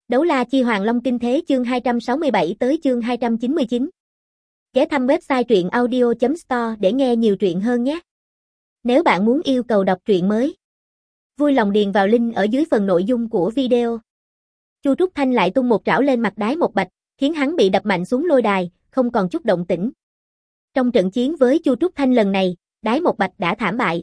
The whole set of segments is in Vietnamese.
Đấu la chi Hoàng Long Kinh Thế chương 267 tới chương 299. Ghé thăm website truyện audio.store để nghe nhiều truyện hơn nhé. Nếu bạn muốn yêu cầu đọc truyện mới, vui lòng điền vào link ở dưới phần nội dung của video. Chu Trúc Thanh lại tung một trảo lên mặt Đái Một Bạch, khiến hắn bị đập mạnh xuống lôi đài, không còn chút động tĩnh. Trong trận chiến với Chu Trúc Thanh lần này, Đái Một Bạch đã thảm bại.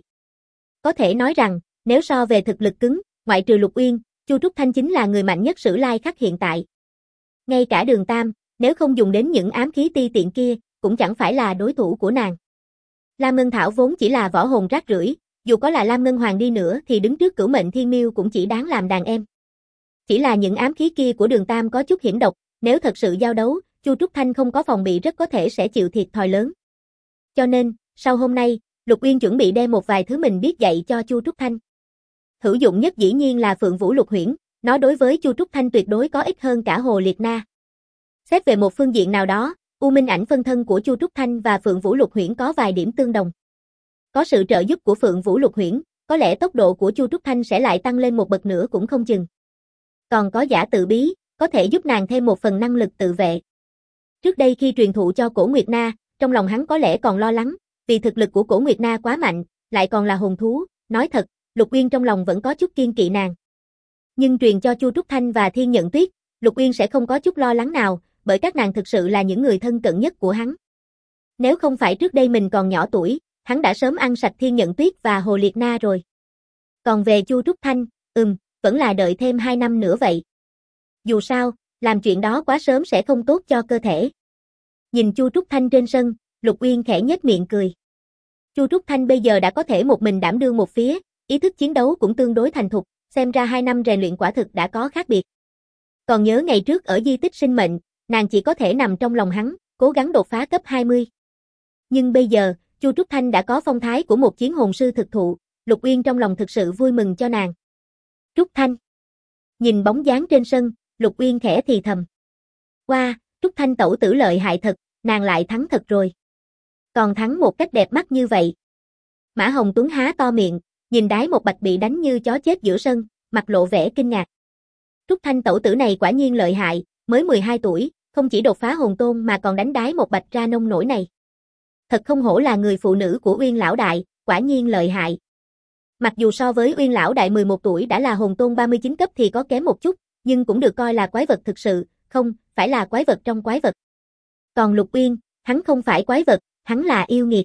Có thể nói rằng, nếu so về thực lực cứng, ngoại trừ Lục Uyên, Chu Trúc Thanh chính là người mạnh nhất Sử Lai Khắc hiện tại. Ngay cả Đường Tam, nếu không dùng đến những ám khí ti tiện kia, cũng chẳng phải là đối thủ của nàng. Lam Ngân Thảo vốn chỉ là võ hồn rác rưởi, dù có là Lam Ngân Hoàng đi nữa thì đứng trước Cửu Mệnh Thiên Miêu cũng chỉ đáng làm đàn em. Chỉ là những ám khí kia của Đường Tam có chút hiểm độc, nếu thật sự giao đấu, Chu Trúc Thanh không có phòng bị rất có thể sẽ chịu thiệt thòi lớn. Cho nên, sau hôm nay, Lục Uyên chuẩn bị đem một vài thứ mình biết dạy cho Chu Trúc Thanh. Hữu dụng nhất dĩ nhiên là Phượng Vũ Lục Huyễn, nó đối với Chu Trúc Thanh tuyệt đối có ích hơn cả Hồ Liệt Na. Xét về một phương diện nào đó, U Minh Ảnh phân thân của Chu Trúc Thanh và Phượng Vũ Lục Huyễn có vài điểm tương đồng. Có sự trợ giúp của Phượng Vũ Lục Huyễn, có lẽ tốc độ của Chu Trúc Thanh sẽ lại tăng lên một bậc nữa cũng không chừng. Còn có giả tự bí, có thể giúp nàng thêm một phần năng lực tự vệ. Trước đây khi truyền thụ cho Cổ Nguyệt Na, trong lòng hắn có lẽ còn lo lắng, vì thực lực của Cổ Nguyệt Na quá mạnh, lại còn là hồn thú, nói thật, Lục Uyên trong lòng vẫn có chút kiêng kỵ nàng. Nhưng truyền cho Chu Trúc Thanh và Thiên Nhận Tuyết, Lục Uyên sẽ không có chút lo lắng nào, bởi các nàng thực sự là những người thân cận nhất của hắn. Nếu không phải trước đây mình còn nhỏ tuổi, hắn đã sớm ăn sạch Thiên Nhận Tuyết và Hồ Liệt Na rồi. Còn về Chu Trúc Thanh, vẫn là đợi thêm 2 năm nữa vậy. Dù sao, làm chuyện đó quá sớm sẽ không tốt cho cơ thể. Nhìn Chu Trúc Thanh trên sân, Lục Uyên khẽ nhếch miệng cười. Chu Trúc Thanh bây giờ đã có thể một mình đảm đương một phía, ý thức chiến đấu cũng tương đối thành thục, xem ra 2 năm rèn luyện quả thực đã có khác biệt. Còn nhớ ngày trước ở di tích sinh mệnh, nàng chỉ có thể nằm trong lòng hắn, cố gắng đột phá cấp 20. Nhưng bây giờ, Chu Trúc Thanh đã có phong thái của một chiến hồn sư thực thụ, Lục Uyên trong lòng thực sự vui mừng cho nàng. Trúc Thanh. Nhìn bóng dáng trên sân, Lục Uyên khẽ thì thầm. Wow, Trúc Thanh tẩu tử lợi hại thật, nàng lại thắng thật rồi. Còn thắng một cách đẹp mắt như vậy. Mã Hồng Tuấn há to miệng, nhìn Đái Một Bạch bị đánh như chó chết giữa sân, mặt lộ vẻ kinh ngạc. Trúc Thanh tẩu tử này quả nhiên lợi hại, mới 12 tuổi, không chỉ đột phá hồn tôn mà còn đánh Đái Một Bạch ra nông nổi này. Thật không hổ là người phụ nữ của Uyên lão đại, quả nhiên lợi hại. Mặc dù so với Uyên lão đại 11 tuổi đã là hồn tôn 39 cấp thì có kém một chút, nhưng cũng được coi là quái vật thực sự, không, phải là quái vật trong quái vật. Còn Lục Uyên, hắn không phải quái vật, hắn là yêu nghiệt.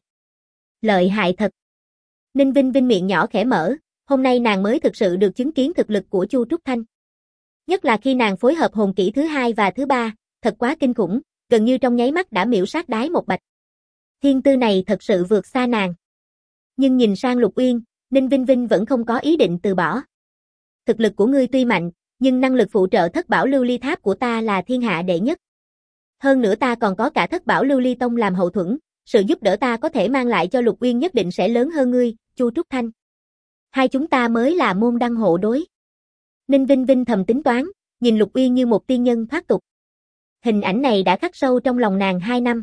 Lợi hại thật. Ninh Vinh Vinh miệng nhỏ khẽ mở, hôm nay nàng mới thực sự được chứng kiến thực lực của Chu Trúc Thanh. Nhất là khi nàng phối hợp hồn kỹ thứ 2 và thứ 3, thật quá kinh khủng, gần như trong nháy mắt đã miểu sát Đái Một Bạch. Thiên tư này thật sự vượt xa nàng. Nhưng nhìn sang Lục Uyên, Ninh Vinh Vinh vẫn không có ý định từ bỏ. Thực lực của ngươi tuy mạnh, nhưng năng lực phụ trợ Thất Bảo Lưu Ly Tháp của ta là thiên hạ đệ nhất. Hơn nữa ta còn có cả Thất Bảo Lưu Ly Tông làm hậu thuẫn, sự giúp đỡ ta có thể mang lại cho Lục Uyên nhất định sẽ lớn hơn ngươi, Chu Trúc Thanh. Hai chúng ta mới là môn đăng hộ đối. Ninh Vinh Vinh thầm tính toán, nhìn Lục Uyên như một tiên nhân thoát tục. Hình ảnh này đã khắc sâu trong lòng nàng 2 năm.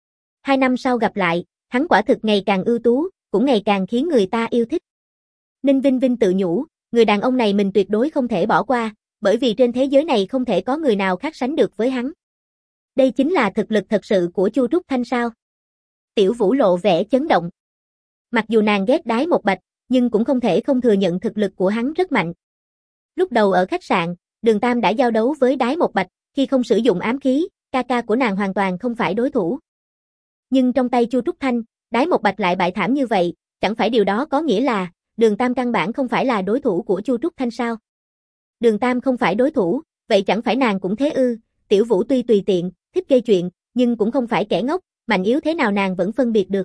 2 năm sau gặp lại, hắn quả thực ngày càng ưu tú, cũng ngày càng khiến người ta yêu thích. Ninh Vinh Vinh tự nhủ, người đàn ông này mình tuyệt đối không thể bỏ qua, bởi vì trên thế giới này không thể có người nào khác sánh được với hắn. Đây chính là thực lực thật sự của Chu Trúc Thanh sao? Tiểu Vũ lộ vẻ chấn động. Mặc dù nàng ghét Đái Một Bạch, nhưng cũng không thể không thừa nhận thực lực của hắn rất mạnh. Lúc đầu ở khách sạn, Đường Tam đã giao đấu với Đái Một Bạch, khi không sử dụng ám khí, ca ca của nàng hoàn toàn không phải đối thủ. Nhưng trong tay Chu Trúc Thanh, Đái Một Bạch lại bại thảm như vậy, chẳng phải điều đó có nghĩa là Đường Tam căn bản không phải là đối thủ của Chu Trúc Thanh sao? Đường Tam không phải đối thủ, vậy chẳng phải nàng cũng thế ư? Tiểu Vũ tuy tùy tiện, thích gây chuyện, nhưng cũng không phải kẻ ngốc, mạnh yếu thế nào nàng vẫn phân biệt được.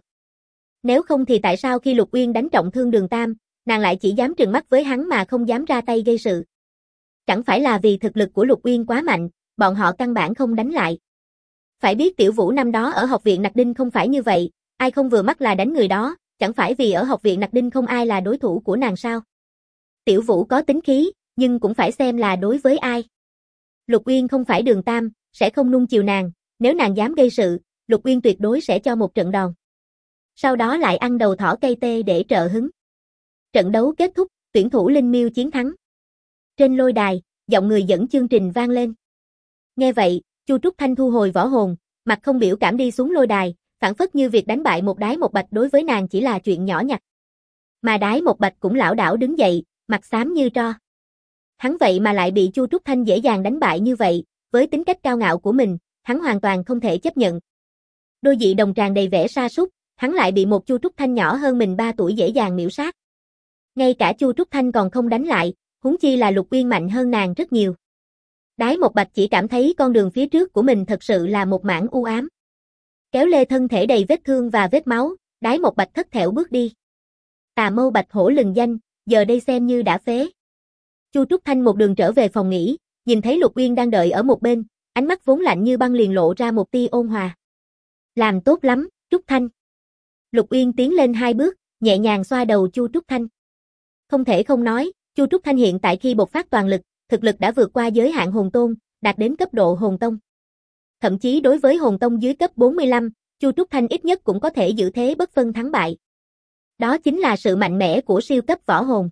Nếu không thì tại sao khi Lục Uyên đánh trọng thương Đường Tam, nàng lại chỉ dám trừng mắt với hắn mà không dám ra tay gây sự? Chẳng phải là vì thực lực của Lục Uyên quá mạnh, bọn họ căn bản không đánh lại. Phải biết Tiểu Vũ năm đó ở học viện Nặc Đinh không phải như vậy, ai không vừa mắt là đánh người đó, chẳng phải vì ở học viện Nặc Đinh không ai là đối thủ của nàng sao? Tiểu Vũ có tính khí, nhưng cũng phải xem là đối với ai. Lục Uyên không phải Đường Tam, sẽ không nuông chiều nàng, nếu nàng dám gây sự, Lục Uyên tuyệt đối sẽ cho một trận đòn. Sau đó lại ăn đầu thỏ cây tê để trợ hứng. Trận đấu kết thúc, tuyển thủ Linh Miêu chiến thắng. Trên lôi đài, giọng người dẫn chương trình vang lên. Nghe vậy, Chu Trúc Thanh thu hồi võ hồn, mặt không biểu cảm đi xuống lôi đài, phảng phất như việc đánh bại một Đái Một Bạch đối với nàng chỉ là chuyện nhỏ nhặt. Mà Đái Một Bạch cũng lảo đảo đứng dậy, mặt xám như tro. Hắn vậy mà lại bị Chu Trúc Thanh dễ dàng đánh bại như vậy, với tính cách cao ngạo của mình, hắn hoàn toàn không thể chấp nhận. Đôi dị đồng tràn đầy vẻ sa sút, hắn lại bị một Chu Trúc Thanh nhỏ hơn mình 3 tuổi dễ dàng miểu sát. Ngay cả Chu Trúc Thanh còn không đánh lại, huống chi là Lục Uyên mạnh hơn nàng rất nhiều. Đái Một Bạch chỉ cảm thấy con đường phía trước của mình thật sự là một mảng u ám. Kéo lê thân thể đầy vết thương và vết máu, Đái Một Bạch thất thểu bước đi. Tà Mâu Bạch Hổ lừng danh, giờ đây xem như đã phế. Chu Trúc Thanh một đường trở về phòng nghỉ, nhìn thấy Lục Uyên đang đợi ở một bên, ánh mắt vốn lạnh như băng liền lộ ra một tia ôn hòa. Làm tốt lắm, Trúc Thanh. Lục Uyên tiến lên 2 bước, nhẹ nhàng xoa đầu Chu Trúc Thanh. Không thể không nói, Chu Trúc Thanh hiện tại khi bộc phát toàn lực, thực lực đã vượt qua giới hạn hồn tôn, đạt đến cấp độ hồn tông. Thậm chí đối với hồn tông dưới cấp 45, Chu Trúc Thanh ít nhất cũng có thể giữ thế bất phân thắng bại. Đó chính là sự mạnh mẽ của siêu cấp võ hồn.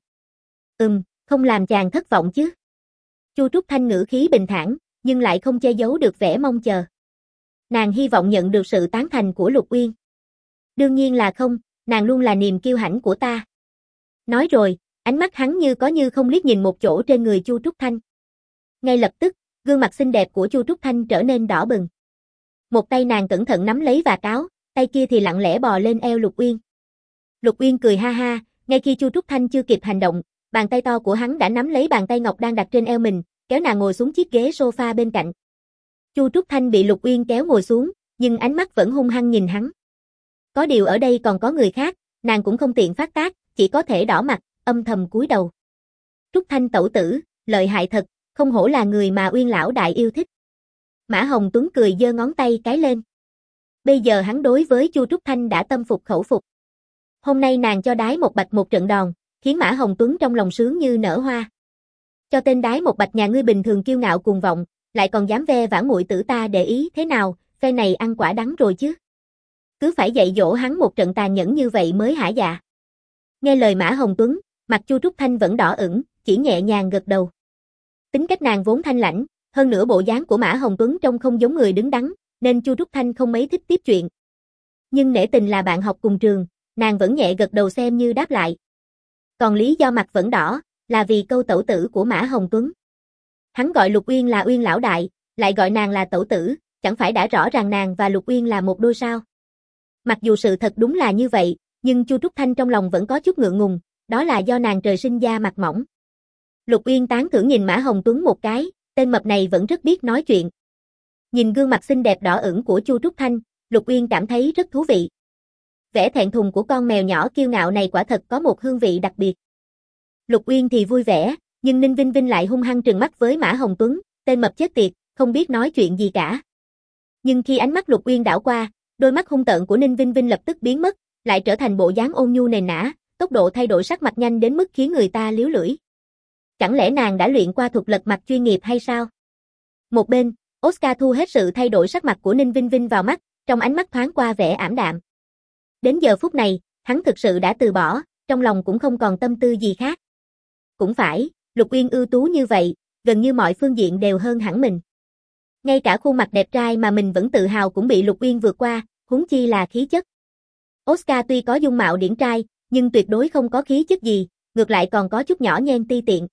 Không làm chàng thất vọng chứ. Chu Trúc Thanh ngữ khí bình thản, nhưng lại không che giấu được vẻ mong chờ. Nàng hy vọng nhận được sự tán thành của Lục Uyên. Đương nhiên là không, nàng luôn là niềm kiêu hãnh của ta. Nói rồi, ánh mắt hắn như có như không liếc nhìn một chỗ trên người Chu Trúc Thanh. Ngay lập tức, gương mặt xinh đẹp của Chu Trúc Thanh trở nên đỏ bừng. Một tay nàng cẩn thận nắm lấy vạt áo, tay kia thì lặng lẽ bò lên eo Lục Uyên. Lục Uyên cười ha ha, ngay khi Chu Trúc Thanh chưa kịp hành động, bàn tay to của hắn đã nắm lấy bàn tay ngọc đang đặt trên eo mình, kéo nàng ngồi xuống chiếc ghế sofa bên cạnh. Chu Trúc Thanh bị Lục Uyên kéo ngồi xuống, nhưng ánh mắt vẫn hung hăng nhìn hắn. Có điều ở đây còn có người khác, nàng cũng không tiện phát tác, chỉ có thể đỏ mặt, âm thầm cúi đầu. Trúc Thanh tẩu tử, lợi hại thật, không hổ là người mà Uyên lão đại yêu thích. Mã Hồng Tuấn cười giơ ngón tay cái lên. Bây giờ hắn đối với Chu Trúc Thanh đã tâm phục khẩu phục. Hôm nay nàng cho Đái Một Bạch một trận đòn, khiến Mã Hồng Tuấn trong lòng sướng như nở hoa. Cho tên Đái Một Bạch nhà ngươi bình thường kiêu ngạo cuồng vọng, lại còn dám ve vãn muội tử ta để ý thế nào, phe này ăn quả đắng rồi chứ. Cứ phải dạy dỗ hắn một trận tàn nhẫn như vậy mới hả dạ. Nghe lời Mã Hồng Tuấn, mặt Chu Trúc Thanh vẫn đỏ ửng, chỉ nhẹ nhàng gật đầu. Tính cách nàng vốn thanh lãnh, hơn nữa bộ dáng của Mã Hồng Tuấn trông không giống người đứng đắn, nên Chu Trúc Thanh không mấy thích tiếp chuyện. Nhưng nể tình là bạn học cùng trường, nàng vẫn nhẹ gật đầu xem như đáp lại. Còn lý do mặt vẫn đỏ, là vì câu tẩu tử của Mã Hồng Tuấn. Hắn gọi Lục Uyên là Uyên lão đại, lại gọi nàng là tẩu tử, chẳng phải đã rõ ràng nàng và Lục Uyên là một đôi sao. Mặc dù sự thật đúng là như vậy, nhưng Chu Trúc Thanh trong lòng vẫn có chút ngượng ngùng, đó là do nàng trời sinh da mặt mỏng. Lục Uyên tán thưởng nhìn Mã Hồng Tuấn một cái, tên mập này vẫn rất biết nói chuyện. Nhìn gương mặt xinh đẹp đỏ ửng của Chu Trúc Thanh, Lục Uyên cảm thấy rất thú vị. Vẻ thẹn thùng của con mèo nhỏ kiêu ngạo này quả thật có một hương vị đặc biệt. Lục Uyên thì vui vẻ, nhưng Ninh Vinh Vinh lại hung hăng trừng mắt với Mã Hồng Tuấn, tên mập chết tiệt, không biết nói chuyện gì cả. Nhưng khi ánh mắt Lục Uyên đảo qua, đôi mắt hung tợn của Ninh Vinh Vinh lập tức biến mất, lại trở thành bộ dáng ôn nhu nền nã, tốc độ thay đổi sắc mặt nhanh đến mức khiến người ta liếu lưỡi. Chẳng lẽ nàng đã luyện qua thuật lật mặt chuyên nghiệp hay sao? Một bên, Oscar thu hết sự thay đổi sắc mặt của Ninh Vinh Vinh vào mắt, trong ánh mắt thoáng qua vẻ ảm đạm. Đến giờ phút này, hắn thực sự đã từ bỏ, trong lòng cũng không còn tâm tư gì khác. Cũng phải, Lục Uyên ưu tú như vậy, gần như mọi phương diện đều hơn hẳn mình. Ngay cả khuôn mặt đẹp trai mà mình vẫn tự hào cũng bị Lục Uyên vượt qua, huống chi là khí chất. Oscar tuy có dung mạo điển trai, nhưng tuyệt đối không có khí chất gì, ngược lại còn có chút nhỏ nhen ti tiện.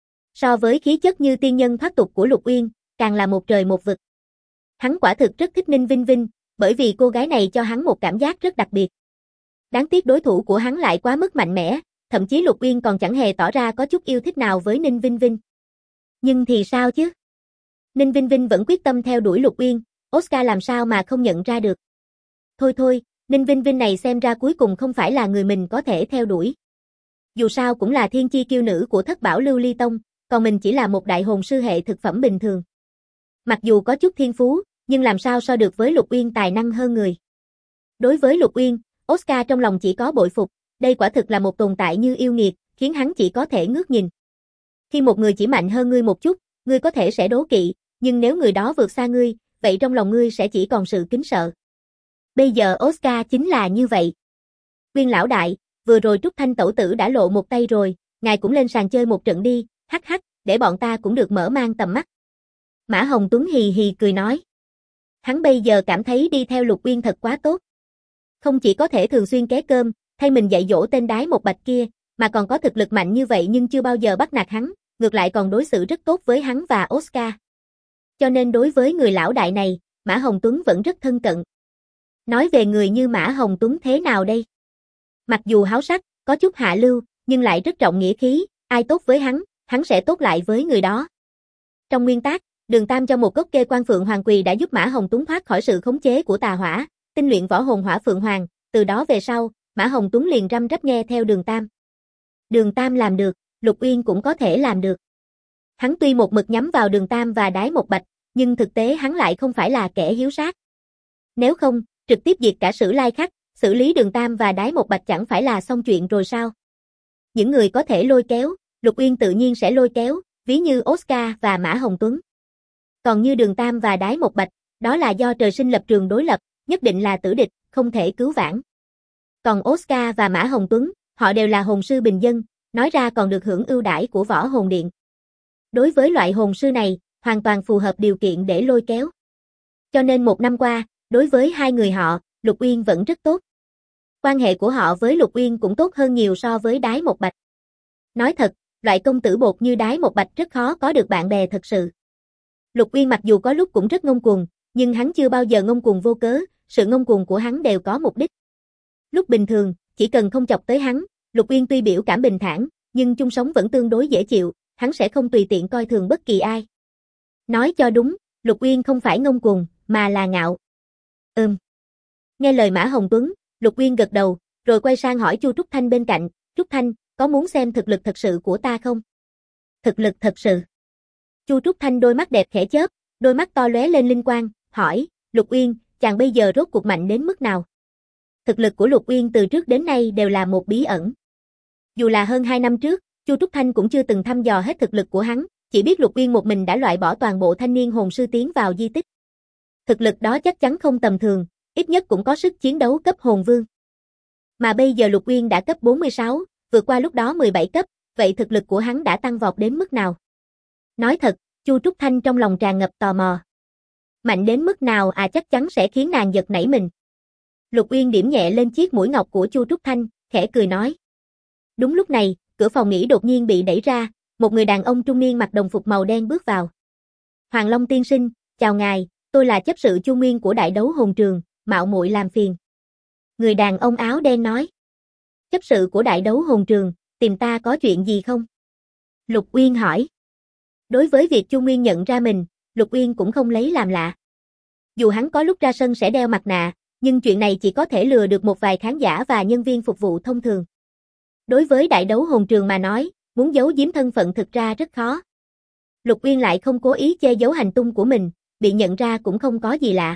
So với khí chất như tiên nhân thoát tục của Lục Uyên, càng là một trời một vực. Hắn quả thực rất thích Ninh Vinh Vinh, bởi vì cô gái này cho hắn một cảm giác rất đặc biệt. Đáng tiếc đối thủ của hắn lại quá mức mạnh mẽ, thậm chí Lục Uyên còn chẳng hề tỏ ra có chút yêu thích nào với Ninh Vinh Vinh. Nhưng thì sao chứ? Ninh Vinh Vinh vẫn quyết tâm theo đuổi Lục Uyên, Oscar làm sao mà không nhận ra được. Thôi, Ninh Vinh Vinh này xem ra cuối cùng không phải là người mình có thể theo đuổi. Dù sao cũng là thiên chi kiêu nữ của Thất Bảo Lưu Ly Tông, còn mình chỉ là một đại hồn sư hệ thực phẩm bình thường. Mặc dù có chút thiên phú, nhưng làm sao so được với Lục Uyên tài năng hơn người. Đối với Lục Uyên, Oscar trong lòng chỉ có bội phục, đây quả thực là một tồn tại như yêu nghiệt, khiến hắn chỉ có thể ngước nhìn. Khi một người chỉ mạnh hơn ngươi một chút, ngươi có thể sẽ đố kỵ, nhưng nếu người đó vượt xa ngươi, vậy trong lòng ngươi sẽ chỉ còn sự kính sợ. Bây giờ Oscar chính là như vậy. Uyên lão đại, vừa rồi Trúc Thanh tẩu tử đã lộ một tay rồi, ngài cũng lên sàn chơi một trận đi, hắc hắc, để bọn ta cũng được mở mang tầm mắt. Mã Hồng Tuấn hì hì cười nói. Hắn bây giờ cảm thấy đi theo Lục Uyên thật quá tốt. Không chỉ có thể thường xuyên ké cơm, thay mình dạy dỗ tên đái một bạch kia, mà còn có thực lực mạnh như vậy nhưng chưa bao giờ bắt nạt hắn, ngược lại còn đối xử rất tốt với hắn và Oscar. Cho nên đối với người lão đại này, Mã Hồng Tuấn vẫn rất thân cận. Nói về người như Mã Hồng Tuấn thế nào đây? Mặc dù háo sắc, có chút hạ lưu, nhưng lại rất trọng nghĩa khí, ai tốt với hắn sẽ tốt lại với người đó. Trong nguyên tắc, Đường Tam cho một gốc kê quan Phượng Hoàng Quỳ đã giúp Mã Hồng Tuấn thoát khỏi sự khống chế của tà hỏa, tinh luyện võ hồn hỏa Phượng Hoàng, từ đó về sau, Mã Hồng Tuấn liền răm rắp nghe theo Đường Tam. Đường Tam làm được, Lục Uyên cũng có thể làm được. Hắn tuy một mực nhắm vào Đường Tam và Đái Một Bạch, nhưng thực tế hắn lại không phải là kẻ hiếu sát. Nếu không, trực tiếp diệt cả Sử Lai Khắc, xử lý Đường Tam và Đái Một Bạch chẳng phải là xong chuyện rồi sao? Những người có thể lôi kéo, Lục Uyên tự nhiên sẽ lôi kéo, ví như Oscar và Mã Hồng Tuấn. Còn như Đường Tam và Đái Một Bạch, đó là do trời sinh lập trường đối lập, nhất định là tử địch, không thể cứu vãn. Còn Oscar và Mã Hồng Tuấn, họ đều là hồn sư bình dân, nói ra còn được hưởng ưu đãi của Võ Hồn Điện. Đối với loại hồn sư này, hoàn toàn phù hợp điều kiện để lôi kéo. Cho nên một năm qua, đối với hai người họ, Lục Uyên vẫn rất tốt. Quan hệ của họ với Lục Uyên cũng tốt hơn nhiều so với Đái Một Bạch. Nói thật, loại công tử bột như Đái Một Bạch rất khó có được bạn bè thật sự. Lục Uyên mặc dù có lúc cũng rất ngông cuồng, nhưng hắn chưa bao giờ ngông cuồng vô cớ, sự ngông cuồng của hắn đều có mục đích. Lúc bình thường, chỉ cần không chọc tới hắn, Lục Uyên tuy biểu cảm bình thản, nhưng chung sống vẫn tương đối dễ chịu, hắn sẽ không tùy tiện coi thường bất kỳ ai. Nói cho đúng, Lục Uyên không phải ngông cuồng, mà là ngạo. Nghe lời Mã Hồng Tuấn, Lục Uyên gật đầu, rồi quay sang hỏi Chu Trúc Thanh bên cạnh, Trúc Thanh, có muốn xem thực lực thật sự của ta không? Thực lực thật sự. Chu Trúc Thanh đôi mắt đẹp khẽ chớp, đôi mắt to lóe lên linh quang, hỏi, Lục Uyên, chàng bây giờ rốt cuộc mạnh đến mức nào? Thực lực của Lục Uyên từ trước đến nay đều là một bí ẩn. Dù là hơn 2 năm trước, Chu Trúc Thanh cũng chưa từng thăm dò hết thực lực của hắn, chỉ biết Lục Uyên một mình đã loại bỏ toàn bộ thanh niên hồn sư tiến vào di tích. Thực lực đó chắc chắn không tầm thường, ít nhất cũng có sức chiến đấu cấp hồn vương. Mà bây giờ Lục Uyên đã cấp 46, vượt qua lúc đó 17 cấp, vậy thực lực của hắn đã tăng vọt đến mức nào? Nói thật, Chu Trúc Thanh trong lòng tràn ngập tò mò. Mạnh đến mức nào chắc chắn sẽ khiến nàng giật nảy mình. Lục Uyên điểm nhẹ lên chiếc mũi ngọc của Chu Trúc Thanh, khẽ cười nói. Đúng lúc này, cửa phòng nghỉ đột nhiên bị đẩy ra, một người đàn ông trung niên mặc đồng phục màu đen bước vào. Hoàng Long tiên sinh, chào ngài, tôi là chấp sự Chu Nguyên của Đại Đấu Hồn Trường, mạo muội làm phiền. Người đàn ông áo đen nói. Chấp sự của Đại Đấu Hồn Trường, tìm ta có chuyện gì không? Lục Uyên hỏi. Đối với việc Chu Nguyên nhận ra mình, Lục Uyên cũng không lấy làm lạ. Dù hắn có lúc ra sân sẽ đeo mặt nạ, nhưng chuyện này chỉ có thể lừa được một vài khán giả và nhân viên phục vụ thông thường. Đối với Đại Đấu Hồn Trường mà nói, muốn giấu giếm thân phận thực ra rất khó. Lục Uyên lại không cố ý che giấu hành tung của mình, bị nhận ra cũng không có gì lạ.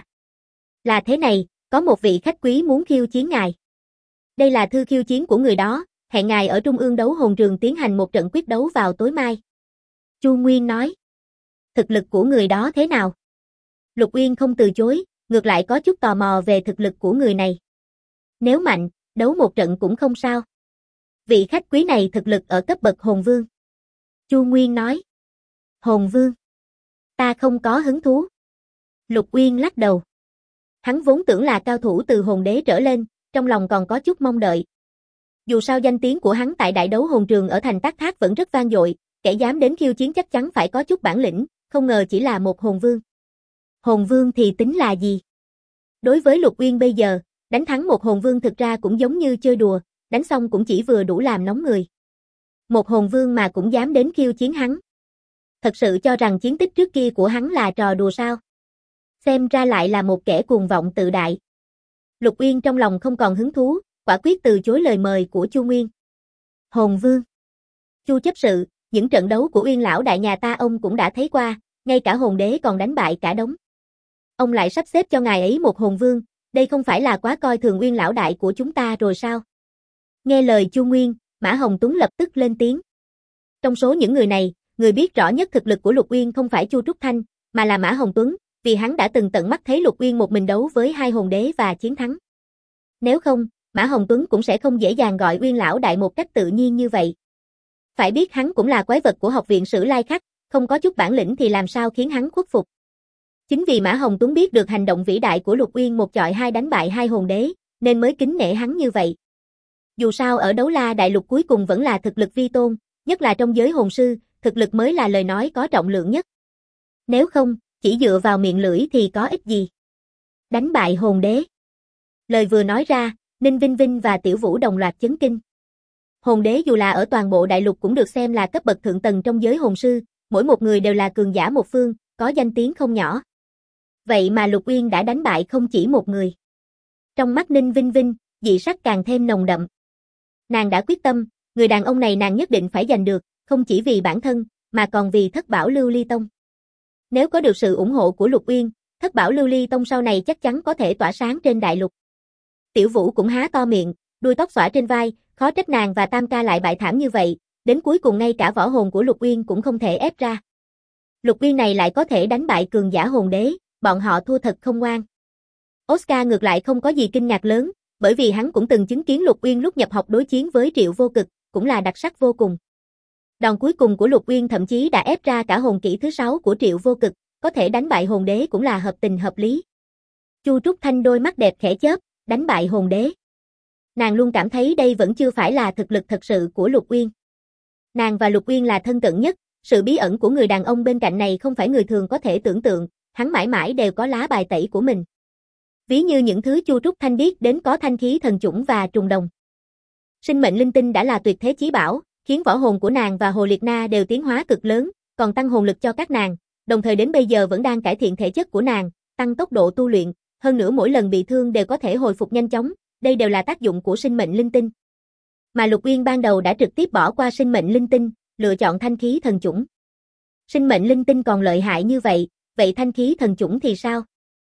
Là thế này, có một vị khách quý muốn khiêu chiến ngài. Đây là thư khiêu chiến của người đó, hẹn ngài ở Trung ương Đấu Hồn Trường tiến hành một trận quyết đấu vào tối mai. Chu Nguyên nói. Thực lực của người đó thế nào? Lục Uyên không từ chối, ngược lại có chút tò mò về thực lực của người này. Nếu mạnh, đấu một trận cũng không sao. Vị khách quý này thực lực ở cấp bậc hồn vương. Chu Nguyên nói. Hồn vương? Ta không có hứng thú. Lục Uyên lắc đầu. Hắn vốn tưởng là cao thủ từ hồn đế trở lên, trong lòng còn có chút mong đợi. Dù sao danh tiếng của hắn tại Đại Đấu Hồn Trường ở thành Tát Thác vẫn rất vang dội, kẻ dám đến khiêu chiến chắc chắn phải có chút bản lĩnh, không ngờ chỉ là một hồn vương. Hồn vương thì tính là gì? Đối với Lục Uyên bây giờ, đánh thắng một hồn vương thực ra cũng giống như chơi đùa, đánh xong cũng chỉ vừa đủ làm nóng người. Một hồn vương mà cũng dám đến khiêu chiến hắn. Thật sự cho rằng chiến tích trước kia của hắn là trò đùa sao? Xem ra lại là một kẻ cuồng vọng tự đại. Lục Uyên trong lòng không còn hứng thú, quả quyết từ chối lời mời của Chu Nguyên. Hồn vương. Chu chấp sự, những trận đấu của Uyên lão đại nhà ta ông cũng đã thấy qua, ngay cả hồn đế còn đánh bại cả đống. Ông lại sắp xếp cho ngài ấy một hồn vương, đây không phải là quá coi thường Uyên lão đại của chúng ta rồi sao? Nghe lời Chu Nguyên, Mã Hồng Tuấn lập tức lên tiếng. Trong số những người này, người biết rõ nhất thực lực của Lục Uyên không phải Chu Trúc Thanh, mà là Mã Hồng Tuấn, vì hắn đã từng tận mắt thấy Lục Uyên một mình đấu với hai hồn đế và chiến thắng. Nếu không, Mã Hồng Tuấn cũng sẽ không dễ dàng gọi Uyên lão đại một cách tự nhiên như vậy. Phải biết hắn cũng là quái vật của học viện Sử Lai Khắc, không có chút bản lĩnh thì làm sao khiến hắn khuất phục. Chính vì Mã Hồng Tuấn biết được hành động vĩ đại của Lục Uyên một chọi hai đánh bại hai hồn đế, nên mới kính nể hắn như vậy. Dù sao ở Đấu La Đại Lục cuối cùng vẫn là thực lực vi tôn, nhất là trong giới hồn sư, thực lực mới là lời nói có trọng lượng nhất. Nếu không, chỉ dựa vào miệng lưỡi thì có ích gì. Đánh bại hồn đế. Lời vừa nói ra, Ninh Vinh Vinh và Tiểu Vũ đồng loạt chấn kinh. Hồn đế dù là ở toàn bộ đại lục cũng được xem là cấp bậc thượng tầng trong giới hồn sư, mỗi một người đều là cường giả một phương, có danh tiếng không nhỏ. Vậy mà Lục Uyên đã đánh bại không chỉ một người. Trong mắt Ninh Vinh Vinh, dị sắc càng thêm nồng đậm. Nàng đã quyết tâm, người đàn ông này nàng nhất định phải giành được, không chỉ vì bản thân, mà còn vì Thất Bảo Lưu Ly Tông. Nếu có được sự ủng hộ của Lục Uyên, Thất Bảo Lưu Ly Tông sau này chắc chắn có thể tỏa sáng trên đại lục. Tiểu Vũ cũng há to miệng, đuôi tóc xõa trên vai, khó trách nàng và Tam ca lại bại thảm như vậy, đến cuối cùng ngay cả võ hồn của Lục Uyên cũng không thể ép ra. Lục Uyên này lại có thể đánh bại cường giả hồn đế, bọn họ thua thật không ngoan. Oscar ngược lại không có gì kinh ngạc lớn, bởi vì hắn cũng từng chứng kiến Lục Uyên lúc nhập học đối chiến với Triệu Vô Cực, cũng là đặc sắc vô cùng. Đòn cuối cùng của Lục Uyên thậm chí đã ép ra cả hồn kỹ thứ 6 của Triệu Vô Cực, có thể đánh bại hồn đế cũng là hợp tình hợp lý. Chu Trúc Thanh đôi mắt đẹp khẽ chớp, đánh bại hồn đế. Nàng luôn cảm thấy đây vẫn chưa phải là thực lực thật sự của Lục Uyên. Nàng và Lục Uyên là thân cận nhất, sự bí ẩn của người đàn ông bên cạnh này không phải người thường có thể tưởng tượng, hắn mãi mãi đều có lá bài tẩy của mình. Ví như những thứ Chu Trúc Thanh biết đến có thanh khí thần chủng và trùng đồng. Sinh mệnh linh tinh đã là tuyệt thế chí bảo, khiến võ hồn của nàng và Hồ Liệt Na đều tiến hóa cực lớn, còn tăng hồn lực cho các nàng, đồng thời đến bây giờ vẫn đang cải thiện thể chất của nàng, tăng tốc độ tu luyện, hơn nữa mỗi lần bị thương đều có thể hồi phục nhanh chóng, đây đều là tác dụng của sinh mệnh linh tinh. Mà Lục Uyên ban đầu đã trực tiếp bỏ qua sinh mệnh linh tinh, lựa chọn thanh khí thần chủng. Sinh mệnh linh tinh còn lợi hại như vậy, vậy thanh khí thần chủng thì sao?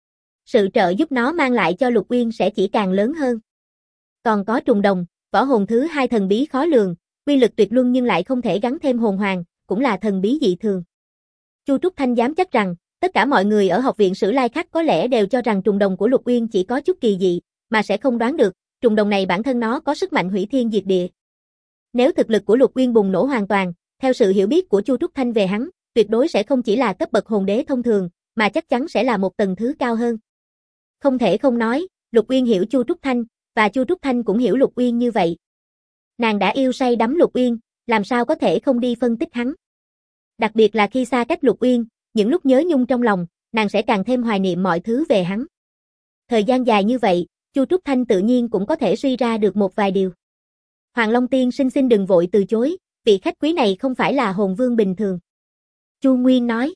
Sự trợ giúp nó mang lại cho Lục Uyên sẽ chỉ càng lớn hơn. Còn có trùng đồng, võ hồn thứ 2 thần bí khó lường, uy lực tuyệt luân nhưng lại không thể gắn thêm hồn hoàng, cũng là thần bí dị thường. Chu Trúc Thanh dám chắc rằng, tất cả mọi người ở học viện Sử Lai Khắc có lẽ đều cho rằng trùng đồng của Lục Uyên chỉ có chút kỳ dị, mà sẽ không đoán được, trùng đồng này bản thân nó có sức mạnh hủy thiên diệt địa. Nếu thực lực của Lục Uyên bùng nổ hoàn toàn, theo sự hiểu biết của Chu Trúc Thanh về hắn, tuyệt đối sẽ không chỉ là cấp bậc hồn đế thông thường, mà chắc chắn sẽ là một tầng thứ cao hơn. Không thể không nói, Lục Uyên hiểu Chu Trúc Thanh, và Chu Trúc Thanh cũng hiểu Lục Uyên như vậy. Nàng đã yêu say đắm Lục Uyên, làm sao có thể không đi phân tích hắn. Đặc biệt là khi xa cách Lục Uyên, những lúc nhớ nhung trong lòng, nàng sẽ càng thêm hoài niệm mọi thứ về hắn. Thời gian dài như vậy, Chu Trúc Thanh tự nhiên cũng có thể suy ra được một vài điều. Hoàng Long Tiên sinh xin đừng vội từ chối, vị khách quý này không phải là hồn vương bình thường. Chu Nguyên nói.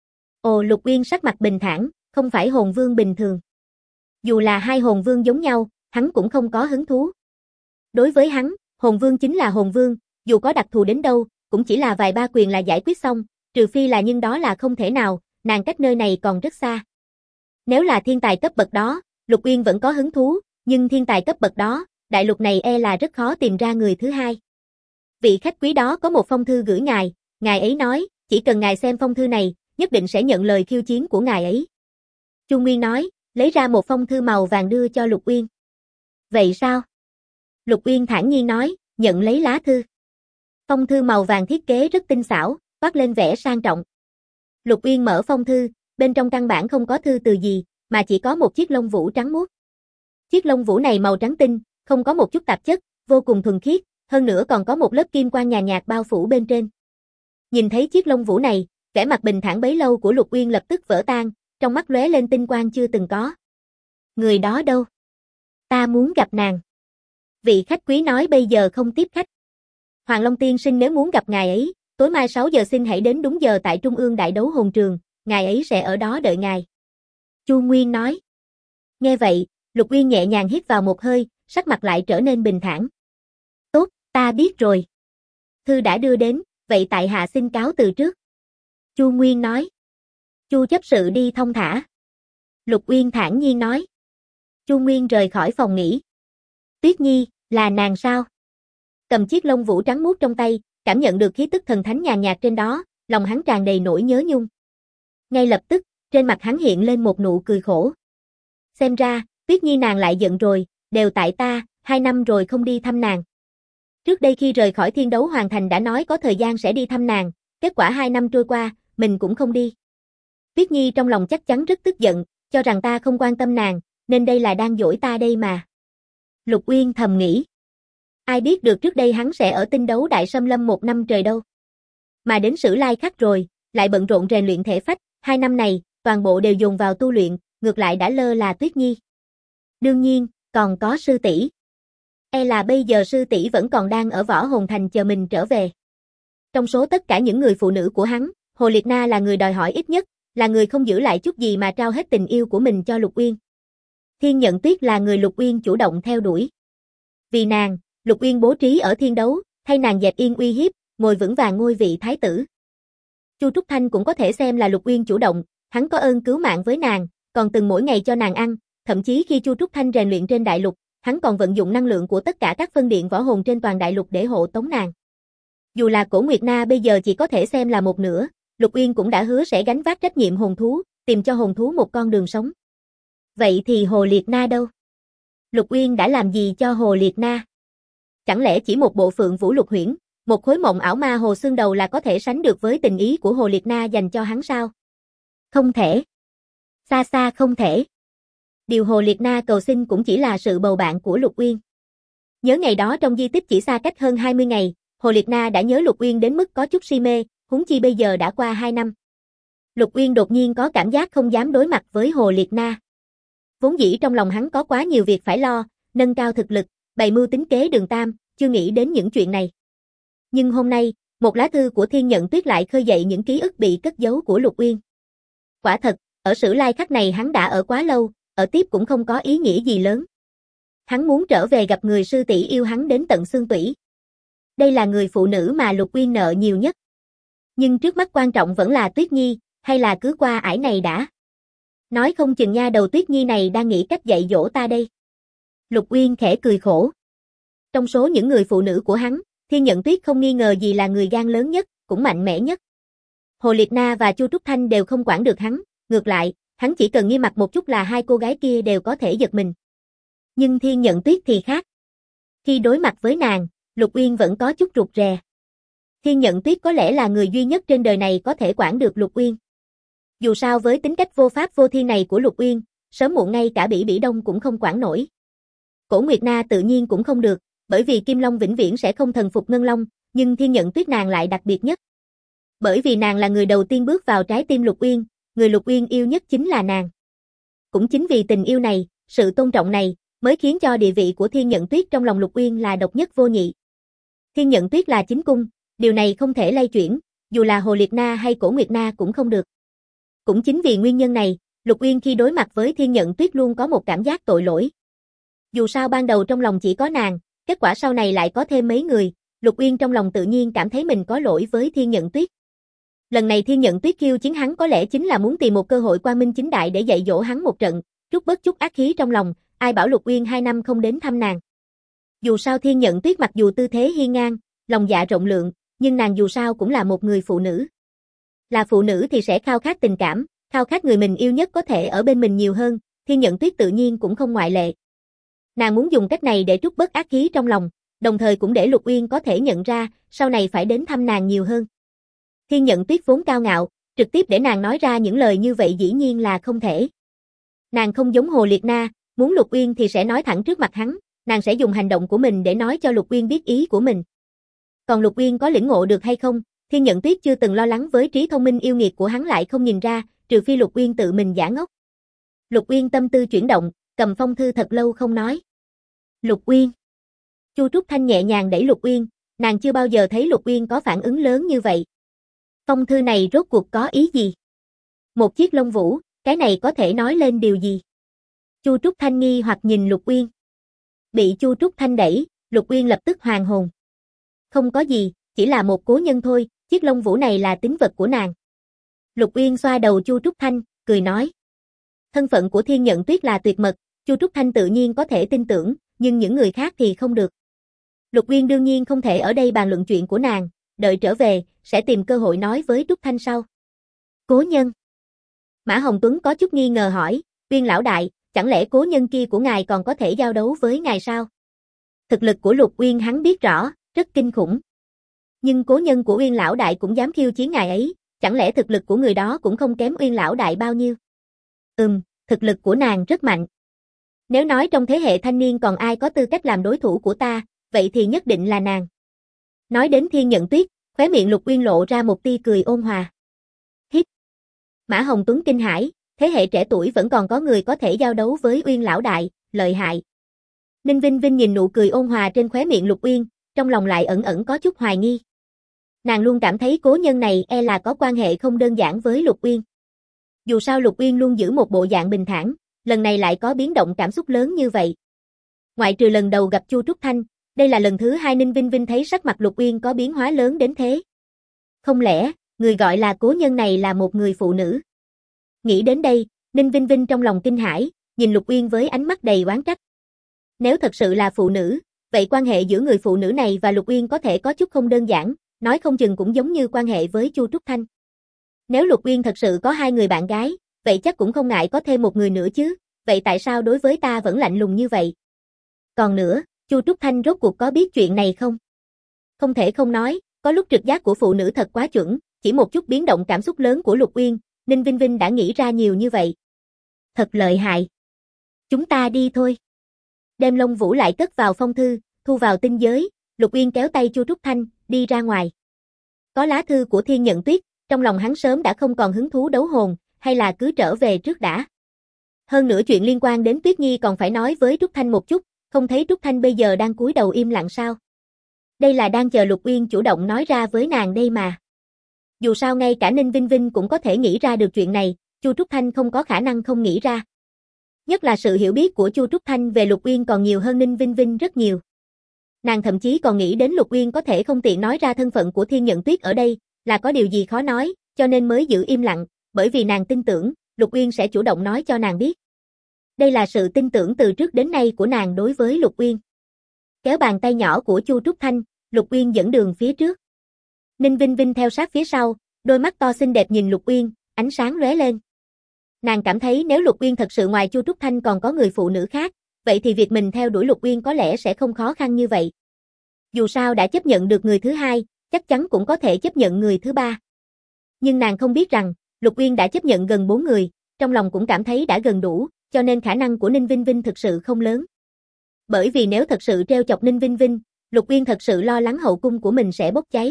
Ồ, Lục Uyên sắc mặt bình thản, không phải hồn vương bình thường. Dù là hai hồn vương giống nhau, hắn cũng không có hứng thú. Đối với hắn, hồn vương chính là hồn vương, dù có đặc thù đến đâu, cũng chỉ là vài ba quyền là giải quyết xong, trừ phi là nhưng đó là không thể nào, nàng cách nơi này còn rất xa. Nếu là thiên tài cấp bậc đó, Lục Uyên vẫn có hứng thú, nhưng thiên tài cấp bậc đó, đại lục này e là rất khó tìm ra người thứ hai. Vị khách quý đó có một phong thư gửi ngài ấy nói, chỉ cần ngài xem phong thư này, nhất định sẽ nhận lời khiêu chiến của ngài ấy. Chu Nguyên nói, lấy ra một phong thư màu vàng đưa cho Lục Uyên. Vậy sao? Lục Uyên thản nhiên nói, nhận lấy lá thư. Phong thư màu vàng thiết kế rất tinh xảo, toát lên vẻ sang trọng. Lục Uyên mở phong thư, bên trong căn bản không có thư từ gì, mà chỉ có một chiếc lông vũ trắng muốt. Chiếc lông vũ này màu trắng tinh, không có một chút tạp chất, vô cùng thuần khiết, hơn nữa còn có một lớp kim quang nhàn nhạt bao phủ bên trên. Nhìn thấy chiếc lông vũ này, vẻ mặt bình thản bấy lâu của Lục Uyên lập tức vỡ tan, trong mắt lóe lên tinh quang chưa từng có. Người đó đâu? Ta muốn gặp nàng. Vị khách quý nói bây giờ không tiếp khách. Hoàng Long tiên sinh nếu muốn gặp ngài ấy, tối mai 6 giờ xin hãy đến đúng giờ tại Trung ương Đại Đấu Hồn Trường, ngài ấy sẽ ở đó đợi ngài. Chu Nguyên nói. Nghe vậy, Lục Uyên nhẹ nhàng hít vào một hơi, sắc mặt lại trở nên bình thản. Tốt, ta biết rồi. Thư đã đưa đến, vậy tại hạ xin cáo từ trước. Chu Nguyên nói. Chu chấp sự đi thong thả. Lục Uyên thản nhiên nói. Chu Nguyên rời khỏi phòng nghỉ. Tuyết Nhi, là nàng sao? Cầm chiếc lông vũ trắng muốt trong tay, cảm nhận được khí tức thần thánh nhàn nhạt trên đó, lòng hắn tràn đầy nỗi nhớ nhung. Ngay lập tức, trên mặt hắn hiện lên một nụ cười khổ. Xem ra, Tuyết Nhi nàng lại giận rồi, đều tại ta, 2 năm rồi không đi thăm nàng. Trước đây khi rời khỏi Thiên Đấu Hoàng Thành đã nói có thời gian sẽ đi thăm nàng, kết quả 2 năm trôi qua, mình cũng không đi. Tuyết Nhi trong lòng chắc chắn rất tức giận, cho rằng ta không quan tâm nàng, nên đây là đang dỗi ta đây mà. Lục Uyên thầm nghĩ. Ai biết được trước đây hắn sẽ ở Tinh Đấu Đại Xâm Lâm 1 năm trời đâu. Mà đến Sử Lai Khắc rồi, lại bận rộn rèn luyện thể phách, 2 năm này, toàn bộ đều dùng vào tu luyện, ngược lại đã lơ là Tuyết Nhi. Đương nhiên, còn có sư tỷ. E là bây giờ sư tỷ vẫn còn đang ở Võ Hồn Thành chờ mình trở về. Trong số tất cả những người phụ nữ của hắn, Hồ Liệt Na là người đòi hỏi ít nhất, là người không giữ lại chút gì mà trao hết tình yêu của mình cho Lục Uyên. Thiên Nhận Tuyết là người Lục Uyên chủ động theo đuổi. Vì nàng, Lục Uyên bố trí ở Thiên Đấu, thay nàng dẹp yên uy hiếp, ngồi vững vàng ngôi vị thái tử. Chu Trúc Thanh cũng có thể xem là Lục Uyên chủ động, hắn có ơn cứu mạng với nàng, còn từng mỗi ngày cho nàng ăn, thậm chí khi Chu Trúc Thanh rèn luyện trên đại lục, hắn còn vận dụng năng lượng của tất cả các phân điện võ hồn trên toàn đại lục để hộ tống nàng. Dù là Cổ Nguyệt Na bây giờ chỉ có thể xem là một nửa, Lục Uyên cũng đã hứa sẽ gánh vác trách nhiệm hồn thú, tìm cho hồn thú một con đường sống. Vậy thì Hồ Liệt Na đâu? Lục Uyên đã làm gì cho Hồ Liệt Na? Chẳng lẽ chỉ một bộ Phượng Vũ Lục Huyễn, một khối mộng ảo ma hồ xương đầu là có thể sánh được với tình ý của Hồ Liệt Na dành cho hắn sao? Không thể. Xa xa không thể. Điều Hồ Liệt Na cầu xin cũng chỉ là sự bầu bạn của Lục Uyên. Nhớ ngày đó trong di tích chỉ xa cách hơn 20 ngày, Hồ Liệt Na đã nhớ Lục Uyên đến mức có chút si mê, huống chi bây giờ đã qua 2 năm. Lục Uyên đột nhiên có cảm giác không dám đối mặt với Hồ Liệt Na. Vốn dĩ trong lòng hắn có quá nhiều việc phải lo, nâng cao thực lực, bày mưu tính kế đường tam, chưa nghĩ đến những chuyện này. Nhưng hôm nay, một lá thư của Thiên Nhận Tuyết lại khơi dậy những ký ức bị cất giấu của Lục Uyên. Quả thật, ở Sử Lai Khắc này hắn đã ở quá lâu, ở tiếp cũng không có ý nghĩa gì lớn. Hắn muốn trở về gặp người sư tỷ yêu hắn đến tận xương tủy. Đây là người phụ nữ mà Lục Uyên nợ nhiều nhất. Nhưng trước mắt quan trọng vẫn là Tuyết Nhi, hay là cứ qua ải này đã. Nói không chừng nha đầu Tuyết Nhi này đang nghĩ cách dạy dỗ ta đây. Lục Uyên khẽ cười khổ. Trong số những người phụ nữ của hắn, Thiên Nhận Tuyết không nghi ngờ gì là người gan lớn nhất, cũng mạnh mẽ nhất. Hồ Liệt Na và Chu Trúc Thanh đều không quản được hắn, ngược lại, hắn chỉ cần nghiêm mặt một chút là hai cô gái kia đều có thể giật mình. Nhưng Thiên Nhận Tuyết thì khác. Khi đối mặt với nàng, Lục Uyên vẫn có chút rụt rè. Thiên Nhận Tuyết có lẽ là người duy nhất trên đời này có thể quản được Lục Uyên. Dù sao với tính cách vô pháp vô thiên này của Lục Uyên, sớm muộn ngay cả Bỉ Bỉ Đông cũng không quản nổi. Cổ Nguyệt Na tự nhiên cũng không được, bởi vì Kim Long vĩnh viễn sẽ không thần phục Ngân Long, nhưng Thiên Nhận Tuyết nàng lại đặc biệt nhất. Bởi vì nàng là người đầu tiên bước vào trái tim Lục Uyên, người Lục Uyên yêu nhất chính là nàng. Cũng chính vì tình yêu này, sự tôn trọng này, mới khiến cho địa vị của Thiên Nhận Tuyết trong lòng Lục Uyên là độc nhất vô nhị. Thiên Nhận Tuyết là chính cung, điều này không thể lay chuyển, dù là Hồ Liệt Na hay Cổ Nguyệt Na cũng không được. Cũng chính vì nguyên nhân này, Lục Uyên khi đối mặt với Thiên Nhận Tuyết luôn có một cảm giác tội lỗi. Dù sao ban đầu trong lòng chỉ có nàng, kết quả sau này lại có thêm mấy người, Lục Uyên trong lòng tự nhiên cảm thấy mình có lỗi với Thiên Nhận Tuyết. Lần này Thiên Nhận Tuyết khiêu chiến hắn có lẽ chính là muốn tìm một cơ hội quang minh chính đại để dạy dỗ hắn một trận, trút bớt chút ác khí trong lòng, ai bảo Lục Uyên 2 năm không đến thăm nàng. Dù sao Thiên Nhận Tuyết mặc dù tư thế hiên ngang, lòng dạ rộng lượng, nhưng nàng dù sao cũng là một người phụ nữ. Là phụ nữ thì sẽ khao khát tình cảm, khao khát người mình yêu nhất có thể ở bên mình nhiều hơn, Thiên Nhận Tuyết tự nhiên cũng không ngoại lệ. Nàng muốn dùng cách này để trút bớt ác khí trong lòng, đồng thời cũng để Lục Uyên có thể nhận ra, sau này phải đến thăm nàng nhiều hơn. Thiên Nhận Tuyết vốn cao ngạo, trực tiếp để nàng nói ra những lời như vậy dĩ nhiên là không thể. Nàng không giống Hồ Liệt Na, muốn Lục Uyên thì sẽ nói thẳng trước mặt hắn, nàng sẽ dùng hành động của mình để nói cho Lục Uyên biết ý của mình. Còn Lục Uyên có lĩnh ngộ được hay không, Thiên Nhận Tuyết chưa từng lo lắng với trí thông minh yêu nghiệt của hắn lại không nhìn ra, trừ phi Lục Uyên tự mình giả ngốc. Lục Uyên tâm tư chuyển động, cầm phong thư thật lâu không nói. Lục Uyên. Chu Trúc Thanh nhẹ nhàng đẩy Lục Uyên, nàng chưa bao giờ thấy Lục Uyên có phản ứng lớn như vậy. Phong thư này rốt cuộc có ý gì? Một chiếc lông vũ, cái này có thể nói lên điều gì? Chu Trúc Thanh nghi hoặc nhìn Lục Uyên. Bị Chu Trúc Thanh đẩy, Lục Uyên lập tức hoàn hồn. Không có gì, chỉ là một cố nhân thôi, chiếc lông vũ này là tín vật của nàng. Lục Uyên xoa đầu Chu Trúc Thanh, cười nói. Thân phận của Thiên Nhận Tuyết là tuyệt mật, Chu Trúc Thanh tự nhiên có thể tin tưởng, nhưng những người khác thì không được. Lục Uyên đương nhiên không thể ở đây bàn luận chuyện của nàng, đợi trở về, sẽ tìm cơ hội nói với Trúc Thanh sau. Cố nhân. Mã Hồng Tuấn có chút nghi ngờ hỏi, Uyên lão đại, chẳng lẽ cố nhân kia của ngài còn có thể giao đấu với ngài sao? Thực lực của Lục Uyên hắn biết rõ, rất kinh khủng. Nhưng cố nhân của Uyên lão đại cũng dám khiêu chiến ngài ấy, chẳng lẽ thực lực của người đó cũng không kém Uyên lão đại bao nhiêu? Thực lực của nàng rất mạnh. Nếu nói trong thế hệ thanh niên còn ai có tư cách làm đối thủ của ta, vậy thì nhất định là nàng. Nói đến Thiên Nhận Tuyết, khóe miệng Lục Uyên lộ ra một tia cười ôn hòa. Hít. Mã Hồng Tuấn kinh hãi, thế hệ trẻ tuổi vẫn còn có người có thể giao đấu với Uyên lão đại, lợi hại. Ninh Vinh Vinh nhìn nụ cười ôn hòa trên khóe miệng Lục Uyên, trong lòng lại ẩn ẩn có chút hoài nghi. Nàng luôn cảm thấy cố nhân này e là có quan hệ không đơn giản với Lục Uyên. Dù sao Lục Uyên luôn giữ một bộ dạng bình thản, lần này lại có biến động cảm xúc lớn như vậy. Ngoại trừ lần đầu gặp Chu Trúc Thanh, đây là lần thứ hai Ninh Vinh Vinh thấy sắc mặt Lục Uyên có biến hóa lớn đến thế. Không lẽ, người gọi là cố nhân này là một người phụ nữ? Nghĩ đến đây, Ninh Vinh Vinh trong lòng kinh hãi, nhìn Lục Uyên với ánh mắt đầy oán trách. Nếu thật sự là phụ nữ, vậy quan hệ giữa người phụ nữ này và Lục Uyên có thể có chút không đơn giản, nói không chừng cũng giống như quan hệ với Chu Trúc Thanh. Nếu Lục Uyên thật sự có hai người bạn gái, vậy chắc cũng không ngại có thêm một người nữa chứ, vậy tại sao đối với ta vẫn lạnh lùng như vậy? Còn nữa, Chu Trúc Thanh rốt cuộc có biết chuyện này không? Không thể không nói, có lúc trực giác của phụ nữ thật quá chuẩn, chỉ một chút biến động cảm xúc lớn của Lục Uyên, Ninh Vinh Vinh đã nghĩ ra nhiều như vậy. Thật lợi hại. Chúng ta đi thôi. Đem Long Vũ lại cất vào phong thư, thu vào tinh giới, Lục Uyên kéo tay Chu Trúc Thanh, đi ra ngoài. Có lá thư của Thiên Nhận Tuyết, trong lòng hắn sớm đã không còn hứng thú đấu hồn, hay là cứ trở về trước đã. Hơn nữa chuyện liên quan đến Tuyết Nhi còn phải nói với Trúc Thanh một chút, không thấy Trúc Thanh bây giờ đang cúi đầu im lặng sao? Đây là đang chờ Lục Uyên chủ động nói ra với nàng đây mà. Dù sao ngay cả Ninh Vinh Vinh cũng có thể nghĩ ra được chuyện này, Chu Trúc Thanh không có khả năng không nghĩ ra. Nhất là sự hiểu biết của Chu Trúc Thanh về Lục Uyên còn nhiều hơn Ninh Vinh Vinh rất nhiều. Nàng thậm chí còn nghĩ đến Lục Uyên có thể không tiện nói ra thân phận của Thiên Nhận Tuyết ở đây, là có điều gì khó nói, cho nên mới giữ im lặng, bởi vì nàng tin tưởng, Lục Uyên sẽ chủ động nói cho nàng biết. Đây là sự tin tưởng từ trước đến nay của nàng đối với Lục Uyên. Kéo bàn tay nhỏ của Chu Trúc Thanh, Lục Uyên dẫn đường phía trước. Ninh Vinh Vinh theo sát phía sau, đôi mắt to xinh đẹp nhìn Lục Uyên, ánh sáng lóe lên. Nàng cảm thấy nếu Lục Uyên thật sự ngoài Chu Trúc Thanh còn có người phụ nữ khác, vậy thì việc mình theo đuổi Lục Uyên có lẽ sẽ không khó khăn như vậy. Dù sao đã chấp nhận được người thứ hai, chắc chắn cũng có thể chấp nhận người thứ ba. Nhưng nàng không biết rằng, Lục Uyên đã chấp nhận gần 4 người, trong lòng cũng cảm thấy đã gần đủ, cho nên khả năng của Ninh Vinh Vinh thực sự không lớn. Bởi vì nếu thật sự treo chọc Ninh Vinh Vinh, Lục Uyên thật sự lo lắng hậu cung của mình sẽ bốc cháy.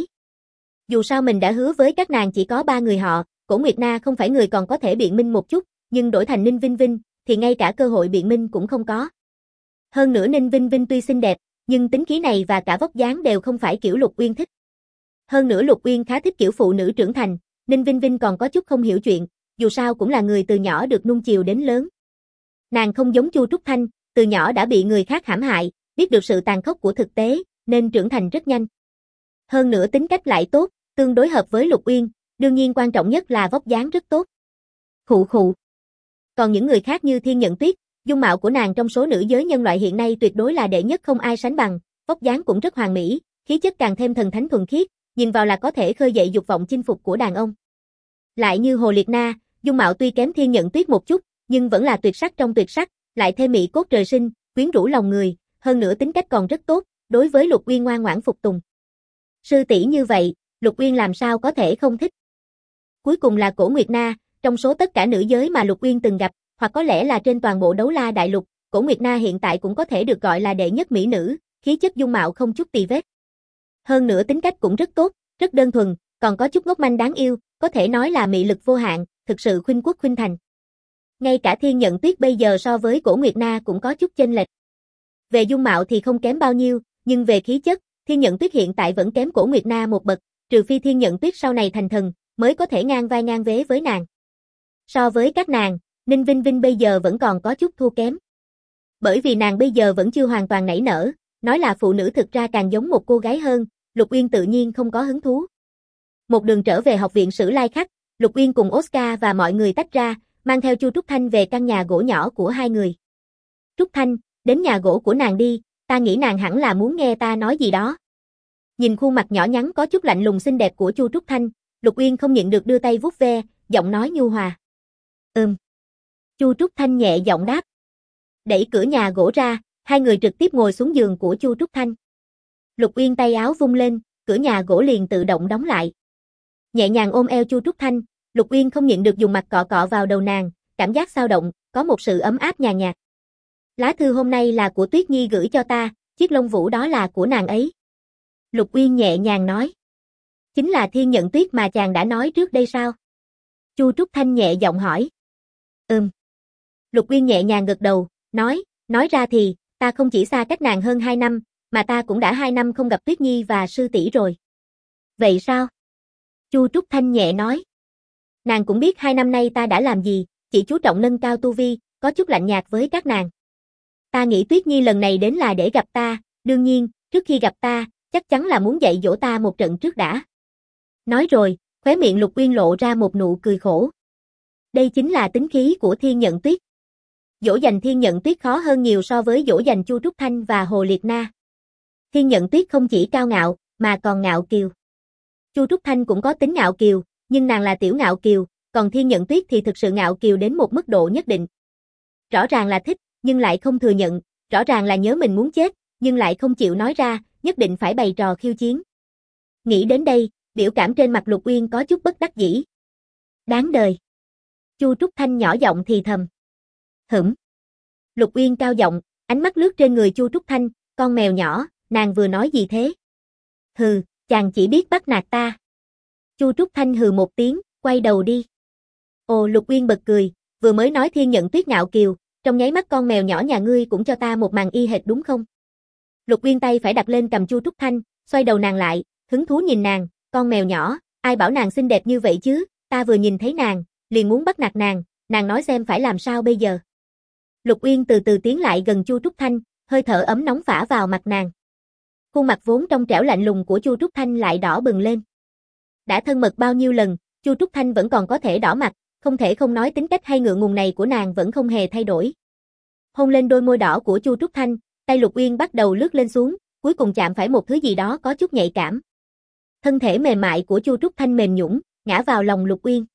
Dù sao mình đã hứa với các nàng chỉ có 3 người họ, Cổ Nguyệt Na không phải người còn có thể biện minh một chút, nhưng đổi thành Ninh Vinh Vinh, thì ngay cả cơ hội biện minh cũng không có. Hơn nữa Ninh Vinh Vinh tuy xinh đẹp, nhưng tính khí này và cả vóc dáng đều không phải kiểu Lục Uyên thích. Hơn nữa Lục Uyên khá thích kiểu phụ nữ trưởng thành, Ninh Vinh Vinh còn có chút không hiểu chuyện, dù sao cũng là người từ nhỏ được nuông chiều đến lớn. Nàng không giống Chu Trúc Thanh, từ nhỏ đã bị người khác hãm hại, biết được sự tàn khốc của thực tế, nên trưởng thành rất nhanh. Hơn nữa tính cách lại tốt, tương đối hợp với Lục Uyên, đương nhiên quan trọng nhất là vóc dáng rất tốt. Khụ khụ. Còn những người khác như Thiên Nhận Tuyết, dung mạo của nàng trong số nữ giới nhân loại hiện nay tuyệt đối là đệ nhất không ai sánh bằng, vóc dáng cũng rất hoàn mỹ, khí chất càng thêm thần thánh thuần khiết, nhìn vào là có thể khơi dậy dục vọng chinh phục của đàn ông. Lại như Hồ Liệt Na, dung mạo tuy kém Thiên Nhận Tuyết một chút, nhưng vẫn là tuyệt sắc trong tuyệt sắc, lại thêm mỹ cốt trời sinh, quyến rũ lòng người, hơn nữa tính cách còn rất tốt, đối với Lục Uyên ngoan ngoãn phục tùng. Sư tỷ như vậy, Lục Uyên làm sao có thể không thích. Cuối cùng là Cổ Nguyệt Na, trong số tất cả nữ giới mà Lục Uyên từng gặp, hoặc có lẽ là trên toàn bộ Đấu La Đại Lục, Cổ Nguyệt Na hiện tại cũng có thể được gọi là đệ nhất mỹ nữ, khí chất dung mạo không chút tì vết. Hơn nữa tính cách cũng rất tốt, rất đơn thuần, còn có chút ngốc manh đáng yêu, có thể nói là mị lực vô hạn, thực sự khuynh quốc khuynh thành. Ngay cả Thiên Nhận Tuyết bây giờ so với Cổ Nguyệt Na cũng có chút chênh lệch. Về dung mạo thì không kém bao nhiêu, nhưng về khí chất, Thiên Nhận Tuyết hiện tại vẫn kém Cổ Nguyệt Na một bậc, trừ phi Thiên Nhận Tuyết sau này thành thần, mới có thể ngang vai ngang vế với nàng. So với các nàng, Ninh Vinh Vinh bây giờ vẫn còn có chút thua kém. Bởi vì nàng bây giờ vẫn chưa hoàn toàn nảy nở, nói là phụ nữ thực ra càng giống một cô gái hơn, Lục Uyên tự nhiên không có hứng thú. Một đường trở về học viện Sử Lai Khắc, Lục Uyên cùng Oscar và mọi người tách ra, mang theo Chu Trúc Thanh về căn nhà gỗ nhỏ của hai người. Trúc Thanh, đến nhà gỗ của nàng đi, ta nghĩ nàng hẳn là muốn nghe ta nói gì đó. Nhìn khuôn mặt nhỏ nhắn có chút lạnh lùng xinh đẹp của Chu Trúc Thanh, Lục Uyên không nhịn được đưa tay vuốt ve, giọng nói nhu hòa. Chu Trúc Thanh nhẹ giọng đáp. Đẩy cửa nhà gỗ ra, hai người trực tiếp ngồi xuống giường của Chu Trúc Thanh. Lục Uyên tay áo vung lên, cửa nhà gỗ liền tự động đóng lại. Nhẹ nhàng ôm eo Chu Trúc Thanh, Lục Uyên không nhịn được dùng mặt cọ cọ vào đầu nàng, cảm giác xao động, có một sự ấm áp nhàn nhạt. Lá thư hôm nay là của Tuyết Nhi gửi cho ta, chiếc lông vũ đó là của nàng ấy. Lục Uyên nhẹ nhàng nói. Chính là Thiên Nhận Tuyết mà chàng đã nói trước đây sao? Chu Trúc Thanh nhẹ giọng hỏi. Lục Uyên nhẹ nhàng gật đầu, nói ra thì, ta không chỉ xa cách nàng hơn 2 năm, mà ta cũng đã 2 năm không gặp Tuyết Nhi và sư tỷ rồi. Vậy sao? Chu Trúc Thanh nhẹ nói. Nàng cũng biết 2 năm nay ta đã làm gì, chỉ chú trọng nâng cao tu vi, có chút lạnh nhạt với các nàng. Ta nghĩ Tuyết Nhi lần này đến là để gặp ta, đương nhiên, trước khi gặp ta, chắc chắn là muốn dạy dỗ ta một trận trước đã. Nói rồi, khóe miệng Lục Uyên lộ ra một nụ cười khổ. Đây chính là tính khí của Thiên Nhận Tuyết. Dỗ dành Thiên Nhận Tuyết khó hơn nhiều so với dỗ dành Chu Trúc Thanh và Hồ Liệt Na. Thiên Nhận Tuyết không chỉ cao ngạo, mà còn ngạo kiều. Chu Trúc Thanh cũng có tính ngạo kiều, nhưng nàng là tiểu ngạo kiều, còn Thiên Nhận Tuyết thì thực sự ngạo kiều đến một mức độ nhất định. Rõ ràng là thích, nhưng lại không thừa nhận, rõ ràng là nhớ mình muốn chết, nhưng lại không chịu nói ra, nhất định phải bày trò khiêu chiến. Nghĩ đến đây, biểu cảm trên mặt Lục Uyên có chút bất đắc dĩ. Đáng đời. Chu Trúc Thanh nhỏ giọng thì thầm. Lục Uyên cao giọng, ánh mắt lướt trên người Chu Trúc Thanh, con mèo nhỏ, nàng vừa nói gì thế? Hừ, chàng chỉ biết bắt nạt ta. Chu Trúc Thanh hừ một tiếng, quay đầu đi. Ồ, Lục Uyên bật cười, vừa mới nói Thiên Nhận Tuyết ngạo kiều, trong nháy mắt con mèo nhỏ nhà ngươi cũng cho ta một màn y hệt đúng không? Lục Uyên tay phải đặt lên cầm Chu Trúc Thanh, xoay đầu nàng lại, hứng thú nhìn nàng, con mèo nhỏ, ai bảo nàng xinh đẹp như vậy chứ, ta vừa nhìn thấy nàng, liền muốn bắt nạt nàng nói xem phải làm sao bây giờ. Lục Uyên từ từ tiến lại gần Chu Trúc Thanh, hơi thở ấm nóng phả vào mặt nàng. Khuôn mặt vốn trong trẻo lạnh lùng của Chu Trúc Thanh lại đỏ bừng lên. Đã thân mật bao nhiêu lần, Chu Trúc Thanh vẫn còn có thể đỏ mặt, không thể không nói tính cách hay ngượng ngùng này của nàng vẫn không hề thay đổi. Hôn lên đôi môi đỏ của Chu Trúc Thanh, tay Lục Uyên bắt đầu lướt lên xuống, cuối cùng chạm phải một thứ gì đó có chút nhạy cảm. Thân thể mềm mại của Chu Trúc Thanh mềm nhũn, ngã vào lòng Lục Uyên.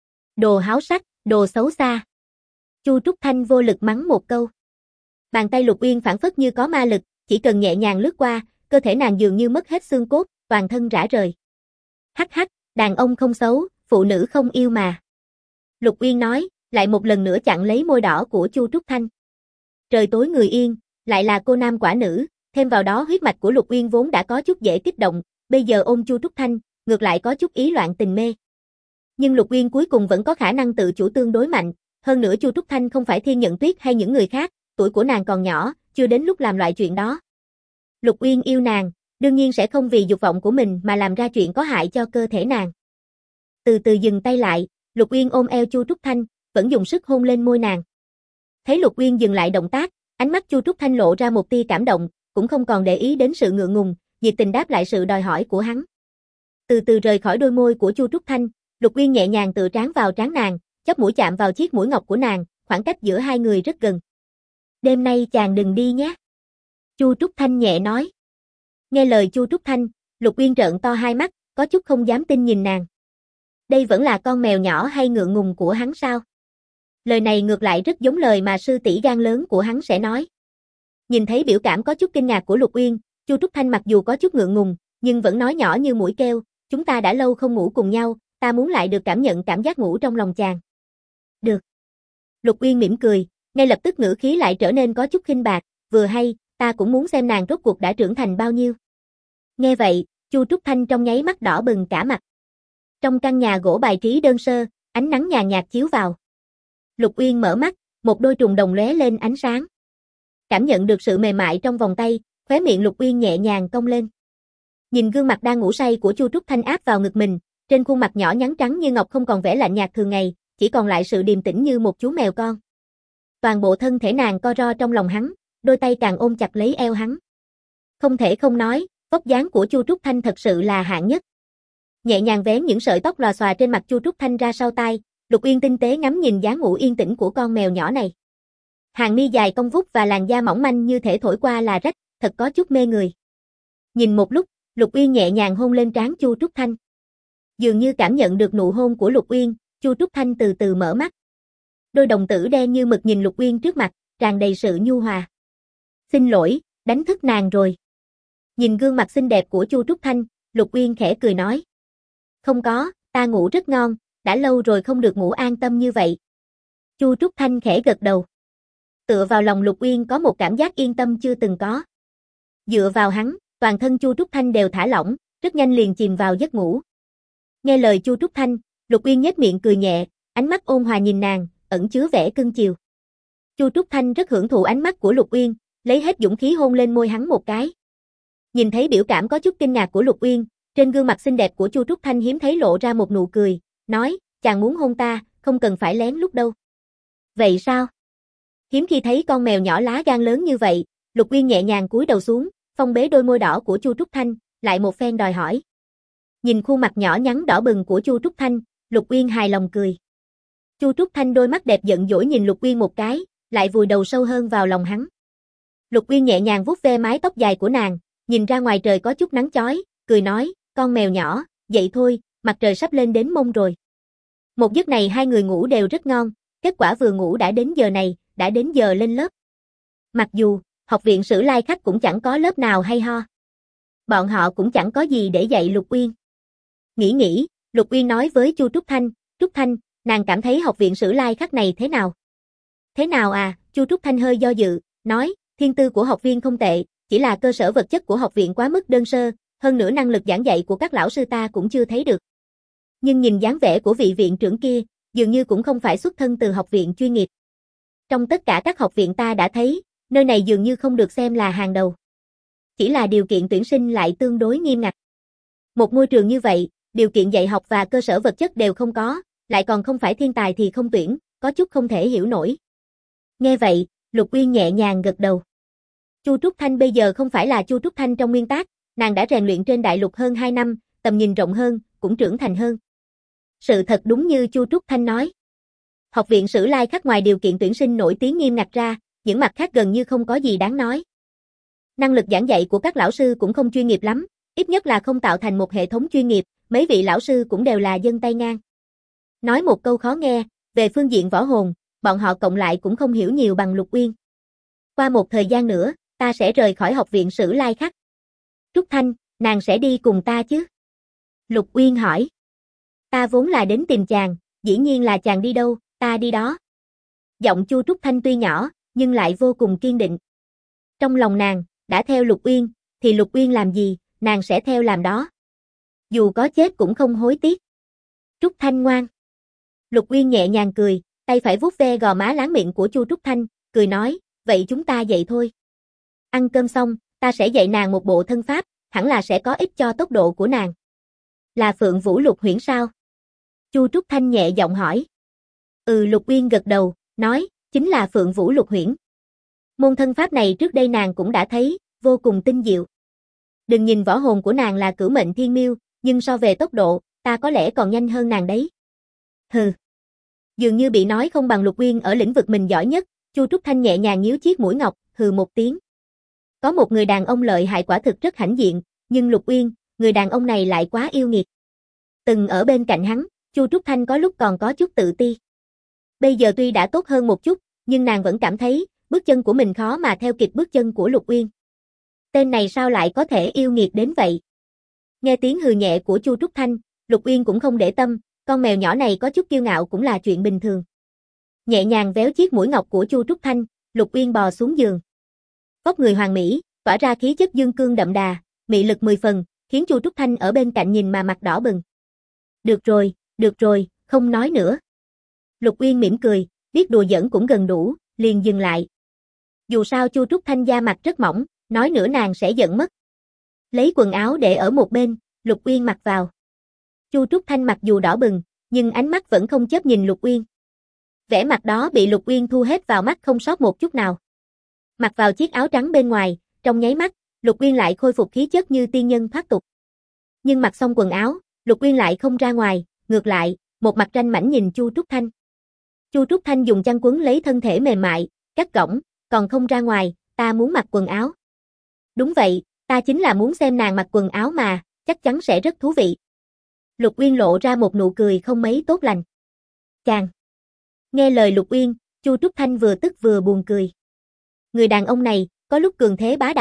Đồ háo sắc, đồ xấu xa. Chu Trúc Thanh vô lực mắng một câu. Bàn tay Lục Uyên phảng phất như có ma lực, chỉ cần nhẹ nhàng lướt qua, cơ thể nàng dường như mất hết xương cốt, toàn thân rã rời. Hắc hắc, đàn ông không xấu, phụ nữ không yêu mà. Lục Uyên nói, lại một lần nữa chặn lấy môi đỏ của Chu Trúc Thanh. Trời tối người yên, lại là cô nam quả nữ, thêm vào đó huyết mạch của Lục Uyên vốn đã có chút dễ kích động, bây giờ ôm Chu Trúc Thanh, ngược lại có chút ý loạn tình mê. Nhưng Lục Uyên cuối cùng vẫn có khả năng tự chủ tương đối mạnh, hơn nữa Chu Trúc Thanh không phải Thiên Nhận Tuyết hay những người khác, tuổi của nàng còn nhỏ, chưa đến lúc làm loại chuyện đó. Lục Uyên yêu nàng, đương nhiên sẽ không vì dục vọng của mình mà làm ra chuyện có hại cho cơ thể nàng. Từ từ dừng tay lại, Lục Uyên ôm eo Chu Trúc Thanh, vẫn dùng sức hôn lên môi nàng. Thấy Lục Uyên dừng lại động tác, ánh mắt Chu Trúc Thanh lộ ra một tia cảm động, cũng không còn để ý đến sự ngượng ngùng, nhiệt tình đáp lại sự đòi hỏi của hắn. Từ từ rời khỏi đôi môi của Chu Trúc Thanh, Lục Uyên nhẹ nhàng tựa trán vào trán nàng, chóp mũi chạm vào chiếc mũi ngọc của nàng, khoảng cách giữa hai người rất gần. Đêm nay chàng đừng đi nhé. Chu Trúc Thanh nhẹ nói. Nghe lời Chu Trúc Thanh, Lục Uyên trợn to hai mắt, có chút không dám tin nhìn nàng. Đây vẫn là con mèo nhỏ hay ngượng ngùng của hắn sao? Lời này ngược lại rất giống lời mà sư tỷ gan lớn của hắn sẽ nói. Nhìn thấy biểu cảm có chút kinh ngạc của Lục Uyên, Chu Trúc Thanh mặc dù có chút ngượng ngùng, nhưng vẫn nói nhỏ như mũi kêu, chúng ta đã lâu không ngủ cùng nhau, ta muốn lại được cảm nhận cảm giác ngủ trong lòng chàng. Được. Lục Uyên mỉm cười, ngay lập tức ngữ khí lại trở nên có chút khinh bạc, vừa hay, ta cũng muốn xem nàng rốt cuộc đã trưởng thành bao nhiêu. Nghe vậy, Chu Trúc Thanh trong nháy mắt đỏ bừng cả mặt. Trong căn nhà gỗ bài trí đơn sơ, ánh nắng nhàn nhạt chiếu vào. Lục Uyên mở mắt, một đôi trùng đồng lóe lên ánh sáng. Cảm nhận được sự mềm mại trong vòng tay, khóe miệng Lục Uyên nhẹ nhàng cong lên. Nhìn gương mặt đang ngủ say của Chu Trúc Thanh áp vào ngực mình, trên khuôn mặt nhỏ nhắn trắng như ngọc không còn vẻ lạnh nhạt thường ngày, chỉ còn lại sự điềm tĩnh như một chú mèo con. Toàn bộ thân thể nàng co ro trong lòng hắn, đôi tay càng ôm chặt lấy eo hắn. Không thể không nói, vóc dáng của Chu Trúc Thanh thật sự là hạng nhất. Nhẹ nhàng vén những sợi tóc lòa xòa trên mặt Chu Trúc Thanh ra sau tai, Lục Uyên tinh tế ngắm nhìn dáng ngủ yên tĩnh của con mèo nhỏ này. Hàng mi dài cong vút và làn da mỏng manh như thể thổi qua là rách, thật có chút mê người. Nhìn một lúc, Lục Uyên nhẹ nhàng hôn lên trán Chu Trúc Thanh. Dường như cảm nhận được nụ hôn của Lục Uyên, Chu Trúc Thanh từ từ mở mắt. Đôi đồng tử đen như mực nhìn Lục Uyên trước mặt, tràn đầy sự nhu hòa. Xin lỗi, đánh thức nàng rồi. Nhìn gương mặt xinh đẹp của Chu Trúc Thanh, Lục Uyên khẽ cười nói. Không có, ta ngủ rất ngon, đã lâu rồi không được ngủ an tâm như vậy. Chu Trúc Thanh khẽ gật đầu. Tựa vào lòng Lục Uyên có một cảm giác yên tâm chưa từng có. Dựa vào hắn, toàn thân Chu Trúc Thanh đều thả lỏng, rất nhanh liền chìm vào giấc ngủ. Nghe lời Chu Trúc Thanh, Lục Uyên nhếch miệng cười nhẹ, ánh mắt ôn hòa nhìn nàng, ẩn chứa vẻ cưng chiều. Chu Trúc Thanh rất hưởng thụ ánh mắt của Lục Uyên, lấy hết dũng khí hôn lên môi hắn một cái. Nhìn thấy biểu cảm có chút kinh ngạc của Lục Uyên, trên gương mặt xinh đẹp của Chu Trúc Thanh hiếm thấy lộ ra một nụ cười, nói, chàng muốn hôn ta, không cần phải lén lút đâu. Vậy sao? Hiếm khi thấy con mèo nhỏ lá gan lớn như vậy, Lục Uyên nhẹ nhàng cúi đầu xuống, phong bế đôi môi đỏ của Chu Trúc Thanh, lại một phen đòi hỏi. Nhìn khuôn mặt nhỏ nhắn đỏ bừng của Chu Trúc Thanh, Lục Uyên hài lòng cười. Chu Trúc Thanh đôi mắt đẹp giận dỗi nhìn Lục Uyên một cái, lại vùi đầu sâu hơn vào lòng hắn. Lục Uyên nhẹ nhàng vuốt ve mái tóc dài của nàng, nhìn ra ngoài trời có chút nắng chói, cười nói, con mèo nhỏ, dậy thôi, mặt trời sắp lên đến mông rồi. Một giấc này hai người ngủ đều rất ngon, kết quả vừa ngủ đã đến giờ này, đã đến giờ lên lớp. Mặc dù, học viện Sử Lai Khắc cũng chẳng có lớp nào hay ho. Bọn họ cũng chẳng có gì để dạy Lục Uyên. Nghĩ, Lục Uyên nói với Chu Trúc Thanh, nàng cảm thấy học viện Sử Lai Khắc này thế nào? Thế nào à, Chu Trúc Thanh hơi do dự, nói, thiên tư của học viên không tệ, chỉ là cơ sở vật chất của học viện quá mức đơn sơ, hơn nữa năng lực giảng dạy của các lão sư ta cũng chưa thấy được. Nhưng nhìn dáng vẻ của vị viện trưởng kia, dường như cũng không phải xuất thân từ học viện chuyên nghiệp. Trong tất cả các học viện ta đã thấy, nơi này dường như không được xem là hàng đầu. Chỉ là điều kiện tuyển sinh lại tương đối nghiêm ngặt. Một ngôi trường như vậy, điều kiện dạy học và cơ sở vật chất đều không có, lại còn không phải thiên tài thì không tuyển, có chút không thể hiểu nổi. Nghe vậy, Lục Uyên nhẹ nhàng gật đầu. Chu Trúc Thanh bây giờ không phải là Chu Trúc Thanh trong nguyên tác, nàng đã rèn luyện trên đại lục hơn 2 năm, tầm nhìn rộng hơn, cũng trưởng thành hơn. Sự thật đúng như Chu Trúc Thanh nói. Học viện Sử Lai Khắc ngoài điều kiện tuyển sinh nổi tiếng nghiêm ngặt ra, những mặt khác gần như không có gì đáng nói. Năng lực giảng dạy của các lão sư cũng không chuyên nghiệp lắm, ít nhất là không tạo thành một hệ thống chuyên nghiệp, mấy vị lão sư cũng đều là dân tay ngang. Nói một câu khó nghe, về phương diện võ hồn, bọn họ cộng lại cũng không hiểu nhiều bằng Lục Uyên. Qua một thời gian nữa, ta sẽ rời khỏi học viện Sử Lai Khắc. Trúc Thanh, nàng sẽ đi cùng ta chứ? Lục Uyên hỏi. Ta vốn là đến tìm chàng, dĩ nhiên là chàng đi đâu, ta đi đó. Giọng Chu Trúc Thanh tuy nhỏ, nhưng lại vô cùng kiên định. Trong lòng nàng, đã theo Lục Uyên, thì Lục Uyên làm gì, nàng sẽ theo làm đó. Dù có chết cũng không hối tiếc. Trúc Thanh ngoan. Lục Uyên nhẹ nhàng cười, tay phải vuốt ve gò má láng miệng của Chu Trúc Thanh, cười nói, vậy chúng ta dậy thôi. Ăn cơm xong, ta sẽ dạy nàng một bộ thân pháp, hẳn là sẽ có ích cho tốc độ của nàng. Là Phượng Vũ Lục Huyễn sao? Chu Trúc Thanh nhẹ giọng hỏi. Lục Uyên gật đầu, nói, chính là Phượng Vũ Lục Huyễn. Môn thân pháp này trước đây nàng cũng đã thấy, vô cùng tinh diệu. Đừng nhìn võ hồn của nàng là cửu mệnh thiên miêu, nhưng so về tốc độ, ta có lẽ còn nhanh hơn nàng đấy. Hừ. Dường như bị nói không bằng Lục Uyên ở lĩnh vực mình giỏi nhất, Chu Trúc Thanh nhẹ nhàng nhíu chiếc mũi ngọc, hừ một tiếng. Có một người đàn ông lợi hại quả thực rất hãnh diện, nhưng Lục Uyên, người đàn ông này lại quá yêu nghiệt. Từng ở bên cạnh hắn, Chu Trúc Thanh có lúc còn có chút tự ti. Bây giờ tuy đã tốt hơn một chút, nhưng nàng vẫn cảm thấy, bước chân của mình khó mà theo kịp bước chân của Lục Uyên. Tên này sao lại có thể yêu nghiệt đến vậy? Nghe tiếng hừ nhẹ của Chu Trúc Thanh, Lục Uyên cũng không để tâm, con mèo nhỏ này có chút kiêu ngạo cũng là chuyện bình thường. Nhẹ nhàng véo chiếc mũi ngọc của Chu Trúc Thanh, Lục Uyên bò xuống giường. Vóc người hoàn mỹ, tỏa ra khí chất dương cương đậm đà, mị lực 10 phần, khiến Chu Trúc Thanh ở bên cạnh nhìn mà mặt đỏ bừng. Được rồi, không nói nữa. Lục Uyên mỉm cười, biết đùa giỡn cũng gần đủ, liền dừng lại. Dù sao Chu Trúc Thanh da mặt rất mỏng, nói nữa nàng sẽ giận mất. Lấy quần áo để ở một bên, Lục Uyên mặc vào. Chu Trúc Thanh mặc dù đỏ bừng, nhưng ánh mắt vẫn không chớp nhìn Lục Uyên. Vẻ mặt đó bị Lục Uyên thu hết vào mắt không sót một chút nào. Mặc vào chiếc áo trắng bên ngoài, trong nháy mắt, Lục Uyên lại khôi phục khí chất như tiên nhân thoát tục. Nhưng mặc xong quần áo, Lục Uyên lại không ra ngoài, ngược lại, một mặt ranh mãnh nhìn Chu Trúc Thanh. Chu Trúc Thanh dùng chăn quấn lấy thân thể mềm mại, cắt gỏng, còn không ra ngoài, ta muốn mặc quần áo. Đúng vậy, ta chính là muốn xem nàng mặc quần áo mà, chắc chắn sẽ rất thú vị. Lục Uyên lộ ra một nụ cười không mấy tốt lành. Chàng. Nghe lời Lục Uyên, Chu Trúc Thanh vừa tức vừa buồn cười. Người đàn ông này, có lúc cường thế bá đạo,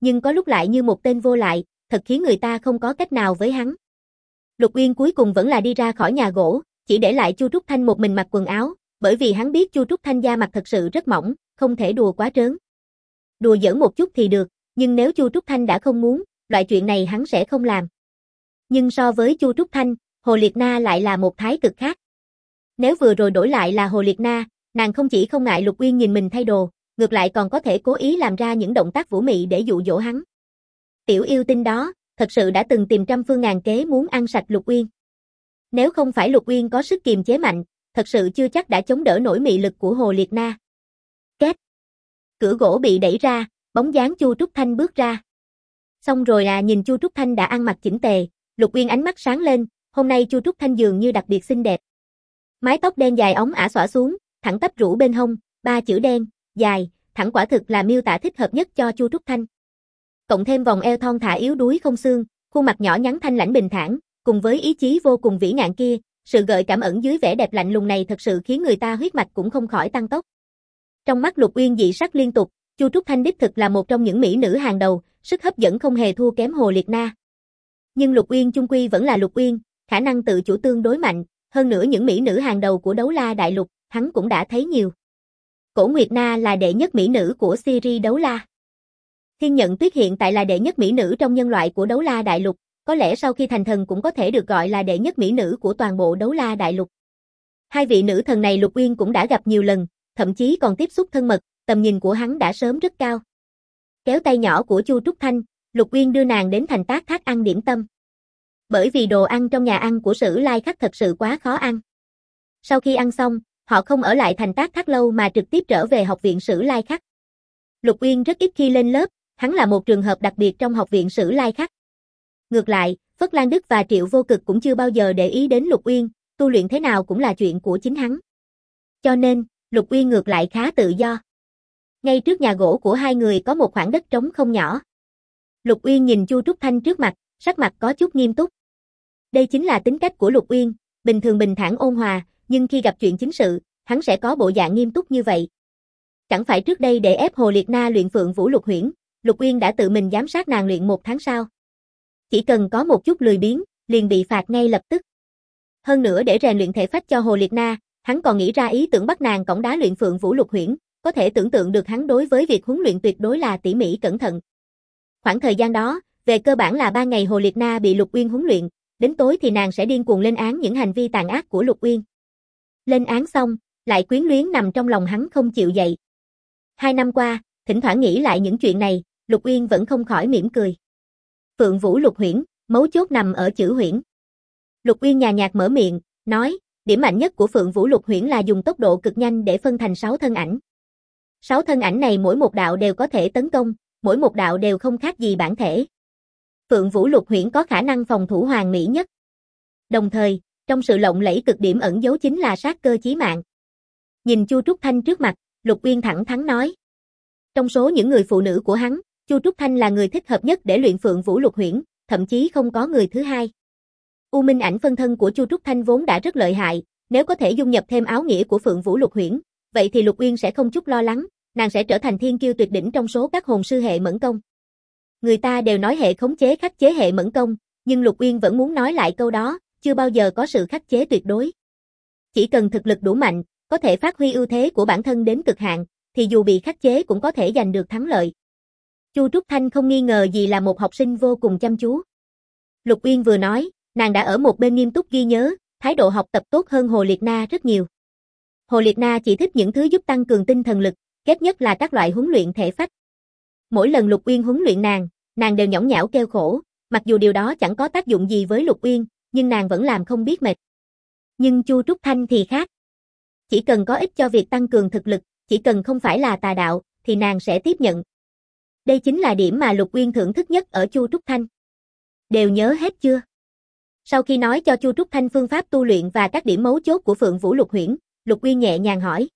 nhưng có lúc lại như một tên vô lại, thật khiến người ta không có cách nào với hắn. Lục Uyên cuối cùng vẫn là đi ra khỏi nhà gỗ, chỉ để lại Chu Trúc Thanh một mình mặc quần áo, bởi vì hắn biết Chu Trúc Thanh da mặt thật sự rất mỏng, không thể đùa quá trớn. Đùa giỡn một chút thì được, nhưng nếu Chu Trúc Thanh đã không muốn, loại chuyện này hắn sẽ không làm. Nhưng so với Chu Trúc Thanh, Hồ Liệt Na lại là một thái cực khác. Nếu vừa rồi đổi lại là Hồ Liệt Na, nàng không chỉ không ngại Lục Uyên nhìn mình thay đồ, ngược lại còn có thể cố ý làm ra những động tác vũ mị để dụ dỗ hắn. Tiểu yêu tinh đó, thật sự đã từng tìm trăm phương ngàn kế muốn ăn sạch Lục Uyên. Nếu không phải Lục Uyên có sức kiềm chế mạnh, thật sự chưa chắc đã chống đỡ nổi mị lực của Hồ Liệt Na. Két. Cửa gỗ bị đẩy ra, bóng dáng Chu Trúc Thanh bước ra. Xong rồi nhìn Chu Trúc Thanh đã ăn mặc chỉnh tề, Lục Uyên ánh mắt sáng lên, hôm nay Chu Trúc Thanh dường như đặc biệt xinh đẹp. Mái tóc đen dài óng ả xõa xuống, thẳng tắp rũ bên hông, 3 chữ đen, dài, thẳng quả thực là miêu tả thích hợp nhất cho Chu Trúc Thanh. Cộng thêm vòng eo thon thả yếu đuối không xương, khuôn mặt nhỏ nhắn thanh lãnh bình thản, cùng với ý chí vô cùng vĩ ngạn kia, sự gợi cảm ẩn dưới vẻ đẹp lạnh lùng này thật sự khiến người ta huyết mạch cũng không khỏi tăng tốc. Trong mắt Lục Uyên dị sắc liên tục, Chu Trúc Thanh đích thực là một trong những mỹ nữ hàng đầu, sức hấp dẫn không hề thua kém Hồ Liệt Na. Nhưng Lục Uyên chung quy vẫn là Lục Uyên, khả năng tự chủ tương đối mạnh, hơn nữa những mỹ nữ hàng đầu của Đấu La Đại Lục, hắn cũng đã thấy nhiều. Cổ Nguyệt Na là đệ nhất mỹ nữ của series Đấu La. Thiên Nhận Tuyết hiện tại là đệ nhất mỹ nữ trong nhân loại của Đấu La Đại Lục, có lẽ sau khi thành thần cũng có thể được gọi là đệ nhất mỹ nữ của toàn bộ Đấu La Đại Lục. Hai vị nữ thần này Lục Uyên cũng đã gặp nhiều lần, thậm chí còn tiếp xúc thân mật, tầm nhìn của hắn đã sớm rất cao. Kéo tay nhỏ của Chu Trúc Thanh, Lục Uyên đưa nàng đến thành Tác Thác ăn điểm tâm. Bởi vì đồ ăn trong nhà ăn của Sử Lai Khắc thật sự quá khó ăn. Sau khi ăn xong, họ không ở lại thành Tác Thác lâu mà trực tiếp trở về học viện Sử Lai Khắc. Lục Uyên rất ít khi lên lớp, hắn là một trường hợp đặc biệt trong học viện Sử Lai Khắc. Ngược lại, Phất Lan Đức và Triệu Vô Cực cũng chưa bao giờ để ý đến Lục Uyên, tu luyện thế nào cũng là chuyện của chính hắn. Cho nên, Lục Uyên ngược lại khá tự do. Ngay trước nhà gỗ của hai người có một khoảng đất trống không nhỏ. Lục Uyên nhìn Chu Trúc Thanh trước mặt, sắc mặt có chút nghiêm túc. Đây chính là tính cách của Lục Uyên, bình thường bình thản ôn hòa, nhưng khi gặp chuyện chính sự, hắn sẽ có bộ dạng nghiêm túc như vậy. Chẳng phải trước đây để ép Hồ Liệt Na luyện Phượng Vũ Lục Huyễn, Lục Uyên đã tự mình giám sát nàng luyện 1 tháng sao? Chỉ cần có một chút lười biếng, liền bị phạt ngay lập tức. Hơn nữa để rèn luyện thể phách cho Hồ Liệt Na, hắn còn nghĩ ra ý tưởng bắt nàng cõng đá luyện Phượng Vũ Lục Huyễn, có thể tưởng tượng được hắn đối với việc huấn luyện tuyệt đối là tỉ mỉ cẩn thận. Khoảng thời gian đó, về cơ bản là 3 ngày Hồ Liệt Na bị Lục Uyên huấn luyện, đến tối thì nàng sẽ điên cuồng lên án những hành vi tàn ác của Lục Uyên. Lên án xong, lại quyến luyến nằm trong lòng hắn không chịu dậy. 2 năm qua, thỉnh thoảng nghĩ lại những chuyện này, Lục Uyên vẫn không khỏi mỉm cười. Phượng Vũ Lục Huyễn, mấu chốt nằm ở chữ huyễn. Lục Uyên nhàn nhạt mở miệng, nói, điểm mạnh nhất của Phượng Vũ Lục Huyễn là dùng tốc độ cực nhanh để phân thành 6 thân ảnh. 6 thân ảnh này mỗi một đạo đều có thể tấn công, mỗi một đạo đều không khác gì bản thể. Phượng Vũ Lục Huyễn có khả năng phòng thủ hoàn mỹ nhất. Đồng thời, trong sự lộng lẫy cực điểm ẩn giấu chính là sát cơ chí mạng. Nhìn Chu Trúc Thanh trước mặt, Lục Uyên thẳng thắn nói. Trong số những người phụ nữ của hắn, Chu Trúc Thanh là người thích hợp nhất để luyện Phượng Vũ Lục Huyễn, thậm chí không có người thứ hai. U Minh ảnh phân thân của Chu Trúc Thanh vốn đã rất lợi hại, nếu có thể dung nhập thêm áo nghĩa của Phượng Vũ Lục Huyễn, vậy thì Lục Uyên sẽ không chút lo lắng, nàng sẽ trở thành thiên kiêu tuyệt đỉnh trong số các hồn sư hệ mẫn công. Người ta đều nói hệ khống chế khắc chế hệ mẫn công, nhưng Lục Uyên vẫn muốn nói lại câu đó, chưa bao giờ có sự khắc chế tuyệt đối. Chỉ cần thực lực đủ mạnh, có thể phát huy ưu thế của bản thân đến cực hạn, thì dù bị khắc chế cũng có thể giành được thắng lợi. Chu Trúc Thanh không nghi ngờ gì là một học sinh vô cùng chăm chú. Lục Uyên vừa nói, nàng đã ở một bên nghiêm túc ghi nhớ, thái độ học tập tốt hơn Hồ Liệt Na rất nhiều. Hồ Liệt Na chỉ thích những thứ giúp tăng cường tinh thần lực, ghét nhất là các loại huấn luyện thể phách. Mỗi lần Lục Uyên huấn luyện nàng đều nhõng nhẽo kêu khổ, mặc dù điều đó chẳng có tác dụng gì với Lục Uyên, nhưng nàng vẫn làm không biết mệt. Nhưng Chu Trúc Thanh thì khác. Chỉ cần có ích cho việc tăng cường thực lực, chỉ cần không phải là tà đạo, thì nàng sẽ tiếp nhận. Đây chính là điểm mà Lục Uyên thưởng thức nhất ở Chu Trúc Thanh. Đều nhớ hết chưa? Sau khi nói cho Chu Trúc Thanh phương pháp tu luyện và các điểm mấu chốt của Phượng Vũ Lục Huyễn, Lục Uyên nhẹ nhàng hỏi.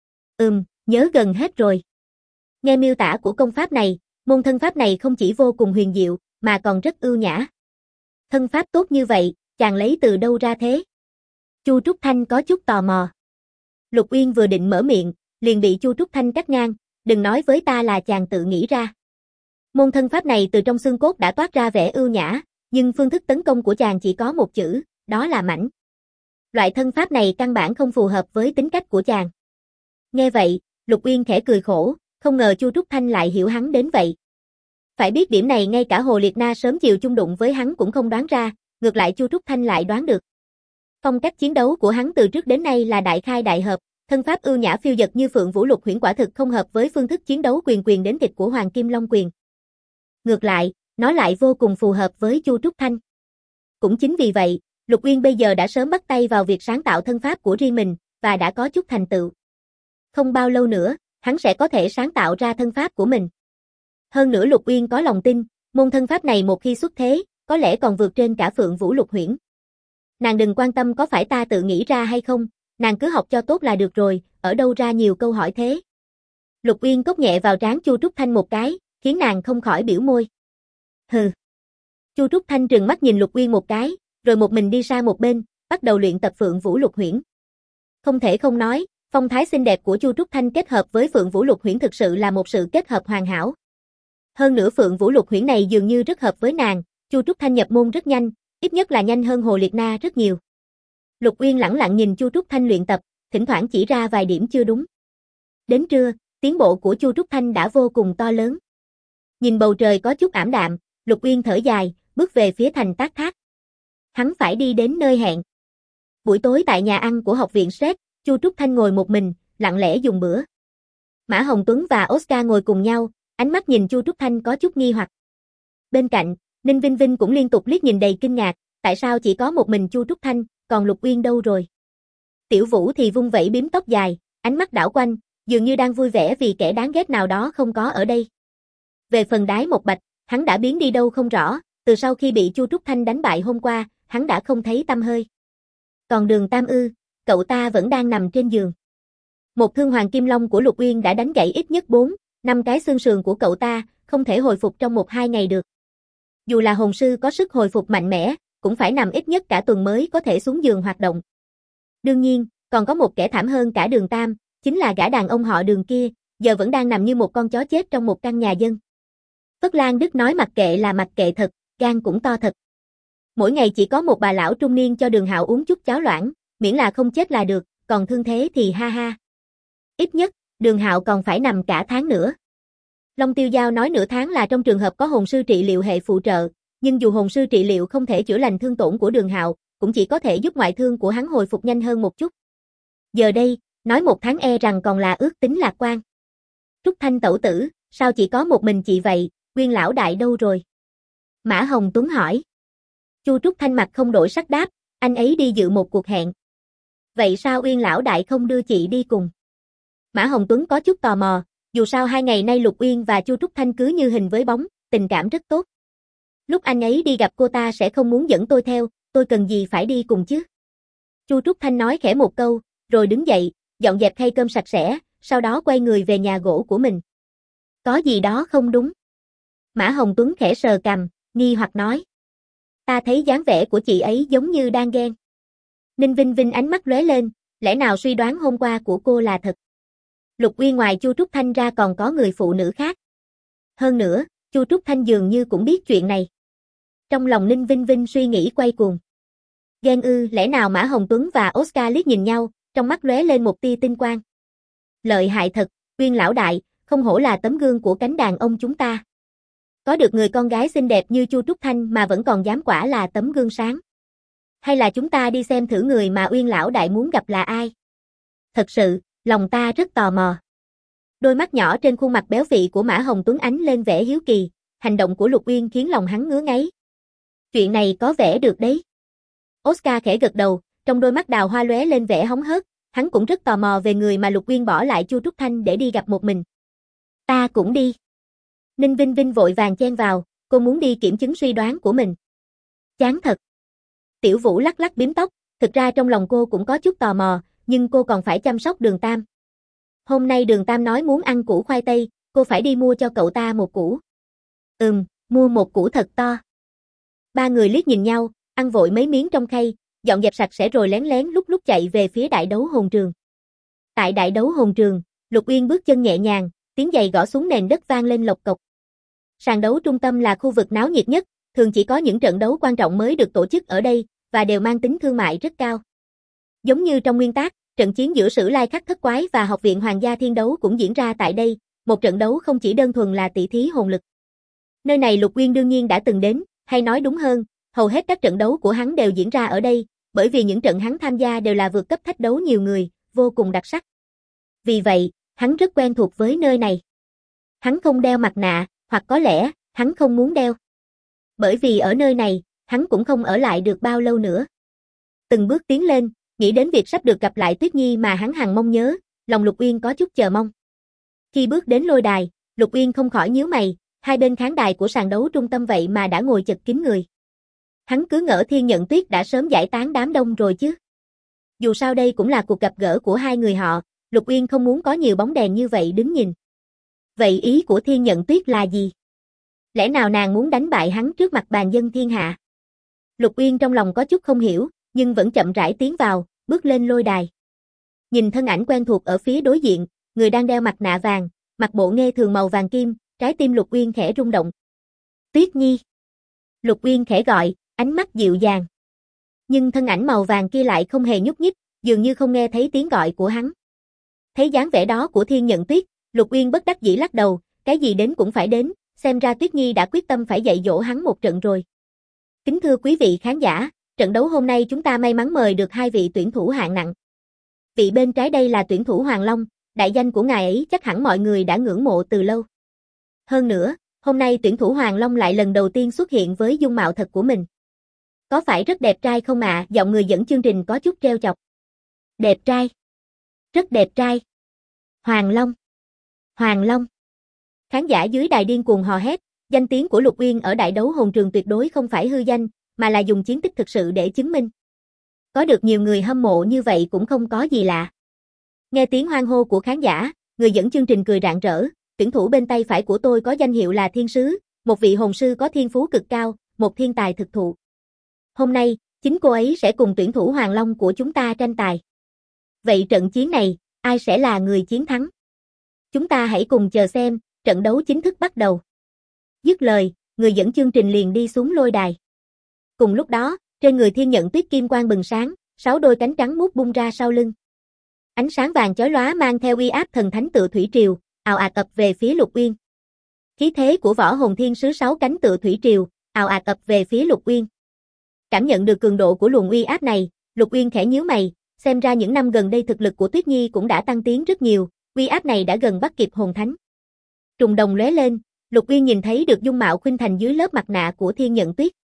Nhớ gần hết rồi. Nghe miêu tả của công pháp này, môn thân pháp này không chỉ vô cùng huyền diệu, mà còn rất ưu nhã. Thân pháp tốt như vậy, chàng lấy từ đâu ra thế? Chu Trúc Thanh có chút tò mò. Lục Uyên vừa định mở miệng, liền bị Chu Trúc Thanh cắt ngang, đừng nói với ta là chàng tự nghĩ ra. Môn thân pháp này từ trong xương cốt đã toát ra vẻ ưu nhã, nhưng phương thức tấn công của chàng chỉ có một chữ, đó là mãnh. Loại thân pháp này căn bản không phù hợp với tính cách của chàng. Nghe vậy, Lục Uyên khẽ cười khổ, không ngờ Chu Trúc Thanh lại hiểu hắn đến vậy. Phải biết điểm này ngay cả Hồ Liệt Na sớm chiều chung đụng với hắn cũng không đoán ra, ngược lại Chu Trúc Thanh lại đoán được. Phong cách chiến đấu của hắn từ trước đến nay là đại khai đại hợp, thân pháp ưu nhã phiêu dật như Phượng Vũ Lục Huyễn quả thực không hợp với phương thức chiến đấu quyền quyền đến thịt của Hoàng Kim Long Quyền. Ngược lại, nó lại vô cùng phù hợp với Chu Trúc Thanh. Cũng chính vì vậy, Lục Uyên bây giờ đã sớm bắt tay vào việc sáng tạo thân pháp của riêng mình, và đã có chút thành tựu. Không bao lâu nữa, hắn sẽ có thể sáng tạo ra thân pháp của mình. Hơn nữa Lục Uyên có lòng tin, môn thân pháp này một khi xuất thế, có lẽ còn vượt trên cả Phượng Vũ Lục Huyễn. Nàng đừng quan tâm có phải ta tự nghĩ ra hay không, nàng cứ học cho tốt là được rồi, ở đâu ra nhiều câu hỏi thế. Lục Uyên cốc nhẹ vào trán Chu Trúc Thanh một cái, khiến nàng không khỏi biểu môi. Hừ. Chu Trúc Thanh trừng mắt nhìn Lục Uyên một cái, rồi một mình đi sang một bên, bắt đầu luyện tập Phượng Vũ Lục Huyễn. Không thể không nói, phong thái xinh đẹp của Chu Trúc Thanh kết hợp với Phượng Vũ Lục Huyễn thực sự là một sự kết hợp hoàn hảo. Hơn nữa Phượng Vũ Lục Huyễn này dường như rất hợp với nàng, Chu Trúc Thanh nhập môn rất nhanh, ít nhất là nhanh hơn Hồ Liệt Na rất nhiều. Lục Uyên lẳng lặng nhìn Chu Trúc Thanh luyện tập, thỉnh thoảng chỉ ra vài điểm chưa đúng. Đến trưa, tiến bộ của Chu Trúc Thanh đã vô cùng to lớn. Nhìn bầu trời có chút ảm đạm, Lục Uyên thở dài, bước về phía thành Tác Thác. Hắn phải đi đến nơi hẹn. Buổi tối tại nhà ăn của học viện SET, Chu Trúc Thanh ngồi một mình, lặng lẽ dùng bữa. Mã Hồng Tuấn và Oscar ngồi cùng nhau, ánh mắt nhìn Chu Trúc Thanh có chút nghi hoặc. Bên cạnh, Ninh Vinh Vinh cũng liên tục liếc nhìn đầy kinh ngạc, tại sao chỉ có một mình Chu Trúc Thanh, còn Lục Uyên đâu rồi? Tiểu Vũ thì vung vẩy bím tóc dài, ánh mắt đảo quanh, dường như đang vui vẻ vì kẻ đáng ghét nào đó không có ở đây. Về phần Đái Một Bạch, hắn đã biến đi đâu không rõ, từ sau khi bị Chu Trúc Thanh đánh bại hôm qua, hắn đã không thấy tăm hơi. Còn Đường Tam ư, cậu ta vẫn đang nằm trên giường. Một thương Hoàng Kim Long của Lục Uyên đã đánh gãy ít nhất 4, 5 cái xương sườn của cậu ta, không thể hồi phục trong 1-2 ngày được. Dù là hồn sư có sức hồi phục mạnh mẽ, cũng phải nằm ít nhất cả tuần mới có thể xuống giường hoạt động. Đương nhiên, còn có một kẻ thảm hơn cả Đường Tam, chính là gã đàn ông họ Đường kia, giờ vẫn đang nằm như một con chó chết trong một căn nhà dân. Phất Lan Đức nói mặc kệ là mặc kệ thật, gan cũng to thật. Mỗi ngày chỉ có một bà lão trung niên cho Đường Hạo uống chút cháo loãng, miễn là không chết là được, còn thương thế thì ha ha. Ít nhất, Đường Hạo còn phải nằm cả tháng nữa. Long Tiêu Giao nói nửa tháng là trong trường hợp có hồn sư trị liệu hệ phụ trợ, nhưng dù hồn sư trị liệu không thể chữa lành thương tổn của Đường Hạo, cũng chỉ có thể giúp ngoại thương của hắn hồi phục nhanh hơn một chút. Giờ đây, nói 1 tháng e rằng còn là ước tính lạc quan. Trúc Thanh tẩu tử, sao chỉ có một mình chị vậy, Uyên lão đại đâu rồi? Mã Hồng Tuấn hỏi. Chu Trúc Thanh mặt không đổi sắc đáp, anh ấy đi dự một cuộc hẹn. Vậy sao Uyên lão đại không đưa chị đi cùng? Mã Hồng Tuấn có chút tò mò, dù sao 2 ngày nay Lục Uyên và Chu Trúc Thanh cứ như hình với bóng, tình cảm rất tốt. Lúc anh ấy đi gặp cô ta sẽ không muốn dẫn tôi theo, tôi cần gì phải đi cùng chứ? Chu Trúc Thanh nói khẽ một câu, rồi đứng dậy, dọn dẹp khay cơm sạch sẽ, sau đó quay người về nhà gỗ của mình. Có gì đó không đúng. Mã Hồng Tuấn khẽ sờ cằm, nghi hoặc nói. Ta thấy dáng vẻ của chị ấy giống như đang ghen. Ninh Vinh Vinh ánh mắt lóe lên, lẽ nào suy đoán hôm qua của cô là thật? Lục Uyên ngoài Chu Trúc Thanh ra còn có người phụ nữ khác. Hơn nữa, Chu Trúc Thanh dường như cũng biết chuyện này. Trong lòng Ninh Vinh Vinh suy nghĩ quay cuồng. Ghen ư, lẽ nào Mã Hồng Tuấn và Oscar liếc nhìn nhau, trong mắt lóe lên một tia tinh quang. Lợi hại thật, Uyên lão đại, không hổ là tấm gương của cánh đàn ông chúng ta. Có được người con gái xinh đẹp như Chu Trúc Thanh mà vẫn còn dám quả là tấm gương sáng. Hay là chúng ta đi xem thử người mà Uyên lão đại muốn gặp là ai? Thật sự, lòng ta rất tò mò. Đôi mắt nhỏ trên khuôn mặt béo phì của Mã Hồng Tuấn ánh lên vẻ hiếu kỳ, hành động của Lục Uyên khiến lòng hắn ngứa ngáy. Chuyện này có vẻ được đấy. Oscar khẽ gật đầu, trong đôi mắt đào hoa lóe lên vẻ hóng hớt, hắn cũng rất tò mò về người mà Lục Uyên bỏ lại Chu Trúc Thanh để đi gặp một mình. Ta cũng đi. Ninh Vinh Vinh vội vàng chen vào, cô muốn đi kiểm chứng suy đoán của mình. Chán thật. Tiểu Vũ lắc lắc bím tóc, thực ra trong lòng cô cũng có chút tò mò, nhưng cô còn phải chăm sóc Đường Tam. Hôm nay Đường Tam nói muốn ăn củ khoai tây, cô phải đi mua cho cậu ta một củ. Mua một củ thật to. Ba người liếc nhìn nhau, ăn vội mấy miếng trong khay, dọn dẹp sạch sẽ rồi lén lén lúc lúc chạy về phía đại đấu hồn trường. Tại đại đấu hồn trường, Lục Uyên bước chân nhẹ nhàng, tiếng giày gõ xuống nền đất vang lên lộc cộc. Sàn đấu trung tâm là khu vực náo nhiệt nhất, thường chỉ có những trận đấu quan trọng mới được tổ chức ở đây, và đều mang tính thương mại rất cao. Giống như trong nguyên tác, trận chiến giữa Sử Lai Khắc Thất Quái và Học viện Hoàng gia Thiên Đấu cũng diễn ra tại đây, một trận đấu không chỉ đơn thuần là tỷ thí hồn lực. Nơi này Lục Uyên đương nhiên đã từng đến, hay nói đúng hơn, hầu hết các trận đấu của hắn đều diễn ra ở đây, bởi vì những trận hắn tham gia đều là vượt cấp thách đấu nhiều người, vô cùng đặc sắc. Vì vậy, hắn rất quen thuộc với nơi này. Hắn không đeo mặt nạ, hoặc có lẽ, hắn không muốn đeo. Bởi vì ở nơi này, hắn cũng không ở lại được bao lâu nữa. Từng bước tiến lên, nghĩ đến việc sắp được gặp lại Tuyết Nhi mà hắn hằng mong nhớ, lòng Lục Uyên có chút chờ mong. Khi bước đến lôi đài, Lục Uyên không khỏi nhíu mày, hai bên khán đài của sàn đấu trung tâm vậy mà đã ngồi chật kín người. Hắn cứ ngỡ Thiên Nhận Tuyết đã sớm giải tán đám đông rồi chứ. Dù sao đây cũng là cuộc gặp gỡ của hai người họ, Lục Uyên không muốn có nhiều bóng đèn như vậy đứng nhìn. Vậy ý của Thiên Nhận Tuyết là gì? Lẽ nào nàng muốn đánh bại hắn trước mặt bàn dân thiên hạ? Lục Uyên trong lòng có chút không hiểu, nhưng vẫn chậm rãi tiến vào, bước lên lôi đài. Nhìn thân ảnh quen thuộc ở phía đối diện, người đang đeo mặt nạ vàng, mặc bộ nghê thường màu vàng kim, trái tim Lục Uyên khẽ rung động. Tuyết Nhi. Lục Uyên khẽ gọi, ánh mắt dịu dàng. Nhưng thân ảnh màu vàng kia lại không hề nhúc nhích, dường như không nghe thấy tiếng gọi của hắn. Thấy dáng vẻ đó của Thiên Nhận Tuyết, Lục Uyên bất đắc dĩ lắc đầu, cái gì đến cũng phải đến, xem ra Tuyết Nhi đã quyết tâm phải dạy dỗ hắn một trận rồi. Kính thưa quý vị khán giả, trận đấu hôm nay chúng ta may mắn mời được hai vị tuyển thủ hạng nặng. Vị bên trái đây là tuyển thủ Hoàng Long, đại danh của ngài ấy chắc hẳn mọi người đã ngưỡng mộ từ lâu. Hơn nữa, hôm nay tuyển thủ Hoàng Long lại lần đầu tiên xuất hiện với dung mạo thật của mình. Có phải rất đẹp trai không ạ? Giọng người dẫn chương trình có chút trêu chọc. Đẹp trai. Rất đẹp trai. Hoàng Long. Hoàng Long. Khán giả dưới đài điên cuồng hò hét, danh tiếng của Lục Uyên ở đại đấu hồn trường tuyệt đối không phải hư danh, mà là dùng chiến tích thực sự để chứng minh. Có được nhiều người hâm mộ như vậy cũng không có gì lạ. Nghe tiếng hoan hô của khán giả, người dẫn chương trình cười rạng rỡ, tuyển thủ bên tay phải của tôi có danh hiệu là Thiên Sứ, một vị hồn sư có thiên phú cực cao, một thiên tài thực thụ. Hôm nay, chính cô ấy sẽ cùng tuyển thủ Hoàng Long của chúng ta tranh tài. Vậy trận chiến này, ai sẽ là người chiến thắng? Chúng ta hãy cùng chờ xem, trận đấu chính thức bắt đầu. Dứt lời, người dẫn chương trình liền đi xuống lôi đài. Cùng lúc đó, trên người Thiên Nhận Tuyết kim quang bừng sáng, 6 đôi cánh trắng muốt bung ra sau lưng. Ánh sáng vàng chói lóa mang theo uy áp thần thánh tựa thủy triều, ào ạt ập về phía Lục Uyên. Khí thế của võ hồn thiên sứ 6 cánh tựa thủy triều, ào ạt ập về phía Lục Uyên. Cảm nhận được cường độ của luồng uy áp này, Lục Uyên khẽ nhíu mày, xem ra những năm gần đây thực lực của Tuyết Nhi cũng đã tăng tiến rất nhiều, uy áp này đã gần bắt kịp hồn thánh. Trùng đồng lóe lên, Lục Uyên nhìn thấy được dung mạo khuynh thành dưới lớp mặt nạ của Thiên Nhận Tuyết.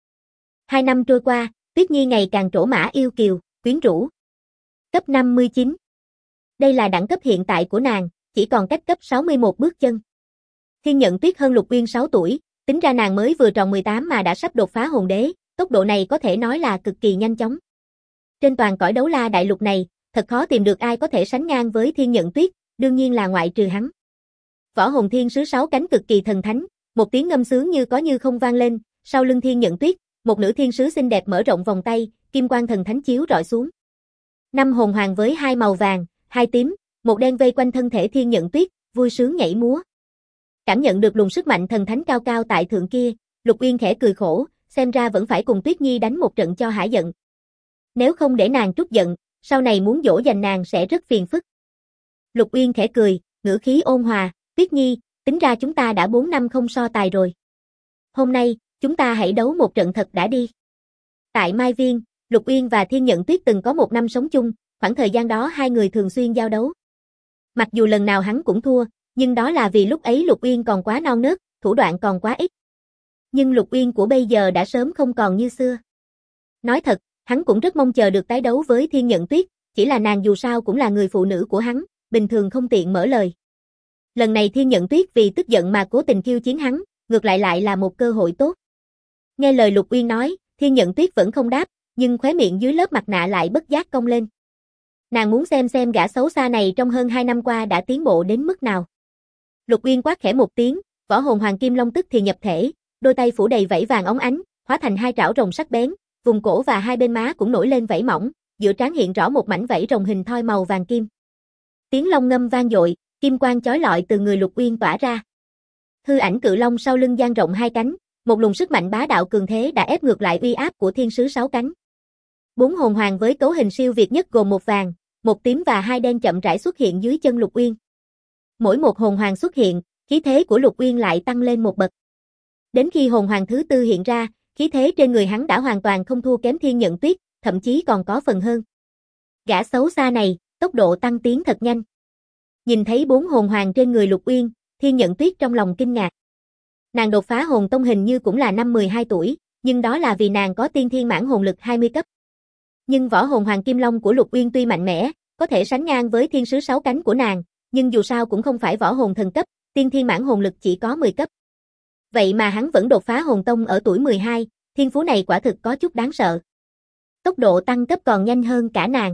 2 năm trôi qua, Tuyết Nhi ngày càng trổ mã yêu kiều, quyến rũ. Cấp 59. Đây là đẳng cấp hiện tại của nàng, chỉ còn cách cấp 61 bước chân. Thiên Nhận Tuyết hơn Lục Uyên 6 tuổi, tính ra nàng mới vừa tròn 18 mà đã sắp đột phá hồn đế, tốc độ này có thể nói là cực kỳ nhanh chóng. Trên toàn cõi đấu la đại lục này, thật khó tìm được ai có thể sánh ngang với Thiên Nhận Tuyết, đương nhiên là ngoại trừ hắn. Võ hồn thiên sứ 6 cánh cực kỳ thần thánh, một tiếng ngâm sướng như có như không vang lên, sau lưng Thiên Nhận Tuyết, một nữ thiên sứ xinh đẹp mở rộng vòng tay, kim quang thần thánh chiếu rọi xuống. 5 hồn hoàng với 2 màu vàng, 2 tím, một đen vây quanh thân thể Thiên Nhận Tuyết, vui sướng nhảy múa. Cảm nhận được luồng sức mạnh thần thánh cao cao tại thượng kia, Lục Uyên khẽ cười khổ, xem ra vẫn phải cùng Tuyết Nhi đánh một trận cho hả giận. Nếu không để nàng trút giận, sau này muốn dỗ dành nàng sẽ rất phiền phức. Lục Uyên khẽ cười, ngữ khí ôn hòa, Tuyết Nhi, tính ra chúng ta đã 4 năm không so tài rồi. Hôm nay, chúng ta hãy đấu một trận thật đã đi. Tại Mai Viên, Lục Uyên và Thiên Nhận Tuyết từng có 1 năm sống chung, khoảng thời gian đó hai người thường xuyên giao đấu. Mặc dù lần nào hắn cũng thua, nhưng đó là vì lúc ấy Lục Uyên còn quá non nớt, thủ đoạn còn quá ít. Nhưng Lục Uyên của bây giờ đã sớm không còn như xưa. Nói thật, hắn cũng rất mong chờ được tái đấu với Thiên Nhận Tuyết, chỉ là nàng dù sao cũng là người phụ nữ của hắn, bình thường không tiện mở lời. Lần này Thiên Nhận Tuyết vì tức giận mà cố tình khiêu chiến hắn, ngược lại là một cơ hội tốt. Nghe lời Lục Uyên nói, Thiên Nhận Tuyết vẫn không đáp, nhưng khóe miệng dưới lớp mặt nạ lại bất giác cong lên. Nàng muốn xem gã xấu xa này trong hơn 2 năm qua đã tiến bộ đến mức nào. Lục Uyên quát khẽ một tiếng, võ hồn hoàng kim long tức thì nhập thể, đôi tay phủ đầy vảy vàng óng ánh, hóa thành 2 trảo rồng sắc bén, vùng cổ và 2 bên má cũng nổi lên vảy mỏng, giữa trán hiện rõ một mảnh vảy rồng hình thoi màu vàng kim. Tiếng long ngâm vang dội, kim quang chói lọi từ người Lục Uyên tỏa ra. Hư ảnh cự long sau lưng dang rộng hai cánh, một luồng sức mạnh bá đạo cường thế đã ép ngược lại uy áp của thiên sứ sáu cánh. Bốn hồn hoàng với cấu hình siêu việt nhất gồm một vàng, một tím và hai đen chậm rãi xuất hiện dưới chân Lục Uyên. Mỗi một hồn hoàng xuất hiện, khí thế của Lục Uyên lại tăng lên một bậc. Đến khi hồn hoàng thứ tư hiện ra, khí thế trên người hắn đã hoàn toàn không thua kém Thiên Nhận Tuyết, thậm chí còn có phần hơn. Gã xấu xa này, tốc độ tăng tiến thật nhanh. Nhìn thấy bốn hồn hoàng trên người Lục Uyên, Thiên Nhận Tuyết trong lòng kinh ngạc. Nàng đột phá hồn tông hình như cũng là năm 12 tuổi, nhưng đó là vì nàng có tiên thiên mãn hồn lực 20 cấp. Nhưng võ hồn hoàng kim long của Lục Uyên tuy mạnh mẽ, có thể sánh ngang với thiên sứ sáu cánh của nàng, nhưng dù sao cũng không phải võ hồn thần cấp, tiên thiên mãn hồn lực chỉ có 10 cấp. Vậy mà hắn vẫn đột phá hồn tông ở tuổi 12, thiên phú này quả thực có chút đáng sợ. Tốc độ tăng cấp còn nhanh hơn cả nàng.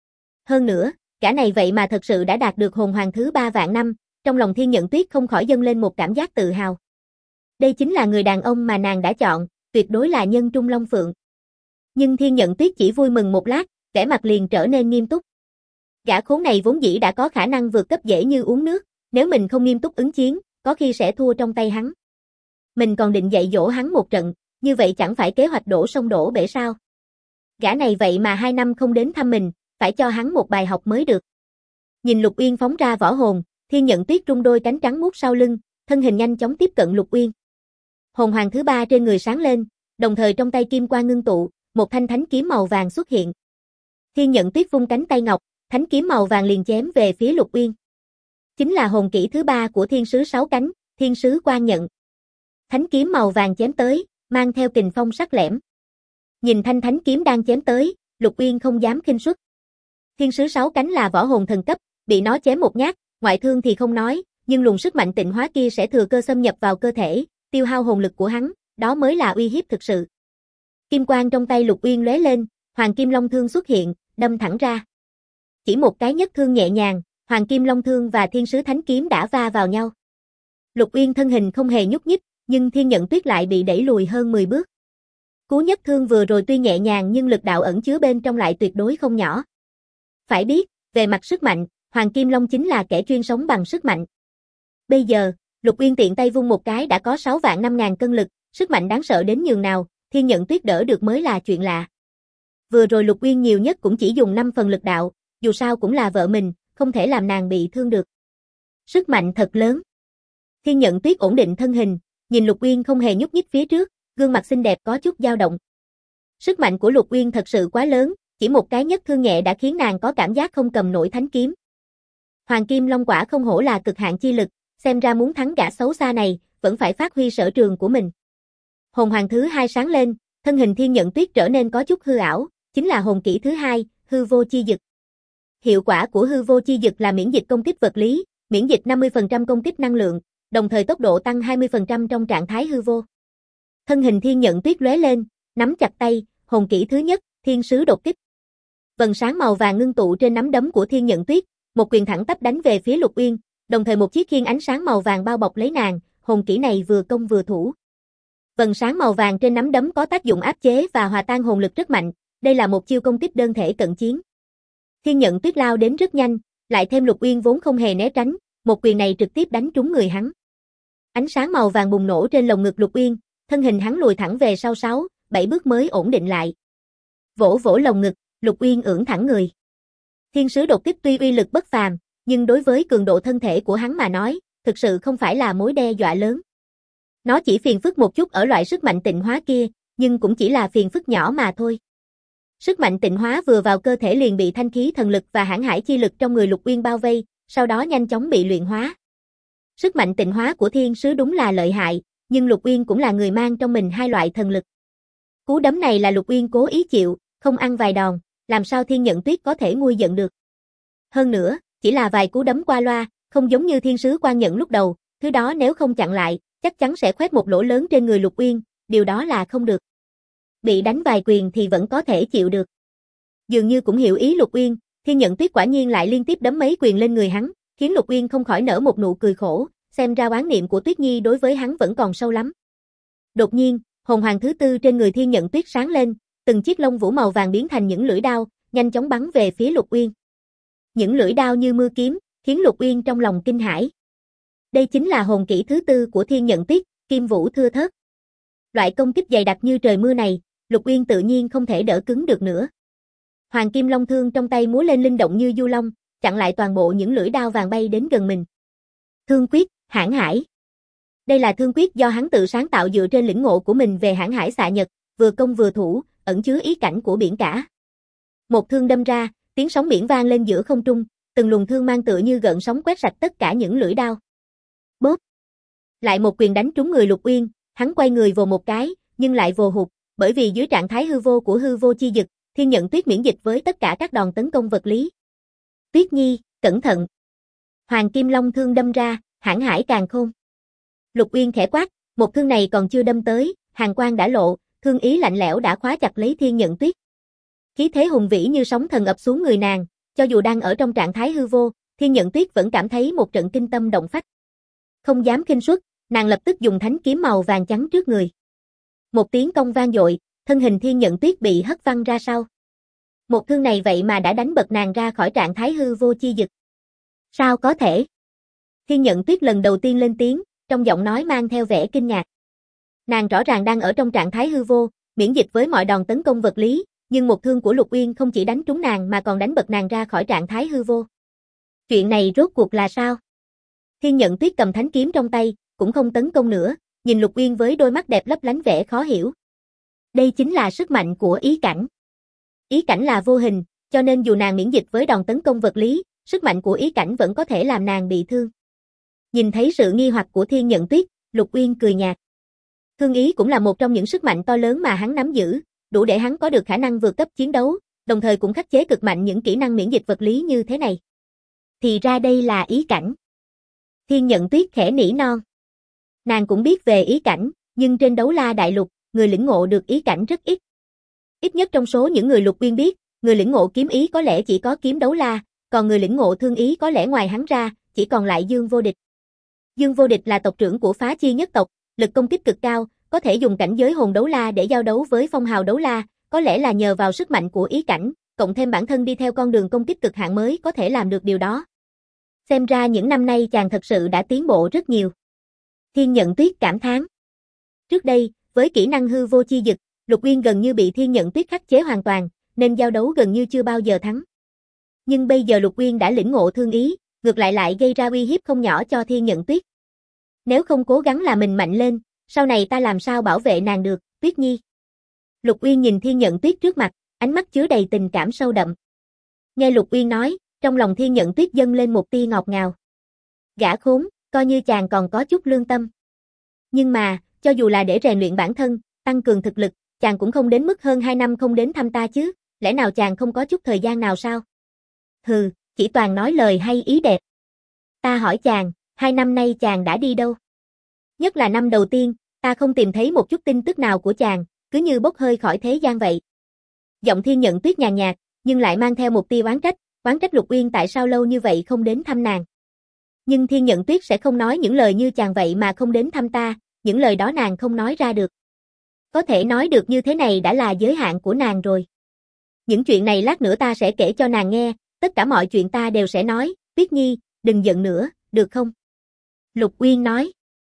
Hơn nữa, cả này vậy mà thật sự đã đạt được hồn hoàng thứ 3 vạn năm, trong lòng Thiên Nhận Tuyết không khỏi dâng lên một cảm giác tự hào. Đây chính là người đàn ông mà nàng đã chọn, tuyệt đối là nhân trung long phượng. Nhưng Thiên Nhận Tuyết chỉ vui mừng một lát, vẻ mặt liền trở nên nghiêm túc. Gã khốn này vốn dĩ đã có khả năng vượt cấp dễ như uống nước, nếu mình không nghiêm túc ứng chiến, có khi sẽ thua trong tay hắn. Mình còn định dạy dỗ hắn một trận, như vậy chẳng phải kế hoạch đổ sông đổ bể sao? Gã này vậy mà 2 năm không đến thăm mình, phải cho hắn một bài học mới được. Nhìn Lục Uyên phóng ra võ hồn, Thiên Nhận Tuyết rung đôi cánh trắng muốt sau lưng, thân hình nhanh chóng tiếp cận Lục Uyên. Hồn hoàng thứ 3 trên người sáng lên, đồng thời trong tay kim quang ngưng tụ, một thanh thánh kiếm màu vàng xuất hiện. Thiên Nhận Tuyết vung cánh tay ngọc, thánh kiếm màu vàng liền chém về phía Lục Uyên. Chính là hồn kỹ thứ 3 của thiên sứ sáu cánh, thiên sứ quan nhận. Thánh kiếm màu vàng chém tới, mang theo kình phong sắc lẻm. Nhìn thanh thánh kiếm đang chém tới, Lục Uyên không dám khinh suất. Thiên sứ sáu cánh là võ hồn thần cấp, bị nó chém một nhát, ngoại thương thì không nói, nhưng luồng sức mạnh tịnh hóa kia sẽ thừa cơ xâm nhập vào cơ thể, tiêu hao hồn lực của hắn, đó mới là uy hiếp thực sự. Kim quang trong tay Lục Uyên lóe lên, Hoàng Kim Long Thương xuất hiện, đâm thẳng ra. Chỉ một cái nhất thương nhẹ nhàng, Hoàng Kim Long Thương và Thiên Sứ Thánh Kiếm đã va vào nhau. Lục Uyên thân hình không hề nhúc nhích, nhưng Thiên Nhận Tuyết lại bị đẩy lùi hơn 10 bước. Cú nhất thương vừa rồi tuy nhẹ nhàng nhưng lực đạo ẩn chứa bên trong lại tuyệt đối không nhỏ. Phải biết, về mặt sức mạnh, Hoàng Kim Long chính là kẻ chuyên sống bằng sức mạnh. Bây giờ, Lục Uyên tiện tay vung một cái đã có 6 vạn 5.000 cân lực, sức mạnh đáng sợ đến nhường nào, Thiên Nhận Tuyết đỡ được mới là chuyện lạ. Vừa rồi Lục Uyên nhiều nhất cũng chỉ dùng 5 phần lực đạo, dù sao cũng là vợ mình, không thể làm nàng bị thương được. Sức mạnh thật lớn. Thiên Nhận Tuyết ổn định thân hình, nhìn Lục Uyên không hề nhúc nhích phía trước, gương mặt xinh đẹp có chút dao động. Sức mạnh của Lục Uyên thật sự quá lớn, chỉ một cái nhất thương nhẹ đã khiến nàng có cảm giác không cầm nổi thánh kiếm. Hoàng Kim Long quả không hổ là cực hạn chi lực, xem ra muốn thắng gã xấu xa này, vẫn phải phát huy sở trường của mình. Hồn hoàng thứ 2 sáng lên, thân hình Thiên Nhận Tuyết trở nên có chút hư ảo, chính là hồn kỹ thứ 2, hư vô chi dực. Hiệu quả của hư vô chi dực là miễn dịch công kích vật lý, miễn dịch 50% công kích năng lượng, đồng thời tốc độ tăng 20% trong trạng thái hư vô. Thân hình Thiên Nhận Tuyết lóe lên, nắm chặt tay, hồn kỹ thứ nhất, Thiên Sứ Đột Kích. Vầng sáng màu vàng ngưng tụ trên nắm đấm của Thiên Nhận Tuyết, một quyền thẳng tắp đánh về phía Lục Uyên, đồng thời một chiếc khiên ánh sáng màu vàng bao bọc lấy nàng, hồn kỹ này vừa công vừa thủ. Vầng sáng màu vàng trên nắm đấm có tác dụng áp chế và hòa tan hồn lực rất mạnh, đây là một chiêu công kích đơn thể cận chiến. Thiên Nhận Tuyết lao đến rất nhanh, lại thêm Lục Uyên vốn không hề né tránh, một quyền này trực tiếp đánh trúng người hắn. Ánh sáng màu vàng bùng nổ trên lồng ngực Lục Uyên, thân hình hắn lùi thẳng về sau 6, 7 bước mới ổn định lại. Vỗ vỗ lồng ngực, Lục Uyên ưỡn thẳng người. Thiên Sứ Đột Kích tuy uy lực bất phàm, nhưng đối với cường độ thân thể của hắn mà nói, thực sự không phải là mối đe dọa lớn. Nó chỉ phiền phức một chút ở loại sức mạnh tịnh hóa kia, nhưng cũng chỉ là phiền phức nhỏ mà thôi. Sức mạnh tịnh hóa vừa vào cơ thể liền bị thanh khí thần lực và hãn hải chi lực trong người Lục Uyên bao vây, sau đó nhanh chóng bị luyện hóa. Sức mạnh tịnh hóa của thiên sứ đúng là lợi hại, nhưng Lục Uyên cũng là người mang trong mình hai loại thần lực. Cú đấm này là Lục Uyên cố ý chịu, không ăn vài đòn, làm sao Thiên Nhận Tuyết có thể nguôi giận được. Hơn nữa, chỉ là vài cú đấm qua loa, không giống như thiên sứ quan nhận lúc đầu, thứ đó nếu không chặn lại, chắc chắn sẽ khoét một lỗ lớn trên người Lục Uyên, điều đó là không được. Bị đánh vài quyền thì vẫn có thể chịu được. Dường như cũng hiểu ý Lục Uyên, Thiên Nhận Tuyết quả nhiên lại liên tiếp đấm mấy quyền lên người hắn, khiến Lục Uyên không khỏi nở một nụ cười khổ, xem ra oán niệm của Tuyết Nhi đối với hắn vẫn còn sâu lắm. Đột nhiên, hồn hoàng thứ 4 trên người Thiên Nhận Tuyết sáng lên, từng chiếc lông vũ màu vàng biến thành những lưỡi đao, nhanh chóng bắn về phía Lục Uyên. Những lưỡi đao như mưa kiếm, khiến Lục Uyên trong lòng kinh hãi. Đây chính là hồn kỹ thứ tư của Thiên Nhận Tuyết, Kim Vũ Thưa Thớt. Loại công kích dày đặc như trời mưa này, Lục Uyên tự nhiên không thể đỡ cứng được nữa. Hoàng Kim Long thương trong tay múa lên linh động như du long, chặn lại toàn bộ những lưỡi đao vàng bay đến gần mình. Thương quyết, Hãn Hải. Đây là thương quyết do hắn tự sáng tạo dựa trên lĩnh ngộ của mình về Hãn Hải xạ nhật, vừa công vừa thủ, ẩn chứa ý cảnh của biển cả. Một thương đâm ra, tiếng sóng biển vang lên giữa không trung, từng luồng thương mang tựa như gợn sóng quét sạch tất cả những lưỡi đao. Bóp. Lại một quyền đánh trúng người Lục Uyên, hắn quay người vồ một cái, nhưng lại vồ hụt, bởi vì dưới trạng thái hư vô của hư vô chi dực, Thiên Nhận Tuyết miễn dịch với tất cả các đòn tấn công vật lý. Tuyết Nhi, cẩn thận. Hoàng Kim Long thương đâm ra, Hãn Hải càn khôn. Lục Uyên khẽ quát, một thương này còn chưa đâm tới, hàn quang đã lộ, thương ý lạnh lẽo đã khóa chặt lấy Thiên Nhận Tuyết. Khí thế hùng vĩ như sóng thần ập xuống người nàng, cho dù đang ở trong trạng thái hư vô, Thiên Nhận Tuyết vẫn cảm thấy một trận kinh tâm động phách. Không dám khinh suất, nàng lập tức dùng thánh kiếm màu vàng trắng trước người. Một tiếng cong vang dội, thân hình Thiên Nhận Tuyết bị hất văng ra sau. Một thương này vậy mà đã đánh bật nàng ra khỏi trạng thái hư vô chi dực. Sao có thể? Thiên Nhận Tuyết lần đầu tiên lên tiếng, trong giọng nói mang theo vẻ kinh ngạc. Nàng rõ ràng đang ở trong trạng thái hư vô, miễn dịch với mọi đòn tấn công vật lý, nhưng một thương của Lục Uyên không chỉ đánh trúng nàng mà còn đánh bật nàng ra khỏi trạng thái hư vô. Chuyện này rốt cuộc là sao? Thiên Nhận Tuyết cầm thánh kiếm trong tay, cũng không tấn công nữa, nhìn Lục Uyên với đôi mắt đẹp lấp lánh vẻ khó hiểu. Đây chính là sức mạnh của ý cảnh. Ý cảnh là vô hình, cho nên dù nàng miễn dịch với đòn tấn công vật lý, sức mạnh của ý cảnh vẫn có thể làm nàng bị thương. Nhìn thấy sự nghi hoặc của Thiên Nhận Tuyết, Lục Uyên cười nhạt. Thương ý cũng là một trong những sức mạnh to lớn mà hắn nắm giữ, đủ để hắn có được khả năng vượt cấp chiến đấu, đồng thời cũng khắc chế cực mạnh những kỹ năng miễn dịch vật lý như thế này. Thì ra đây là ý cảnh. Thiên Nhận Tuyết khẽ nỉ non. Nàng cũng biết về ý cảnh, nhưng trên Đấu La Đại Lục, người lĩnh ngộ được ý cảnh rất ít. Ít nhất trong số những người Lục Uyên biết, người lĩnh ngộ kiếm ý có lẽ chỉ có Kiếm Đấu La, còn người lĩnh ngộ thương ý có lẽ ngoài hắn ra, chỉ còn lại Dương Vô Địch. Dương Vô Địch là tộc trưởng của Phá Chi nhất tộc, lực công kích cực cao, có thể dùng cảnh giới hồn đấu la để giao đấu với phong hào đấu la, có lẽ là nhờ vào sức mạnh của ý cảnh, cộng thêm bản thân đi theo con đường công kích cực hạn mới có thể làm được điều đó. Xem ra những năm nay chàng thật sự đã tiến bộ rất nhiều. Thiên Nhận Tuyết cảm thán. Trước đây, với kỹ năng hư vô chi dực, Lục Uyên gần như bị Thiên Nhận Tuyết khắc chế hoàn toàn, nên giao đấu gần như chưa bao giờ thắng. Nhưng bây giờ Lục Uyên đã lĩnh ngộ thương ý, ngược lại gây ra uy hiếp không nhỏ cho Thiên Nhận Tuyết. Nếu không cố gắng làm mình mạnh lên, sau này ta làm sao bảo vệ nàng được, Tuyết Nhi. Lục Uyên nhìn Thiên Nhận Tuyết trước mặt, ánh mắt chứa đầy tình cảm sâu đậm. Nghe Lục Uyên nói, trong lòng Thiên Nhận Tuyết dâng lên một tia ngọt ngào. Gã khốn, coi như chàng còn có chút lương tâm. Nhưng mà, cho dù là để rèn luyện bản thân, tăng cường thực lực, chàng cũng không đến mức hơn 2 năm không đến thăm ta chứ, lẽ nào chàng không có chút thời gian nào sao? Hừ, chỉ toàn nói lời hay ý đẹp. Ta hỏi chàng, 2 năm nay chàng đã đi đâu? Nhất là năm đầu tiên, ta không tìm thấy một chút tin tức nào của chàng, cứ như bốc hơi khỏi thế gian vậy. Giọng Thiên Nhận Tuyết nhàn nhạt, nhưng lại mang theo một tia oán trách Lục Uyên tại sao lâu như vậy không đến thăm nàng. Nhưng Thiên Nhận Tuyết sẽ không nói những lời như chàng vậy mà không đến thăm ta, những lời đó nàng không nói ra được. Có thể nói được như thế này đã là giới hạn của nàng rồi. Những chuyện này lát nữa ta sẽ kể cho nàng nghe, tất cả mọi chuyện ta đều sẽ nói, Tuyết Nhi, đừng giận nữa, được không? Lục Uyên nói.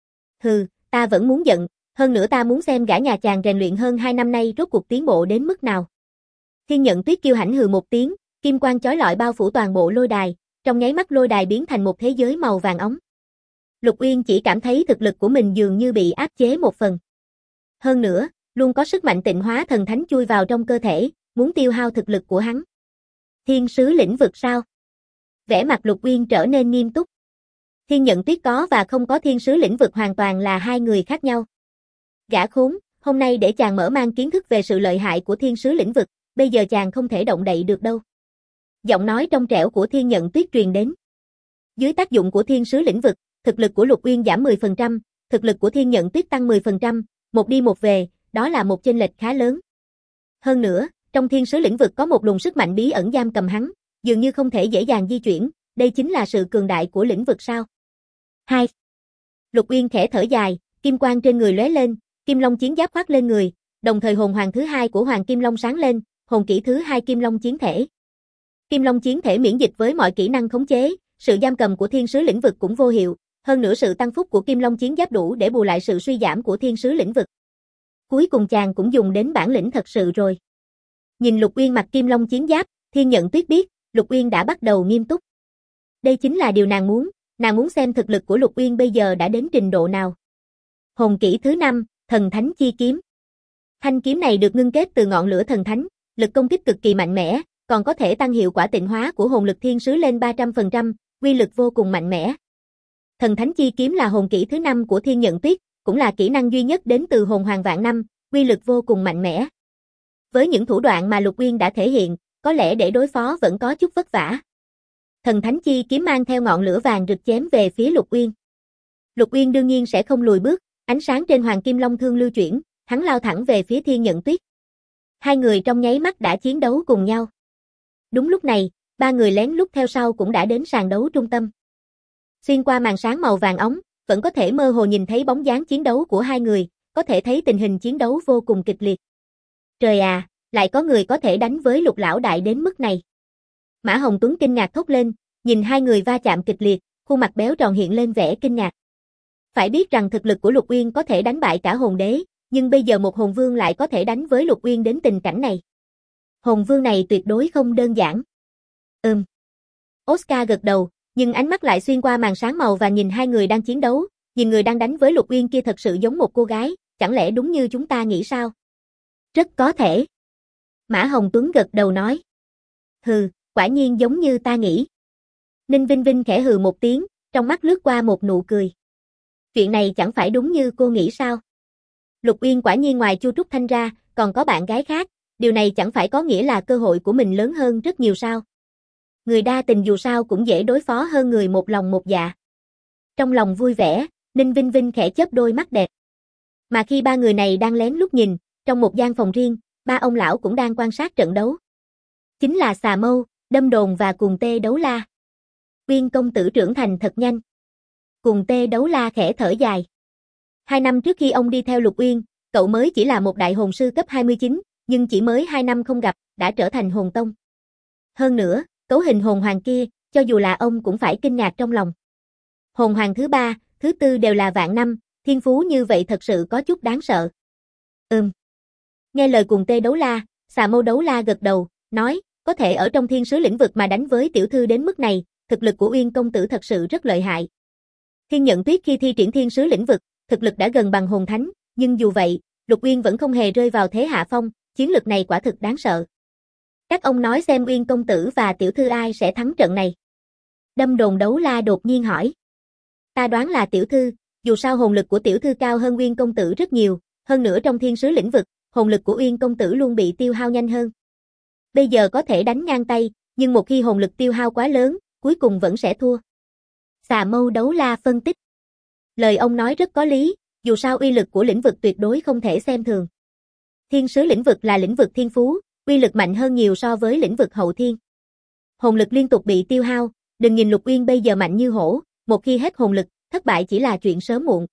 Hừ, ta vẫn muốn giận, hơn nữa ta muốn xem gã nhà chàng rèn luyện hơn 2 năm nay rốt cuộc tiến bộ đến mức nào. Thiên Nhận Tuyết kiêu hãnh hừ một tiếng, kim quang chói lọi bao phủ toàn bộ lôi đài, trong nháy mắt lôi đài biến thành một thế giới màu vàng óng. Lục Uyên chỉ cảm thấy thực lực của mình dường như bị áp chế một phần. Hơn nữa, luôn có sức mạnh tịnh hóa thần thánh chui vào trong cơ thể, muốn tiêu hao thực lực của hắn. Thiên sứ lĩnh vực sao? Vẻ mặt Lục Uyên trở nên nghiêm túc. Thiên Nhận Tuyết có và không có thiên sứ lĩnh vực hoàn toàn là hai người khác nhau. Gã khốn, hôm nay để chàng mở mang kiến thức về sự lợi hại của thiên sứ lĩnh vực, bây giờ chàng không thể động đậy được đâu. Giọng nói trong trẻo của Thiên Nhận Tuyết truyền đến. Dưới tác dụng của thiên sứ lĩnh vực, thực lực của Lục Uyên giảm 10%, thực lực của Thiên Nhận Tuyết tăng 10%, một đi một về, đó là một chênh lệch khá lớn. Hơn nữa, trong thiên sứ lĩnh vực có một luồng sức mạnh bí ẩn giam cầm hắn, dường như không thể dễ dàng di chuyển, đây chính là sự cường đại của lĩnh vực sao? 2. Lục Uyên khẽ thở dài, kim quang trên người lóe lên, Kim Long chiến giáp khoác lên người, đồng thời hồn hoàng thứ hai của Hoàng Kim Long sáng lên, hồn kỹ thứ hai Kim Long chiến thể. Kim Long chiến thể miễn dịch với mọi kỹ năng khống chế, sự giam cầm của thiên sứ lĩnh vực cũng vô hiệu, hơn nữa sự tăng phúc của Kim Long chiến giáp đủ để bù lại sự suy giảm của thiên sứ lĩnh vực. Cuối cùng chàng cũng dùng đến bản lĩnh thật sự rồi. Nhìn Lục Uyên mặc Kim Long chiến giáp, Thiên Nhận Tuyết biết, Lục Uyên đã bắt đầu nghiêm túc. Đây chính là điều nàng muốn xem thực lực của Lục Uyên bây giờ đã đến trình độ nào. Hồn kỹ thứ 5, Thần Thánh Chi Kiếm. Thanh kiếm này được ngưng kết từ ngọn lửa thần thánh, lực công kích cực kỳ mạnh mẽ, còn có thể tăng hiệu quả tịnh hóa của hồn lực thiên sứ lên 300%, uy lực vô cùng mạnh mẽ. Thần Thánh Chi Kiếm là hồn kỹ thứ 5 của Thiên Nhận Tuyết, cũng là kỹ năng duy nhất đến từ hồn hoàng vạn năm, uy lực vô cùng mạnh mẽ. Với những thủ đoạn mà Lục Uyên đã thể hiện, có lẽ để đối phó vẫn có chút vất vả. Thần Thánh Chi Kiếm mang theo ngọn lửa vàng rực chém về phía Lục Uyên. Lục Uyên đương nhiên sẽ không lùi bước, ánh sáng trên Hoàng Kim Long Thương lưu chuyển, hắn lao thẳng về phía Thiên Nhận Tuyết. Hai người trong nháy mắt đã chiến đấu cùng nhau. Đúng lúc này, ba người lén lút theo sau cũng đã đến sàn đấu trung tâm. Xuyên qua màn sáng màu vàng óng, vẫn có thể mơ hồ nhìn thấy bóng dáng chiến đấu của hai người, có thể thấy tình hình chiến đấu vô cùng kịch liệt. Trời à, lại có người có thể đánh với Lục lão đại đến mức này. Mã Hồng Tuấn kinh ngạc thốt lên, nhìn hai người va chạm kịch liệt, khuôn mặt béo tròn hiện lên vẻ kinh ngạc. Phải biết rằng thực lực của Lục Uyên có thể đánh bại cả hồn đế, nhưng bây giờ một hồn vương lại có thể đánh với Lục Uyên đến tình cảnh này. Hồn vương này tuyệt đối không đơn giản. Oscar gật đầu, nhưng ánh mắt lại xuyên qua màn sáng màu và nhìn hai người đang chiến đấu, nhìn người đang đánh với Lục Uyên kia thật sự giống một cô gái, chẳng lẽ đúng như chúng ta nghĩ sao? Rất có thể. Mã Hồng Tuấn gật đầu nói. Hừ, quả nhiên giống như ta nghĩ. Ninh Vinh Vinh khẽ hừ một tiếng, trong mắt lướt qua một nụ cười. Chuyện này chẳng phải đúng như cô nghĩ sao? Lục Uyên quả nhiên ngoài Chu Trúc Thanh ra, còn có bạn gái khác, điều này chẳng phải có nghĩa là cơ hội của mình lớn hơn rất nhiều sao? Người đa tình dù sao cũng dễ đối phó hơn người một lòng một dạ. Trong lòng vui vẻ, Ninh Vinh Vinh khẽ chớp đôi mắt đẹp. Mà khi ba người này đang lén lút nhìn, trong một gian phòng riêng, ba ông lão cũng đang quan sát trận đấu. Chính là Xà Mâu, Đâm Đồn và Cuồng Tê Đấu La. Uyên công tử trưởng thành thật nhanh. Cuồng Tê Đấu La khẽ thở dài. 2 năm trước khi ông đi theo Lục Uyên, cậu mới chỉ là một đại hồn sư cấp 29, nhưng chỉ mới 2 năm không gặp, đã trở thành hồn tông. Hơn nữa, cấu hình hồn hoàng kia, cho dù là ông cũng phải kinh ngạc trong lòng. Hồn hoàng thứ 3, thứ 4 đều là vạn năm, thiên phú như vậy thật sự có chút đáng sợ. Nghe lời Cuồng Tê Đấu La, Xà Mâu Đấu La gật đầu, nói, có thể ở trong thiên sứ lĩnh vực mà đánh với tiểu thư đến mức này, thực lực của Uyên công tử thật sự rất lợi hại. Thiên Nhận Tuyết khi thi triển thiên sứ lĩnh vực, thực lực đã gần bằng hồn thánh, nhưng dù vậy, Lục Uyên vẫn không hề rơi vào thế hạ phong, chiến lực này quả thực đáng sợ. Các ông nói xem Uyên công tử và tiểu thư ai sẽ thắng trận này. Đâm Đồn Đấu La đột nhiên hỏi. Ta đoán là tiểu thư, dù sao hồn lực của tiểu thư cao hơn Uyên công tử rất nhiều, hơn nữa trong thiên sứ lĩnh vực, hồn lực của Uyên công tử luôn bị tiêu hao nhanh hơn. Bây giờ có thể đánh ngang tay, nhưng một khi hồn lực tiêu hao quá lớn, cuối cùng vẫn sẽ thua. Xà Mâu Đấu La phân tích. Lời ông nói rất có lý, dù sao uy lực của lĩnh vực tuyệt đối không thể xem thường. Thiên sứ lĩnh vực là lĩnh vực thiên phú, uy lực mạnh hơn nhiều so với lĩnh vực hậu thiên. Hồn lực liên tục bị tiêu hao, đừng nhìn Lục Uyên bây giờ mạnh như hổ, một khi hết hồn lực, thất bại chỉ là chuyện sớm muộn.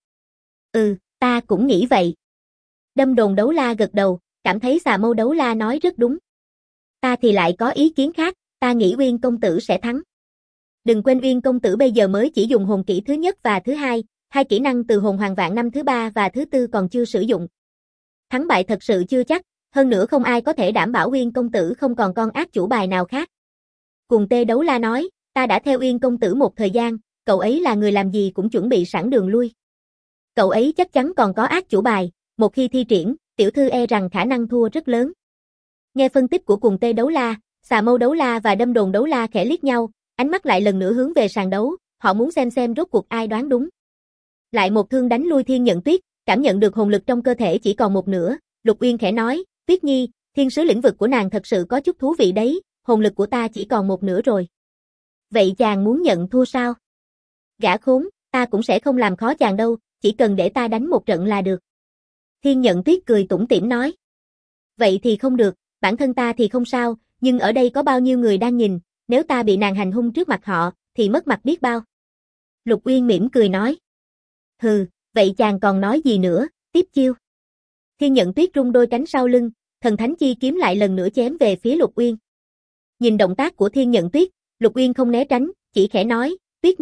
Ta cũng nghĩ vậy. Đâm Đồn Đấu La gật đầu, cảm thấy Xà Mâu Đấu La nói rất đúng. Ta thì lại có ý kiến khác, ta nghĩ Uyên công tử sẽ thắng. Đừng quên Uyên công tử bây giờ mới chỉ dùng hồn kỹ thứ nhất và thứ hai, hai kỹ năng từ hồn hoàng vạn năm thứ 3 và thứ 4 còn chưa sử dụng. Thắng bại thật sự chưa chắc, hơn nữa không ai có thể đảm bảo Uyên công tử không còn con ác chủ bài nào khác. Cuồng Tê Đấu La nói, ta đã theo Uyên công tử một thời gian, cậu ấy là người làm gì cũng chuẩn bị sẵn đường lui. Cậu ấy chắc chắn còn có ác chủ bài, một khi thi triển, tiểu thư e rằng khả năng thua rất lớn. Nghe phân tích của Cuồng Tê Đấu La, Xà Mâu Đấu La và Đâm Đồn Đấu La khẽ liếc nhau, ánh mắt lại lần nữa hướng về sàn đấu, họ muốn xem rốt cuộc ai đoán đúng. Lại một thương đánh lui Thiên Nhận Tuyết, cảm nhận được hồn lực trong cơ thể chỉ còn một nửa, Lục Uyên khẽ nói, Tuyết Nhi, thiên sứ lĩnh vực của nàng thật sự có chút thú vị đấy, hồn lực của ta chỉ còn một nửa rồi. Vậy chàng muốn nhận thua sao? Gã khốn, ta cũng sẽ không làm khó chàng đâu, chỉ cần để ta đánh một trận là được. Thiên Nhận Tuyết cười tủm tỉm nói. Vậy thì không được, bản thân ta thì không sao, nhưng ở đây có bao nhiêu người đang nhìn, nếu ta bị nàng hành hung trước mặt họ, thì mất mặt biết bao. Lục Uyên mỉm cười nói. Hừ, vậy chàng còn nói gì nữa, tiếp chiêu. Thiên Nhận Tuyết rung đôi cánh sau lưng, thần thánh chi kiếm lại lần nữa chém về phía Lục Uyên. Nhìn động tác của Thiên Nhận Tuyết, Lục Uyên không né tránh, chỉ khẽ nói, Tuyết Nhi,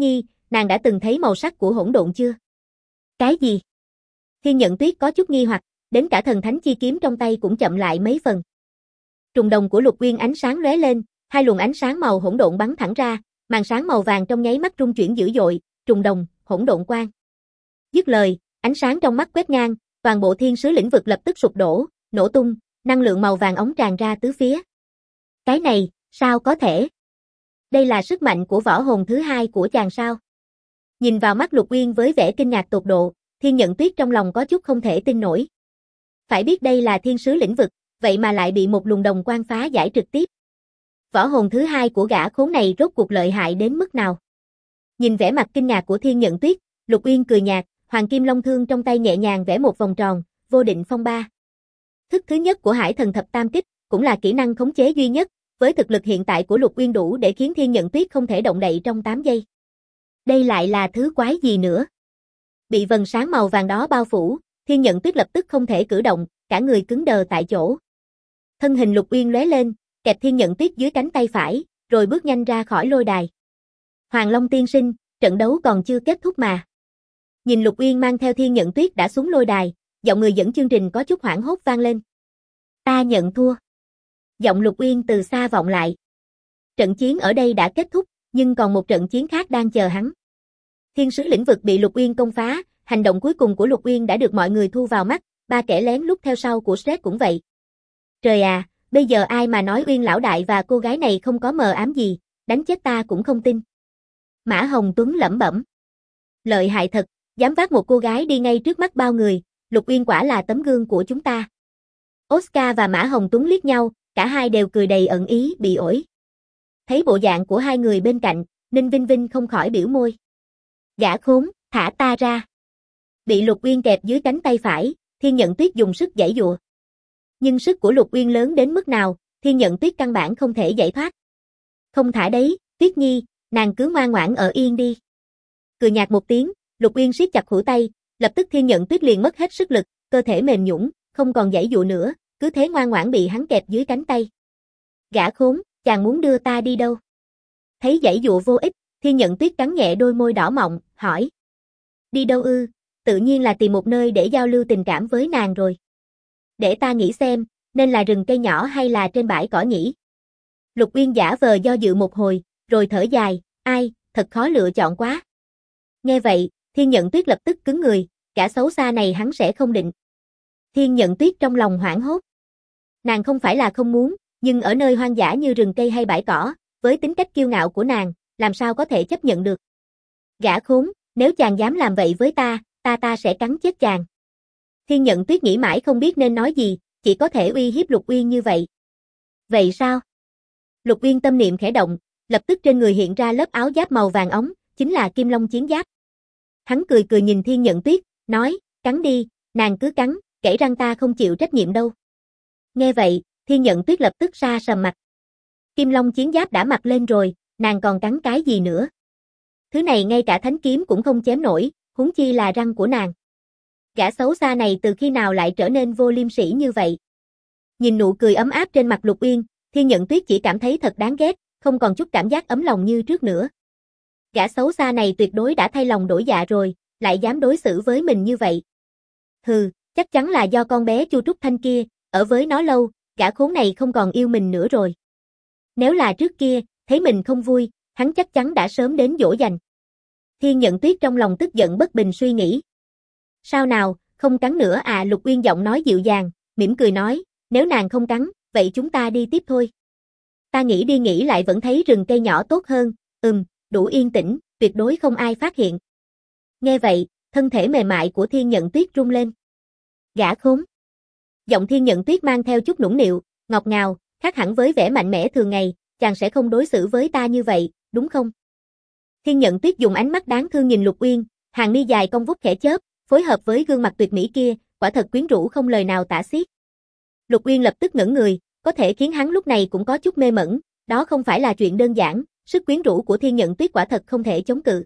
nàng đã từng thấy màu sắc của hỗn độn chưa? Cái gì? Thiên Nhận Tuyết có chút nghi hoặc, đến cả thần thánh chi kiếm trong tay cũng chậm lại mấy phần. Trùng đồng của Lục Uyên ánh sáng lóe lên, hai luồng ánh sáng màu hỗn độn bắn thẳng ra, màn sáng màu vàng trong nháy mắt rung chuyển dữ dội, trùng đồng, hỗn độn quang. Dứt lời, ánh sáng trong mắt quét ngang, toàn bộ thiên sứ lĩnh vực lập tức sụp đổ, nổ tung, năng lượng màu vàng óng tràn ra tứ phía. Cái này, sao có thể? Đây là sức mạnh của võ hồn thứ hai của chàng sao? Nhìn vào mắt Lục Uyên với vẻ kinh ngạc tột độ, Thiên Nhận Tuyết trong lòng có chút không thể tin nổi. Phải biết đây là thiên sứ lĩnh vực, vậy mà lại bị một luồng đồng quang phá giải trực tiếp. Võ hồn thứ hai của gã khốn này rốt cuộc lợi hại đến mức nào? Nhìn vẻ mặt kinh ngạc của Thiên Nhận Tuyết, Lục Uyên cười nhạt, Hoàng Kim Long Thương trong tay nhẹ nhàng vẽ một vòng tròn, vô định phong ba. Thức thứ nhất của Hải Thần Thập Tam Kích, cũng là kỹ năng khống chế duy nhất, với thực lực hiện tại của Lục Uyên đủ để khiến Thiên Nhận Tuyết không thể động đậy trong 8 giây. Đây lại là thứ quái gì nữa? Bị vầng sáng màu vàng đó bao phủ, Thiên Nhận Tuyết lập tức không thể cử động, cả người cứng đờ tại chỗ. Thân hình Lục Uyên lóe lên, kẹp Thiên Nhận Tuyết dưới cánh tay phải, rồi bước nhanh ra khỏi lôi đài. Hoàng Long tiên sinh, trận đấu còn chưa kết thúc mà. Nhìn Lục Uyên mang theo Thiên Nhận Tuyết đã xuống lôi đài, giọng người dẫn chương trình có chút hoảng hốt vang lên. Ta nhận thua. Giọng Lục Uyên từ xa vọng lại. Trận chiến ở đây đã kết thúc, nhưng còn một trận chiến khác đang chờ hắn. Thiên sứ lĩnh vực bị Lục Uyên công phá, hành động cuối cùng của Lục Uyên đã được mọi người thu vào mắt, ba kẻ lén lút theo sau của Shrek cũng vậy. Trời à, bây giờ ai mà nói Uyên lão đại và cô gái này không có mờ ám gì, đánh chết ta cũng không tin. Mã Hồng Tuấn lẩm bẩm. Lợi hại thật, dám vác một cô gái đi ngay trước mắt bao người, Lục Uyên quả là tấm gương của chúng ta. Oscar và Mã Hồng Tuấn liếc nhau, cả hai đều cười đầy ẩn ý bị ổi. Thấy bộ dạng của hai người bên cạnh, Ninh Vinh Vinh không khỏi biểu môi. Gã khốn, thả ta ra. Bị Lục Uyên kẹp dưới cánh tay phải, Thiên Nhận Tuyết dùng sức giãy giụa. Nhưng sức của Lục Uyên lớn đến mức nào, Thiên Nhận Tuyết căn bản không thể giải thoát. Không thả đấy, Tuyết Nhi, nàng cứ ngoan ngoãn ở yên đi. Cười nhạt một tiếng, Lục Uyên siết chặt khuỷu tay, lập tức Thiên Nhận Tuyết liền mất hết sức lực, cơ thể mềm nhũn, không còn giãy giụa nữa, cứ thế ngoan ngoãn bị hắn kẹp dưới cánh tay. Gã khốn, chàng muốn đưa ta đi đâu? Thấy giãy giụa vô ích, Thiên Nhận Tuyết cắn nhẹ đôi môi đỏ mọng, hỏi. Đi đâu ư? Tự nhiên là tìm một nơi để giao lưu tình cảm với nàng rồi. Để ta nghĩ xem, nên là rừng cây nhỏ hay là trên bãi cỏ nhỉ? Lục Uyên giả vờ do dự một hồi, rồi thở dài, ai, thật khó lựa chọn quá. Nghe vậy, Thiên Nhận Tuyết lập tức cứng người, cả xấu xa này hắn sẽ không định. Thiên Nhận Tuyết trong lòng hoảng hốt. Nàng không phải là không muốn, nhưng ở nơi hoang dã như rừng cây hay bãi cỏ, với tính cách kiêu ngạo của nàng, làm sao có thể chấp nhận được. Gã khốn, nếu chàng dám làm vậy với ta sẽ cắn chết chàng. Thiên Nhận Tuyết nghĩ mãi không biết nên nói gì, chỉ có thể uy hiếp Lục Uyên như vậy. Vậy sao? Lục Uyên tâm niệm khẽ động, lập tức trên người hiện ra lớp áo giáp màu vàng óng, chính là Kim Long chiến giáp. Hắn cười cười nhìn Thiên Nhận Tuyết, nói, cắn đi, nàng cứ cắn, kể răng ta không chịu trách nhiệm đâu. Nghe vậy, Thiên Nhận Tuyết lập tức sa sầm mặt. Kim Long chiến giáp đã mặc lên rồi, nàng còn cắn cái gì nữa? Thứ này ngay cả thánh kiếm cũng không chém nổi, huống chi là răng của nàng. Gã xấu xa này từ khi nào lại trở nên vô liêm sỉ như vậy? Nhìn nụ cười ấm áp trên mặt Lục Uyên, Thiên Nhận Tuyết chỉ cảm thấy thật đáng ghét, không còn chút cảm giác ấm lòng như trước nữa. Gã xấu xa này tuyệt đối đã thay lòng đổi dạ rồi, lại dám đối xử với mình như vậy. Hừ, chắc chắn là do con bé Chu Trúc Thanh kia, ở với nó lâu, gã khốn này không còn yêu mình nữa rồi. Nếu là trước kia, thấy mình không vui, hắn chắc chắn đã sớm đến dỗ dành. Thiên Nhận Tuyết trong lòng tức giận bất bình suy nghĩ. Sao nào, không cắn nữa à? Lục Uyên giọng nói dịu dàng, mỉm cười nói, nếu nàng không cắn, vậy chúng ta đi tiếp thôi. Ta nghĩ đi nghĩ lại vẫn thấy rừng cây nhỏ tốt hơn, đủ yên tĩnh, tuyệt đối không ai phát hiện. Nghe vậy, thân thể mềm mại của Thiên Nhận Tuyết rung lên. Gã khốn. Giọng Thiên Nhận Tuyết mang theo chút nũng nịu, ngọt ngào, khác hẳn với vẻ mạnh mẽ thường ngày, chàng sẽ không đối xử với ta như vậy, đúng không? Thiên Nhận Tuyết dùng ánh mắt đáng thương nhìn Lục Uyên, hàng mi dài cong vút khẽ chớp, phối hợp với gương mặt tuyệt mỹ kia, quả thật quyến rũ không lời nào tả xiết. Lục Uyên lập tức ngẩn người, có thể khiến hắn lúc này cũng có chút mê mẩn, đó không phải là chuyện đơn giản, sức quyến rũ của Thiên Nhận Tuyết quả thật không thể chống cự.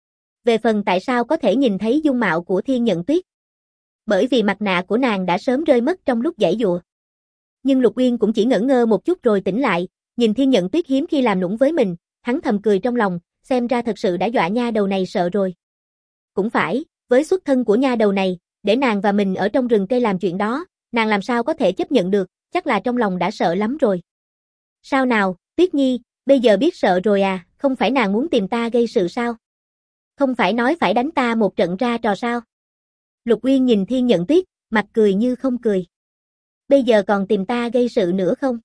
Về phần tại sao có thể nhìn thấy dung mạo của Thiên Nhận Tuyết? Bởi vì mặt nạ của nàng đã sớm rơi mất trong lúc giãy giụa. Nhưng Lục Uyên cũng chỉ ngẩn ngơ một chút rồi tỉnh lại, nhìn Thiên Nhận Tuyết hiếm khi làm nũng với mình, hắn thầm cười trong lòng, xem ra thật sự đã dọa nha đầu này sợ rồi. Cũng phải, với xuất thân của nha đầu này, để nàng và mình ở trong rừng cây làm chuyện đó, nàng làm sao có thể chấp nhận được, chắc là trong lòng đã sợ lắm rồi. Sao nào, Tuyết Nhi, bây giờ biết sợ rồi à, không phải nàng muốn tìm ta gây sự sao? Không phải nói phải đánh ta một trận ra trò sao? Lục Uyên nhìn Thiên Nhận Tuyết, mặt cười như không cười. Bây giờ còn tìm ta gây sự nữa không?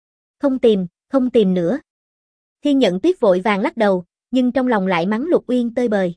Không tìm nữa. Thiên Nhận Tuyết vội vàng lắc đầu, nhưng trong lòng lại mắng Lục Uyên tơi bời.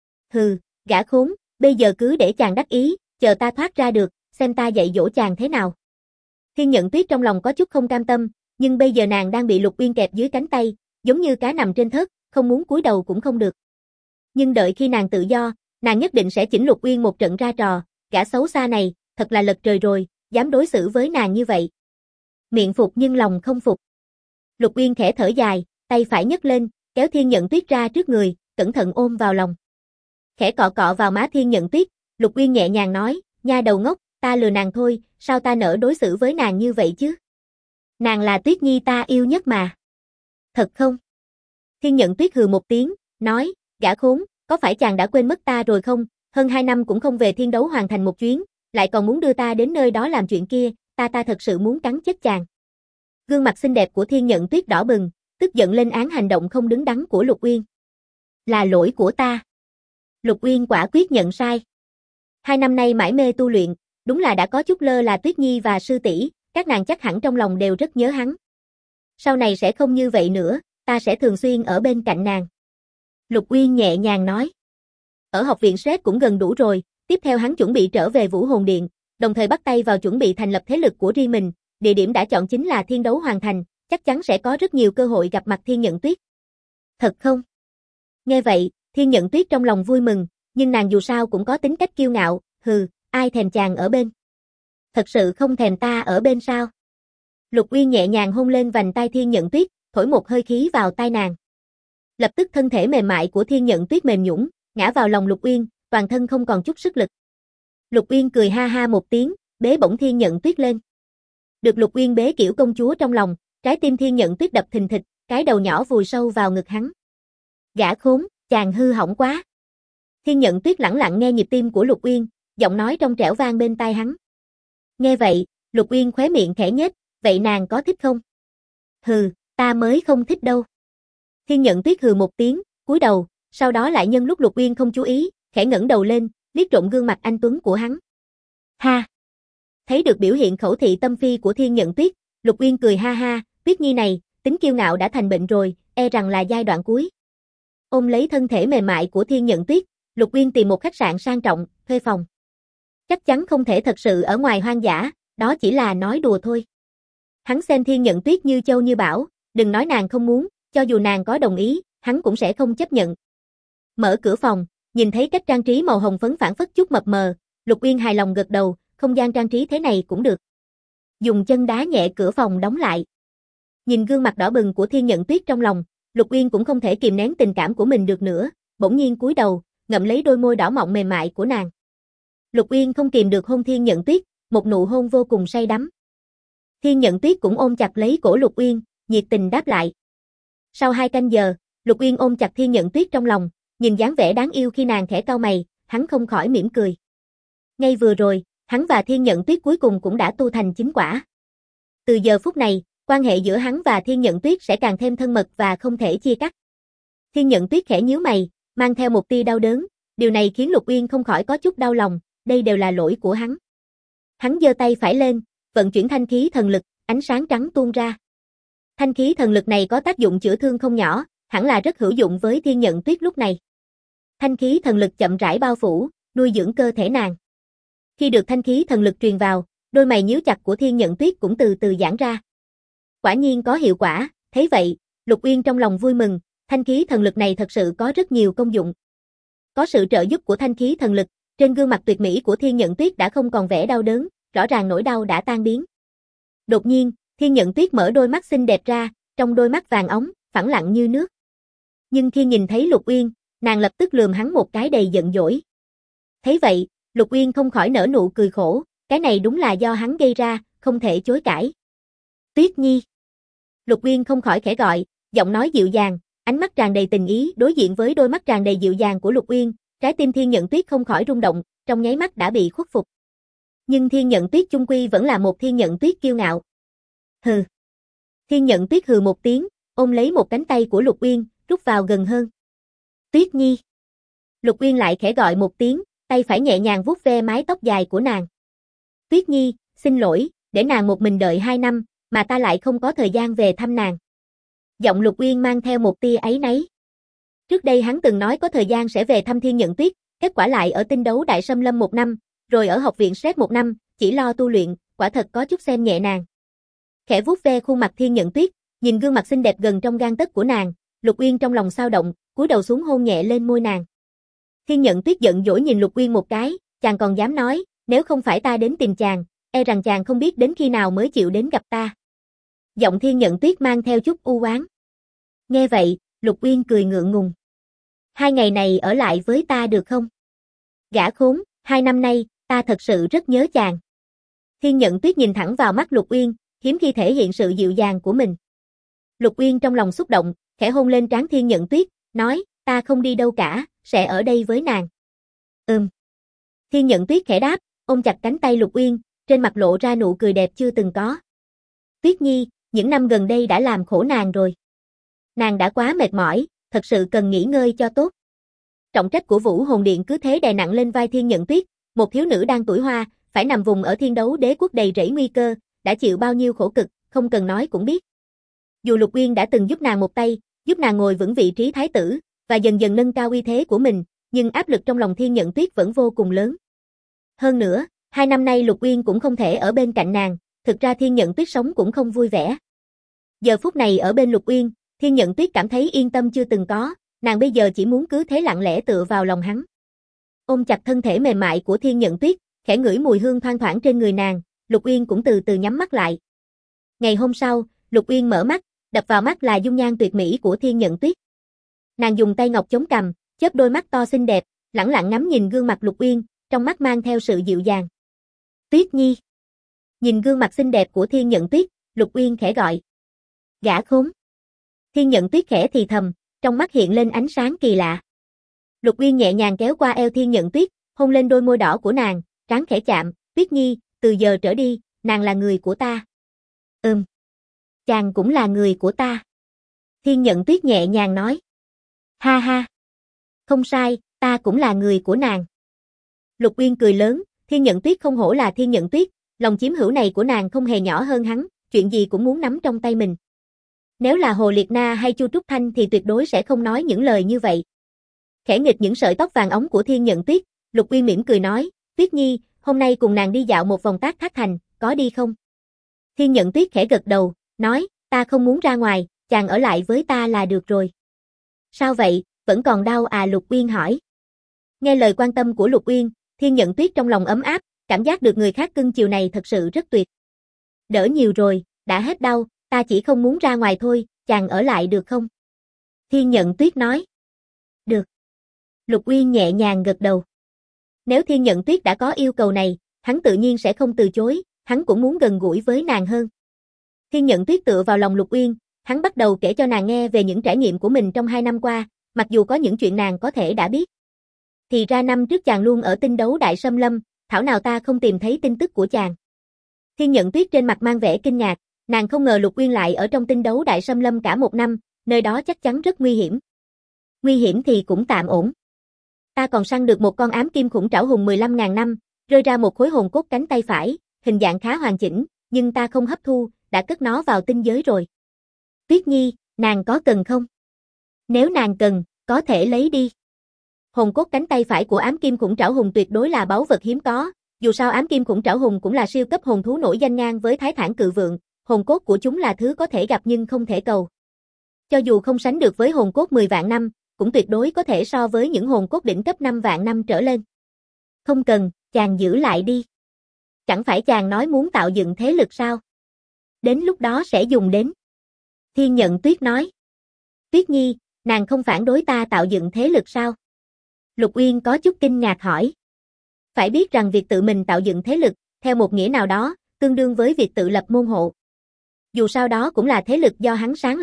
Hừ, gã khốn, bây giờ cứ để chàng đắc ý, chờ ta thoát ra được, xem ta dạy dỗ chàng thế nào. Thiên Nhận Tuyết trong lòng có chút không cam tâm, nhưng bây giờ nàng đang bị Lục Uyên kẹp dưới cánh tay, giống như cá nằm trên thớt, không muốn cúi đầu cũng không được. Nhưng đợi khi nàng tự do, nàng nhất định sẽ chỉnh Lục Uyên một trận ra trò, gã xấu xa này, thật là lật trời rồi, dám đối xử với nàng như vậy. Miệng phục nhưng lòng không phục. Lục Uyên khẽ thở dài, tay phải nhấc lên, kéo Thiên Nhận Tuyết ra trước người, cẩn thận ôm vào lòng. Khẽ cọ cọ vào má Thiên Nhận Tuyết, Lục Uyên nhẹ nhàng nói, nha đầu ngốc, ta lừa nàng thôi, sao ta nỡ đối xử với nàng như vậy chứ? Nàng là Tuyết Nhi ta yêu nhất mà. Thật không? Thiên Nhận Tuyết hừ một tiếng, nói, gã khốn, có phải chàng đã quên mất ta rồi không? Hơn 2 năm cũng không về Thiên Đấu Hoàng Thành một chuyến, lại còn muốn đưa ta đến nơi đó làm chuyện kia, ta thật sự muốn cắn chết chàng. Gương mặt xinh đẹp của Thiên Nhận Tuyết đỏ bừng, tức giận lên án hành động không đứng đắn của Lục Uyên. Là lỗi của ta. Lục Uyên quả quyết nhận sai. 2 năm nay mải mê tu luyện, đúng là đã có chút lơ là Tuyết Nhi và sư tỷ, các nàng chắc hẳn trong lòng đều rất nhớ hắn. Sau này sẽ không như vậy nữa, ta sẽ thường xuyên ở bên cạnh nàng. Lục Uyên nhẹ nhàng nói. Ở học viện Sret cũng gần đủ rồi, tiếp theo hắn chuẩn bị trở về Vũ Hồn Điện, đồng thời bắt tay vào chuẩn bị thành lập thế lực của riêng mình, địa điểm đã chọn chính là Thiên Đấu Hoàng Thành, chắc chắn sẽ có rất nhiều cơ hội gặp mặt Thiên Nhận Tuyết. Thật không? Nghe vậy, Thiên Nhận Tuyết trong lòng vui mừng, nhưng nàng dù sao cũng có tính cách kiêu ngạo, hừ, ai thèm chàng ở bên? Thật sự không thèm ta ở bên sao? Lục Uyên nhẹ nhàng hôn lên vành tai Thiên Nhận Tuyết, thổi một hơi khí vào tai nàng. Lập tức thân thể mềm mại của Thiên Nhận Tuyết mềm nhũn, ngã vào lòng Lục Uyên, toàn thân không còn chút sức lực. Lục Uyên cười ha ha một tiếng, bế bổng Thiên Nhận Tuyết lên. Được Lục Uyên bế kiểu công chúa trong lòng, trái tim Thiên Nhận Tuyết đập thình thịch, cái đầu nhỏ vùi sâu vào ngực hắn. Gã khốn, chàng hư hỏng quá. Thiên Nhận Tuyết lẳng lặng nghe nhịp tim của Lục Uyên, giọng nói trong trẻo vang bên tai hắn. Nghe vậy, Lục Uyên khóe miệng khẽ nhếch, vậy nàng có thích không? Hừ, ta mới không thích đâu. Thiên Nhận Tuyết hừ một tiếng, cúi đầu, sau đó lại nhân lúc Lục Uyên không chú ý, khẽ ngẩng đầu lên, liếc trộm gương mặt anh tuấn của hắn. Ha! Thấy được biểu hiện khẩu thị tâm phi của Thiên Nhận Tuyết, Lục Uyên cười ha ha, Tuyết Nhi này, tính kiêu ngạo đã thành bệnh rồi, e rằng là giai đoạn cuối. Ôm lấy thân thể mềm mại của Thiên Nhận Tuyết, Lục Uyên tìm một khách sạn sang trọng, thuê phòng. Chắc chắn không thể thật sự ở ngoài hoang dã, đó chỉ là nói đùa thôi. Hắn xem Thiên Nhận Tuyết như châu như bảo, đừng nói nàng không muốn, cho dù nàng có đồng ý, hắn cũng sẽ không chấp nhận. Mở cửa phòng, nhìn thấy cách trang trí màu hồng phấn phảng phất chút mập mờ, Lục Uyên hài lòng gật đầu, không gian trang trí thế này cũng được. Dùng chân đá nhẹ cửa phòng đóng lại. Nhìn gương mặt đỏ bừng của Thiên Nhận Tuyết trong lòng, Lục Uyên cũng không thể kìm nén tình cảm của mình được nữa, bỗng nhiên cúi đầu, ngậm lấy đôi môi đỏ mọng mềm mại của nàng. Lục Uyên không kìm được hôn Thiên Nhận Tuyết, một nụ hôn vô cùng say đắm. Thiên Nhận Tuyết cũng ôm chặt lấy cổ Lục Uyên, nhiệt tình đáp lại. Sau 2 canh giờ, Lục Uyên ôm chặt Thiên Nhận Tuyết trong lòng, nhìn dáng vẻ đáng yêu khi nàng khẽ cau mày, hắn không khỏi mỉm cười. Ngay vừa rồi, hắn và Thiên Nhận Tuyết cuối cùng cũng đã tu thành chính quả. Từ giờ phút này, quan hệ giữa hắn và Thiên Nhận Tuyết sẽ càng thêm thân mật và không thể chia cắt. Thiên Nhận Tuyết khẽ nhíu mày, mang theo một tia đau đớn, điều này khiến Lục Uyên không khỏi có chút đau lòng, đây đều là lỗi của hắn. Hắn giơ tay phải lên, vận chuyển thanh khí thần lực, ánh sáng trắng tuôn ra. Thanh khí thần lực này có tác dụng chữa thương không nhỏ, hẳn là rất hữu dụng với Thiên Nhận Tuyết lúc này. Thanh khí thần lực chậm rãi bao phủ, nuôi dưỡng cơ thể nàng. Khi được thanh khí thần lực truyền vào, đôi mày nhíu chặt của Thiên Nhận Tuyết cũng từ từ giãn ra. Quả nhiên có hiệu quả, thấy vậy, Lục Uyên trong lòng vui mừng, thanh khí thần lực này thật sự có rất nhiều công dụng. Có sự trợ giúp của thanh khí thần lực, trên gương mặt tuyệt mỹ của Thiên Nhận Tuyết đã không còn vẻ đau đớn, rõ ràng nỗi đau đã tan biến. Đột nhiên, Thiên Nhận Tuyết mở đôi mắt xinh đẹp ra, trong đôi mắt vàng óng, phẳng lặng như nước. Nhưng khi nhìn thấy Lục Uyên, nàng lập tức lườm hắn một cái đầy giận dỗi. Thấy vậy, Lục Uyên không khỏi nở nụ cười khổ, cái này đúng là do hắn gây ra, không thể chối cãi. Tuyết Nhi. Lục Uyên không khỏi khẽ gọi, giọng nói dịu dàng, ánh mắt tràn đầy tình ý đối diện với đôi mắt tràn đầy dịu dàng của Lục Uyên, trái tim Thiên Nhận Tuyết không khỏi rung động, trong nháy mắt đã bị khuất phục. Nhưng Thiên Nhận Tuyết chung quy vẫn là một Thiên Nhận Tuyết kiêu ngạo. Hừ. Thiên Nhận Tuyết hừ một tiếng, ôm lấy một cánh tay của Lục Uyên, rút vào gần hơn. Tuyết Nhi. Lục Uyên lại khẽ gọi một tiếng, tay phải nhẹ nhàng vuốt ve mái tóc dài của nàng. Tuyết Nhi, xin lỗi, để nàng một mình đợi 2 năm, mà ta lại không có thời gian về thăm nàng. Giọng Lục Uyên mang theo một tia áy náy. Trước đây hắn từng nói có thời gian sẽ về thăm Thiên Nhận Tuyết, kết quả lại ở tinh đấu Đại Sâm Lâm 1 năm, rồi ở học viện SET 1 năm, chỉ lo tu luyện, quả thật có chút xem nhẹ nàng. Khẽ vuốt ve khuôn mặt Thiên Nhận Tuyết, nhìn gương mặt xinh đẹp gần trong gang tấc của nàng, Lục Uyên trong lòng xao động, cúi đầu xuống hôn nhẹ lên môi nàng. Thiên Nhận Tuyết giận dỗi nhìn Lục Uyên một cái, chàng còn dám nói, nếu không phải ta đến tìm chàng, e rằng chàng không biết đến khi nào mới chịu đến gặp ta. Giọng Thiên Nhận Tuyết mang theo chút u oán. Nghe vậy, Lục Uyên cười ngượng ngùng. 2 ngày này ở lại với ta được không? Gã khốn, 2 năm nay, ta thật sự rất nhớ chàng. Thiên Nhận Tuyết nhìn thẳng vào mắt Lục Uyên, hiếm khi thể hiện sự dịu dàng của mình. Lục Uyên trong lòng xúc động, khẽ hôn lên trán Thiên Nhận Tuyết, nói, ta không đi đâu cả, sẽ ở đây với nàng. Thiên Nhận Tuyết khẽ đáp, ôm chặt cánh tay Lục Uyên, trên mặt lộ ra nụ cười đẹp chưa từng có. Tuyết Nhi, những năm gần đây đã làm khổ nàng rồi. Nàng đã quá mệt mỏi, thật sự cần nghỉ ngơi cho tốt. Trọng trách của Vũ Hồn Điện cứ thế đè nặng lên vai Thiên Nhận Tuyết, một thiếu nữ đang tuổi hoa, phải nằm vùng ở Thiên Đấu Đế quốc đầy rẫy nguy cơ, đã chịu bao nhiêu khổ cực, không cần nói cũng biết. Dù Lục Uyên đã từng giúp nàng một tay, giúp nàng ngồi vững vị trí thái tử, và dần dần nâng cao uy thế của mình, nhưng áp lực trong lòng Thiên Nhận Tuyết vẫn vô cùng lớn. Hơn nữa, 2 năm nay Lục Uyên cũng không thể ở bên cạnh nàng, thực ra Thiên Nhận Tuyết sống cũng không vui vẻ. Giờ phút này ở bên Lục Uyên, Thiên Nhận Tuyết cảm thấy yên tâm chưa từng có, nàng bây giờ chỉ muốn cứ thế lặng lẽ tựa vào lòng hắn. Ôm chặt thân thể mềm mại của Thiên Nhận Tuyết, khẽ ngửi mùi hương thoang thoảng trên người nàng, Lục Uyên cũng từ từ nhắm mắt lại. Ngày hôm sau, Lục Uyên mở mắt, đập vào mắt là dung nhan tuyệt mỹ của Thiên Nhận Tuyết. Nàng dùng tay ngọc chống cằm, chớp đôi mắt to xinh đẹp, lẳng lặng ngắm nhìn gương mặt Lục Uyên, trong mắt mang theo sự dịu dàng. Tuyết Nhi. Nhìn gương mặt xinh đẹp của Thiên Nhận Tuyết, Lục Uyên khẽ gọi. Gã khốn. Thiên Nhận Tuyết khẽ thì thầm, trong mắt hiện lên ánh sáng kỳ lạ. Lục Uyên nhẹ nhàng kéo qua eo Thiên Nhận Tuyết, hôn lên đôi môi đỏ của nàng, trán khẽ chạm, Tuyết Nhi, từ giờ trở đi, nàng là người của ta. Chàng cũng là người của ta. Thiên Nhận Tuyết nhẹ nhàng nói. Ha ha. Không sai, ta cũng là người của nàng. Lục Uyên cười lớn, Thiên Nhận Tuyết không hổ là Thiên Nhận Tuyết, lòng chiếm hữu này của nàng không hề nhỏ hơn hắn, chuyện gì cũng muốn nắm trong tay mình. Nếu là Hồ Liệt Na hay Chu Trúc Thanh thì tuyệt đối sẽ không nói những lời như vậy. Khẽ nghịch những sợi tóc vàng óng của Thiên Nhận Tuyết, Lục Uyên mỉm cười nói, Tuyết Nhi, hôm nay cùng nàng đi dạo một vòng Tác Thác Thành, có đi không? Thiên Nhận Tuyết khẽ gật đầu, nói, ta không muốn ra ngoài, chàng ở lại với ta là được rồi. Sao vậy, vẫn còn đau à? Lục Uyên hỏi. Nghe lời quan tâm của Lục Uyên, Thiên Nhận Tuyết trong lòng ấm áp, cảm giác được người khác cưng chiều này thật sự rất tuyệt. Đỡ nhiều rồi, đã hết đau, ta chỉ không muốn ra ngoài thôi, chàng ở lại được không? Thiên Nhận Tuyết nói. Được. Lục Uyên nhẹ nhàng gật đầu. Nếu Thiên Nhận Tuyết đã có yêu cầu này, hắn tự nhiên sẽ không từ chối, hắn cũng muốn gần gũi với nàng hơn. Thiên Nhận Tuyết tựa vào lòng Lục Uyên, hắn bắt đầu kể cho nàng nghe về những trải nghiệm của mình trong 2 năm qua, mặc dù có những chuyện nàng có thể đã biết. Thì ra năm trước chàng luôn ở tinh đấu Đại Sâm Lâm, thảo nào ta không tìm thấy tin tức của chàng. Thiên Nhận Tuyết trên mặt mang vẻ kinh ngạc, nàng không ngờ Lục Uyên lại ở trong tinh đấu Đại Sâm Lâm cả 1 năm, nơi đó chắc chắn rất nguy hiểm. Nguy hiểm thì cũng tạm ổn. Ta còn săn được một con ám kim khủng trảo hùng 15.000 năm, rơi ra một khối hồn cốt cánh tay phải, hình dạng khá hoàn chỉnh, nhưng ta không hấp thu, đã cất nó vào tinh giới rồi. Tuyết Nhi, nàng có cần không? Nếu nàng cần, có thể lấy đi. Hồn cốt cánh tay phải của ám kim khủng trảo hùng tuyệt đối là báu vật hiếm có, dù sao ám kim khủng trảo hùng cũng là siêu cấp hồn thú nổi danh ngang với Thái Thản Cự Vượn, hồn cốt của chúng là thứ có thể gặp nhưng không thể cầu. Cho dù không sánh được với hồn cốt 10 vạn năm, cũng tuyệt đối có thể so với những hồn cốt đỉnh cấp 5 vạn năm trở lên. Không cần, chàng giữ lại đi. Chẳng phải chàng nói muốn tạo dựng thế lực sao? Đến lúc đó sẽ dùng đến. Thiên Nhận Tuyết nói. Tuyết Nhi, nàng không phản đối ta tạo dựng thế lực sao? Lục Uyên có chút kinh ngạc hỏi. Phải biết rằng việc tự mình tạo dựng thế lực, theo một nghĩa nào đó, tương đương với việc tự lập môn hộ. Dù sao đó cũng là thế lực do hắn sáng lập,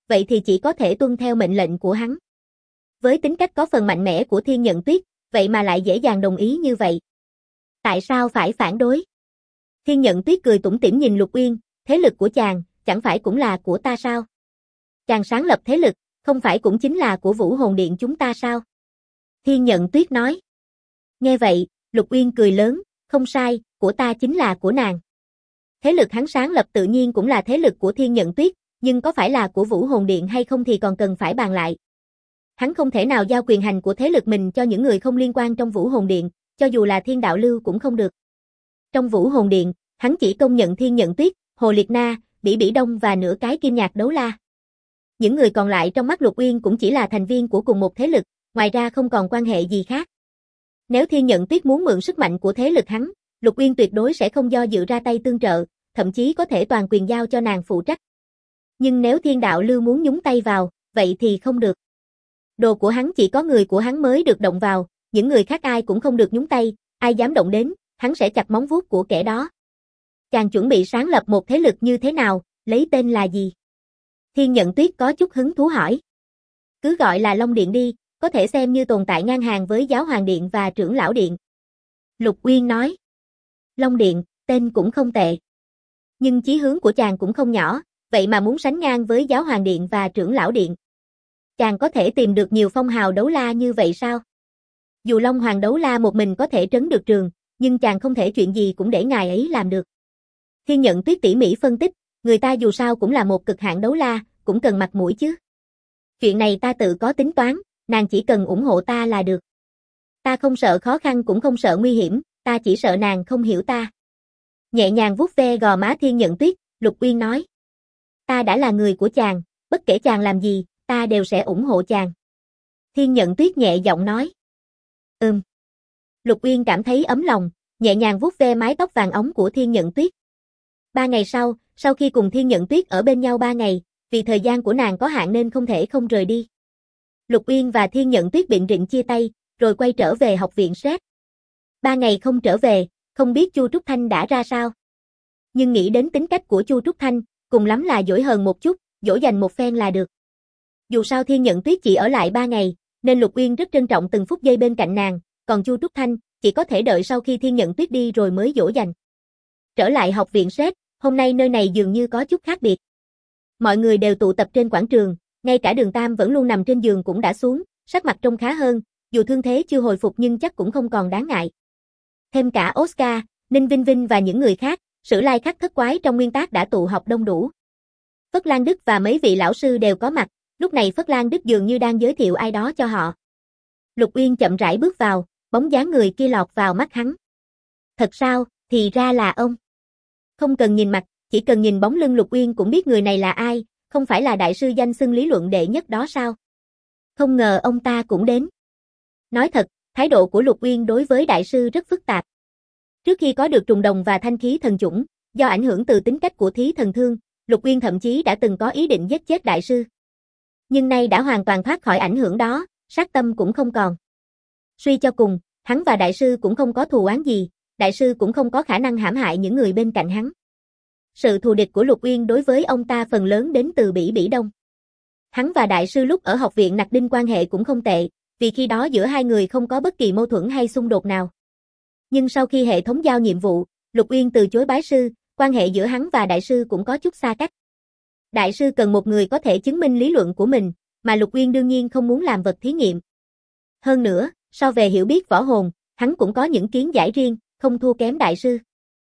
vậy thì chỉ có thể tuân theo mệnh lệnh của hắn. Với tính cách có phần mạnh mẽ của Thiên Nhận Tuyết, vậy mà lại dễ dàng đồng ý như vậy. Tại sao phải phản đối? Thiên Nhận Tuyết cười tủm tỉm nhìn Lục Uyên, thế lực của chàng, chẳng phải cũng là của ta sao? Chàng sáng lập thế lực, không phải cũng chính là của Vũ Hồn Điện chúng ta sao? Thiên Nhận Tuyết nói. Nghe vậy, Lục Uyên cười lớn, không sai, của ta chính là của nàng. Thế lực hắn sáng lập tự nhiên cũng là thế lực của Thiên Nhận Tuyết, nhưng có phải là của Vũ Hồn Điện hay không thì còn cần phải bàn lại. Hắn không thể nào giao quyền hành của thế lực mình cho những người không liên quan trong Vũ Hồn Điện, cho dù là Thiên Đạo Lưu cũng không được. Trong Vũ Hồn Điện, hắn chỉ công nhận Thiên Nhận Tuyết, Hồ Liệt Na, Bỉ Bỉ Đông và nửa cái Kim Nhạc Đấu La. Những người còn lại trong mắt Lục Uyên cũng chỉ là thành viên của cùng một thế lực, ngoài ra không còn quan hệ gì khác. Nếu Thiên Nhận Tuyết muốn mượn sức mạnh của thế lực hắn, Lục Uyên tuyệt đối sẽ không do dự ra tay tương trợ, thậm chí có thể toàn quyền giao cho nàng phụ trách. Nhưng nếu Thiên Đạo Lưu muốn nhúng tay vào, vậy thì không được. Đồ của hắn chỉ có người của hắn mới được động vào, những người khác ai cũng không được nhúng tay, ai dám động đến, hắn sẽ chặt móng vuốt của kẻ đó. Chàng chuẩn bị sáng lập một thế lực như thế nào, lấy tên là gì? Thiên Nhận Tuyết có chút hứng thú hỏi. Cứ gọi là Long Điện đi, có thể xem như tồn tại ngang hàng với Giáo Hoàng Điện và Trưởng Lão Điện. Lục Uyên nói. Long Điện, tên cũng không tệ. Nhưng chí hướng của chàng cũng không nhỏ, vậy mà muốn sánh ngang với Giáo Hoàng Điện và Trưởng Lão Điện. Chàng có thể tìm được nhiều phong hào đấu la như vậy sao? Dù Long Hoàng đấu la một mình có thể trấn được trường, nhưng chàng không thể chuyện gì cũng để ngài ấy làm được. Thiên Nhận Tuyết tỉ mỉ phân tích, người ta dù sao cũng là một cực hạn đấu la, cũng cần mặt mũi chứ. Chuyện này ta tự có tính toán, nàng chỉ cần ủng hộ ta là được. Ta không sợ khó khăn cũng không sợ nguy hiểm, ta chỉ sợ nàng không hiểu ta. Nhẹ nhàng vuốt ve gò má Thiên Nhận Tuyết, Lục Uyên nói. Ta đã là người của chàng, bất kể chàng làm gì, ta đều sẽ ủng hộ chàng. Thiên Nhận Tuyết nhẹ giọng nói. Lục Uyên cảm thấy ấm lòng, nhẹ nhàng vuốt ve mái tóc vàng óng của Thiên Nhận Tuyết. 3 ngày sau khi cùng Thiên Nhận Tuyết ở bên nhau 3 ngày, vì thời gian của nàng có hạn nên không thể không rời đi. Lục Uyên và Thiên Nhận Tuyết biện rịnh chia tay, rồi quay trở về học viện SET. 3 ngày không trở về, không biết Chu Trúc Thanh đã ra sao. Nhưng nghĩ đến tính cách của Chu Trúc Thanh, cùng lắm là dỗi hờn một chút, dỗ dành một phen là được. Dù sao Thiên Nhận Tuyết chỉ ở lại 3 ngày, nên Lục Uyên rất trân trọng từng phút giây bên cạnh nàng, còn Chu Trúc Thanh chỉ có thể đợi sau khi Thiên Nhận Tuyết đi rồi mới dỗ dành. Trở lại học viện SET, hôm nay nơi này dường như có chút khác biệt. Mọi người đều tụ tập trên quảng trường, ngay cả Đường Tam vẫn luôn nằm trên giường cũng đã xuống, sắc mặt trông khá hơn, dù thương thế chưa hồi phục nhưng chắc cũng không còn đáng ngại. Thêm cả Oscar, Ninh Vinh Vinh và những người khác, Sử Lai Khắc Thất Quái trong nguyên tác đã tụ họp đông đủ. Phất Lan Đức và mấy vị lão sư đều có mặt, lúc này Phất Lan Đức dường như đang giới thiệu ai đó cho họ. Lục Uyên chậm rãi bước vào, bóng dáng người kia lọt vào mắt hắn. Thật sao, thì ra là ông. Không cần nhìn mặt, chỉ cần nhìn bóng lưng Lục Uyên cũng biết người này là ai, không phải là đại sư danh xưng lý luận đệ nhất đó sao? Không ngờ ông ta cũng đến. Nói thật, thái độ của Lục Uyên đối với đại sư rất phức tạp. Trước khi có được trùng đồng và thanh khí thần chủng, do ảnh hưởng từ tính cách của Thí Thần Thương, Lục Uyên thậm chí đã từng có ý định giết chết đại sư. Nhưng nay đã hoàn toàn thoát khỏi ảnh hưởng đó, sát tâm cũng không còn. Suy cho cùng, hắn và đại sư cũng không có thù oán gì, đại sư cũng không có khả năng hãm hại những người bên cạnh hắn. Sự thù địch của Lục Uyên đối với ông ta phần lớn đến từ Bỉ Bỉ Đông. Hắn và đại sư lúc ở học viện Nặc Đinh quan hệ cũng không tệ, vì khi đó giữa hai người không có bất kỳ mâu thuẫn hay xung đột nào. Nhưng sau khi hệ thống giao nhiệm vụ, Lục Uyên từ chối bái sư, quan hệ giữa hắn và đại sư cũng có chút xa cách. Đại sư cần một người có thể chứng minh lý luận của mình, mà Lục Uyên đương nhiên không muốn làm vật thí nghiệm. Hơn nữa, so về hiểu biết võ hồn, hắn cũng có những kiến giải riêng, không thua kém đại sư.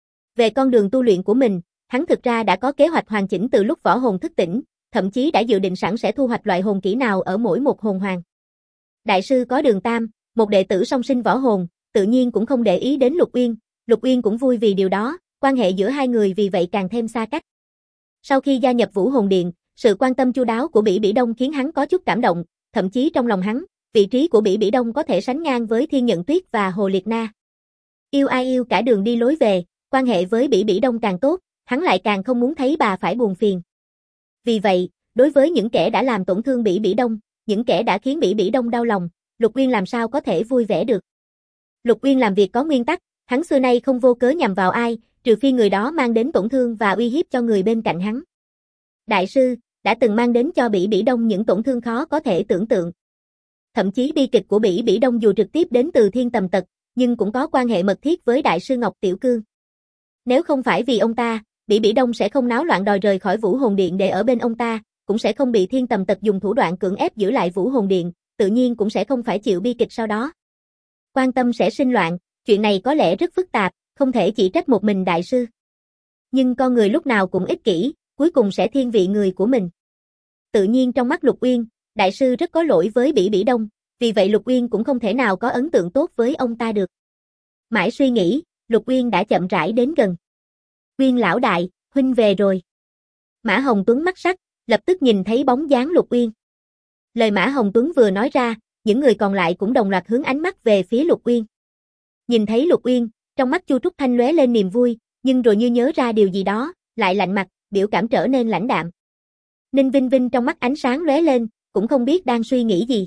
Về con đường tu luyện của mình, hắn thực ra đã có kế hoạch hoàn chỉnh từ lúc võ hồn thức tỉnh, thậm chí đã dự định sẵn sẽ thu hoạch loại hồn kỹ nào ở mỗi một hồn hoàng. Đại sư có Đường Tam, một đệ tử song sinh võ hồn, tự nhiên cũng không để ý đến Lục Uyên cũng vui vì điều đó, quan hệ giữa hai người vì vậy càng thêm xa cách. Sau khi gia nhập Vũ Hồn Điện, sự quan tâm chu đáo của Bỉ Bỉ Đông khiến hắn có chút cảm động, thậm chí trong lòng hắn, vị trí của Bỉ Bỉ Đông có thể sánh ngang với Thiên Nhận Tuyết và Hồ Liệt Na. Yêu ai yêu cả đường đi lối về, quan hệ với Bỉ Bỉ Đông càng tốt, hắn lại càng không muốn thấy bà phải buồn phiền. Vì vậy, đối với những kẻ đã làm tổn thương Bỉ Bỉ Đông, những kẻ đã khiến Bỉ Bỉ Đông đau lòng, Lục Uyên làm sao có thể vui vẻ được. Lục Uyên làm việc có nguyên tắc, hắn xưa nay không vô cớ nhằm vào ai, trừ phi người đó mang đến tổn thương và uy hiếp cho người bên cạnh hắn. Đại sư, đã từng mang đến cho Bỉ Bỉ Đông những tổn thương khó có thể tưởng tượng. Thậm chí bi kịch của Bỉ Bỉ Đông dù trực tiếp đến từ Thiên Tầm Tật, nhưng cũng có quan hệ mật thiết với Đại sư Ngọc Tiểu Cương. Nếu không phải vì ông ta, Bỉ Bỉ Đông sẽ không náo loạn đòi rời khỏi Vũ Hồn Điện để ở bên ông ta, cũng sẽ không bị Thiên Tầm Tật dùng thủ đoạn cưỡng ép giữ lại Vũ Hồn Điện, tự nhiên cũng sẽ không phải chịu bi kịch sau đó. Quan tâm sẽ sinh loạn, chuyện này có lẽ rất phức tạp, không thể chỉ trách một mình đại sư. Nhưng con người lúc nào cũng ích kỷ, cuối cùng sẽ thiên vị người của mình. Tự nhiên trong mắt Lục Uyên, đại sư rất có lỗi với Bỉ Bỉ Đông, vì vậy Lục Uyên cũng không thể nào có ấn tượng tốt với ông ta được. Mãi suy nghĩ, Lục Uyên đã chậm rãi đến gần. Uyên lão đại, huynh về rồi. Mã Hồng Tuấn mắt sắc, lập tức nhìn thấy bóng dáng Lục Uyên. Lời Mã Hồng Tuấn vừa nói ra, những người còn lại cũng đồng loạt hướng ánh mắt về phía Lục Uyên. Nhìn thấy Lục Uyên, trong mắt Chu Trúc Thanh lóe lên niềm vui, nhưng rồi như nhớ ra điều gì đó, lại lạnh mặt, biểu cảm trở nên lãnh đạm. Ninh Vinh Vinh trong mắt ánh sáng lóe lên, cũng không biết đang suy nghĩ gì.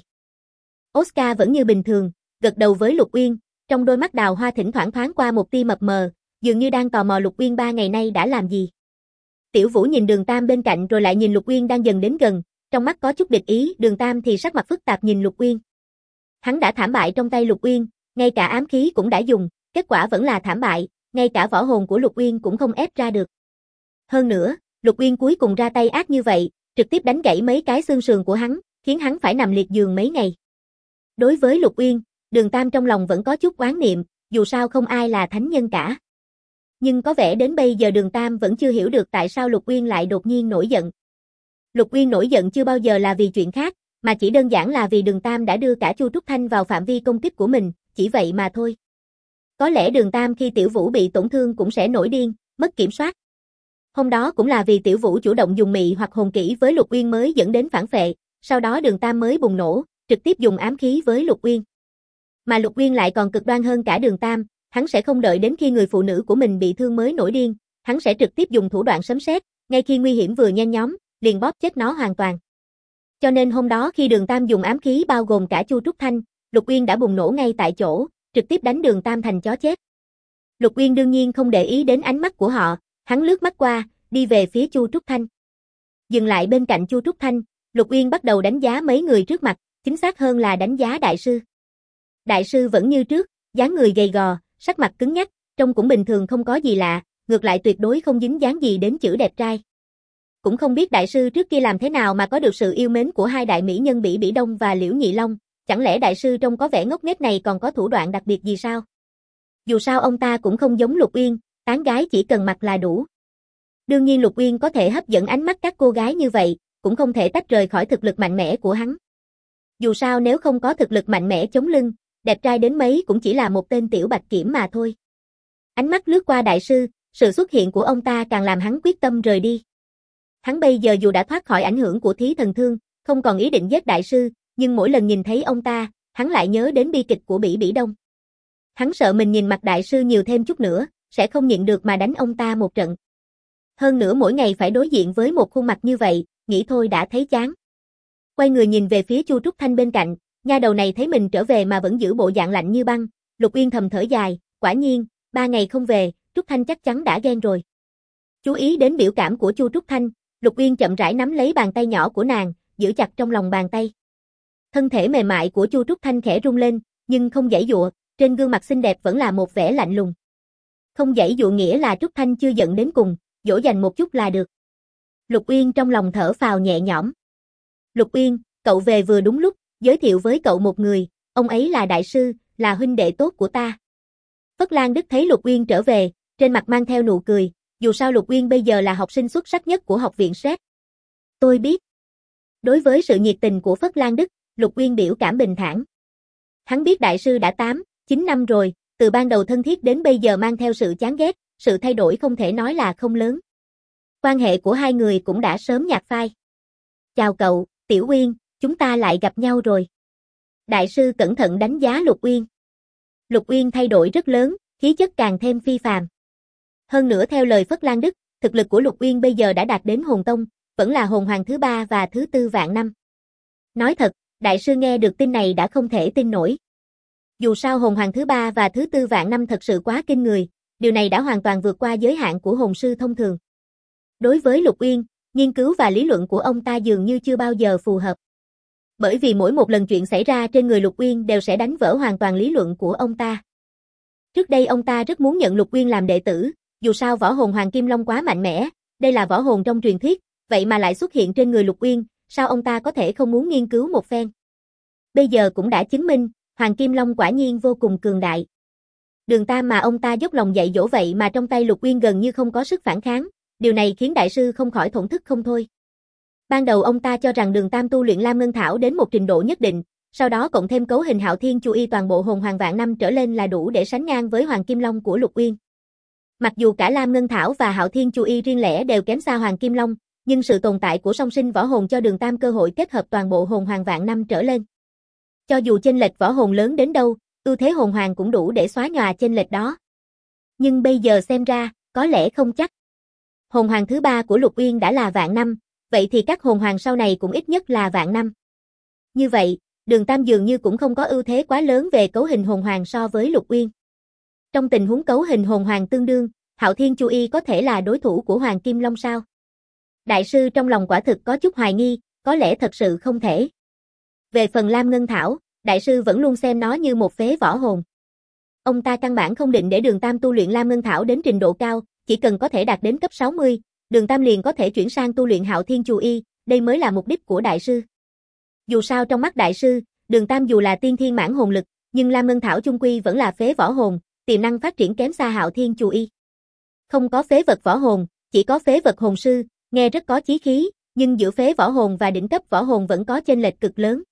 Oscar vẫn như bình thường, gật đầu với Lục Uyên, trong đôi mắt đào hoa thỉnh thoảng thoáng qua một tia mập mờ, dường như đang tò mò Lục Uyên 3 ngày nay đã làm gì. Tiểu Vũ nhìn Đường Tam bên cạnh rồi lại nhìn Lục Uyên đang dần đến gần, trong mắt có chút địch ý, Đường Tam thì sắc mặt phức tạp nhìn Lục Uyên. Hắn đã thảm bại trong tay Lục Uyên, ngay cả ám khí cũng đã dùng, kết quả vẫn là thảm bại, ngay cả võ hồn của Lục Uyên cũng không ép ra được. Hơn nữa, Lục Uyên cuối cùng ra tay ác như vậy, trực tiếp đánh gãy mấy cái xương sườn của hắn, khiến hắn phải nằm liệt giường mấy ngày. Đối với Lục Uyên, Đường Tam trong lòng vẫn có chút oán niệm, dù sao không ai là thánh nhân cả. Nhưng có vẻ đến bây giờ Đường Tam vẫn chưa hiểu được tại sao Lục Uyên lại đột nhiên nổi giận. Lục Uyên nổi giận chưa bao giờ là vì chuyện khác, mà chỉ đơn giản là vì Đường Tam đã đưa cả Chu Trúc Thanh vào phạm vi công kích của mình, chỉ vậy mà thôi. Có lẽ Đường Tam khi Tiểu Vũ bị tổn thương cũng sẽ nổi điên, mất kiểm soát. Hôm đó cũng là vì Tiểu Vũ chủ động dùng mị hoặc hồn kỹ với Lục Uyên mới dẫn đến phản phệ, sau đó Đường Tam mới bùng nổ, trực tiếp dùng ám khí với Lục Uyên. Mà Lục Uyên lại còn cực đoan hơn cả Đường Tam, hắn sẽ không đợi đến khi người phụ nữ của mình bị thương mới nổi điên, hắn sẽ trực tiếp dùng thủ đoạn sấm sét, ngay khi nguy hiểm vừa nhen nhóm, liền bóp chết nó hoàn toàn. Cho nên hôm đó khi Đường Tam dùng ám khí bao gồm cả Chu Trúc Thanh, Lục Uyên đã bùng nổ ngay tại chỗ, trực tiếp đánh Đường Tam thành chó chết. Lục Uyên đương nhiên không để ý đến ánh mắt của họ, hắn lướt mắt qua, đi về phía Chu Trúc Thanh. Dừng lại bên cạnh Chu Trúc Thanh, Lục Uyên bắt đầu đánh giá mấy người trước mặt, chính xác hơn là đánh giá đại sư. Đại sư vẫn như trước, dáng người gầy gò, sắc mặt cứng nhắc, trông cũng bình thường không có gì lạ, ngược lại tuyệt đối không dính dáng gì đến chữ đẹp trai. Cũng không biết đại sư trước kia làm thế nào mà có được sự yêu mến của hai đại mỹ nhân Bỉ Bỉ Đông và Liễu Nhị Long, chẳng lẽ đại sư trông có vẻ ngốc nghếch này còn có thủ đoạn đặc biệt gì sao? Dù sao ông ta cũng không giống Lục Uyên, tán gái chỉ cần mặt là đủ. Đương nhiên Lục Uyên có thể hấp dẫn ánh mắt các cô gái như vậy, cũng không thể tách rời khỏi thực lực mạnh mẽ của hắn. Dù sao nếu không có thực lực mạnh mẽ chống lưng, đẹp trai đến mấy cũng chỉ là một tên tiểu bạch kiểm mà thôi. Ánh mắt lướt qua đại sư, sự xuất hiện của ông ta càng làm hắn quyết tâm rời đi. Hắn bây giờ dù đã thoát khỏi ảnh hưởng của thí thần thương, không còn ý định giết đại sư, nhưng mỗi lần nhìn thấy ông ta, hắn lại nhớ đến bi kịch của Bỉ Bỉ Đông. Hắn sợ mình nhìn mặt đại sư nhiều thêm chút nữa, sẽ không nhịn được mà đánh ông ta một trận. Hơn nữa mỗi ngày phải đối diện với một khuôn mặt như vậy, nghĩ thôi đã thấy chán. Quay người nhìn về phía Chu Trúc Thanh bên cạnh, nha đầu này thấy mình trở về mà vẫn giữ bộ dạng lạnh như băng, Lục Uyên thầm thở dài, quả nhiên, 3 ngày không về, Trúc Thanh chắc chắn đã ghen rồi. Chú ý đến biểu cảm của Chu Trúc Thanh, Lục Uyên chậm rãi nắm lấy bàn tay nhỏ của nàng, giữ chặt trong lòng bàn tay. Thân thể mềm mại của Chu Trúc Thanh khẽ rung lên, nhưng không giãy giụa, trên gương mặt xinh đẹp vẫn là một vẻ lạnh lùng. Không giãy giụa nghĩa là Trúc Thanh chưa giận đến cùng, dỗ dành một chút là được. Lục Uyên trong lòng thở phào nhẹ nhõm. Lục Uyên, cậu về vừa đúng lúc, giới thiệu với cậu một người, ông ấy là đại sư, là huynh đệ tốt của ta. Phất Lan Đức thấy Lục Uyên trở về, trên mặt mang theo nụ cười, dù sao Lục Uyên bây giờ là học sinh xuất sắc nhất của học viện SET. Tôi biết. Đối với sự nhiệt tình của Phất Lan Đức, Lục Uyên biểu cảm bình thản. Hắn biết đại sư đã 8, 9 năm rồi, từ ban đầu thân thiết đến bây giờ mang theo sự chán ghét, sự thay đổi không thể nói là không lớn. Quan hệ của hai người cũng đã sớm nhạt phai. Chào cậu, Tiểu Uyên, chúng ta lại gặp nhau rồi. Đại sư cẩn thận đánh giá Lục Uyên. Lục Uyên thay đổi rất lớn, khí chất càng thêm phi phàm. Hơn nữa theo lời Phất Lan Đức, thực lực của Lục Uyên bây giờ đã đạt đến hồn tông, vẫn là hồn hoàng thứ 3 và thứ 4 vạn năm. Nói thật, đại sư nghe được tin này đã không thể tin nổi. Dù sao hồn hoàng thứ 3 và thứ 4 vạn năm thật sự quá kinh người, điều này đã hoàn toàn vượt qua giới hạn của hồn sư thông thường. Đối với Lục Uyên, Nghiên cứu và lý luận của ông ta dường như chưa bao giờ phù hợp. Bởi vì mỗi một lần chuyện xảy ra trên người Lục Uyên đều sẽ đánh vỡ hoàn toàn lý luận của ông ta. Trước đây ông ta rất muốn nhận Lục Uyên làm đệ tử, dù sao võ hồn Hoàng Kim Long quá mạnh mẽ, đây là võ hồn trong truyền thuyết, vậy mà lại xuất hiện trên người Lục Uyên, sao ông ta có thể không muốn nghiên cứu một phen. Bây giờ cũng đã chứng minh, Hoàng Kim Long quả nhiên vô cùng cường đại. Đường Tam mà ông ta dốc lòng dạy dỗ vậy mà trong tay Lục Uyên gần như không có sức phản kháng, điều này khiến đại sư không khỏi thổn thức không thôi. Ban đầu ông ta cho rằng Đường Tam tu luyện Lam Ngân Thảo đến một trình độ nhất định, sau đó cộng thêm cấu hình Hạo Thiên Chu Y toàn bộ hồn hoàng vạn năm trở lên là đủ để sánh ngang với Hoàng Kim Long của Lục Uyên. Mặc dù cả Lam Ngân Thảo và Hạo Thiên Chu Y riêng lẻ đều kém xa Hoàng Kim Long, nhưng sự tồn tại của song sinh võ hồn cho Đường Tam cơ hội kết hợp toàn bộ hồn hoàng vạn năm trở lên. Cho dù chênh lệch võ hồn lớn đến đâu, ưu thế hồn hoàng cũng đủ để xóa nhòa chênh lệch đó. Nhưng bây giờ xem ra, có lẽ không chắc. Hồn hoàng thứ 3 của Lục Uyên đã là vạn năm, vậy thì các hồn hoàng sau này cũng ít nhất là vạn năm. Như vậy, Đường Tam dường như cũng không có ưu thế quá lớn về cấu hình hồn hoàng so với Lục Uyên. Trong tình huống cấu hình hồn hoàng tương đương, Hạo Thiên Chu Y có thể là đối thủ của Hoàng Kim Long sao? Đại sư trong lòng quả thực có chút hoài nghi, có lẽ thật sự không thể. Về phần Lam Ngân Thảo, đại sư vẫn luôn xem nó như một phế võ hồn. Ông ta căn bản không định để Đường Tam tu luyện Lam Ngân Thảo đến trình độ cao, chỉ cần có thể đạt đến cấp 60, Đường Tam liền có thể chuyển sang tu luyện Hạo Thiên Chu Y, đây mới là mục đích của đại sư. Dù sao trong mắt đại sư, Đường Tam dù là tiên thiên mãn hồn lực, nhưng Lam Ngân Thảo chung quy vẫn là phế võ hồn, tiềm năng phát triển kém xa Hạo Thiên Chu Y. Không có phế vật võ hồn, chỉ có phế vật hồn sư, nghe rất có chí khí, nhưng giữa phế võ hồn và đỉnh cấp võ hồn vẫn có chênh lệch cực lớn.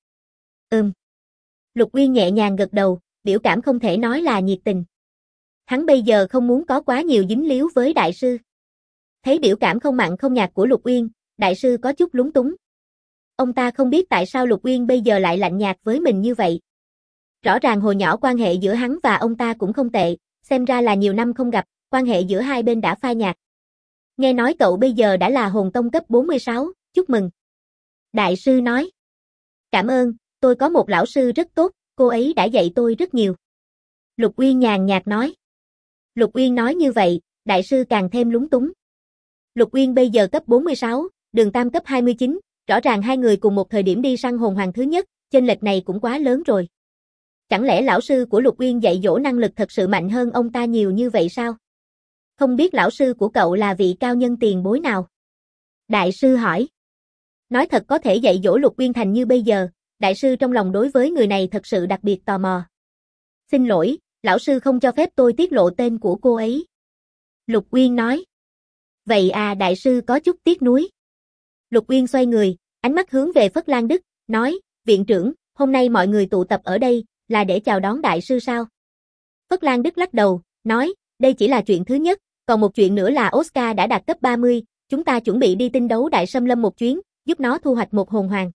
Lục Uyên nhẹ nhàng gật đầu, biểu cảm không thể nói là nhiệt tình. Hắn bây giờ không muốn có quá nhiều dính líu với đại sư. Thấy biểu cảm không mặn không nhạt của Lục Uyên, đại sư có chút lúng túng. Ông ta không biết tại sao Lục Uyên bây giờ lại lạnh nhạt với mình như vậy. Rõ ràng hồi nhỏ quan hệ giữa hắn và ông ta cũng không tệ, xem ra là nhiều năm không gặp, quan hệ giữa hai bên đã phai nhạt. Nghe nói cậu bây giờ đã là hồn tông cấp 46, chúc mừng. Đại sư nói. Cảm ơn, tôi có một lão sư rất tốt, cô ấy đã dạy tôi rất nhiều. Lục Uyên nhàn nhạt nói. Lục Uyên nói như vậy, đại sư càng thêm lúng túng. Lục Uyên bây giờ cấp 46, Đường Tam cấp 29, rõ ràng hai người cùng một thời điểm đi săn hồn hoàng thứ nhất, chênh lệch này cũng quá lớn rồi. Chẳng lẽ lão sư của Lục Uyên dạy dỗ năng lực thật sự mạnh hơn ông ta nhiều như vậy sao? Không biết lão sư của cậu là vị cao nhân tiền bối nào? Đại sư hỏi. Nói thật có thể dạy dỗ Lục Uyên thành như bây giờ, đại sư trong lòng đối với người này thật sự đặc biệt tò mò. Xin lỗi, lão sư không cho phép tôi tiết lộ tên của cô ấy. Lục Uyên nói. Vậy à, đại sư có chút tiếc nuối. Lục Uyên xoay người, ánh mắt hướng về Phất Lan Đức, nói, viện trưởng, hôm nay mọi người tụ tập ở đây, là để chào đón đại sư sao? Phất Lan Đức lắc đầu, nói, đây chỉ là chuyện thứ nhất, còn một chuyện nữa là Oscar đã đạt cấp 30, chúng ta chuẩn bị đi tinh đấu Đại Sâm Lâm một chuyến, giúp nó thu hoạch một hồn hoàng.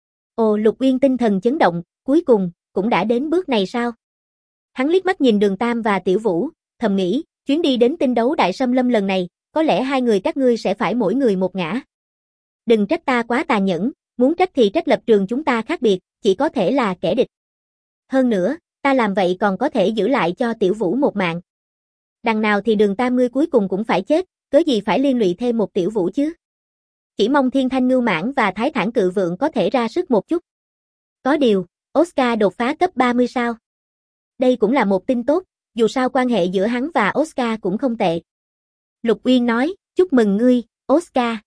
Ồ, Lục Uyên tinh thần chấn động, cuối cùng, cũng đã đến bước này sao? Hắn liếc mắt nhìn Đường Tam và Tiểu Vũ, thầm nghĩ, chuyến đi đến tinh đấu Đại Sâm Lâm lần này, có lẽ hai người các ngươi sẽ phải mỗi người một ngã. Đừng trách ta quá tàn nhẫn, muốn trách thì trách lập trường chúng ta khác biệt, chỉ có thể là kẻ địch. Hơn nữa, ta làm vậy còn có thể giữ lại cho Tiểu Vũ một mạng. Đằng nào thì Đường Tam ngươi cuối cùng cũng phải chết, cớ gì phải liên lụy thêm một Tiểu Vũ chứ? Chỉ mong Thiên Thanh Ngưu Mãn và Thái Thản Cự Vượng có thể ra sức một chút. Có điều, Oscar đột phá cấp 30 sao? Đây cũng là một tin tốt, dù sao quan hệ giữa hắn và Oscar cũng không tệ. Lục Uyên nói, chúc mừng ngươi, Oscar.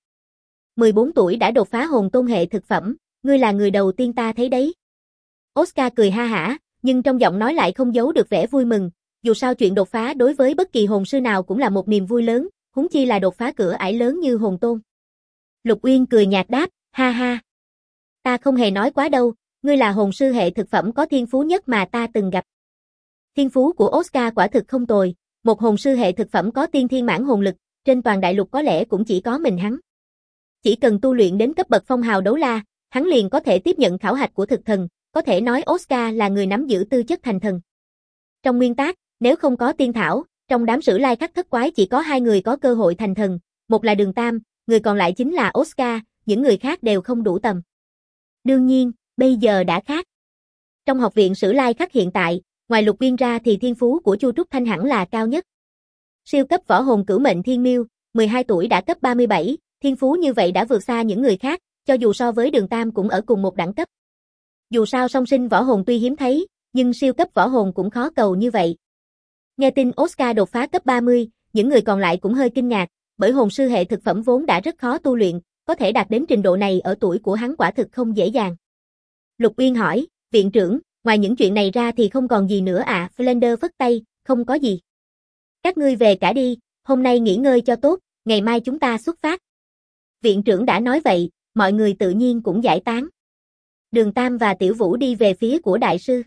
14 tuổi đã đột phá hồn tôn hệ thực phẩm, ngươi là người đầu tiên ta thấy đấy. Oscar cười ha hả, nhưng trong giọng nói lại không giấu được vẻ vui mừng, dù sao chuyện đột phá đối với bất kỳ hồn sư nào cũng là một niềm vui lớn, huống chi là đột phá cửa ải lớn như hồn tôn. Lục Uyên cười nhạt đáp, ha ha. Ta không hề nói quá đâu, ngươi là hồn sư hệ thực phẩm có thiên phú nhất mà ta từng gặp. Thiên phú của Oscar quả thực không tồi, một hồn sư hệ thực phẩm có tiên thiên mãn hồn lực, trên toàn đại lục có lẽ cũng chỉ có mình hắn. Chỉ cần tu luyện đến cấp bậc phong hào đấu la, hắn liền có thể tiếp nhận khảo hạch của thực thần, có thể nói Oscar là người nắm giữ tư chất thành thần. Trong nguyên tắc, nếu không có tiên thảo, trong đám Sử Lai Khắc thất quái chỉ có hai người có cơ hội thành thần, một là Đường Tam, người còn lại chính là Oscar, những người khác đều không đủ tầm. Đương nhiên, bây giờ đã khác. Trong học viện Sử Lai Khắc hiện tại, ngoài Lục Uyên ra thì thiên phú của Chu Trúc Thanh hẳn là cao nhất. Siêu cấp võ hồn cửu mệnh thiên miêu, 12 tuổi đã cấp 37, Thiên phú như vậy đã vượt xa những người khác, cho dù so với Đường Tam cũng ở cùng một đẳng cấp. Dù sao song sinh võ hồn tuy hiếm thấy, nhưng siêu cấp võ hồn cũng khó cầu như vậy. Nghe tin Oscar đột phá cấp 30, những người còn lại cũng hơi kinh ngạc, bởi hồn sư hệ thực phẩm vốn đã rất khó tu luyện, có thể đạt đến trình độ này ở tuổi của hắn quả thực không dễ dàng. Lục Uyên hỏi, viện trưởng, ngoài những chuyện này ra thì không còn gì nữa à? Flander phất tay, không có gì. Các ngươi về cả đi, hôm nay nghỉ ngơi cho tốt, ngày mai chúng ta xuất phát. Viện trưởng đã nói vậy, mọi người tự nhiên cũng giải tán. Đường Tam và Tiểu Vũ đi về phía của đại sư.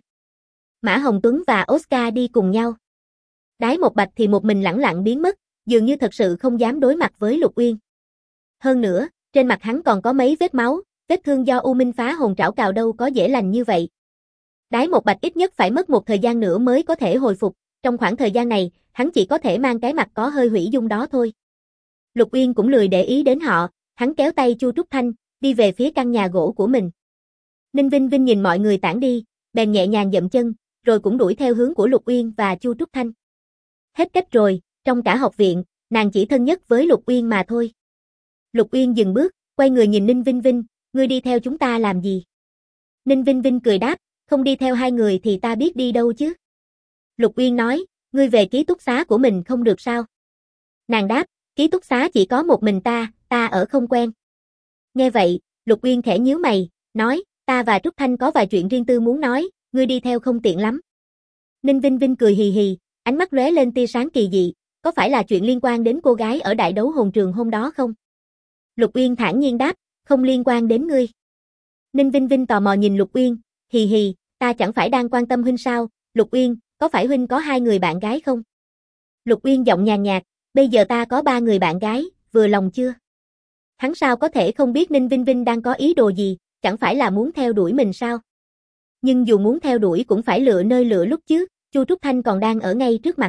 Mã Hồng Tuấn và Oscar đi cùng nhau. Đái Một Bạch thì một mình lẳng lặng biến mất, dường như thật sự không dám đối mặt với Lục Uyên. Hơn nữa, trên mặt hắn còn có mấy vết máu, vết thương do U Minh phá hồn trảo cào đâu có dễ lành như vậy. Đái Một Bạch ít nhất phải mất một thời gian nữa mới có thể hồi phục, trong khoảng thời gian này, hắn chỉ có thể mang cái mặt có hơi hủy dung đó thôi. Lục Uyên cũng lười để ý đến họ, hắn kéo tay Chu Trúc Thanh, đi về phía căn nhà gỗ của mình. Ninh Vinh Vinh nhìn mọi người tản đi, bèn nhẹ nhàng dậm chân, rồi cũng đuổi theo hướng của Lục Uyên và Chu Trúc Thanh. Hết cách rồi, trong cả học viện, nàng chỉ thân nhất với Lục Uyên mà thôi. Lục Uyên dừng bước, quay người nhìn Ninh Vinh Vinh, ngươi đi theo chúng ta làm gì? Ninh Vinh Vinh cười đáp, không đi theo hai người thì ta biết đi đâu chứ. Lục Uyên nói, ngươi về ký túc xá của mình không được sao? Nàng đáp, ký túc xá chỉ có một mình ta ở không quen. Nghe vậy, Lục Uyên khẽ nhíu mày, nói, ta và Trúc Thanh có vài chuyện riêng tư muốn nói, ngươi đi theo không tiện lắm. Ninh Vinh Vinh cười hì hì, ánh mắt lóe lên tia sáng kỳ dị, có phải là chuyện liên quan đến cô gái ở đại đấu hồn trường hôm đó không? Lục Uyên thản nhiên đáp, không liên quan đến ngươi. Ninh Vinh Vinh tò mò nhìn Lục Uyên, hì hì, ta chẳng phải đang quan tâm huynh sao? Lục Uyên, có phải huynh có 2 người bạn gái không? Lục Uyên giọng nhàn nhạt, bây giờ ta có 3 người bạn gái, vừa lòng chưa? Hắn sao có thể không biết Ninh Vinh Vinh đang có ý đồ gì, chẳng phải là muốn theo đuổi mình sao? Nhưng dù muốn theo đuổi cũng phải lựa nơi lựa lúc chứ, Chu Trúc Thanh còn đang ở ngay trước mặt.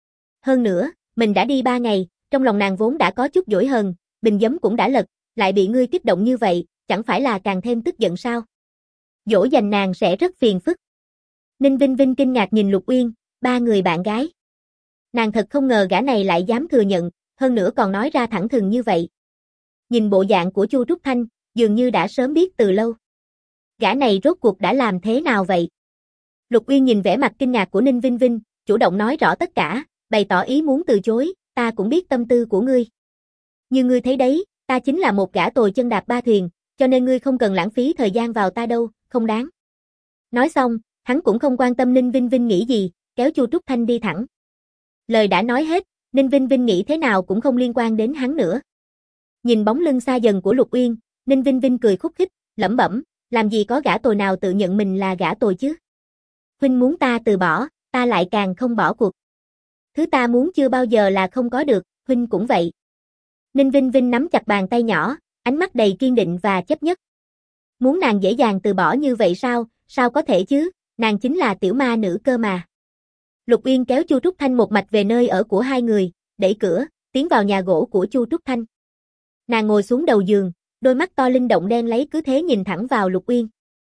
Hơn nữa, mình đã đi 3 ngày, trong lòng nàng vốn đã có chút dỗi hờn, bình giấm cũng đã lật, lại bị ngươi kích động như vậy, chẳng phải là càng thêm tức giận sao? Dỗ dành nàng sẽ rất phiền phức. Ninh Vinh Vinh kinh ngạc nhìn Lục Uyên, 3 người bạn gái. Nàng thật không ngờ gã này lại dám thừa nhận, hơn nữa còn nói ra thẳng thừng như vậy. Nhìn bộ dạng của Chu Trúc Thanh, dường như đã sớm biết từ lâu. Gã này rốt cuộc đã làm thế nào vậy? Lục Uyên nhìn vẻ mặt kinh ngạc của Ninh Vinh Vinh, chủ động nói rõ tất cả, bày tỏ ý muốn từ chối, ta cũng biết tâm tư của ngươi. Như ngươi thấy đấy, ta chính là một gã tồi chân đạp 3 thuyền, cho nên ngươi không cần lãng phí thời gian vào ta đâu, không đáng. Nói xong, hắn cũng không quan tâm Ninh Vinh Vinh nghĩ gì, kéo Chu Trúc Thanh đi thẳng. Lời đã nói hết, Ninh Vinh Vinh nghĩ thế nào cũng không liên quan đến hắn nữa. Nhìn bóng lưng xa dần của Lục Uyên, Ninh Vinh Vinh cười khúc khích, lẩm bẩm, làm gì có gã tồi nào tự nhận mình là gã tồi chứ? Huynh muốn ta từ bỏ, ta lại càng không bỏ cuộc. Thứ ta muốn chưa bao giờ là không có được, huynh cũng vậy. Ninh Vinh Vinh nắm chặt bàn tay nhỏ, ánh mắt đầy kiên định và chấp nhất. Muốn nàng dễ dàng từ bỏ như vậy sao, sao có thể chứ, nàng chính là tiểu ma nữ cơ mà. Lục Uyên kéo Chu Trúc Thanh một mạch về nơi ở của hai người, đẩy cửa, tiến vào nhà gỗ của Chu Trúc Thanh. Nàng ngồi xuống đầu giường, đôi mắt to linh động đen lấy cứ thế nhìn thẳng vào Lục Uyên.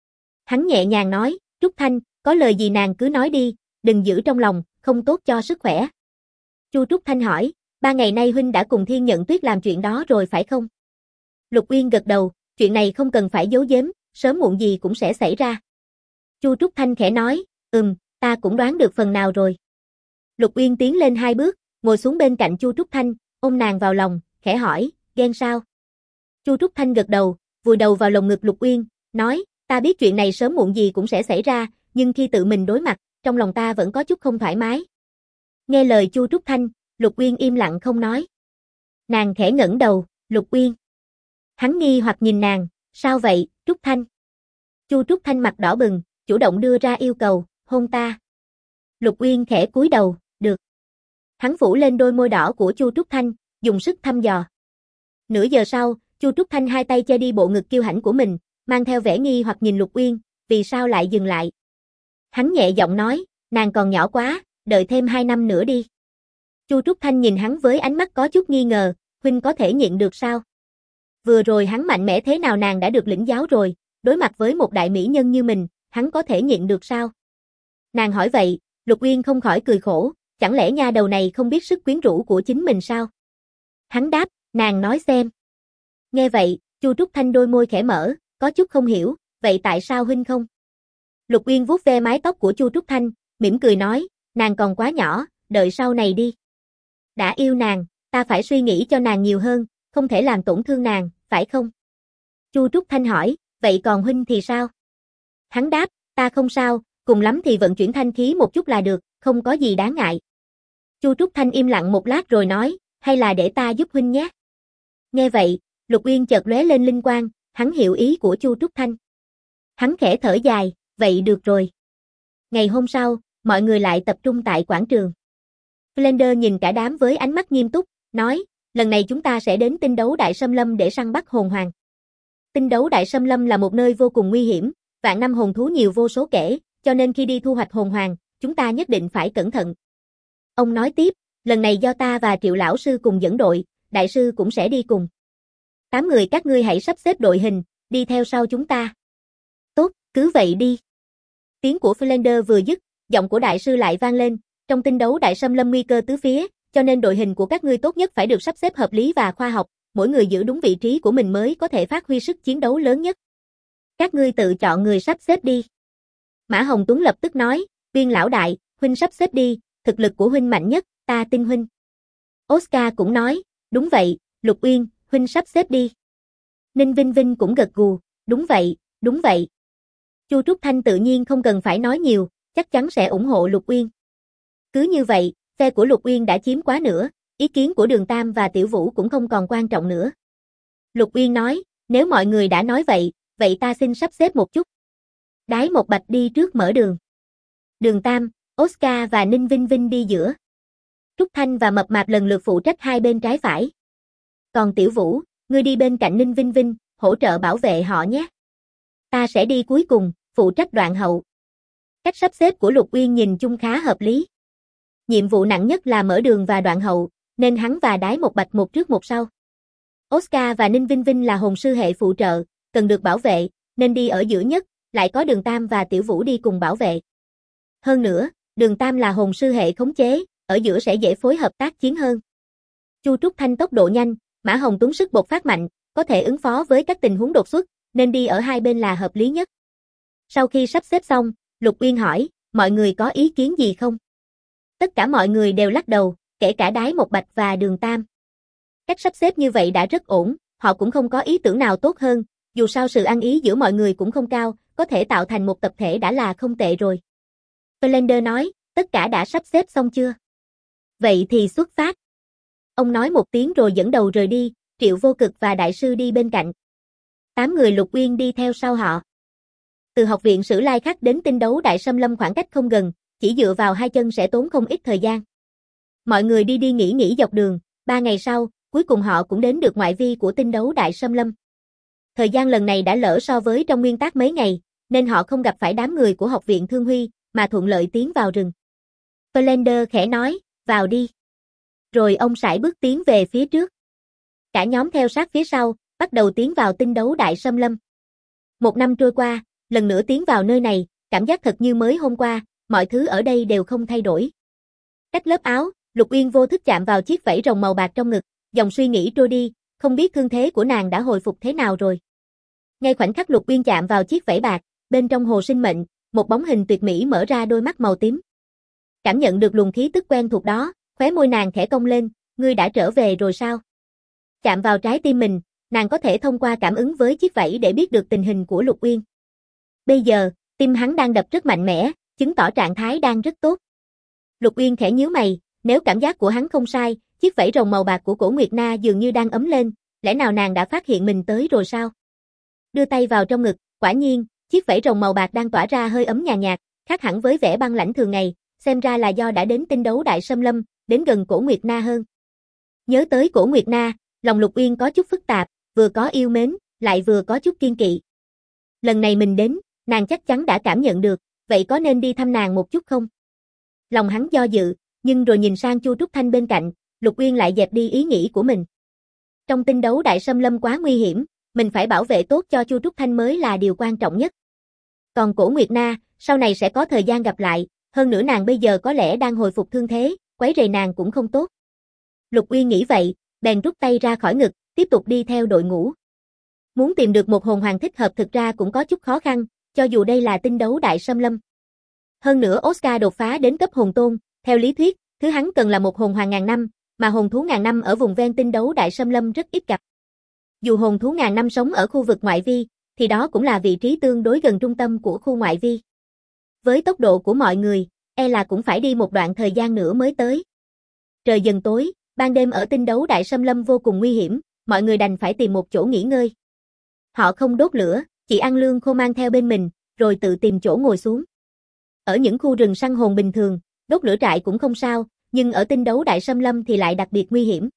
Hắn nhẹ nhàng nói, Trúc Thanh, có lời gì nàng cứ nói đi, đừng giữ trong lòng, không tốt cho sức khỏe. Chu Trúc Thanh hỏi, 3 ngày nay huynh đã cùng Thiên Nhận Tuyết làm chuyện đó rồi phải không? Lục Uyên gật đầu, chuyện này không cần phải giấu giếm, sớm muộn gì cũng sẽ xảy ra. Chu Trúc Thanh khẽ nói, ta cũng đoán được phần nào rồi. Lục Uyên tiến lên 2 bước, ngồi xuống bên cạnh Chu Trúc Thanh, ôm nàng vào lòng, khẽ hỏi, ghen sao? Chu Trúc Thanh gật đầu, vùi đầu vào lồng ngực Lục Uyên, nói, ta biết chuyện này sớm muộn gì cũng sẽ xảy ra, nhưng khi tự mình đối mặt, trong lòng ta vẫn có chút không thoải mái. Nghe lời Chu Trúc Thanh, Lục Uyên im lặng không nói. Nàng khẽ ngẩng đầu, Lục Uyên. Hắn nghi hoặc nhìn nàng, sao vậy, Trúc Thanh? Chu Trúc Thanh mặt đỏ bừng, chủ động đưa ra yêu cầu, hôn ta. Lục Uyên khẽ cúi đầu, được. Hắn phủ lên đôi môi đỏ của Chu Trúc Thanh, dùng sức thăm dò. Nửa giờ sau, Chu Trúc Thanh hai tay che đi bộ ngực kiêu hãnh của mình, mang theo vẻ nghi hoặc nhìn Lục Uyên, vì sao lại dừng lại. Hắn nhẹ giọng nói, nàng còn nhỏ quá, đợi thêm 2 năm nữa đi. Chu Trúc Thanh nhìn hắn với ánh mắt có chút nghi ngờ, huynh có thể nhịn được sao? Vừa rồi hắn mạnh mẽ thế nào nàng đã được lĩnh giáo rồi, đối mặt với một đại mỹ nhân như mình, hắn có thể nhịn được sao? Nàng hỏi vậy, Lục Uyên không khỏi cười khổ, chẳng lẽ nha đầu này không biết sức quyến rũ của chính mình sao? Hắn đáp, nàng nói xem. Nghe vậy, Chu Trúc Thanh đôi môi khẽ mở, có chút không hiểu, vậy tại sao huynh không? Lục Uyên vuốt ve mái tóc của Chu Trúc Thanh, mỉm cười nói, nàng còn quá nhỏ, đợi sau này đi. Đã yêu nàng, ta phải suy nghĩ cho nàng nhiều hơn, không thể làm tổn thương nàng, phải không? Chu Trúc Thanh hỏi, vậy còn huynh thì sao? Hắn đáp, ta không sao, cùng lắm thì vận chuyển thanh khí một chút là được, không có gì đáng ngại. Chu Trúc Thanh im lặng một lát rồi nói, hay là để ta giúp huynh nhé. Nghe vậy, Lục Uyên chợt lóe lên linh quang, hắn hiểu ý của Chu Trúc Thanh. Hắn khẽ thở dài, vậy được rồi. Ngày hôm sau, mọi người lại tập trung tại quảng trường. Flender nhìn cả đám với ánh mắt nghiêm túc, nói, lần này chúng ta sẽ đến tinh đấu Đại Sâm Lâm để săn bắt hồn hoàng. Tinh đấu Đại Sâm Lâm là một nơi vô cùng nguy hiểm, vạn năm hồn thú nhiều vô số kể, cho nên khi đi thu hoạch hồn hoàng, chúng ta nhất định phải cẩn thận. Ông nói tiếp, lần này do ta và Triệu lão sư cùng dẫn đội, đại sư cũng sẽ đi cùng. 8 người các ngươi hãy sắp xếp đội hình, đi theo sau chúng ta. Tốt, cứ vậy đi. Tiếng của Flender vừa dứt, giọng của đại sư lại vang lên, trong tinh đấu Đại Sâm Lâm nguy cơ tứ phía, cho nên đội hình của các ngươi tốt nhất phải được sắp xếp hợp lý và khoa học, mỗi người giữ đúng vị trí của mình mới có thể phát huy sức chiến đấu lớn nhất. Các ngươi tự chọn người sắp xếp đi. Mã Hồng Tuấn lập tức nói, Viên lão đại, huynh sắp xếp đi, thực lực của huynh mạnh nhất, ta tin huynh. Oscar cũng nói, đúng vậy, Lục Uyên, huynh sắp xếp đi. Ninh Vinh Vinh cũng gật gù, đúng vậy, đúng vậy. Chu Trúc Thanh tự nhiên không cần phải nói nhiều, chắc chắn sẽ ủng hộ Lục Uyên. Cứ như vậy, phe của Lục Uyên đã chiếm quá nửa, ý kiến của Đường Tam và Tiểu Vũ cũng không còn quan trọng nữa. Lục Uyên nói, nếu mọi người đã nói vậy, vậy ta xin sắp xếp một chút. Đái Một Bạch đi trước mở đường. Đường Tam, Oscar và Ninh Vinh Vinh đi giữa. Trúc Thanh và Mập Mạp lần lượt phụ trách hai bên trái phải. Còn Tiểu Vũ, ngươi đi bên cạnh Ninh Vinh Vinh, hỗ trợ bảo vệ họ nhé. Ta sẽ đi cuối cùng, phụ trách đoạn hậu. Cách sắp xếp của Lục Uyên nhìn chung khá hợp lý. Nhiệm vụ nặng nhất là mở đường và đoạn hậu, nên hắn và Đái Một Bạch một trước một sau. Oscar và Ninh Vinh Vinh là hồn sư hệ phụ trợ, cần được bảo vệ, nên đi ở giữa nhất, lại có Đường Tam và Tiểu Vũ đi cùng bảo vệ. Hơn nữa, Đường Tam là hồn sư hệ khống chế, ở giữa sẽ dễ phối hợp tác chiến hơn. Chu Trúc Thanh tốc độ nhanh, Mã Hồng Tuấn sức bộc phát mạnh, có thể ứng phó với các tình huống đột xuất, nên đi ở hai bên là hợp lý nhất. Sau khi sắp xếp xong, Lục Uyên hỏi, mọi người có ý kiến gì không? Tất cả mọi người đều lắc đầu, kể cả Đái Một Bạch và Đường Tam. Cách sắp xếp như vậy đã rất ổn, họ cũng không có ý tưởng nào tốt hơn, dù sao sự ăn ý giữa mọi người cũng không cao, có thể tạo thành một tập thể đã là không tệ rồi. Flender nói, tất cả đã sắp xếp xong chưa? Vậy thì xuất phát. Ông nói một tiếng rồi dẫn đầu rời đi, Triệu Vô Cực và Đại sư đi bên cạnh. 8 người Lục Uyên đi theo sau họ. Từ học viện Sử Lai Khắc đến tinh đấu Đại Sâm Lâm khoảng cách không gần, chỉ dựa vào hai chân sẽ tốn không ít thời gian. Mọi người đi đi nghỉ dọc đường, 3 ngày sau, cuối cùng họ cũng đến được ngoại vi của tinh đấu Đại Sâm Lâm. Thời gian lần này đã lỡ so với trong nguyên tắc mấy ngày, nên họ không gặp phải đám người của học viện Thương Huy, mà thuận lợi tiến vào rừng. Flender khẽ nói, vào đi. Rồi ông sải bước tiến về phía trước. Cả nhóm theo sát phía sau, bắt đầu tiến vào tinh đấu Đại Sâm Lâm. 1 năm trôi qua, lần nữa tiến vào nơi này, cảm giác thật như mới hôm qua, mọi thứ ở đây đều không thay đổi. Cách lớp áo, Lục Uyên vô thức chạm vào chiếc vảy rồng màu bạc trong ngực, dòng suy nghĩ trôi đi, không biết thương thế của nàng đã hồi phục thế nào rồi. Ngay khoảnh khắc Lục Uyên chạm vào chiếc vảy bạc, bên trong hồ sinh mệnh, một bóng hình tuyệt mỹ mở ra đôi mắt màu tím. Cảm nhận được luồng khí tức quen thuộc đó, khóe môi nàng khẽ cong lên, ngươi đã trở về rồi sao? Chạm vào trái tim mình, nàng có thể thông qua cảm ứng với chiếc vảy để biết được tình hình của Lục Uyên. Bây giờ, tim hắn đang đập rất mạnh mẽ, chứng tỏ trạng thái đang rất tốt. Lục Uyên khẽ nhíu mày, nếu cảm giác của hắn không sai, chiếc vảy rồng màu bạc của Cổ Nguyệt Na dường như đang ấm lên, lẽ nào nàng đã phát hiện mình tới rồi sao? Đưa tay vào trong ngực, quả nhiên, chiếc vảy rồng màu bạc đang tỏa ra hơi ấm nhàn nhạt, khác hẳn với vẻ băng lãnh thường ngày, xem ra là do đã đến tinh đấu Đại Sâm Lâm, đến gần Cổ Nguyệt Na hơn. Nhớ tới Cổ Nguyệt Na, lòng Lục Uyên có chút phức tạp, vừa có yêu mến, lại vừa có chút kiên kỵ. Lần này mình đến, nàng chắc chắn đã cảm nhận được, vậy có nên đi thăm nàng một chút không? Lòng hắn do dự, nhưng rồi nhìn sang Chu Trúc Thanh bên cạnh, Lục Uyên lại dẹp đi ý nghĩ của mình. Trong tinh đấu Đại Sâm Lâm quá nguy hiểm, mình phải bảo vệ tốt cho Chu Trúc Thanh mới là điều quan trọng nhất. Còn Cổ Nguyệt Na, sau này sẽ có thời gian gặp lại, hơn nữa nàng bây giờ có lẽ đang hồi phục thương thế, quấy rầy nàng cũng không tốt. Lục Uyên nghĩ vậy, bèn rút tay ra khỏi ngực, tiếp tục đi theo đội ngũ. Muốn tìm được một hồn hoàng thích hợp thực ra cũng có chút khó khăn, cho dù đây là tinh đấu đại xâm lâm. Hơn nữa Oscar đột phá đến cấp hồn tôn, theo lý thuyết, thứ hắn cần là một hồn hoàng ngàn năm, mà hồn thú ngàn năm ở vùng ven tinh đấu đại xâm lâm rất ít gặp. Dù hồn thú ngàn năm sống ở khu vực ngoại vi, thì đó cũng là vị trí tương đối gần trung tâm của khu ngoại vi. Với tốc độ của mọi người, e là cũng phải đi một đoạn thời gian nữa mới tới. Trời dần tối, ban đêm ở tinh đấu đại xâm lâm vô cùng nguy hiểm, mọi người đành phải tìm một chỗ nghỉ ngơi. Họ không đốt lửa, chỉ ăn lương khô mang theo bên mình, rồi tự tìm chỗ ngồi xuống. Ở những khu rừng săn hồn bình thường, đốt lửa trại cũng không sao, nhưng ở tinh đấu đại xâm lâm thì lại đặc biệt nguy hiểm.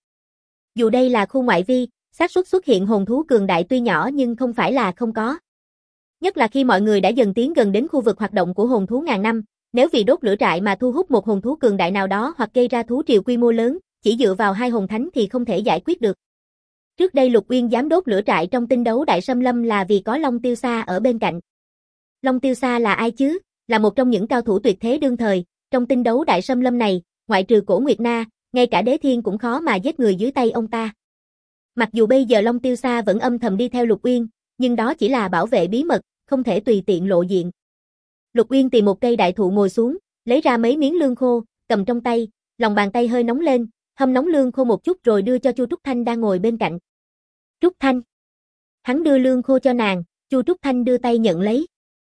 Dù đây là khu ngoại vi, xác suất xuất hiện hồn thú cường đại tuy nhỏ nhưng không phải là không có. Nhất là khi mọi người đã dần tiến gần đến khu vực hoạt động của hồn thú ngàn năm, nếu vì đốt lửa trại mà thu hút một hồn thú cường đại nào đó hoặc gây ra thú triều quy mô lớn, chỉ dựa vào hai hồn thánh thì không thể giải quyết được. Trước đây Lục Uyên dám đốt lửa trại trong tinh đấu đại xâm lâm là vì có Long Tiêu Sa ở bên cạnh. Long Tiêu Sa là ai chứ? Là một trong những cao thủ tuyệt thế đương thời, trong tinh đấu đại xâm lâm này, ngoại trừ Cổ Nguyệt Na, ngay cả Đế Thiên cũng khó mà giết người dưới tay ông ta. Mặc dù bây giờ Long Tiêu Sa vẫn âm thầm đi theo Lục Uyên, nhưng đó chỉ là bảo vệ bí mật, không thể tùy tiện lộ diện. Lục Uyên tìm một cây đại thụ ngồi xuống, lấy ra mấy miếng lương khô, cầm trong tay, lòng bàn tay hơi nóng lên, hâm nóng lương khô một chút rồi đưa cho Chu Trúc Thanh đang ngồi bên cạnh. Trúc Thanh. Hắn đưa lương khô cho nàng, Chu Trúc Thanh đưa tay nhận lấy.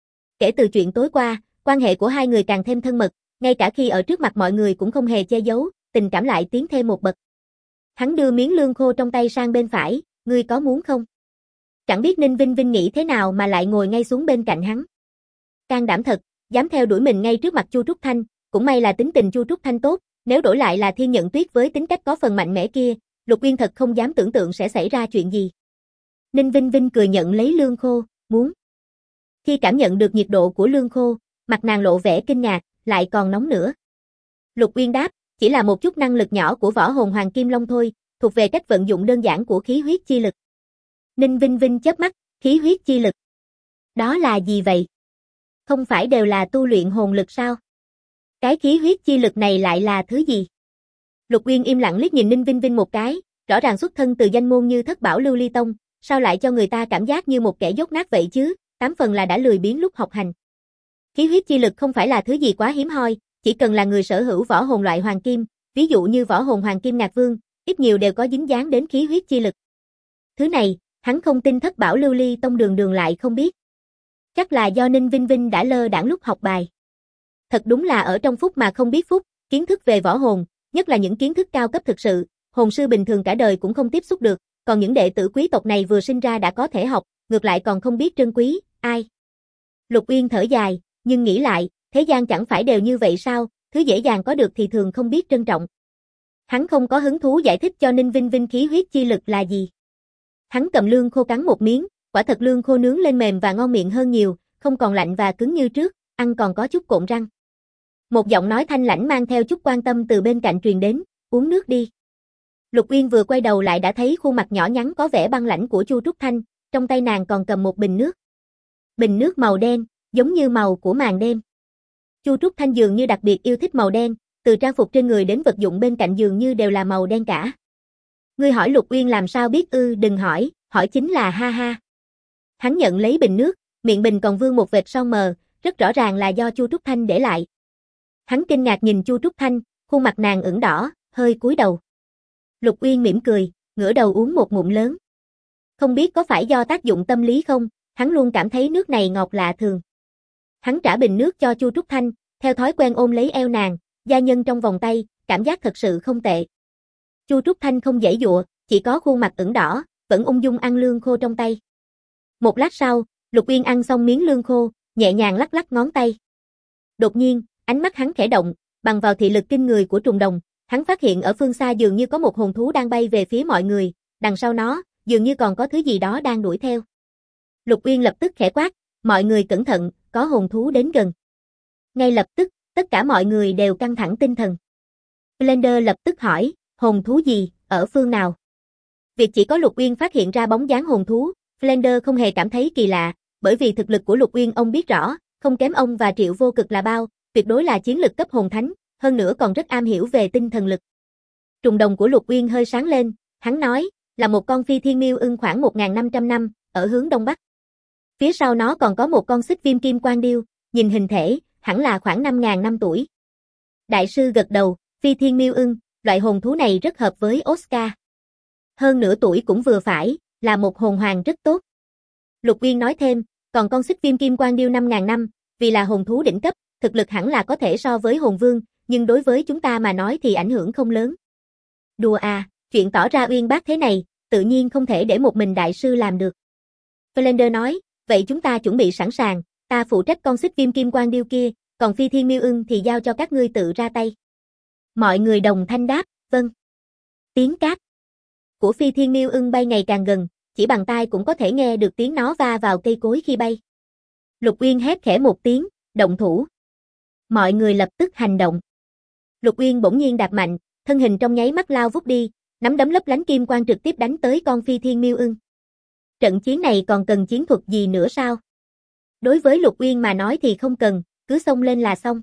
Kể từ chuyện tối qua, quan hệ của hai người càng thêm thân mật, ngay cả khi ở trước mặt mọi người cũng không hề che giấu, tình cảm lại tiến thêm một bậc. Hắn đưa miếng lương khô trong tay sang bên phải, ngươi có muốn không? Chẳng biết Ninh Vinh Vinh nghĩ thế nào mà lại ngồi ngay xuống bên cạnh hắn. Can đảm thật, dám theo đuổi mình ngay trước mặt Chu Trúc Thanh, cũng may là tính tình Chu Trúc Thanh tốt, nếu đổi lại là Thiên Nhận Tuyết với tính cách có phần mạnh mẽ kia, Lục Uyên thật không dám tưởng tượng sẽ xảy ra chuyện gì. Ninh Vinh Vinh cười nhận lấy lương khô, muốn. Khi cảm nhận được nhiệt độ của lương khô, mặt nàng lộ vẻ kinh ngạc, lại còn nóng nữa. Lục Uyên đáp, chỉ là một chút năng lực nhỏ của võ hồn Hoàng Kim Long thôi, thuộc về cách vận dụng đơn giản của khí huyết chi lực. Ninh Vinh Vinh chớp mắt, khí huyết chi lực. Đó là gì vậy? Không phải đều là tu luyện hồn lực sao? Cái khí huyết chi lực này lại là thứ gì? Lục Uyên im lặng liếc nhìn Ninh Vinh Vinh một cái, rõ ràng xuất thân từ danh môn như Thất Bảo Lưu Ly Tông, sao lại cho người ta cảm giác như một kẻ dốt nát vậy chứ, 8 phần là đã lười biếng lúc học hành. Khí huyết chi lực không phải là thứ gì quá hiếm hoi, chỉ cần là người sở hữu võ hồn loại hoàng kim, ví dụ như võ hồn Hoàng Kim Ngạc Vương, ít nhiều đều có dính dáng đến khí huyết chi lực. Thứ này, hắn không tin Thất Bảo Lưu Ly Tông đường lại không biết. Chắc là do Ninh Vinh Vinh đã lơ đãng lúc học bài. Thật đúng là ở trong phúc mà không biết phúc, kiến thức về võ hồn, nhất là những kiến thức cao cấp thực sự, hồn sư bình thường cả đời cũng không tiếp xúc được, còn những đệ tử quý tộc này vừa sinh ra đã có thể học, ngược lại còn không biết trân quý, ai. Lục Uyên thở dài, nhưng nghĩ lại, thế gian chẳng phải đều như vậy sao, thứ dễ dàng có được thì thường không biết trân trọng. Hắn không có hứng thú giải thích cho Ninh Vinh Vinh khí huyết chi lực là gì. Hắn cầm lương khô cắn một miếng, quả thật lương khô nướng lên mềm và ngon miệng hơn nhiều, không còn lạnh và cứng như trước, ăn còn có chút cộn răng. Một giọng nói thanh lãnh mang theo chút quan tâm từ bên cạnh truyền đến, uống nước đi. Lục Uyên vừa quay đầu lại đã thấy khuôn mặt nhỏ nhắn có vẻ băng lãnh của Chu Trúc Thanh, trong tay nàng còn cầm một bình nước. Bình nước màu đen, giống như màu của màn đêm. Chu Trúc Thanh dường như đặc biệt yêu thích màu đen, từ trang phục trên người đến vật dụng bên cạnh dường như đều là màu đen cả. Ngươi hỏi Lục Uyên làm sao biết ư? Đừng hỏi, hỏi chính là ha ha. Hắn nhận lấy bình nước, miệng bình còn vương một vệt son mờ, rất rõ ràng là do Chu Trúc Thanh để lại. Hắn kinh ngạc nhìn Chu Trúc Thanh, khuôn mặt nàng ửng đỏ, hơi cúi đầu. Lục Uyên mỉm cười, ngửa đầu uống một ngụm lớn. Không biết có phải do tác dụng tâm lý không, hắn luôn cảm thấy nước này ngọt lạ thường. Hắn trả bình nước cho Chu Trúc Thanh, theo thói quen ôm lấy eo nàng, gia nhân trong vòng tay, cảm giác thật sự không tệ. Chu Trúc Thanh không giãy giụa, chỉ có khuôn mặt ửng đỏ, vẫn ung dung ăn lương khô trong tay. Một lát sau, Lục Uyên ăn xong miếng lương khô, nhẹ nhàng lắc lắc ngón tay. Đột nhiên, ánh mắt hắn khẽ động, bằng vào thị lực kinh người của trùng đồng, hắn phát hiện ở phương xa dường như có một hồn thú đang bay về phía mọi người, đằng sau nó, dường như còn có thứ gì đó đang đuổi theo. Lục Uyên lập tức khẽ quát, mọi người cẩn thận, có hồn thú đến gần. Ngay lập tức, tất cả mọi người đều căng thẳng tinh thần. Blender lập tức hỏi, hồn thú gì, ở phương nào? Việc chỉ có Lục Uyên phát hiện ra bóng dáng hồn thú, Blender không hề cảm thấy kỳ lạ, bởi vì thực lực của Lục Uyên ông biết rõ, không kém ông và Triệu Vô Cực là bao, tuyệt đối là chiến lực cấp hồn thánh, hơn nữa còn rất am hiểu về tinh thần lực. Trùng đồng của Lục Uyên hơi sáng lên, hắn nói, là một con phi thiên miêu ưng khoảng 1.500 năm, ở hướng đông bắc. Phía sau nó còn có một con xích viêm kim quang điêu, nhìn hình thể, hẳn là khoảng 5.000 năm tuổi. Đại sư gật đầu, Phi Thiên Miêu Ưng, loại hồn thú này rất hợp với Oscar. Hơn nửa tuổi cũng vừa phải, là một hồn hoàng rất tốt. Lục Uyên nói thêm, còn con xích viêm kim quang điêu 5.000 năm, vì là hồn thú đỉnh cấp, thực lực hẳn là có thể so với hồn vương, nhưng đối với chúng ta mà nói thì ảnh hưởng không lớn. Đùa à, chuyện tỏ ra uyên bác thế này, tự nhiên không thể để một mình đại sư làm được. Flander nói, vậy chúng ta chuẩn bị sẵn sàng, ta phụ trách con xích viêm kim quang điêu kia, còn Phi Thiên Miêu Ưng thì giao cho các ngươi tự ra tay. Mọi người đồng thanh đáp, vâng. Tiếng cát của Phi Thiên Miêu Ưng bay ngày càng gần, chỉ bằng tai cũng có thể nghe được tiếng nó va vào cây cối khi bay. Lục Uyên hét khẽ một tiếng, động thủ. Mọi người lập tức hành động. Lục Uyên bỗng nhiên đạp mạnh, thân hình trong nháy mắt lao vút đi, nắm đấm lấp lánh kim quang trực tiếp đánh tới con Phi Thiên Miêu Ưng. Trận chiến này còn cần chiến thuật gì nữa sao? Đối với Lục Uyên mà nói thì không cần, cứ xông lên là xong.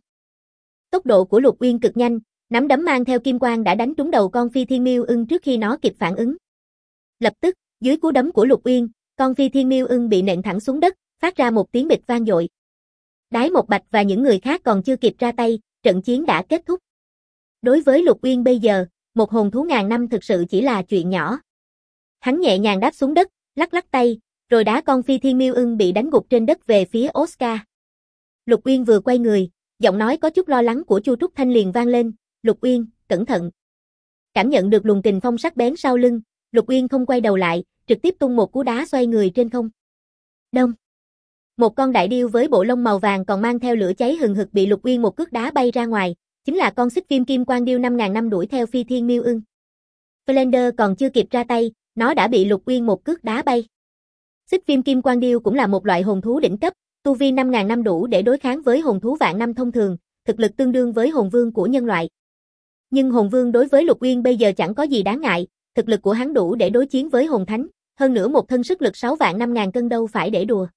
Tốc độ của Lục Uyên cực nhanh, nắm đấm mang theo kim quang đã đánh trúng đầu con Phi Thiên Miêu Ưng trước khi nó kịp phản ứng. Lập tức, dưới cú đấm của Lục Uyên, con Phi Thiên Miêu Ưng bị nện thẳng xuống đất, phát ra một tiếng bịch vang dội. Đái Một Bạch và những người khác còn chưa kịp ra tay, trận chiến đã kết thúc. Đối với Lục Uyên bây giờ, một hồn thú ngàn năm thực sự chỉ là chuyện nhỏ. Hắn nhẹ nhàng đáp xuống đất, lắc lắc tay, rồi đá con Phi Thiên Miêu Ưng bị đánh gục trên đất về phía Oscar. Lục Uyên vừa quay người, giọng nói có chút lo lắng của Chu Trúc Thanh liền vang lên, Lục Uyên, cẩn thận. Cảm nhận được luồng kình phong sắc bén sau lưng, Lục Uyên không quay đầu lại, trực tiếp tung một cú đá xoay người trên không. Đông. Một con đại điêu với bộ lông màu vàng còn mang theo lửa cháy hừng hực bị Lục Uyên một cước đá bay ra ngoài, chính là con xích viêm kim quang điêu 5.000 năm đuổi theo Phi Thiên Miêu Ưng. Flander còn chưa kịp ra tay, nó đã bị Lục Uyên một cước đá bay. Xích viêm kim quang điêu cũng là một loại hồn thú đỉnh cấp, tu vi 5.000 năm đủ để đối kháng với hồn thú vạn năm thông thường, thực lực tương đương với hồn vương của nhân loại. Nhưng hồn vương đối với Lục Uyên bây giờ chẳng có gì đáng ngại, thực lực của hắn đủ để đối chiến với hồn thánh, hơn nữa một thân sức lực 6 vạn 5.000 cân đâu phải để đùa.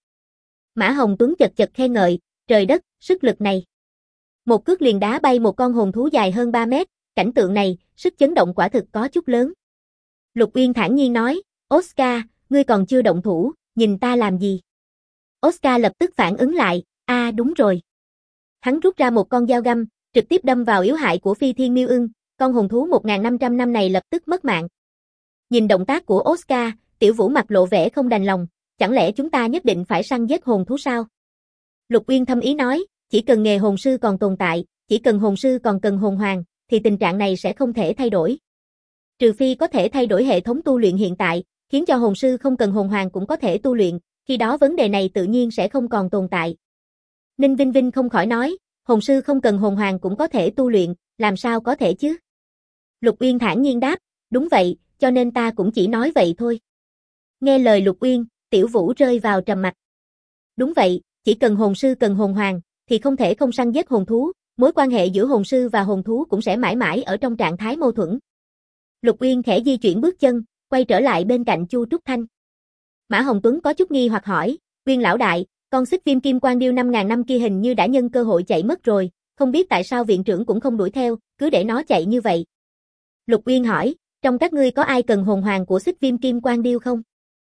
Mã Hồng Tuấn chật chật khen ngợi, trời đất, sức lực này. Một cước liền đá bay một con hồn thú dài hơn 3 mét, cảnh tượng này, sức chấn động quả thực có chút lớn. Lục Uyên thản nhiên nói, Oscar, ngươi còn chưa động thủ, nhìn ta làm gì? Oscar lập tức phản ứng lại, đúng rồi. Hắn rút ra một con dao găm, trực tiếp đâm vào yếu hại của Phi Thiên Miêu Ưng, con hồn thú 1.500 năm này lập tức mất mạng. Nhìn động tác của Oscar, Tiểu Vũ mặt lộ vẻ không đành lòng, chẳng lẽ chúng ta nhất định phải săn giết hồn thú sao? Lục Uyên thâm ý nói, chỉ cần nghề hồn sư còn tồn tại, chỉ cần hồn sư còn cần hồn hoàng, thì tình trạng này sẽ không thể thay đổi. Trừ phi có thể thay đổi hệ thống tu luyện hiện tại, khiến cho hồn sư không cần hồn hoàng cũng có thể tu luyện, khi đó vấn đề này tự nhiên sẽ không còn tồn tại. Ninh Vinh Vinh không khỏi nói, hồn sư không cần hồn hoàng cũng có thể tu luyện, làm sao có thể chứ? Lục Uyên thản nhiên đáp, đúng vậy, cho nên ta cũng chỉ nói vậy thôi. Nghe lời Lục Uyên, Tiểu Vũ rơi vào trầm mặc. Đúng vậy, chỉ cần hồn sư cần hồn hoàng, thì không thể không săn giết hồn thú, mối quan hệ giữa hồn sư và hồn thú cũng sẽ mãi mãi ở trong trạng thái mâu thuẫn. Lục Uyên khẽ di chuyển bước chân, quay trở lại bên cạnh Chu Trúc Thanh. Mã Hồng Tuấn có chút nghi hoặc hỏi, Uyên lão đại, con xích viêm kim quang điêu 5.000 năm kia hình như đã nhân cơ hội chạy mất rồi, không biết tại sao viện trưởng cũng không đuổi theo, cứ để nó chạy như vậy. Lục Uyên hỏi, trong các ngươi có ai cần hồn hoàng của xích viêm kim quang điêu không?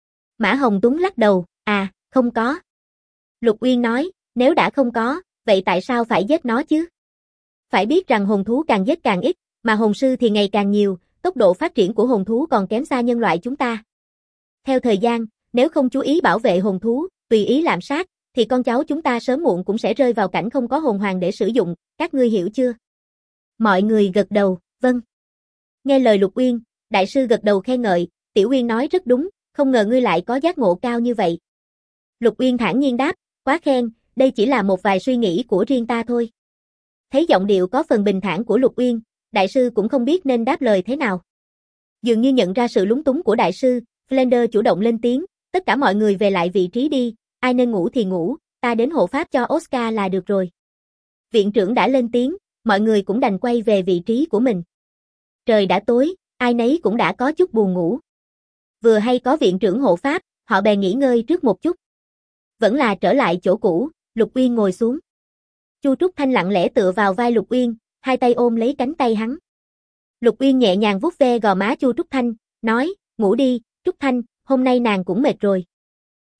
Mã Hồng Tuấn lắc đầu, không có. Lục Uyên nói, nếu đã không có, vậy tại sao phải giết nó chứ? Phải biết rằng hồn thú càng giết càng ít, mà hồn sư thì ngày càng nhiều, tốc độ phát triển của hồn thú còn kém xa nhân loại chúng ta. Theo thời gian, nếu không chú ý bảo vệ hồn thú, tùy ý lạm sát, thì con cháu chúng ta sớm muộn cũng sẽ rơi vào cảnh không có hồn hoàng để sử dụng, các ngươi hiểu chưa? Mọi người gật đầu, vâng. Nghe lời Lục Uyên, đại sư gật đầu khen ngợi, Tiểu Uyên nói rất đúng, không ngờ ngươi lại có giác ngộ cao như vậy. Lục Uyên thản nhiên đáp, quá khen, đây chỉ là một vài suy nghĩ của riêng ta thôi. Thấy giọng điệu có phần bình thản của Lục Uyên, đại sư cũng không biết nên đáp lời thế nào. Dường như nhận ra sự lúng túng của đại sư, Flander chủ động lên tiếng, tất cả mọi người về lại vị trí đi, ai nên ngủ thì ngủ, ta đến hộ pháp cho Oscar là được rồi. Viện trưởng đã lên tiếng, mọi người cũng đành quay về vị trí của mình. Trời đã tối, ai nấy cũng đã có chút buồn ngủ. Vừa hay có viện trưởng hộ pháp, họ bèn nghỉ ngơi trước một chút. Vẫn là trở lại chỗ cũ, Lục Uyên ngồi xuống. Chu Trúc Thanh lặng lẽ tựa vào vai Lục Uyên, hai tay ôm lấy cánh tay hắn. Lục Uyên nhẹ nhàng vuốt ve gò má Chu Trúc Thanh, nói, ngủ đi, Trúc Thanh, hôm nay nàng cũng mệt rồi.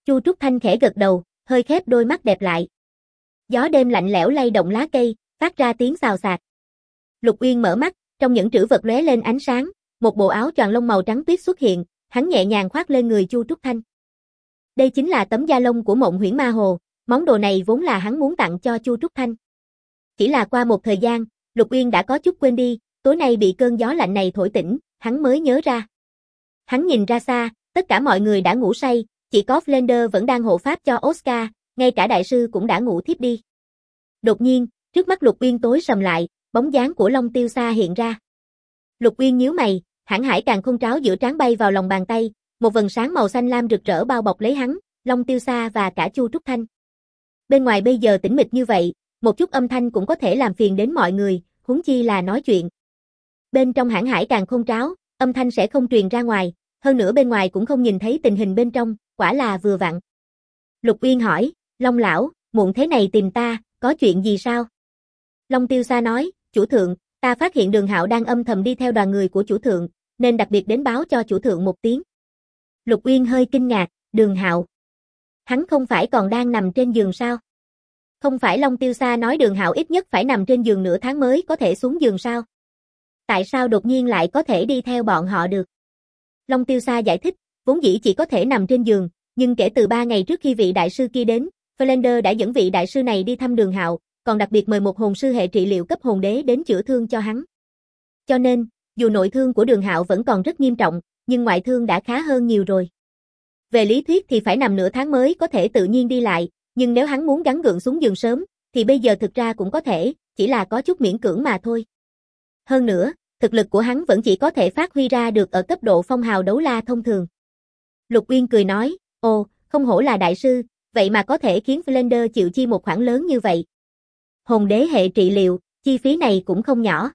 Chu Trúc Thanh khẽ gật đầu, hơi khép đôi mắt đẹp lại. Gió đêm lạnh lẽo lay động lá cây, phát ra tiếng xào xạc. Lục Uyên mở mắt, trong những trữ vật lóe lên ánh sáng, một bộ áo choàng lông màu trắng tuyết xuất hiện, hắn nhẹ nhàng khoác lên người Chu Trúc Thanh. Đây chính là tấm da lông của Mộng Huyễn Ma Hồ, món đồ này vốn là hắn muốn tặng cho Chu Trúc Thanh. Chỉ là qua một thời gian, Lục Uyên đã có chút quên đi, tối nay bị cơn gió lạnh này thổi tỉnh, hắn mới nhớ ra. Hắn nhìn ra xa, tất cả mọi người đã ngủ say, chỉ có Flander vẫn đang hộ pháp cho Oscar, ngay cả đại sư cũng đã ngủ thiếp đi. Đột nhiên, trước mắt Lục Uyên tối sầm lại, bóng dáng của Long Tiêu Sa hiện ra. Lục Uyên nhíu mày, hãn hải càn khôn tráo giữa trán bay vào lòng bàn tay, một vầng sáng màu xanh lam rực rỡ bao bọc lấy hắn, Long Tiêu Sa và cả Chu Trúc Thanh. Bên ngoài bây giờ tĩnh mịch như vậy, một chút âm thanh cũng có thể làm phiền đến mọi người, huống chi là nói chuyện. Bên trong hãn hải càn khôn tráo, âm thanh sẽ không truyền ra ngoài, hơn nữa bên ngoài cũng không nhìn thấy tình hình bên trong, quả là vừa vặn. Lục Uyên hỏi, Long lão, muộn thế này tìm ta, có chuyện gì sao? Long Tiêu Sa nói, chủ thượng, ta phát hiện Đường Hạo đang âm thầm đi theo đoàn người của chủ thượng, nên đặc biệt đến báo cho chủ thượng một tiếng. Lục Uyên hơi kinh ngạc, Đường Hạo. Hắn không phải còn đang nằm trên giường sao? Không phải Long Tiêu Sa nói Đường Hạo ít nhất phải nằm trên giường nửa tháng mới có thể xuống giường sao? Tại sao đột nhiên lại có thể đi theo bọn họ được? Long Tiêu Sa giải thích, vốn dĩ chỉ có thể nằm trên giường, nhưng kể từ 3 ngày trước khi vị đại sư kia đến, Flander đã dẫn vị đại sư này đi thăm Đường Hạo, còn đặc biệt mời một hồn sư hệ trị liệu cấp hồn đế đến chữa thương cho hắn. Cho nên, dù nội thương của Đường Hạo vẫn còn rất nghiêm trọng, nhưng ngoại thương đã khá hơn nhiều rồi. Về lý thuyết thì phải nằm nửa tháng mới có thể tự nhiên đi lại, nhưng nếu hắn muốn gắng gượng xuống giường sớm, thì bây giờ thực ra cũng có thể, chỉ là có chút miễn cưỡng mà thôi. Hơn nữa, thực lực của hắn vẫn chỉ có thể phát huy ra được ở cấp độ phong hào đấu la thông thường. Lục Uyên cười nói, ồ, không hổ là đại sư, vậy mà có thể khiến Flander chịu chi một khoản lớn như vậy. Hồn đế hệ trị liệu, chi phí này cũng không nhỏ.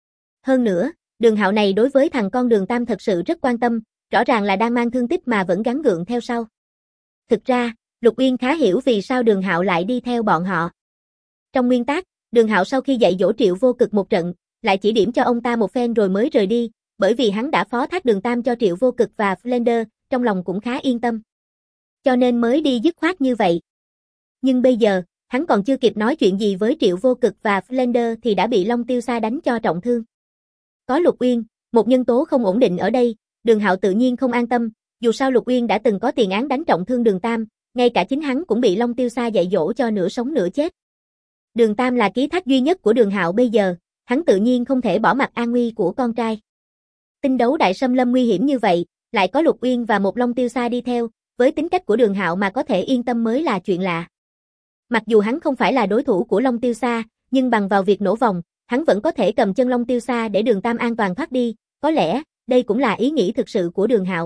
Hơn nữa, Đường Hạo này đối với thằng con Đường Tam thật sự rất quan tâm, rõ ràng là đang mang thương tích mà vẫn gắng gượng theo sau. Thực ra, Lục Uyên khá hiểu vì sao Đường Hạo lại đi theo bọn họ. Trong nguyên tắc, Đường Hạo sau khi dạy dỗ Triệu Vô Cực một trận, lại chỉ điểm cho ông ta một phen rồi mới rời đi, bởi vì hắn đã phó thác Đường Tam cho Triệu Vô Cực và Flander, trong lòng cũng khá yên tâm. Cho nên mới đi dứt khoát như vậy. Nhưng bây giờ, hắn còn chưa kịp nói chuyện gì với Triệu Vô Cực và Flander thì đã bị Long Tiêu Sa đánh cho trọng thương. Có Lục Uyên, một nhân tố không ổn định ở đây, Đường Hạo tự nhiên không an tâm, dù sao Lục Uyên đã từng có tiền án đánh trọng thương Đường Tam, ngay cả chính hắn cũng bị Long Tiêu Sa dạy dỗ cho nửa sống nửa chết. Đường Tam là ký thác duy nhất của Đường Hạo bây giờ, hắn tự nhiên không thể bỏ mặc an nguy của con trai. Tinh đấu đại xâm lâm nguy hiểm như vậy, lại có Lục Uyên và một Long Tiêu Sa đi theo, với tính cách của Đường Hạo mà có thể yên tâm mới là chuyện lạ. Mặc dù hắn không phải là đối thủ của Long Tiêu Sa, nhưng bằng vào việc nổ vòng, hắn vẫn có thể cầm chân Long Tiêu Sa để Đường Tam an toàn thoát đi, có lẽ, đây cũng là ý nghĩ thực sự của Đường Hạo.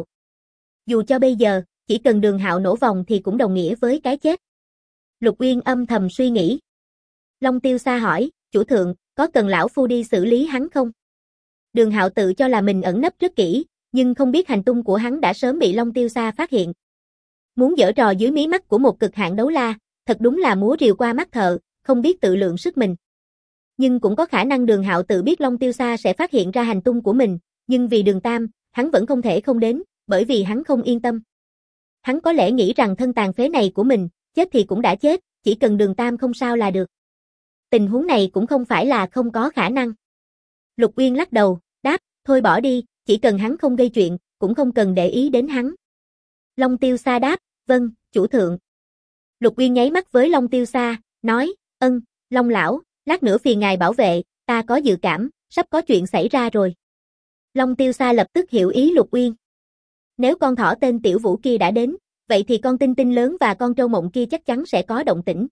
Dù cho bây giờ, chỉ cần Đường Hạo nổ vòng thì cũng đồng nghĩa với cái chết. Lục Uyên âm thầm suy nghĩ. Long Tiêu Sa hỏi, chủ thượng, có cần lão phu đi xử lý hắn không? Đường Hạo tự cho là mình ẩn nấp rất kỹ, nhưng không biết hành tung của hắn đã sớm bị Long Tiêu Sa phát hiện. Muốn giở trò dưới mí mắt của một cực hạn đấu la, thật đúng là múa rìu qua mắt thợ, không biết tự lượng sức mình. Nhưng cũng có khả năng Đường Hạo tự biết Long Tiêu Sa sẽ phát hiện ra hành tung của mình, nhưng vì Đường Tam, hắn vẫn không thể không đến, bởi vì hắn không yên tâm. Hắn có lẽ nghĩ rằng thân tàn phế này của mình, chết thì cũng đã chết, chỉ cần Đường Tam không sao là được. Tình huống này cũng không phải là không có khả năng. Lục Uyên lắc đầu, đáp, thôi bỏ đi, chỉ cần hắn không gây chuyện, cũng không cần để ý đến hắn. Long Tiêu Sa đáp, vâng, chủ thượng. Lục Uyên nháy mắt với Long Tiêu Sa, nói, Long lão, lát nữa phiền ngài bảo vệ, ta có dự cảm, sắp có chuyện xảy ra rồi. Long Tiêu Sa lập tức hiểu ý Lục Uyên. Nếu con thỏ tên Tiểu Vũ kia đã đến, vậy thì con tinh tinh lớn và con trâu mộng kia chắc chắn sẽ có động tĩnh.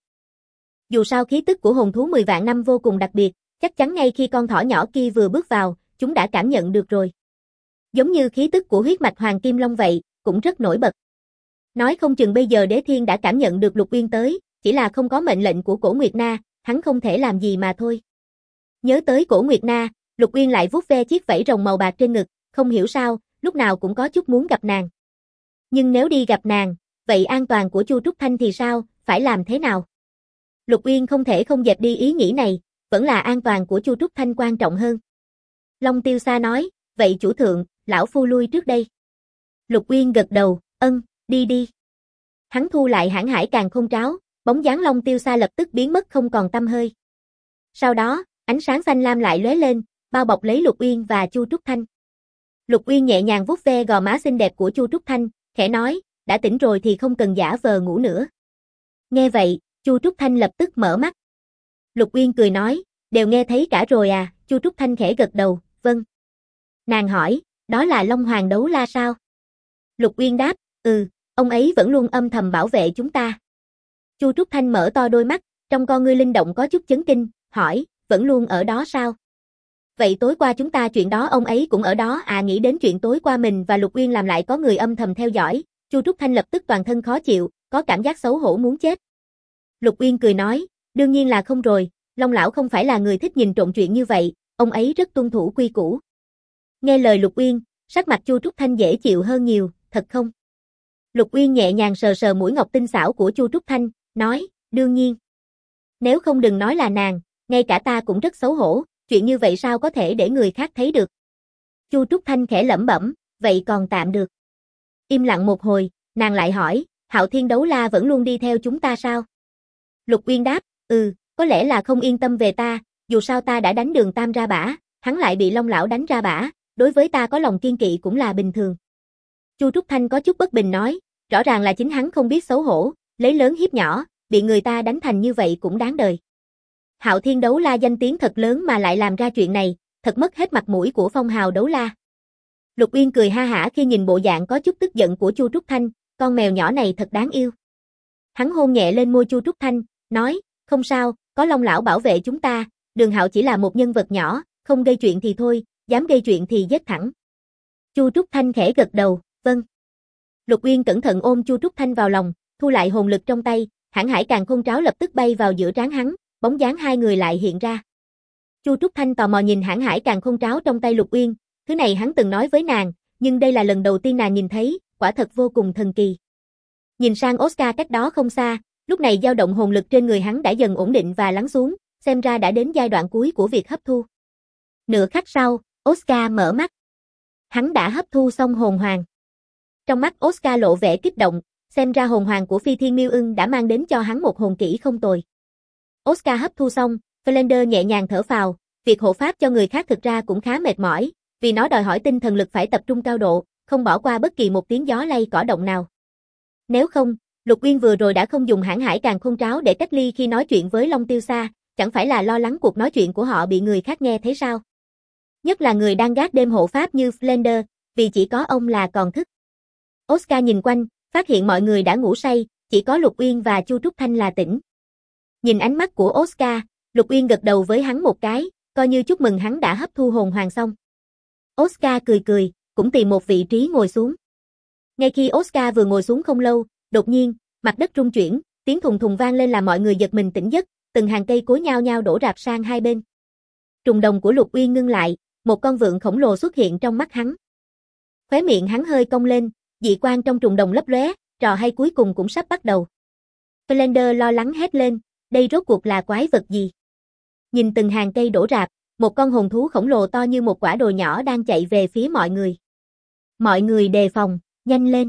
Dù sao khí tức của hồn thú 10 vạn năm vô cùng đặc biệt, chắc chắn ngay khi con thỏ nhỏ kia vừa bước vào, chúng đã cảm nhận được rồi. Giống như khí tức của huyết mạch Hoàng Kim Long vậy, cũng rất nổi bật. Nói không chừng bây giờ Đế Thiên đã cảm nhận được Lục Uyên tới, chỉ là không có mệnh lệnh của Cổ Nguyệt Na, hắn không thể làm gì mà thôi. Nhớ tới Cổ Nguyệt Na, Lục Uyên lại vuốt ve chiếc vảy rồng màu bạc trên ngực, không hiểu sao, lúc nào cũng có chút muốn gặp nàng. Nhưng nếu đi gặp nàng, vậy an toàn của Chu Trúc Thanh thì sao, phải làm thế nào? Lục Uyên không thể không dẹp đi ý nghĩ này, vẫn là an toàn của Chu Trúc Thanh quan trọng hơn. Long Tiêu Sa nói, vậy chủ thượng, lão phu lui trước đây. Lục Uyên gật đầu, đi đi. Hắn thu lại hãn hải càn khôn tráo, bóng dáng Long Tiêu Sa lập tức biến mất không còn tăm hơi. Sau đó, ánh sáng xanh lam lại lóe lên, bao bọc lấy Lục Uyên và Chu Trúc Thanh. Lục Uyên nhẹ nhàng vuốt ve gò má xinh đẹp của Chu Trúc Thanh, khẽ nói, đã tỉnh rồi thì không cần giả vờ ngủ nữa. Nghe vậy, Chu Trúc Thanh lập tức mở mắt. Lục Uyên cười nói, đều nghe thấy cả rồi à, Chu Trúc Thanh khẽ gật đầu, vâng. Nàng hỏi, đó là Long Hoàng Đấu La sao? Lục Uyên đáp, ông ấy vẫn luôn âm thầm bảo vệ chúng ta. Chu Trúc Thanh mở to đôi mắt, trong con ngươi linh động có chút chấn kinh, hỏi, vẫn luôn ở đó sao? Vậy tối qua chúng ta chuyện đó ông ấy cũng ở đó à? Nghĩ đến chuyện tối qua mình và Lục Uyên làm lại có người âm thầm theo dõi, Chu Trúc Thanh lập tức toàn thân khó chịu, có cảm giác xấu hổ muốn chết. Lục Uyên cười nói, đương nhiên là không rồi, Long lão không phải là người thích nhìn trộm chuyện như vậy, ông ấy rất tuân thủ quy củ. Nghe lời Lục Uyên, sắc mặt Chu Trúc Thanh dễ chịu hơn nhiều, thật không? Lục Uyên nhẹ nhàng sờ sờ mũi ngọc tinh xảo của Chu Trúc Thanh, nói, đương nhiên. Nếu không đừng nói là nàng, ngay cả ta cũng rất xấu hổ, chuyện như vậy sao có thể để người khác thấy được. Chu Trúc Thanh khẽ lẩm bẩm, vậy còn tạm được. Im lặng một hồi, nàng lại hỏi, Hạo Thiên Đấu La vẫn luôn đi theo chúng ta sao? Lục Uyên đáp, có lẽ là không yên tâm về ta, dù sao ta đã đánh Đường Tam ra bả, hắn lại bị Long lão đánh ra bả, đối với ta có lòng kiên kỵ cũng là bình thường. Chu Trúc Thanh có chút bất bình nói, rõ ràng là chính hắn không biết xấu hổ, lấy lớn hiếp nhỏ, bị người ta đánh thành như vậy cũng đáng đời. Hạo Thiên Đấu La danh tiếng thật lớn mà lại làm ra chuyện này, thật mất hết mặt mũi của phong hào đấu la. Lục Uyên cười ha hả khi nhìn bộ dạng có chút tức giận của Chu Trúc Thanh, con mèo nhỏ này thật đáng yêu. Hắn hôn nhẹ lên môi Chu Trúc Thanh, nói, không sao, có Long lão bảo vệ chúng ta, Đường Hạo chỉ là một nhân vật nhỏ, không gây chuyện thì thôi, dám gây chuyện thì giết thẳng. Chu Trúc Thanh khẽ gật đầu, vâng. Lục Uyên cẩn thận ôm Chu Trúc Thanh vào lòng, thu lại hồn lực trong tay, hãn hải càn khôn tráo lập tức bay vào giữa trán hắn, bóng dáng hai người lại hiện ra. Chu Trúc Thanh tò mò nhìn hãn hải càn khôn tráo trong tay Lục Uyên, thứ này hắn từng nói với nàng, nhưng đây là lần đầu tiên nàng nhìn thấy, quả thật vô cùng thần kỳ. Nhìn sang Oscar cách đó không xa, lúc này dao động hồn lực trên người hắn đã dần ổn định và lắng xuống, xem ra đã đến giai đoạn cuối của việc hấp thu. Nửa khắc sau, Oscar mở mắt. Hắn đã hấp thu xong hồn hoàng. Trong mắt Oscar lộ vẻ kích động, xem ra hồn hoàng của Phi Thiên Miêu Ưng đã mang đến cho hắn một hồn kỹ không tồi. Oscar hấp thu xong, Flander nhẹ nhàng thở phào, việc hộ pháp cho người khác thực ra cũng khá mệt mỏi, vì nó đòi hỏi tinh thần lực phải tập trung cao độ, không bỏ qua bất kỳ một tiếng gió lay cỏ động nào. Nếu không, Lục Uyên vừa rồi đã không dùng hãn hải càn khôn tráo để cách ly khi nói chuyện với Long Tiêu Sa, chẳng phải là lo lắng cuộc nói chuyện của họ bị người khác nghe thấy sao? Nhất là người đang gác đêm hộ pháp như Flander, vì chỉ có ông là còn thức. Oscar nhìn quanh, phát hiện mọi người đã ngủ say, chỉ có Lục Uyên và Chu Trúc Thanh là tỉnh. Nhìn ánh mắt của Oscar, Lục Uyên gật đầu với hắn một cái, coi như chúc mừng hắn đã hấp thu hồn hoàng xong. Oscar cười cười, cũng tìm một vị trí ngồi xuống. Ngay khi Oscar vừa ngồi xuống không lâu, đột nhiên, mặt đất rung chuyển, tiếng thùng thùng vang lên làm mọi người giật mình tỉnh giấc, từng hàng cây cối nhao nhao đổ rạp sang hai bên. Trùng đồng của Lục Uyên ngưng lại, một con vượn khổng lồ xuất hiện trong mắt hắn. Khóe miệng hắn hơi cong lên, dị quang trong trùng đồng lấp lóe, trò hay cuối cùng cũng sắp bắt đầu. Flander lo lắng hét lên, đây rốt cuộc là quái vật gì? Nhìn từng hàng cây đổ rạp, một con hồn thú khổng lồ to như một quả đồi nhỏ đang chạy về phía mọi người. Mọi người đề phòng, nhanh lên.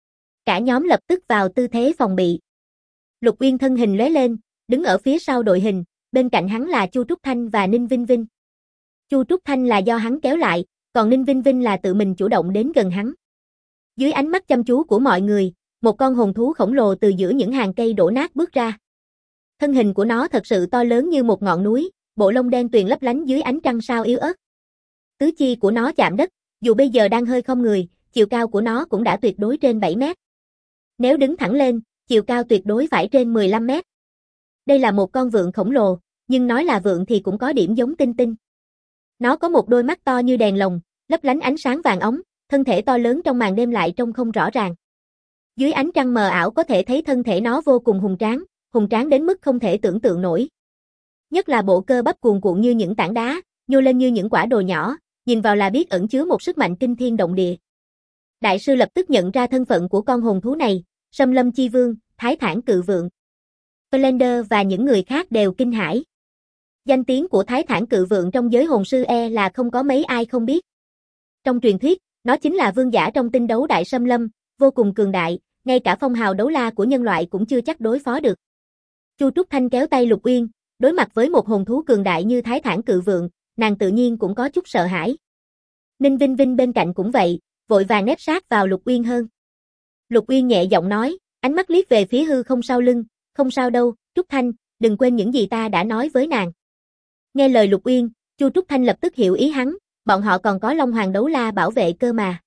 Cả nhóm lập tức vào tư thế phòng bị. Lục Uyên thân hình lóe lên, đứng ở phía sau đội hình, bên cạnh hắn là Chu Trúc Thanh và Ninh Vinh Vinh. Chu Trúc Thanh là do hắn kéo lại, còn Ninh Vinh Vinh là tự mình chủ động đến gần hắn. Dưới ánh mắt chăm chú của mọi người, một con hồn thú khổng lồ từ giữa những hàng cây đổ nát bước ra. Thân hình của nó thật sự to lớn như một ngọn núi, bộ lông đen tuyền lấp lánh dưới ánh trăng sao yếu ớt. Tứ chi của nó chạm đất, dù bây giờ đang hơi khom người, chiều cao của nó cũng đã tuyệt đối trên 7 mét. Nếu đứng thẳng lên, chiều cao tuyệt đối phải trên 15 mét. Đây là một con vượn khổng lồ, nhưng nói là vượn thì cũng có điểm giống tinh tinh. Nó có một đôi mắt to như đèn lồng, lấp lánh ánh sáng vàng óng, thân thể to lớn trong màn đêm lại trông không rõ ràng. Dưới ánh trăng mờ ảo có thể thấy thân thể nó vô cùng hùng tráng đến mức không thể tưởng tượng nổi. Nhất là bộ cơ bắp cuồn cuộn như những tảng đá, nhô lên như những quả đồi nhỏ, nhìn vào là biết ẩn chứa một sức mạnh kinh thiên động địa. Đại sư lập tức nhận ra thân phận của con hồn thú này, Sâm Lâm Chi Vương, Thái Thản Cự Vượng. Flander và những người khác đều kinh hãi. Danh tiếng của Thái Thản Cự Vượng trong giới hồn sư là không có mấy ai không biết. Trong truyền thuyết, nó chính là vương giả trong tinh đấu đại Sâm Lâm, vô cùng cường đại, ngay cả phong hào đấu la của nhân loại cũng chưa chắc đối phó được. Chu Trúc Thanh kéo tay Lục Uyên, đối mặt với một hồn thú cường đại như Thái Thản Cự Vượng, nàng tự nhiên cũng có chút sợ hãi. Ninh Vinh Vinh bên cạnh cũng vậy, vội vàng nép sát vào Lục Uyên hơn. Lục Uyên nhẹ giọng nói, ánh mắt liếc về phía hư không sau lưng, không sao đâu, Trúc Thanh, đừng quên những gì ta đã nói với nàng. Nghe lời Lục Uyên, Chu Trúc Thanh lập tức hiểu ý hắn, bọn họ còn có Long Hoàng đấu la bảo vệ cơ mà.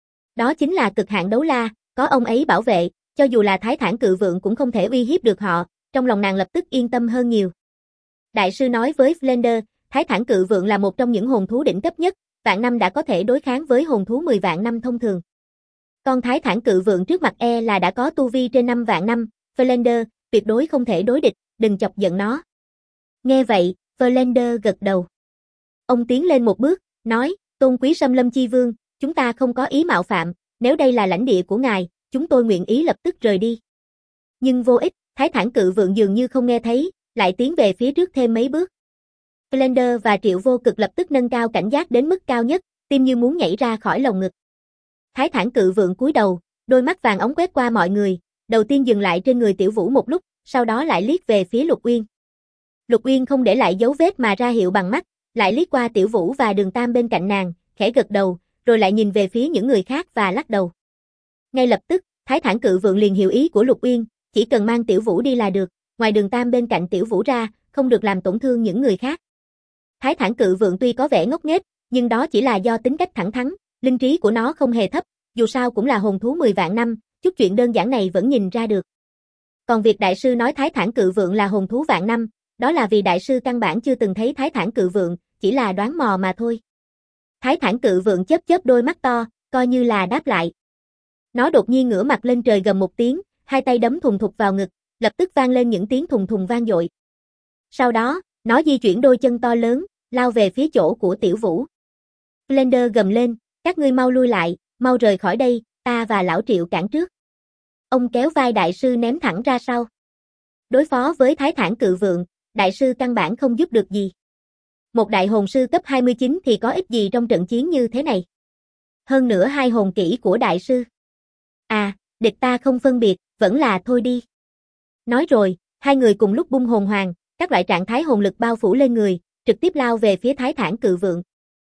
Đó chính là cực hạn đấu la, có ông ấy bảo vệ, cho dù là Thái Thản Cự Vượng cũng không thể uy hiếp được họ, trong lòng nàng lập tức yên tâm hơn nhiều. Đại sư nói với Flender, Thái Thản Cự Vượng là một trong những hồn thú đỉnh cấp nhất, vạn năm đã có thể đối kháng với hồn thú 10 vạn năm thông thường. Con Thái Thản Cự Vượng trước mặt là đã có tu vi trên 5 vạn năm, Flender, tuyệt đối không thể đối địch, đừng chọc giận nó. Nghe vậy, Flender gật đầu. Ông tiến lên một bước, nói, tôn quý Sâm Lâm Chi Vương, chúng ta không có ý mạo phạm, nếu đây là lãnh địa của ngài, chúng tôi nguyện ý lập tức rời đi. Nhưng vô ích, Thái Thản Cự Vượng dường như không nghe thấy, lại tiến về phía trước thêm mấy bước. Flender và Triệu Vô Cực lập tức nâng cao cảnh giác đến mức cao nhất, tim như muốn nhảy ra khỏi lồng ngực. Thái Thản Cự Vượng cúi đầu, đôi mắt vàng óng quét qua mọi người, đầu tiên dừng lại trên người Tiểu Vũ một lúc, sau đó lại liếc về phía Lục Uyên. Lục Uyên không để lại dấu vết mà ra hiệu bằng mắt, lại liếc qua Tiểu Vũ và Đường Tam bên cạnh nàng, khẽ gật đầu, rồi lại nhìn về phía những người khác và lắc đầu. Ngay lập tức, Thái Thản Cự Vượng liền hiểu ý của Lục Uyên, chỉ cần mang Tiểu Vũ đi là được, ngoài Đường Tam bên cạnh Tiểu Vũ ra, không được làm tổn thương những người khác. Thái Thản Cự Vượng tuy có vẻ ngốc nghếch, nhưng đó chỉ là do tính cách thẳng thắn, linh trí của nó không hề thấp, dù sao cũng là hồn thú 10 vạn năm, chút chuyện đơn giản này vẫn nhìn ra được. Còn việc đại sư nói Thái Thản Cự Vượng là hồn thú vạn năm, đó là vì đại sư căn bản chưa từng thấy Thái Thản Cự Vượng, chỉ là đoán mò mà thôi. Thái Thản Cự Vượng chớp chớp đôi mắt to, coi như là đáp lại. Nó đột nhiên ngửa mặt lên trời gầm một tiếng, hai tay đấm thùng thục vào ngực, lập tức vang lên những tiếng thùng thùng vang dội. Sau đó, nó di chuyển đôi chân to lớn, lao về phía chỗ của Tiểu Vũ. Blender gầm lên, các ngươi mau lui lại, mau rời khỏi đây, ta và lão Triệu cản trước. Ông kéo vai đại sư ném thẳng ra sau. Đối phó với Thái Thản Cự Vượng, đại sư căn bản không giúp được gì. Một đại hồn sư cấp 29 thì có ích gì trong trận chiến như thế này. Hơn nữa hai hồn kỹ của đại sư. À, địch ta không phân biệt, vẫn là thôi đi. Nói rồi, hai người cùng lúc bung hồn hoàng, các loại trạng thái hồn lực bao phủ lên người, trực tiếp lao về phía Thái Thản Cự Vượng.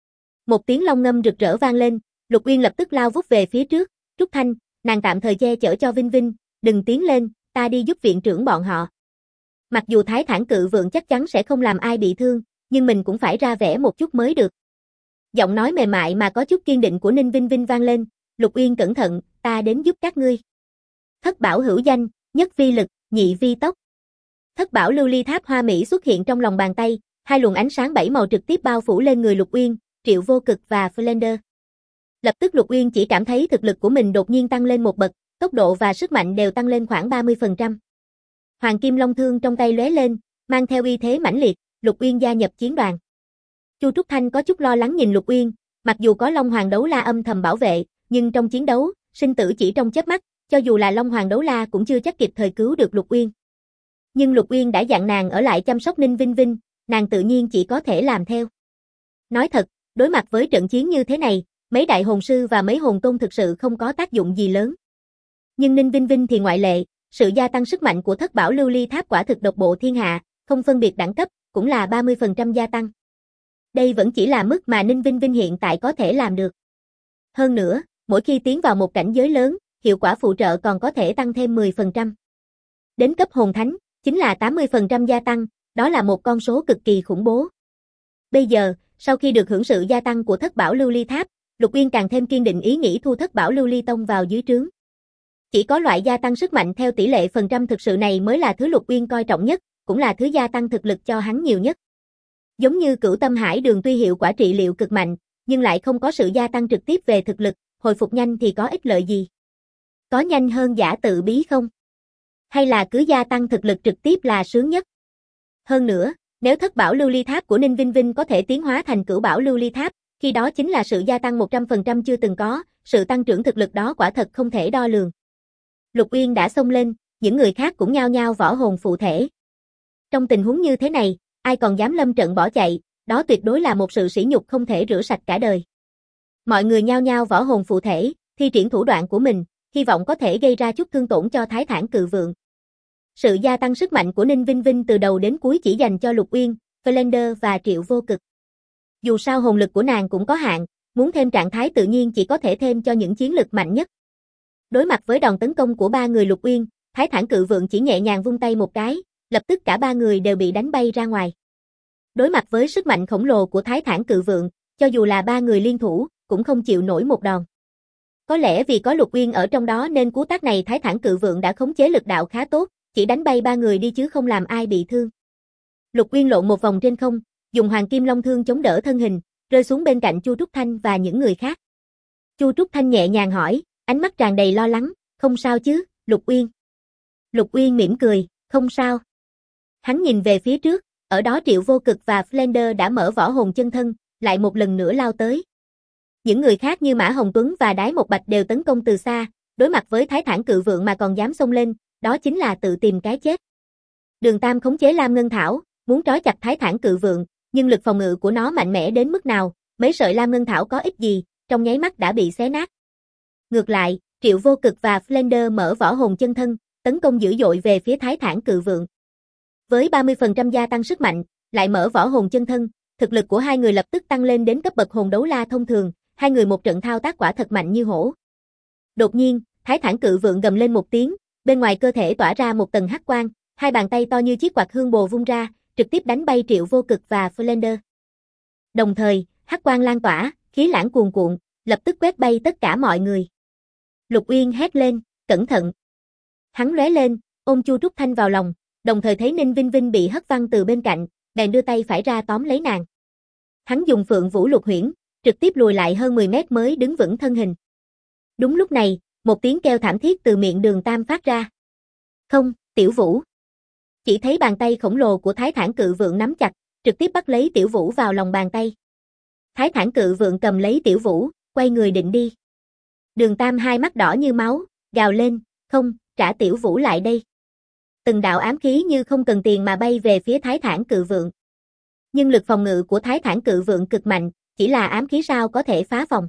Một tiếng long ngâm rực rỡ vang lên, Lục Uyên lập tức lao vút về phía trước, Trúc Thanh, nàng tạm thời che chở cho Vinh Vinh, đừng tiến lên, ta đi giúp viện trưởng bọn họ. Mặc dù Thái Thản Cự Vượng chắc chắn sẽ không làm ai bị thương, nhưng mình cũng phải ra vẻ một chút mới được. Giọng nói mềm mại mà có chút kiên định của Ninh Vinh Vinh vang lên, Lục Uyên cẩn thận, ta đến giúp các ngươi. Thất bảo hữu danh, nhất vi lực, nhị vi tốc. Thất bảo lưu ly tháp hoa mỹ xuất hiện trong lòng bàn tay, hai luồng ánh sáng 7 màu trực tiếp bao phủ lên người Lục Uyên, Triệu Vô Cực và Flender. Lập tức Lục Uyên chỉ cảm thấy thực lực của mình đột nhiên tăng lên một bậc, tốc độ và sức mạnh đều tăng lên khoảng 30%. Hoàng kim long thương trong tay lóe lên, mang theo uy thế mãnh liệt, Lục Uyên gia nhập chiến đoàn. Chu Trúc Thanh có chút lo lắng nhìn Lục Uyên, mặc dù có Long Hoàng đấu la âm thầm bảo vệ, nhưng trong chiến đấu, sinh tử chỉ trong chớp mắt, cho dù là Long Hoàng đấu la cũng chưa chắc kịp thời cứu được Lục Uyên. Nhưng Lục Uyên đã dặn nàng ở lại chăm sóc Ninh Vinh Vinh, nàng tự nhiên chỉ có thể làm theo. Nói thật, đối mặt với trận chiến như thế này, mấy đại hồn sư và mấy hồn tôn thực sự không có tác dụng gì lớn. Nhưng Ninh Vinh Vinh thì ngoại lệ, sự gia tăng sức mạnh của thất bảo lưu ly tháp quả thực độc bộ thiên hạ, không phân biệt đẳng cấp, cũng là 30% gia tăng. Đây vẫn chỉ là mức mà Ninh Vinh Vinh hiện tại có thể làm được. Hơn nữa, mỗi khi tiến vào một cảnh giới lớn, hiệu quả phụ trợ còn có thể tăng thêm 10%. Đến cấp hồn thánh, chính là 80% gia tăng, đó là một con số cực kỳ khủng bố. Bây giờ, sau khi được hưởng sự gia tăng của thất bảo lưu ly tháp, Lục Uyên càng thêm kiên định ý nghĩ thu thất bảo lưu ly tông vào dưới trướng. Chỉ có loại gia tăng sức mạnh theo tỷ lệ phần trăm thực sự này mới là thứ Lục Uyên coi trọng nhất, cũng là thứ gia tăng thực lực cho hắn nhiều nhất. Giống như Cửu Tâm Hải Đường tuy hiệu quả trị liệu cực mạnh, nhưng lại không có sự gia tăng trực tiếp về thực lực, hồi phục nhanh thì có ích lợi gì? Có nhanh hơn giả tự bí không? Hay là cứ gia tăng thực lực trực tiếp là sướng nhất? Hơn nữa, nếu thất bảo lưu ly tháp của Ninh Vinh Vinh có thể tiến hóa thành cửu bảo lưu ly tháp, khi đó chính là sự gia tăng 100% chưa từng có, sự tăng trưởng thực lực đó quả thật không thể đo lường. Lục Uyên đã xông lên, những người khác cũng nhao nhao võ hồn phụ thể. Trong tình huống như thế này, ai còn dám lâm trận bỏ chạy, đó tuyệt đối là một sự sỉ nhục không thể rửa sạch cả đời. Mọi người nhao nhao võ hồn phụ thể, thi triển thủ đoạn của mình, hy vọng có thể gây ra chút thương tổn cho Thái Thản Cự Vượng. Sự gia tăng sức mạnh của Ninh Vinh Vinh từ đầu đến cuối chỉ dành cho Lục Uyên, Flander và Triệu Vô Cực. Dù sao hồn lực của nàng cũng có hạn, muốn thêm trạng thái tự nhiên chỉ có thể thêm cho những chiến lực mạnh nhất. Đối mặt với đòn tấn công của ba người Lục Uyên, Thái Thản Cự Vượng chỉ nhẹ nhàng vung tay một cái, lập tức cả ba người đều bị đánh bay ra ngoài. Đối mặt với sức mạnh khổng lồ của Thái Thản Cự Vượng, cho dù là ba người liên thủ, cũng không chịu nổi một đòn. Có lẽ vì có Lục Uyên ở trong đó nên cú tác này Thái Thản Cự Vượng đã khống chế lực đạo khá tốt, chỉ đánh bay ba người đi chứ không làm ai bị thương. Lục Uyên lộn một vòng trên không, dùng Hoàng Kim Long Thương chống đỡ thân hình, rơi xuống bên cạnh Chu Trúc Thanh và những người khác. Chu Trúc Thanh nhẹ nhàng hỏi, ánh mắt tràn đầy lo lắng, không sao chứ, Lục Uyên. Lục Uyên mỉm cười, không sao. Hắn nhìn về phía trước, ở đó Triệu Vô Cực và Flander đã mở võ hồn chân thân, lại một lần nữa lao tới. Những người khác như Mã Hồng Tuấn và Đái Một Bạch đều tấn công từ xa, đối mặt với Thái Thản Cự Vượng mà còn dám xông lên, đó chính là tự tìm cái chết. Đường Tam khống chế Lam Ngân Thảo, muốn trói chặt Thái Thản Cự Vượng, nhưng lực phòng ngự của nó mạnh mẽ đến mức nào, mấy sợi Lam Ngân Thảo có ích gì, trong nháy mắt đã bị xé nát. Ngược lại, Triệu Vô Cực và Flander mở võ hồn chân thân, tấn công dữ dội về phía Thái Thản Cự Vượng. Với 30% gia tăng sức mạnh, lại mở võ hồn chân thân, thực lực của hai người lập tức tăng lên đến cấp bậc hồn đấu la thông thường, hai người một trận thao tác quả thật mạnh như hổ. Đột nhiên, Thái Thản Cự Vượng gầm lên một tiếng, bên ngoài cơ thể tỏa ra một tầng hắc quang, hai bàn tay to như chiếc quạt hương bồ vung ra, trực tiếp đánh bay Triệu Vô Cực và Flander. Đồng thời, hắc quang lan tỏa, khí lãng cuồn cuộn, lập tức quét bay tất cả mọi người. Lục Uyên hét lên, cẩn thận. Hắn lóe lên, ôm Chu Trúc Thanh vào lòng, đồng thời thấy Ninh Vinh Vinh bị hất văng từ bên cạnh, bèn đưa tay phải ra tóm lấy nàng. Hắn dùng Phượng Vũ Lục Huyễn, trực tiếp lùi lại hơn 10 mét mới đứng vững thân hình. Đúng lúc này, một tiếng kêu thảm thiết từ miệng Đường Tam phát ra. Không, Tiểu Vũ. Chỉ thấy bàn tay khổng lồ của Thái Thản Cự Vượng nắm chặt, trực tiếp bắt lấy Tiểu Vũ vào lòng bàn tay. Thái Thản Cự Vượng cầm lấy Tiểu Vũ, quay người định đi. Đường Tam hai mắt đỏ như máu, gào lên, không, trả Tiểu Vũ lại đây. Từng đạo ám khí như không cần tiền mà bay về phía Thái Thản Cự Vượng. Nhưng lực phòng ngự của Thái Thản Cự Vượng cực mạnh, chỉ là ám khí sao có thể phá phòng.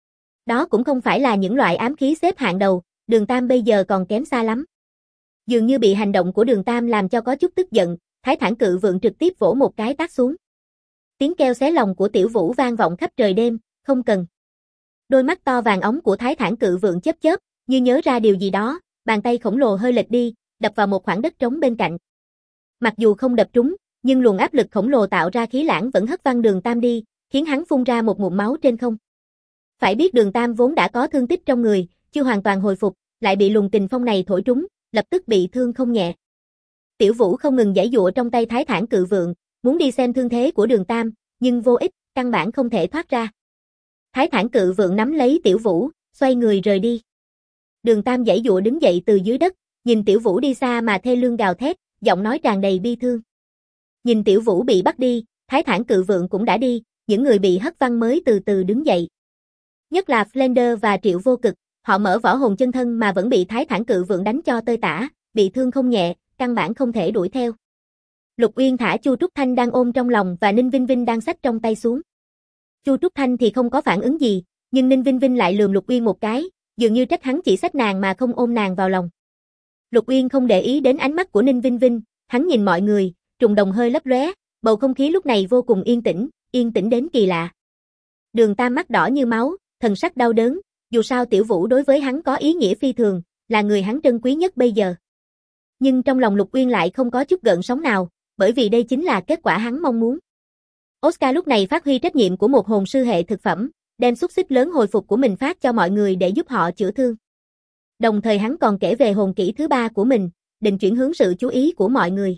Đó cũng không phải là những loại ám khí xếp hạng đầu, Đường Tam bây giờ còn kém xa lắm. Dường như bị hành động của Đường Tam làm cho có chút tức giận, Thái Thản Cự Vượng trực tiếp vỗ một cái tát xuống. Tiếng kêu xé lòng của Tiểu Vũ vang vọng khắp trời đêm, không cần. Đôi mắt to vàng óng của Thái Thản Cự Vượng chớp chớp, như nhớ ra điều gì đó, bàn tay khổng lồ hơi lệch đi, đập vào một khoảng đất trống bên cạnh. Mặc dù không đập trúng, nhưng luồng áp lực khổng lồ tạo ra khí lãng vẫn hất văng Đường Tam đi, khiến hắn phun ra một ngụm máu trên không. Phải biết Đường Tam vốn đã có thương tích trong người, chưa hoàn toàn hồi phục, lại bị luồng kình phong này thổi trúng, lập tức bị thương không nhẹ. Tiểu Vũ không ngừng giãy giụa trong tay Thái Thản Cự Vượng, muốn đi xem thương thế của Đường Tam, nhưng vô ích, căn bản không thể thoát ra. Thái Thản Cự Vượng nắm lấy Tiểu Vũ, xoay người rời đi. Đường Tam giãy giụa đứng dậy từ dưới đất, nhìn Tiểu Vũ đi xa mà thê lương gào thét, giọng nói tràn đầy bi thương. Nhìn Tiểu Vũ bị bắt đi, Thái Thản Cự Vượng cũng đã đi, những người bị hất văng mới từ từ đứng dậy. Nhất là Flander và Triệu Vô Cực, họ mở võ hồn chân thân mà vẫn bị Thái Thản Cự Vượng đánh cho tơi tả, bị thương không nhẹ, căn bản không thể đuổi theo. Lục Uyên thả Chu Trúc Thanh đang ôm trong lòng và Ninh Vinh Vinh đang xách trong tay xuống. Chu Trúc Thanh thì không có phản ứng gì, nhưng Ninh Vinh Vinh lại lườm Lục Uyên một cái, dường như trách hắn chỉ xách nàng mà không ôm nàng vào lòng. Lục Uyên không để ý đến ánh mắt của Ninh Vinh Vinh, hắn nhìn mọi người, trùng đồng hơi lấp lóe, bầu không khí lúc này vô cùng yên tĩnh đến kỳ lạ. Đường Tam mắt đỏ như máu, thần sắc đau đớn, dù sao Tiểu Vũ đối với hắn có ý nghĩa phi thường, là người hắn trân quý nhất bây giờ. Nhưng trong lòng Lục Uyên lại không có chút gợn sóng nào, bởi vì đây chính là kết quả hắn mong muốn. Oscar lúc này phát huy trách nhiệm của một hồn sư hệ thực phẩm, đem xúc xích lớn hồi phục của mình phát cho mọi người để giúp họ chữa thương. Đồng thời hắn còn kể về hồn kỹ thứ 3 của mình, định chuyển hướng sự chú ý của mọi người.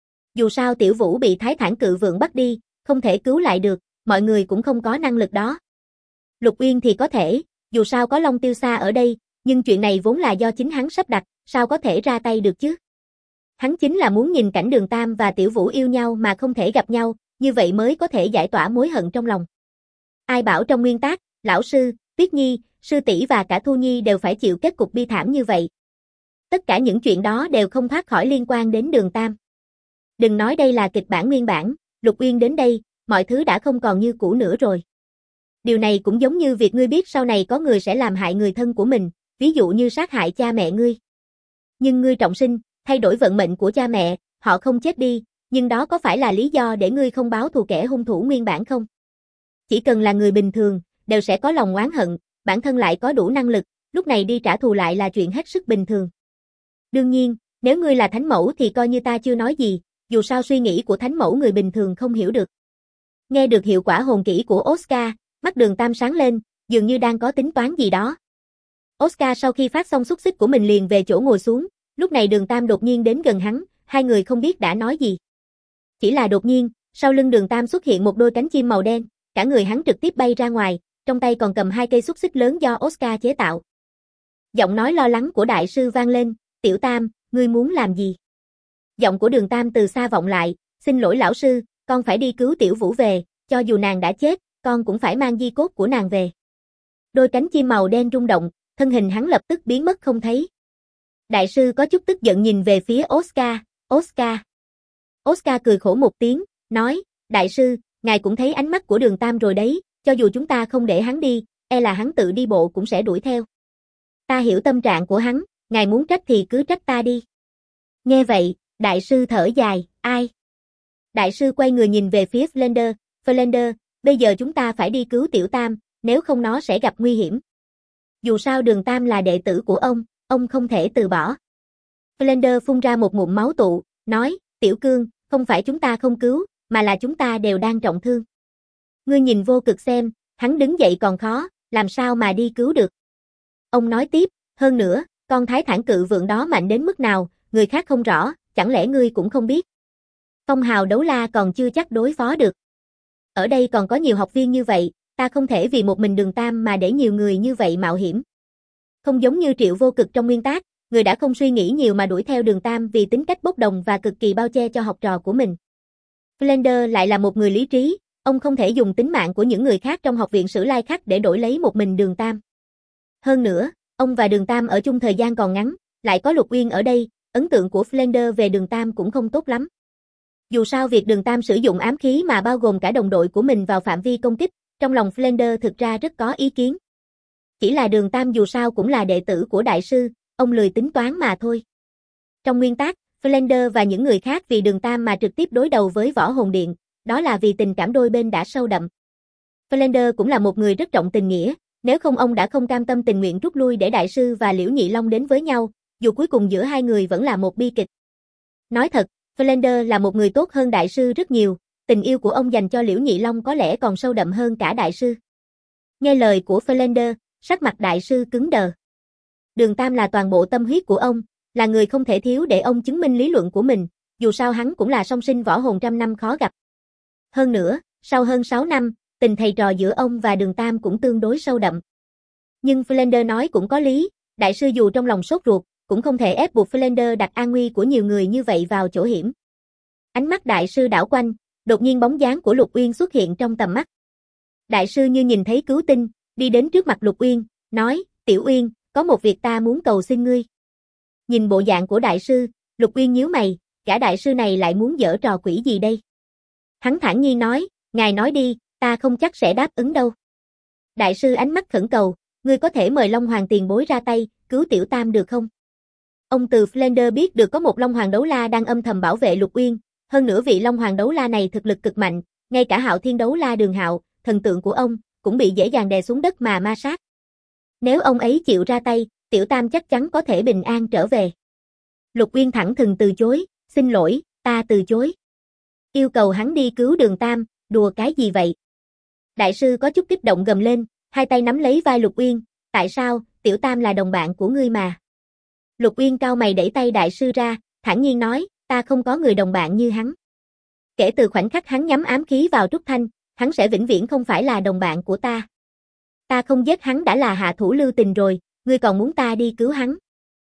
Dù sao Tiểu Vũ bị Thái Thản Cự Vượng bắt đi, không thể cứu lại được, mọi người cũng không có năng lực đó. Lục Uyên thì có thể, dù sao có Long Tiêu Sa ở đây, nhưng chuyện này vốn là do chính hắn sắp đặt, sao có thể ra tay được chứ? Hắn chính là muốn nhìn cảnh Đường Tam và Tiểu Vũ yêu nhau mà không thể gặp nhau, như vậy mới có thể giải tỏa mối hận trong lòng. Ai bảo trong nguyên tắc, lão sư, Tuyết Nhi, sư tỷ và cả Thu Nhi đều phải chịu kết cục bi thảm như vậy. Tất cả những chuyện đó đều không thoát khỏi liên quan đến Đường Tam. Đừng nói đây là kịch bản nguyên bản, Lục Uyên đến đây, mọi thứ đã không còn như cũ nữa rồi. Điều này cũng giống như việc ngươi biết sau này có người sẽ làm hại người thân của mình, ví dụ như sát hại cha mẹ ngươi. Nhưng ngươi trọng sinh, thay đổi vận mệnh của cha mẹ, họ không chết đi, nhưng đó có phải là lý do để ngươi không báo thù kẻ hung thủ nguyên bản không? Chỉ cần là người bình thường, đều sẽ có lòng oán hận, bản thân lại có đủ năng lực, lúc này đi trả thù lại là chuyện hết sức bình thường. Đương nhiên, nếu ngươi là thánh mẫu thì coi như ta chưa nói gì, dù sao suy nghĩ của thánh mẫu người bình thường không hiểu được. Nghe được hiệu quả hồn kỹ của Oscar, mắt Đường Tam sáng lên, dường như đang có tính toán gì đó. Oscar sau khi phát xong xúc xích của mình liền về chỗ ngồi xuống, lúc này Đường Tam đột nhiên đến gần hắn, hai người không biết đã nói gì. Chỉ là đột nhiên, sau lưng Đường Tam xuất hiện một đôi cánh chim màu đen, cả người hắn trực tiếp bay ra ngoài, trong tay còn cầm hai cây xúc xích lớn do Oscar chế tạo. Giọng nói lo lắng của đại sư vang lên, "Tiểu Tam, ngươi muốn làm gì?" Giọng của Đường Tam từ xa vọng lại, "Xin lỗi lão sư, con phải đi cứu Tiểu Vũ về, cho dù nàng đã chết, con cũng phải mang di cốt của nàng về." Đôi cánh chim màu đen rung động, thân hình hắn lập tức biến mất không thấy. Đại sư có chút tức giận nhìn về phía Oscar, "Oscar." Oscar cười khổ một tiếng, nói, "Đại sư, ngài cũng thấy ánh mắt của Đường Tam rồi đấy, cho dù chúng ta không để hắn đi, e là hắn tự đi bộ cũng sẽ đuổi theo. Ta hiểu tâm trạng của hắn, ngài muốn trách thì cứ trách ta đi." Nghe vậy, đại sư thở dài, "Ai?" Đại sư quay người nhìn về phía Flander, "Flander, bây giờ chúng ta phải đi cứu Tiểu Tam, nếu không nó sẽ gặp nguy hiểm. Dù sao Đường Tam là đệ tử của ông không thể từ bỏ." Flander phun ra một ngụm máu tụ, nói, "Tiểu Cương, không phải chúng ta không cứu, mà là chúng ta đều đang trọng thương. Ngươi nhìn Vô Cực xem, hắn đứng dậy còn khó, làm sao mà đi cứu được." Ông nói tiếp, "Hơn nữa, con Thái Thản Cự Vượng đó mạnh đến mức nào, người khác không rõ, chẳng lẽ ngươi cũng không biết? Phong hào đấu la còn chưa chắc đối phó được. Ở đây còn có nhiều học viên như vậy, ta không thể vì một mình Đường Tam mà để nhiều người như vậy mạo hiểm. Không giống như Triệu Vô Cực trong nguyên tác, người đã không suy nghĩ nhiều mà đuổi theo Đường Tam vì tính cách bốc đồng và cực kỳ bao che cho học trò của mình. Flander lại là một người lý trí, ông không thể dùng tính mạng của những người khác trong học viện Sử Lai Khắc để đổi lấy một mình Đường Tam. Hơn nữa, ông và Đường Tam ở chung thời gian còn ngắn, lại có Lục Uyên ở đây, ấn tượng của Flander về Đường Tam cũng không tốt lắm. Dù sao việc Đường Tam sử dụng ám khí mà bao gồm cả đồng đội của mình vào phạm vi công kích, trong lòng Flander thực ra rất có ý kiến. Chỉ là Đường Tam dù sao cũng là đệ tử của đại sư, ông lười tính toán mà thôi. Trong nguyên tác, Flander và những người khác vì Đường Tam mà trực tiếp đối đầu với Võ Hồn Điện, đó là vì tình cảm đôi bên đã sâu đậm. Flander cũng là một người rất trọng tình nghĩa, nếu không ông đã không cam tâm tình nguyện rút lui để đại sư và Liễu Nhị Long đến với nhau, dù cuối cùng giữa hai người vẫn là một bi kịch. Nói thật, Flander là một người tốt hơn đại sư rất nhiều, tình yêu của ông dành cho Liễu Nhị Long có lẽ còn sâu đậm hơn cả đại sư. Nghe lời của Flander, sắc mặt đại sư cứng đờ. Đường Tam là toàn bộ tâm huyết của ông, là người không thể thiếu để ông chứng minh lý luận của mình, dù sao hắn cũng là song sinh võ hồn trăm năm khó gặp. Hơn nữa, sau hơn 6 năm, tình thầy trò giữa ông và Đường Tam cũng tương đối sâu đậm. Nhưng Flander nói cũng có lý, đại sư dù trong lòng sốt ruột, cũng không thể ép buộc Flander đặt an nguy của nhiều người như vậy vào chỗ hiểm. Ánh mắt đại sư đảo quanh, đột nhiên bóng dáng của Lục Uyên xuất hiện trong tầm mắt. Đại sư như nhìn thấy cứu tinh, đi đến trước mặt Lục Uyên, nói, "Tiểu Uyên, có một việc ta muốn cầu xin ngươi." Nhìn bộ dạng của đại sư, Lục Uyên nhíu mày, gã đại sư này lại muốn giở trò quỷ gì đây? Hắn thản nhiên nói, "Ngài nói đi, ta không chắc sẽ đáp ứng đâu." Đại sư ánh mắt khẩn cầu, "Ngươi có thể mời Long Hoàng tiền bối ra tay, cứu Tiểu Tam được không?" Ông từ Flander biết được có một Long Hoàng đấu la đang âm thầm bảo vệ Lục Uyên, hơn nữa vị Long Hoàng đấu la này thực lực cực mạnh, ngay cả Hạo Thiên đấu la Đường Hạo, thần tượng của ông, cũng bị dễ dàng đè xuống đất mà ma sát. Nếu ông ấy chịu ra tay, Tiểu Tam chắc chắn có thể bình an trở về. Lục Uyên thẳng thừng từ chối, "Xin lỗi, ta từ chối." Yêu cầu hắn đi cứu Đường Tam, đùa cái gì vậy? Đại sư có chút kích động gầm lên, hai tay nắm lấy vai Lục Uyên, "Tại sao, Tiểu Tam là đồng bạn của ngươi mà." Lục Uyên cau mày đẩy tay đại sư ra, thản nhiên nói, "Ta không có người đồng bạn như hắn. Kể từ khoảnh khắc hắn nhắm ám khí vào Trúc Thanh, hắn sẽ vĩnh viễn không phải là đồng bạn của ta. Ta không giết hắn đã là hạ thủ lưu tình rồi, ngươi còn muốn ta đi cứu hắn?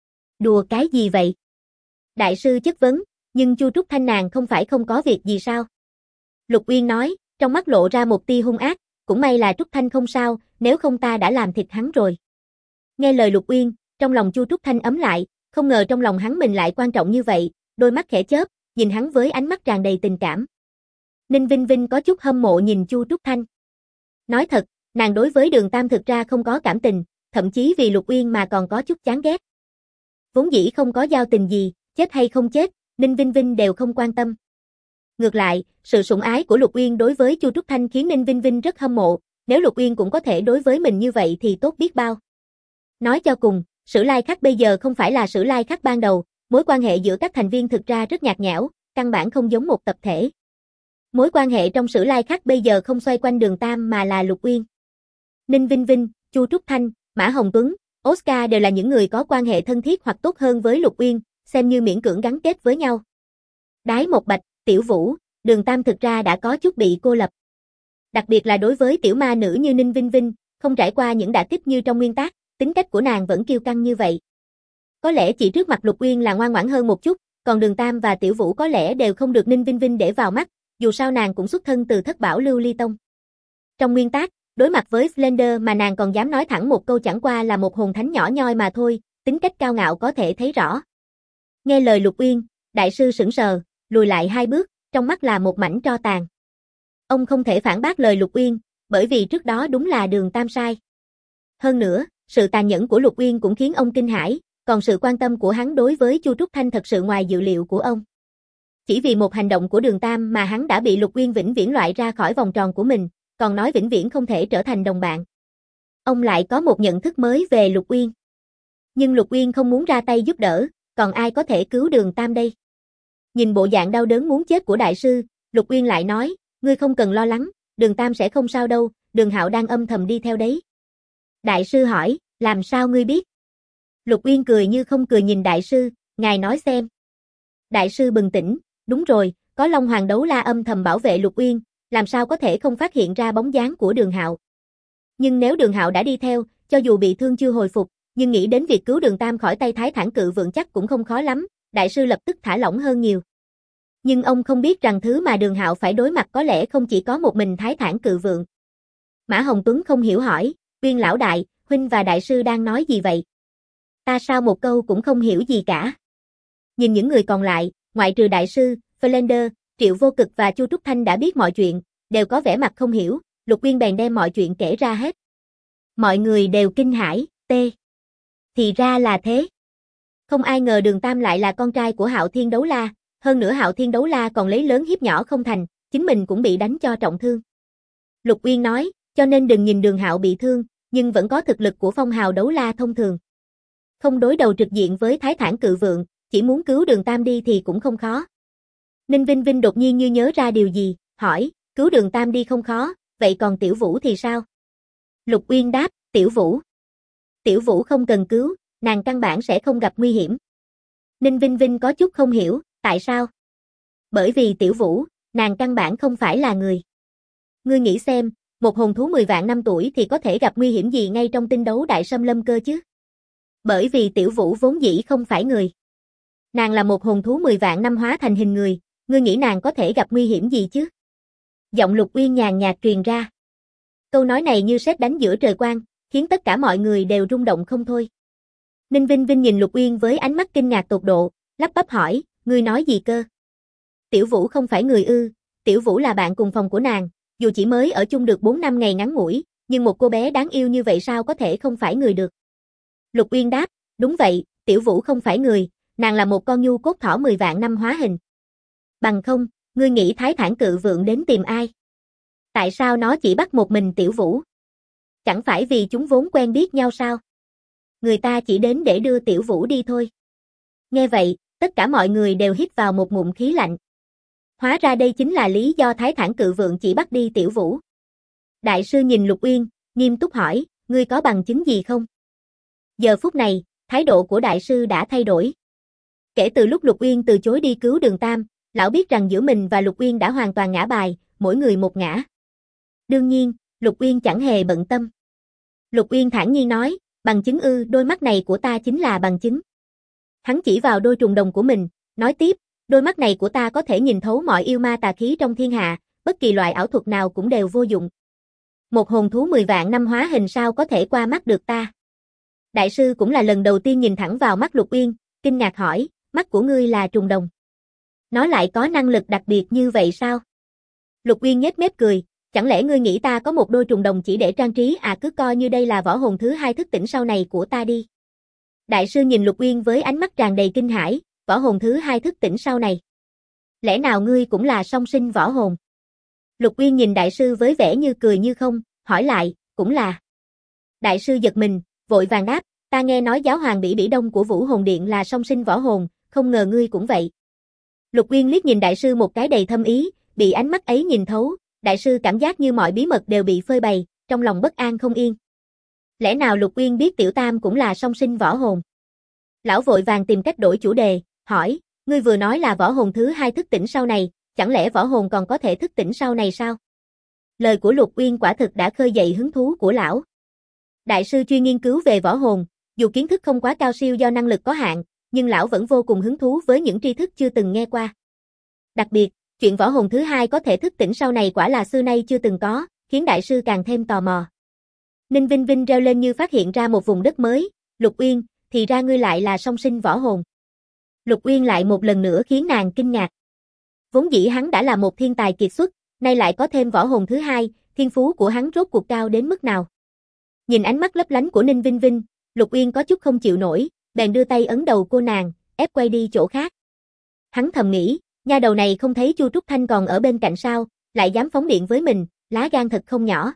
Đùa cái gì vậy?" Đại sư chất vấn, "Nhưng Chu Trúc Thanh nàng không phải không có việc gì sao?" Lục Uyên nói, trong mắt lộ ra một tia hung ác, "Cũng may là Trúc Thanh không sao, nếu không ta đã làm thịt hắn rồi." Nghe lời Lục Uyên, trong lòng Chu Trúc Thanh ấm lại, không ngờ trong lòng hắn mình lại quan trọng như vậy, đôi mắt khẽ chớp, nhìn hắn với ánh mắt tràn đầy tình cảm. Ninh Vinh Vinh có chút hâm mộ nhìn Chu Trúc Thanh. Nói thật, nàng đối với Đường Tam thực ra không có cảm tình, thậm chí vì Lục Uyên mà còn có chút chán ghét. Vốn dĩ không có giao tình gì, chết hay không chết, Ninh Vinh Vinh đều không quan tâm. Ngược lại, sự sủng ái của Lục Uyên đối với Chu Trúc Thanh khiến Ninh Vinh Vinh rất hâm mộ, nếu Lục Uyên cũng có thể đối với mình như vậy thì tốt biết bao. Nói cho cùng, Sử Lai Khắc bây giờ không phải là Sử Lai Khắc ban đầu, mối quan hệ giữa các thành viên thực ra rất nhạt nhẽo, căn bản không giống một tập thể. Mối quan hệ trong Sử Lai Khắc bây giờ không xoay quanh Đường Tam mà là Lục Uyên. Ninh Vinh Vinh, Chu Trúc Thanh, Mã Hồng Tuấn, Oscar đều là những người có quan hệ thân thiết hoặc tốt hơn với Lục Uyên, xem như miễn cưỡng gắn kết với nhau. Đái Một Bạch, Tiểu Vũ, Đường Tam thực ra đã có chút bị cô lập. Đặc biệt là đối với tiểu ma nữ như Ninh Vinh Vinh, không trải qua những đả kích như trong nguyên tác, tính cách của nàng vẫn kiêu căng như vậy. Có lẽ chỉ trước mặt Lục Uyên là ngoan ngoãn hơn một chút, còn Đường Tam và Tiểu Vũ có lẽ đều không được Ninh Vinh Vinh để vào mắt, dù sao nàng cũng xuất thân từ Thất Bảo Lưu Ly Tông. Trong nguyên tác, đối mặt với Slender mà nàng còn dám nói thẳng một câu chẳng qua là một hồn thánh nhỏ nhoi mà thôi, tính cách cao ngạo có thể thấy rõ. Nghe lời Lục Uyên, đại sư sững sờ, lùi lại 2 bước, trong mắt là một mảnh tro tàn. Ông không thể phản bác lời Lục Uyên, bởi vì trước đó đúng là Đường Tam sai. Hơn nữa, sự tàn nhẫn của Lục Uyên cũng khiến ông kinh hãi, còn sự quan tâm của hắn đối với Chu Trúc Thanh thật sự ngoài dự liệu của ông. Chỉ vì một hành động của Đường Tam mà hắn đã bị Lục Uyên vĩnh viễn loại ra khỏi vòng tròn của mình, còn nói vĩnh viễn không thể trở thành đồng bạn. Ông lại có một nhận thức mới về Lục Uyên. Nhưng Lục Uyên không muốn ra tay giúp đỡ, còn ai có thể cứu Đường Tam đây? Nhìn bộ dạng đau đớn muốn chết của đại sư, Lục Uyên lại nói, ngươi không cần lo lắng, Đường Tam sẽ không sao đâu, Đường Hạo đang âm thầm đi theo đấy. Đại sư hỏi, làm sao ngươi biết? Lục Uyên cười như không cười nhìn đại sư, ngài nói xem. Đại sư bừng tỉnh, đúng rồi, có Long Hoàng Đấu La âm thầm bảo vệ Lục Uyên, làm sao có thể không phát hiện ra bóng dáng của Đường Hạo. Nhưng nếu Đường Hạo đã đi theo, cho dù bị thương chưa hồi phục, nhưng nghĩ đến việc cứu Đường Tam khỏi tay Thái Thản Cự Vượng chắc cũng không khó lắm, đại sư lập tức thả lỏng hơn nhiều. Nhưng ông không biết rằng thứ mà Đường Hạo phải đối mặt có lẽ không chỉ có một mình Thái Thản Cự Vượng. Mã Hồng Tuấn không hiểu hỏi, Uyên lão đại, huynh và đại sư đang nói gì vậy? Ta sao một câu cũng không hiểu gì cả. Nhìn những người còn lại, ngoại trừ đại sư, Flender, Triệu Vô Cực và Chu Trúc Thanh đã biết mọi chuyện, đều có vẻ mặt không hiểu, Lục Uyên bèn đem mọi chuyện kể ra hết. Mọi người đều kinh hãi, thì ra là thế. Không ai ngờ Đường Tam lại là con trai của Hạo Thiên Đấu La, hơn nữa Hạo Thiên Đấu La còn lấy lớn hiếp nhỏ không thành, chính mình cũng bị đánh cho trọng thương. Lục Uyên nói, cho nên đừng nhìn Đường Hạo bị thương, nhưng vẫn có thực lực của phong hào đấu la thông thường. Không đối đầu trực diện với Thái Thản Cự Vượng, chỉ muốn cứu Đường Tam đi thì cũng không khó. Ninh Vinh Vinh đột nhiên như nhớ ra điều gì, hỏi, cứu Đường Tam đi không khó, vậy còn Tiểu Vũ thì sao? Lục Uyên đáp, Tiểu Vũ. Tiểu Vũ không cần cứu, nàng căn bản sẽ không gặp nguy hiểm. Ninh Vinh Vinh có chút không hiểu, tại sao? Bởi vì Tiểu Vũ, nàng căn bản không phải là người. Ngươi nghĩ xem, một hồn thú 10 vạn năm tuổi thì có thể gặp nguy hiểm gì ngay trong tinh đấu đại xâm lâm cơ chứ? Bởi vì Tiểu Vũ vốn dĩ không phải người. Nàng là một hồn thú 10 vạn năm hóa thành hình người, ngươi nghĩ nàng có thể gặp nguy hiểm gì chứ? Giọng Lục Uyên nhàn nhạt truyền ra. Câu nói này như sét đánh giữa trời quang, khiến tất cả mọi người đều rung động không thôi. Ninh Vinh Vinh nhìn Lục Uyên với ánh mắt kinh ngạc tột độ, lắp bắp hỏi, ngươi nói gì cơ? Tiểu Vũ không phải người ư? Tiểu Vũ là bạn cùng phòng của nàng, dù chỉ mới ở chung được 4 năm ngày ngắn ngủi, nhưng một cô bé đáng yêu như vậy sao có thể không phải người được? Lục Uyên đáp, đúng vậy, Tiểu Vũ không phải người, nàng là một con nhu cốt thỏ 10 vạn năm hóa hình. Bằng không, ngươi nghĩ Thái Thản Cự Vượng đến tìm ai? Tại sao nó chỉ bắt một mình Tiểu Vũ? Chẳng phải vì chúng vốn quen biết nhau sao? Người ta chỉ đến để đưa Tiểu Vũ đi thôi. Nghe vậy, tất cả mọi người đều hít vào một ngụm khí lạnh. Hóa ra đây chính là lý do Thái Thản Cự Vượng chỉ bắt đi Tiểu Vũ. Đại sư nhìn Lục Uyên, nghiêm túc hỏi, ngươi có bằng chứng gì không? Giờ phút này, thái độ của đại sư đã thay đổi. Kể từ lúc Lục Uyên từ chối đi cứu Đường Tam, lão biết rằng giữa mình và Lục Uyên đã hoàn toàn ngã bài, mỗi người một ngã. Đương nhiên, Lục Uyên chẳng hề bận tâm. Lục Uyên thản nhiên nói, bằng chứng ư, đôi mắt này của ta chính là bằng chứng. Hắn chỉ vào đôi trùng đồng của mình, nói tiếp, đôi mắt này của ta có thể nhìn thấu mọi yêu ma tà khí trong thiên hạ, bất kỳ loại ảo thuật nào cũng đều vô dụng. Một hồn thú 10 vạn năm hóa hình sao có thể qua mắt được ta? Đại sư cũng là lần đầu tiên nhìn thẳng vào mắt Lục Uyên, kinh ngạc hỏi, mắt của ngươi là trùng đồng. Nó lại có năng lực đặc biệt như vậy sao? Lục Uyên nhếch mép cười, Chẳng lẽ ngươi nghĩ ta có một đôi trùng đồng chỉ để trang trí à, cứ coi như đây là võ hồn thứ hai thức tỉnh sau này của ta đi. Đại sư nhìn Lục Uyên với ánh mắt tràn đầy kinh hãi, võ hồn thứ hai thức tỉnh sau này. Lẽ nào ngươi cũng là song sinh võ hồn? Lục Uyên nhìn đại sư với vẻ như cười như không, hỏi lại, cũng là. Đại sư giật mình, vội vàng đáp, ta nghe nói giáo hoàng Bỉ Bỉ Đông của Vũ Hồn Điện là song sinh võ hồn, không ngờ ngươi cũng vậy. Lục Uyên liếc nhìn đại sư một cái đầy thâm ý, bị ánh mắt ấy nhìn thấu, đại sư cảm giác như mọi bí mật đều bị phơi bày, trong lòng bất an không yên. Lẽ nào Lục Uyên biết Tiểu Tam cũng là song sinh võ hồn? Lão vội vàng tìm cách đổi chủ đề, hỏi, ngươi vừa nói là võ hồn thứ hai thức tỉnh sau này, chẳng lẽ võ hồn còn có thể thức tỉnh sau này sao? Lời của Lục Uyên quả thực đã khơi dậy hứng thú của lão. Đại sư chuyên nghiên cứu về võ hồn, dù kiến thức không quá cao siêu do năng lực có hạn, nhưng lão vẫn vô cùng hứng thú với những tri thức chưa từng nghe qua. Đặc biệt, chuyện võ hồn thứ hai có thể thức tỉnh sau này quả là xưa nay chưa từng có, khiến đại sư càng thêm tò mò. Ninh Vinh Vinh reo lên như phát hiện ra một vùng đất mới, Lục Uyên, thì ra ngươi lại là song sinh võ hồn. Lục Uyên lại một lần nữa khiến nàng kinh ngạc. Vốn dĩ hắn đã là một thiên tài kiệt xuất, nay lại có thêm võ hồn thứ hai, thiên phú của hắn rốt cuộc cao đến mức nào. Nhìn ánh mắt lấp lánh của Ninh Vinh Vinh, Lục Uyên có chút không chịu nổi, bèn đưa tay ấn đầu cô nàng, ép quay đi chỗ khác. Hắn thầm nghĩ, nha đầu này không thấy Chu Trúc Thanh còn ở bên cạnh sao, lại dám phóng điện với mình, lá gan thật không nhỏ.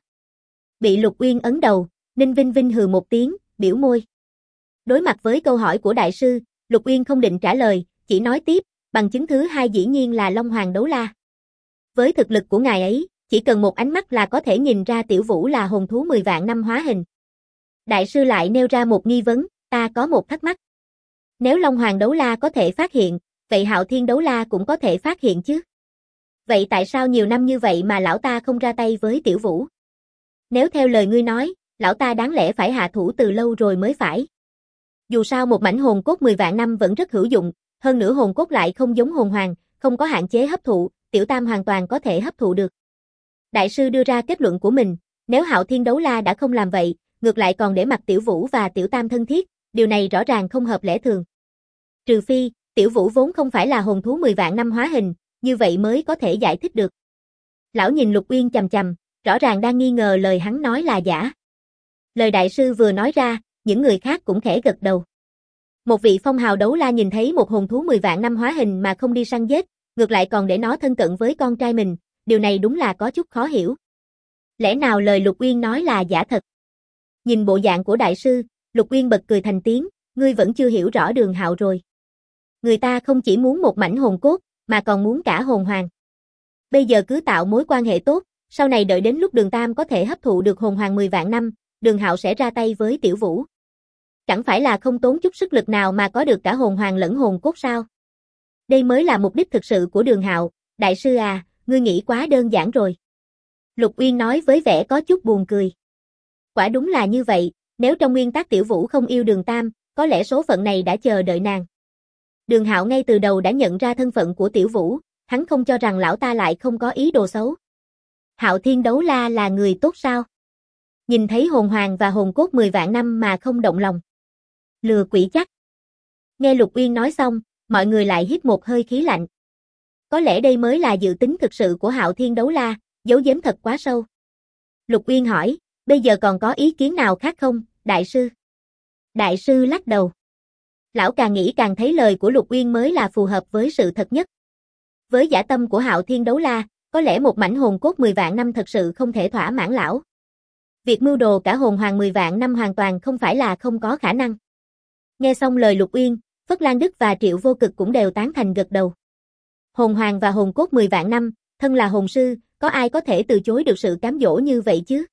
Bị Lục Uyên ấn đầu, Ninh Vinh Vinh hừ một tiếng, biểu môi. Đối mặt với câu hỏi của đại sư, Lục Uyên không định trả lời, chỉ nói tiếp, bằng chứng thứ hai dĩ nhiên là Long Hoàng Đấu La. Với thực lực của ngài ấy, chỉ cần một ánh mắt là có thể nhìn ra Tiểu Vũ là hồn thú 10 vạn năm hóa hình. Đại sư lại nêu ra một nghi vấn, ta có một thắc mắc. Nếu Long Hoàng Đấu La có thể phát hiện, vậy Hạo Thiên Đấu La cũng có thể phát hiện chứ? Vậy tại sao nhiều năm như vậy mà lão ta không ra tay với Tiểu Vũ? Nếu theo lời ngươi nói, lão ta đáng lẽ phải hạ thủ từ lâu rồi mới phải. Dù sao một mảnh hồn cốt 10 vạn năm vẫn rất hữu dụng, hơn nữa hồn cốt lại không giống hồn hoàng, không có hạn chế hấp thụ, Tiểu Tam hoàn toàn có thể hấp thụ được. Đại sư đưa ra kết luận của mình, nếu Hạo Thiên Đấu La đã không làm vậy, ngược lại còn để mặc Tiểu Vũ và Tiểu Tam thân thiết, điều này rõ ràng không hợp lẽ thường. Trừ phi, Tiểu Vũ vốn không phải là hồn thú 10 vạn năm hóa hình, như vậy mới có thể giải thích được. Lão nhìn Lục Uyên chằm chằm, rõ ràng đang nghi ngờ lời hắn nói là giả. Lời đại sư vừa nói ra, những người khác cũng khẽ gật đầu. Một vị phong hào đấu la nhìn thấy một hồn thú 10 vạn năm hóa hình mà không đi săn giết, ngược lại còn để nó thân cận với con trai mình, điều này đúng là có chút khó hiểu. Lẽ nào lời Lục Uyên nói là giả thật? Nhìn bộ dạng của đại sư, Lục Uyên bật cười thành tiếng, ngươi vẫn chưa hiểu rõ Đường Hạo rồi. Người ta không chỉ muốn một mảnh hồn cốt, mà còn muốn cả hồn hoàng. Bây giờ cứ tạo mối quan hệ tốt, sau này đợi đến lúc Đường Tam có thể hấp thụ được hồn hoàng 10 vạn năm, Đường Hạo sẽ ra tay với Tiểu Vũ. Chẳng phải là không tốn chút sức lực nào mà có được cả hồn hoàng lẫn hồn cốt sao? Đây mới là mục đích thực sự của Đường Hạo, đại sư à, ngươi nghĩ quá đơn giản rồi. Lục Uyên nói với vẻ có chút buồn cười. Quả đúng là như vậy, nếu trong nguyên tắc Tiểu Vũ không yêu Đường Tam, có lẽ số phận này đã chờ đợi nàng. Đường Hạo ngay từ đầu đã nhận ra thân phận của Tiểu Vũ, hắn không cho rằng lão ta lại không có ý đồ xấu. Hạo Thiên Đấu La là người tốt sao? Nhìn thấy hồn hoàng và hồn cốt 10 vạn năm mà không động lòng. Lừa quỷ chắc. Nghe Lục Uyên nói xong, mọi người lại hít một hơi khí lạnh. Có lẽ đây mới là dự tính thực sự của Hạo Thiên Đấu La, giấu giếm thật quá sâu. Lục Uyên hỏi, bây giờ còn có ý kiến nào khác không, đại sư? Đại sư lắc đầu. Lão càng nghĩ càng thấy lời của Lục Uyên mới là phù hợp với sự thật nhất. Với dã tâm của Hạo Thiên Đấu La, có lẽ một mảnh hồn cốt 10 vạn năm thật sự không thể thỏa mãn lão. Việc mưu đồ cả hồn hoàng 10 vạn năm hoàn toàn không phải là không có khả năng. Nghe xong lời Lục Uyên, Phất Lan Đức và Triệu Vô Cực cũng đều tán thành gật đầu. Hồn hoàng và hồn cốt 10 vạn năm, thân là hồn sư, có ai có thể từ chối được sự cám dỗ như vậy chứ?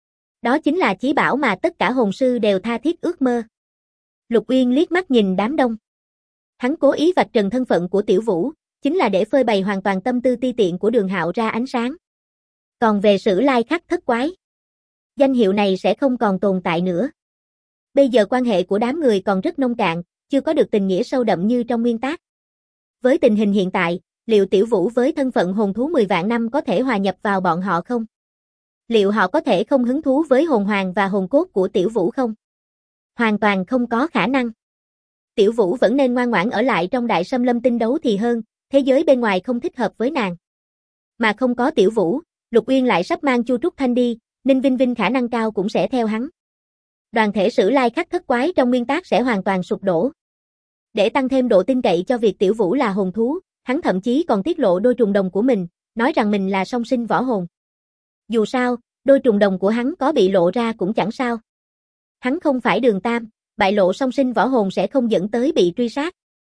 Đó chính là chí bảo mà tất cả hồn sư đều tha thiết ước mơ. Lục Uyên liếc mắt nhìn đám đông. Hắn cố ý vạch trần thân phận của Tiểu Vũ, chính là để phơi bày hoàn toàn tâm tư ti tiện của Đường Hạo ra ánh sáng. Còn về Sử Lai Khắc Thất Quái, danh hiệu này sẽ không còn tồn tại nữa. Bây giờ quan hệ của đám người còn rất nông cạn, chưa có được tình nghĩa sâu đậm như trong nguyên tác. Với tình hình hiện tại, liệu Tiểu Vũ với thân phận hồn thú 10 vạn năm có thể hòa nhập vào bọn họ không? Liệu họ có thể không hứng thú với hồn hoàng và hồn cốt của Tiểu Vũ không? Hoàn toàn không có khả năng. Tiểu Vũ vẫn nên ngoan ngoãn ở lại trong Đại Sâm Lâm Tinh đấu thì hơn, thế giới bên ngoài không thích hợp với nàng. Mà không có Tiểu Vũ, Lục Uyên lại sắp mang Chu Trúc Thanh đi, Ninh Vinh Vinh khả năng cao cũng sẽ theo hắn. Đoàn thể Sử Lai Khắc thất quái trong nguyên tác sẽ hoàn toàn sụp đổ. Để tăng thêm độ tin cậy cho việc Tiểu Vũ là hồn thú, hắn thậm chí còn tiết lộ đôi trùng đồng của mình, nói rằng mình là song sinh võ hồn. Dù sao, đôi trùng đồng của hắn có bị lộ ra cũng chẳng sao. Hắn không phải Đường Tam, bại lộ song sinh võ hồn sẽ không dẫn tới bị truy sát.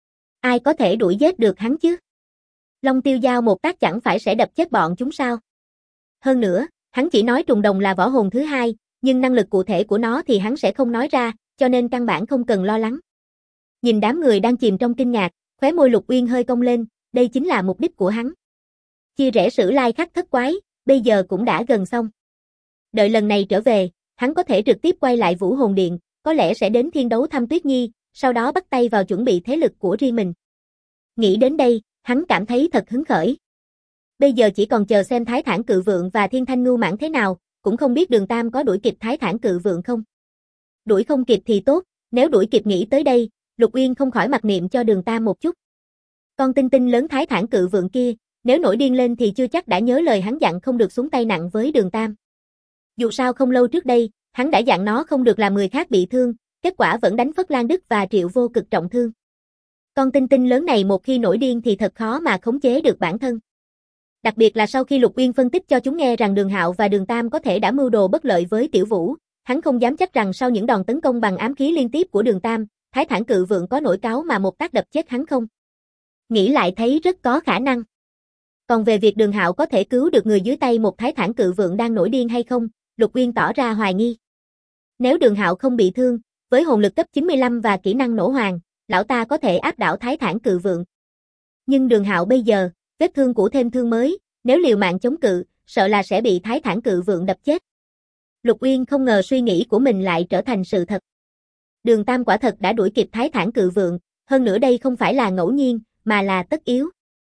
Ai có thể đuổi giết được hắn chứ? Long Tiêu Giao một tác chẳng phải sẽ đập chết bọn chúng sao? Hơn nữa, hắn chỉ nói trùng đồng là võ hồn thứ hai, nhưng năng lực cụ thể của nó thì hắn sẽ không nói ra, cho nên căn bản không cần lo lắng. Nhìn đám người đang chìm trong kinh ngạc, khóe môi Lục Uyên hơi cong lên, đây chính là mục đích của hắn. Chia rẽ Sử Lai Khắc thất quái, bây giờ cũng đã gần xong. Đợi lần này trở về, hắn có thể trực tiếp quay lại Vũ Hồn Điện, có lẽ sẽ đến Thiên Đấu Thăm Tuyết Nhi, sau đó bắt tay vào chuẩn bị thế lực của riêng mình. Nghĩ đến đây, hắn cảm thấy thật hứng khởi. Bây giờ chỉ còn chờ xem Thái Thản Cự Vượng và Thiên Thanh Ngưu Mãng thế nào, cũng không biết Đường Tam có đuổi kịp Thái Thản Cự Vượng không. Đuổi không kịp thì tốt, nếu đuổi kịp nghĩ tới đây, Lục Uyên không khỏi mặc niệm cho Đường Tam một chút. Con tinh tinh lớn Thái Thản Cự Vượng kia, nếu nổi điên lên thì chưa chắc đã nhớ lời hắn dặn không được xuống tay nặng với Đường Tam. Dù sao không lâu trước đây, hắn đã dặn nó không được làm người khác bị thương, kết quả vẫn đánh Phất Lan Đức và Triệu Vô Cực trọng thương. Con tinh tinh lớn này một khi nổi điên thì thật khó mà khống chế được bản thân. Đặc biệt là sau khi Lục Uyên phân tích cho chúng nghe rằng Đường Hạo và Đường Tam có thể đã mưu đồ bất lợi với Tiểu Vũ, hắn không dám chắc rằng sau những đòn tấn công bằng ám khí liên tiếp của Đường Tam, Thái Thản Cự Vượng có nổi cáu mà một tác đập chết hắn không. Nghĩ lại thấy rất có khả năng. Còn về việc Đường Hạo có thể cứu được người dưới tay một Thái Thản Cự Vượng đang nổi điên hay không, Lục Uyên tỏ ra hoài nghi. Nếu Đường Hạo không bị thương, với hồn lực cấp 95 và kỹ năng nổ hoàng, lão ta có thể áp đảo Thái Thản Cự Vượng. Nhưng Đường Hạo bây giờ, vết thương cũ thêm thương mới, nếu liều mạng chống cự, sợ là sẽ bị Thái Thản Cự Vượng đập chết. Lục Uyên không ngờ suy nghĩ của mình lại trở thành sự thật. Đường Tam quả thật đã đuổi kịp Thái Thản Cự Vượng, hơn nữa đây không phải là ngẫu nhiên, mà là tất yếu.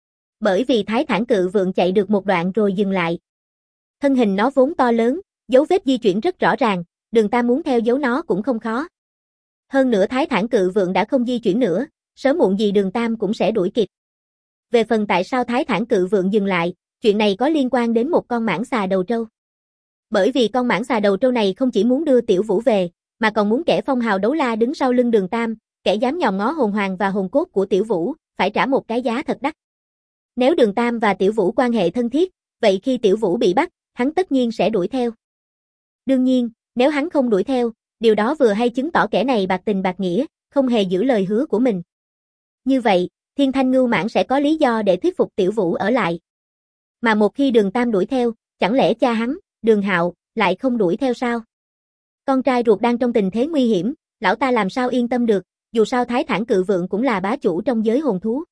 Bởi vì Thái Thản Cự Vượng chạy được một đoạn rồi dừng lại. Thân hình nó vốn to lớn, dấu vết di chuyển rất rõ ràng, Đường Tam muốn theo dấu nó cũng không khó. Hơn nữa Thái Thản Cự Vượng đã không di chuyển nữa, sớm muộn gì Đường Tam cũng sẽ đuổi kịp. Về phần tại sao Thái Thản Cự Vượng dừng lại, chuyện này có liên quan đến một con mãng xà đầu trâu. Bởi vì con mãng xà đầu trâu này không chỉ muốn đưa Tiểu Vũ về, mà còn muốn kẻ phong hào đấu la đứng sau lưng Đường Tam, kẻ dám nhòm ngó hồn hoàng và hồn cốt của Tiểu Vũ, phải trả một cái giá thật đắt. Nếu Đường Tam và Tiểu Vũ quan hệ thân thiết, vậy khi Tiểu Vũ bị bắt, hắn tất nhiên sẽ đuổi theo. Đương nhiên, nếu hắn không đuổi theo, điều đó vừa hay chứng tỏ kẻ này bạc tình bạc nghĩa, không hề giữ lời hứa của mình. Như vậy, Thiên Thanh Ngưu Mãng sẽ có lý do để thuyết phục Tiểu Vũ ở lại. Mà một khi Đường Tam đuổi theo, chẳng lẽ cha hắn, Đường Hạo, lại không đuổi theo sao? Con trai ruột đang trong tình thế nguy hiểm, lão ta làm sao yên tâm được, dù sao Thái Thản Cự Vượng cũng là bá chủ trong giới hồn thú.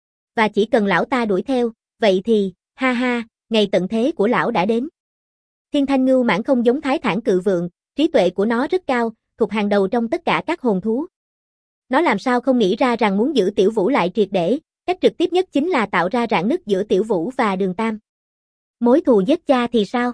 Và chỉ cần lão ta đuổi theo, vậy thì, ha ha, ngày tận thế của lão đã đến. Thiên Thanh Ngưu Mãng không giống Thái Thản Cự Vượng, trí tuệ của nó rất cao, thuộc hàng đầu trong tất cả các hồn thú. Nó làm sao không nghĩ ra rằng muốn giữ Tiểu Vũ lại triệt để, cách trực tiếp nhất chính là tạo ra rạn nứt giữa Tiểu Vũ và Đường Tam. Mối thù giết cha thì sao?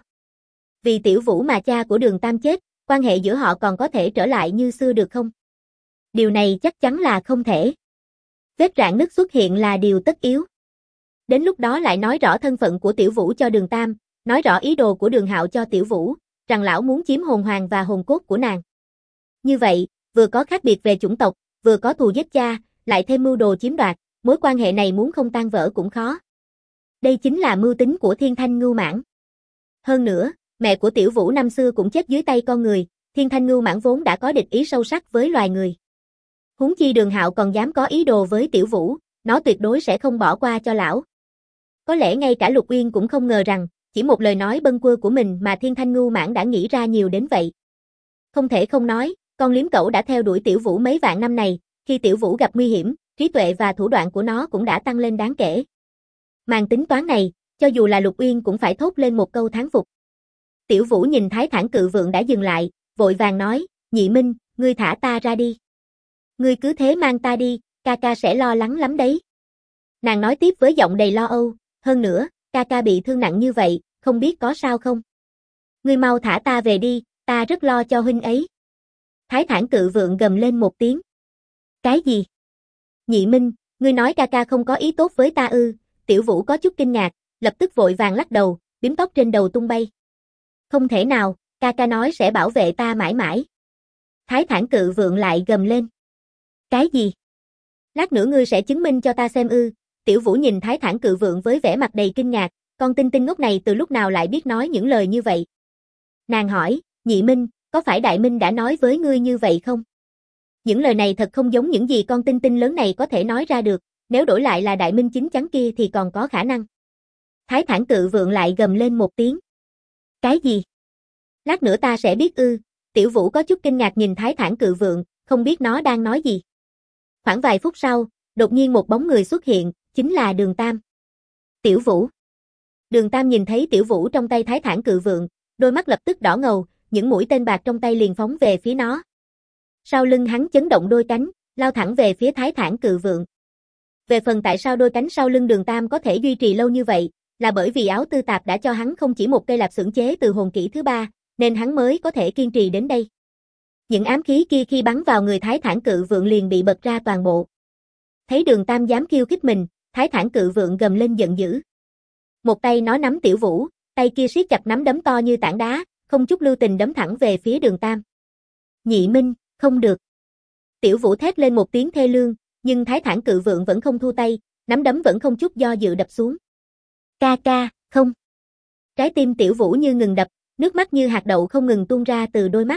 Vì Tiểu Vũ mà cha của Đường Tam chết, quan hệ giữa họ còn có thể trở lại như xưa được không? Điều này chắc chắn là không thể. Vết rạn nứt xuất hiện là điều tất yếu. Đến lúc đó lại nói rõ thân phận của Tiểu Vũ cho Đường Tam, nói rõ ý đồ của Đường Hạo cho Tiểu Vũ, rằng lão muốn chiếm hồn hoàng và hồn cốt của nàng. Như vậy, vừa có khác biệt về chủng tộc, vừa có thù giết cha, lại thêm mưu đồ chiếm đoạt, mối quan hệ này muốn không tan vỡ cũng khó. Đây chính là mưu tính của Thiên Thanh Ngưu Mãng. Hơn nữa, mẹ của Tiểu Vũ năm xưa cũng chết dưới tay con người, Thiên Thanh Ngưu Mãng vốn đã có địch ý sâu sắc với loài người. Huống chi Đường Hạo còn dám có ý đồ với Tiểu Vũ, nó tuyệt đối sẽ không bỏ qua cho lão. Có lẽ ngay cả Lục Uyên cũng không ngờ rằng, chỉ một lời nói bâng quơ của mình mà Thiên Thanh Ngưu Mãng đã nghĩ ra nhiều đến vậy. Không thể không nói, con liếm cẩu đã theo đuổi Tiểu Vũ mấy vạn năm này, khi Tiểu Vũ gặp nguy hiểm, trí tuệ và thủ đoạn của nó cũng đã tăng lên đáng kể. Màn tính toán này, cho dù là Lục Uyên cũng phải thốt lên một câu thán phục. Tiểu Vũ nhìn Thái Thản Cự Vượng đã dừng lại, vội vàng nói, Nhị Minh, ngươi thả ta ra đi. Ngươi cứ thế mang ta đi, ca ca sẽ lo lắng lắm đấy. Nàng nói tiếp với giọng đầy lo âu, hơn nữa, ca ca bị thương nặng như vậy, không biết có sao không. Ngươi mau thả ta về đi, ta rất lo cho huynh ấy. Thái Thản Cự Vượng gầm lên một tiếng. Cái gì? Nhị Minh, ngươi nói ca ca không có ý tốt với ta ư? Tiểu Vũ có chút kinh ngạc, lập tức vội vàng lắc đầu, bím tóc trên đầu tung bay. Không thể nào, ca ca nói sẽ bảo vệ ta mãi mãi. Thái Thản Cự Vượng lại gầm lên. Cái gì? Lát nữa ngươi sẽ chứng minh cho ta xem ư? Tiểu Vũ nhìn Thái Thản Cự Vượng với vẻ mặt đầy kinh ngạc, con tinh tinh ngốc này từ lúc nào lại biết nói những lời như vậy? Nàng hỏi, Nhị Minh, có phải Đại Minh đã nói với ngươi như vậy không? Những lời này thật không giống những gì con tinh tinh lớn này có thể nói ra được, nếu đổi lại là Đại Minh chính chắn kia thì còn có khả năng. Thái Thản Cự Vượng lại gầm lên một tiếng. Cái gì? Lát nữa ta sẽ biết ư? Tiểu Vũ có chút kinh ngạc nhìn Thái Thản Cự Vượng, không biết nó đang nói gì. Khoảng vài phút sau, đột nhiên một bóng người xuất hiện, chính là Đường Tam. Tiểu Vũ. Đường Tam nhìn thấy Tiểu Vũ trong tay Thái Thản Cự Vượng, đôi mắt lập tức đỏ ngầu, những mũi tên bạc trong tay liền phóng về phía nó. Sau lưng hắn chấn động đôi cánh, lao thẳng về phía Thái Thản Cự Vượng. Về phần tại sao đôi cánh sau lưng Đường Tam có thể duy trì lâu như vậy, là bởi vì áo tư tạp đã cho hắn không chỉ một cây lạp xưởng chế từ hồn kỹ thứ 3, nên hắn mới có thể kiên trì đến đây. Những ám khí kia khi bắn vào người Thái Thản Cự Vượng liền bị bật ra toàn bộ. Thấy Đường Tam dám khiêu khích mình, Thái Thản Cự Vượng gầm lên giận dữ. Một tay nó nắm Tiểu Vũ, tay kia siết chặt nắm đấm to như tảng đá, không chút lưu tình đấm thẳng về phía Đường Tam. Nhị Minh, không được. Tiểu Vũ thét lên một tiếng thê lương, nhưng Thái Thản Cự Vượng vẫn không thu tay, nắm đấm vẫn không chút do dự đập xuống. Ca ca, không. Trái tim Tiểu Vũ như ngừng đập, nước mắt như hạt đậu không ngừng tuôn ra từ đôi mắt.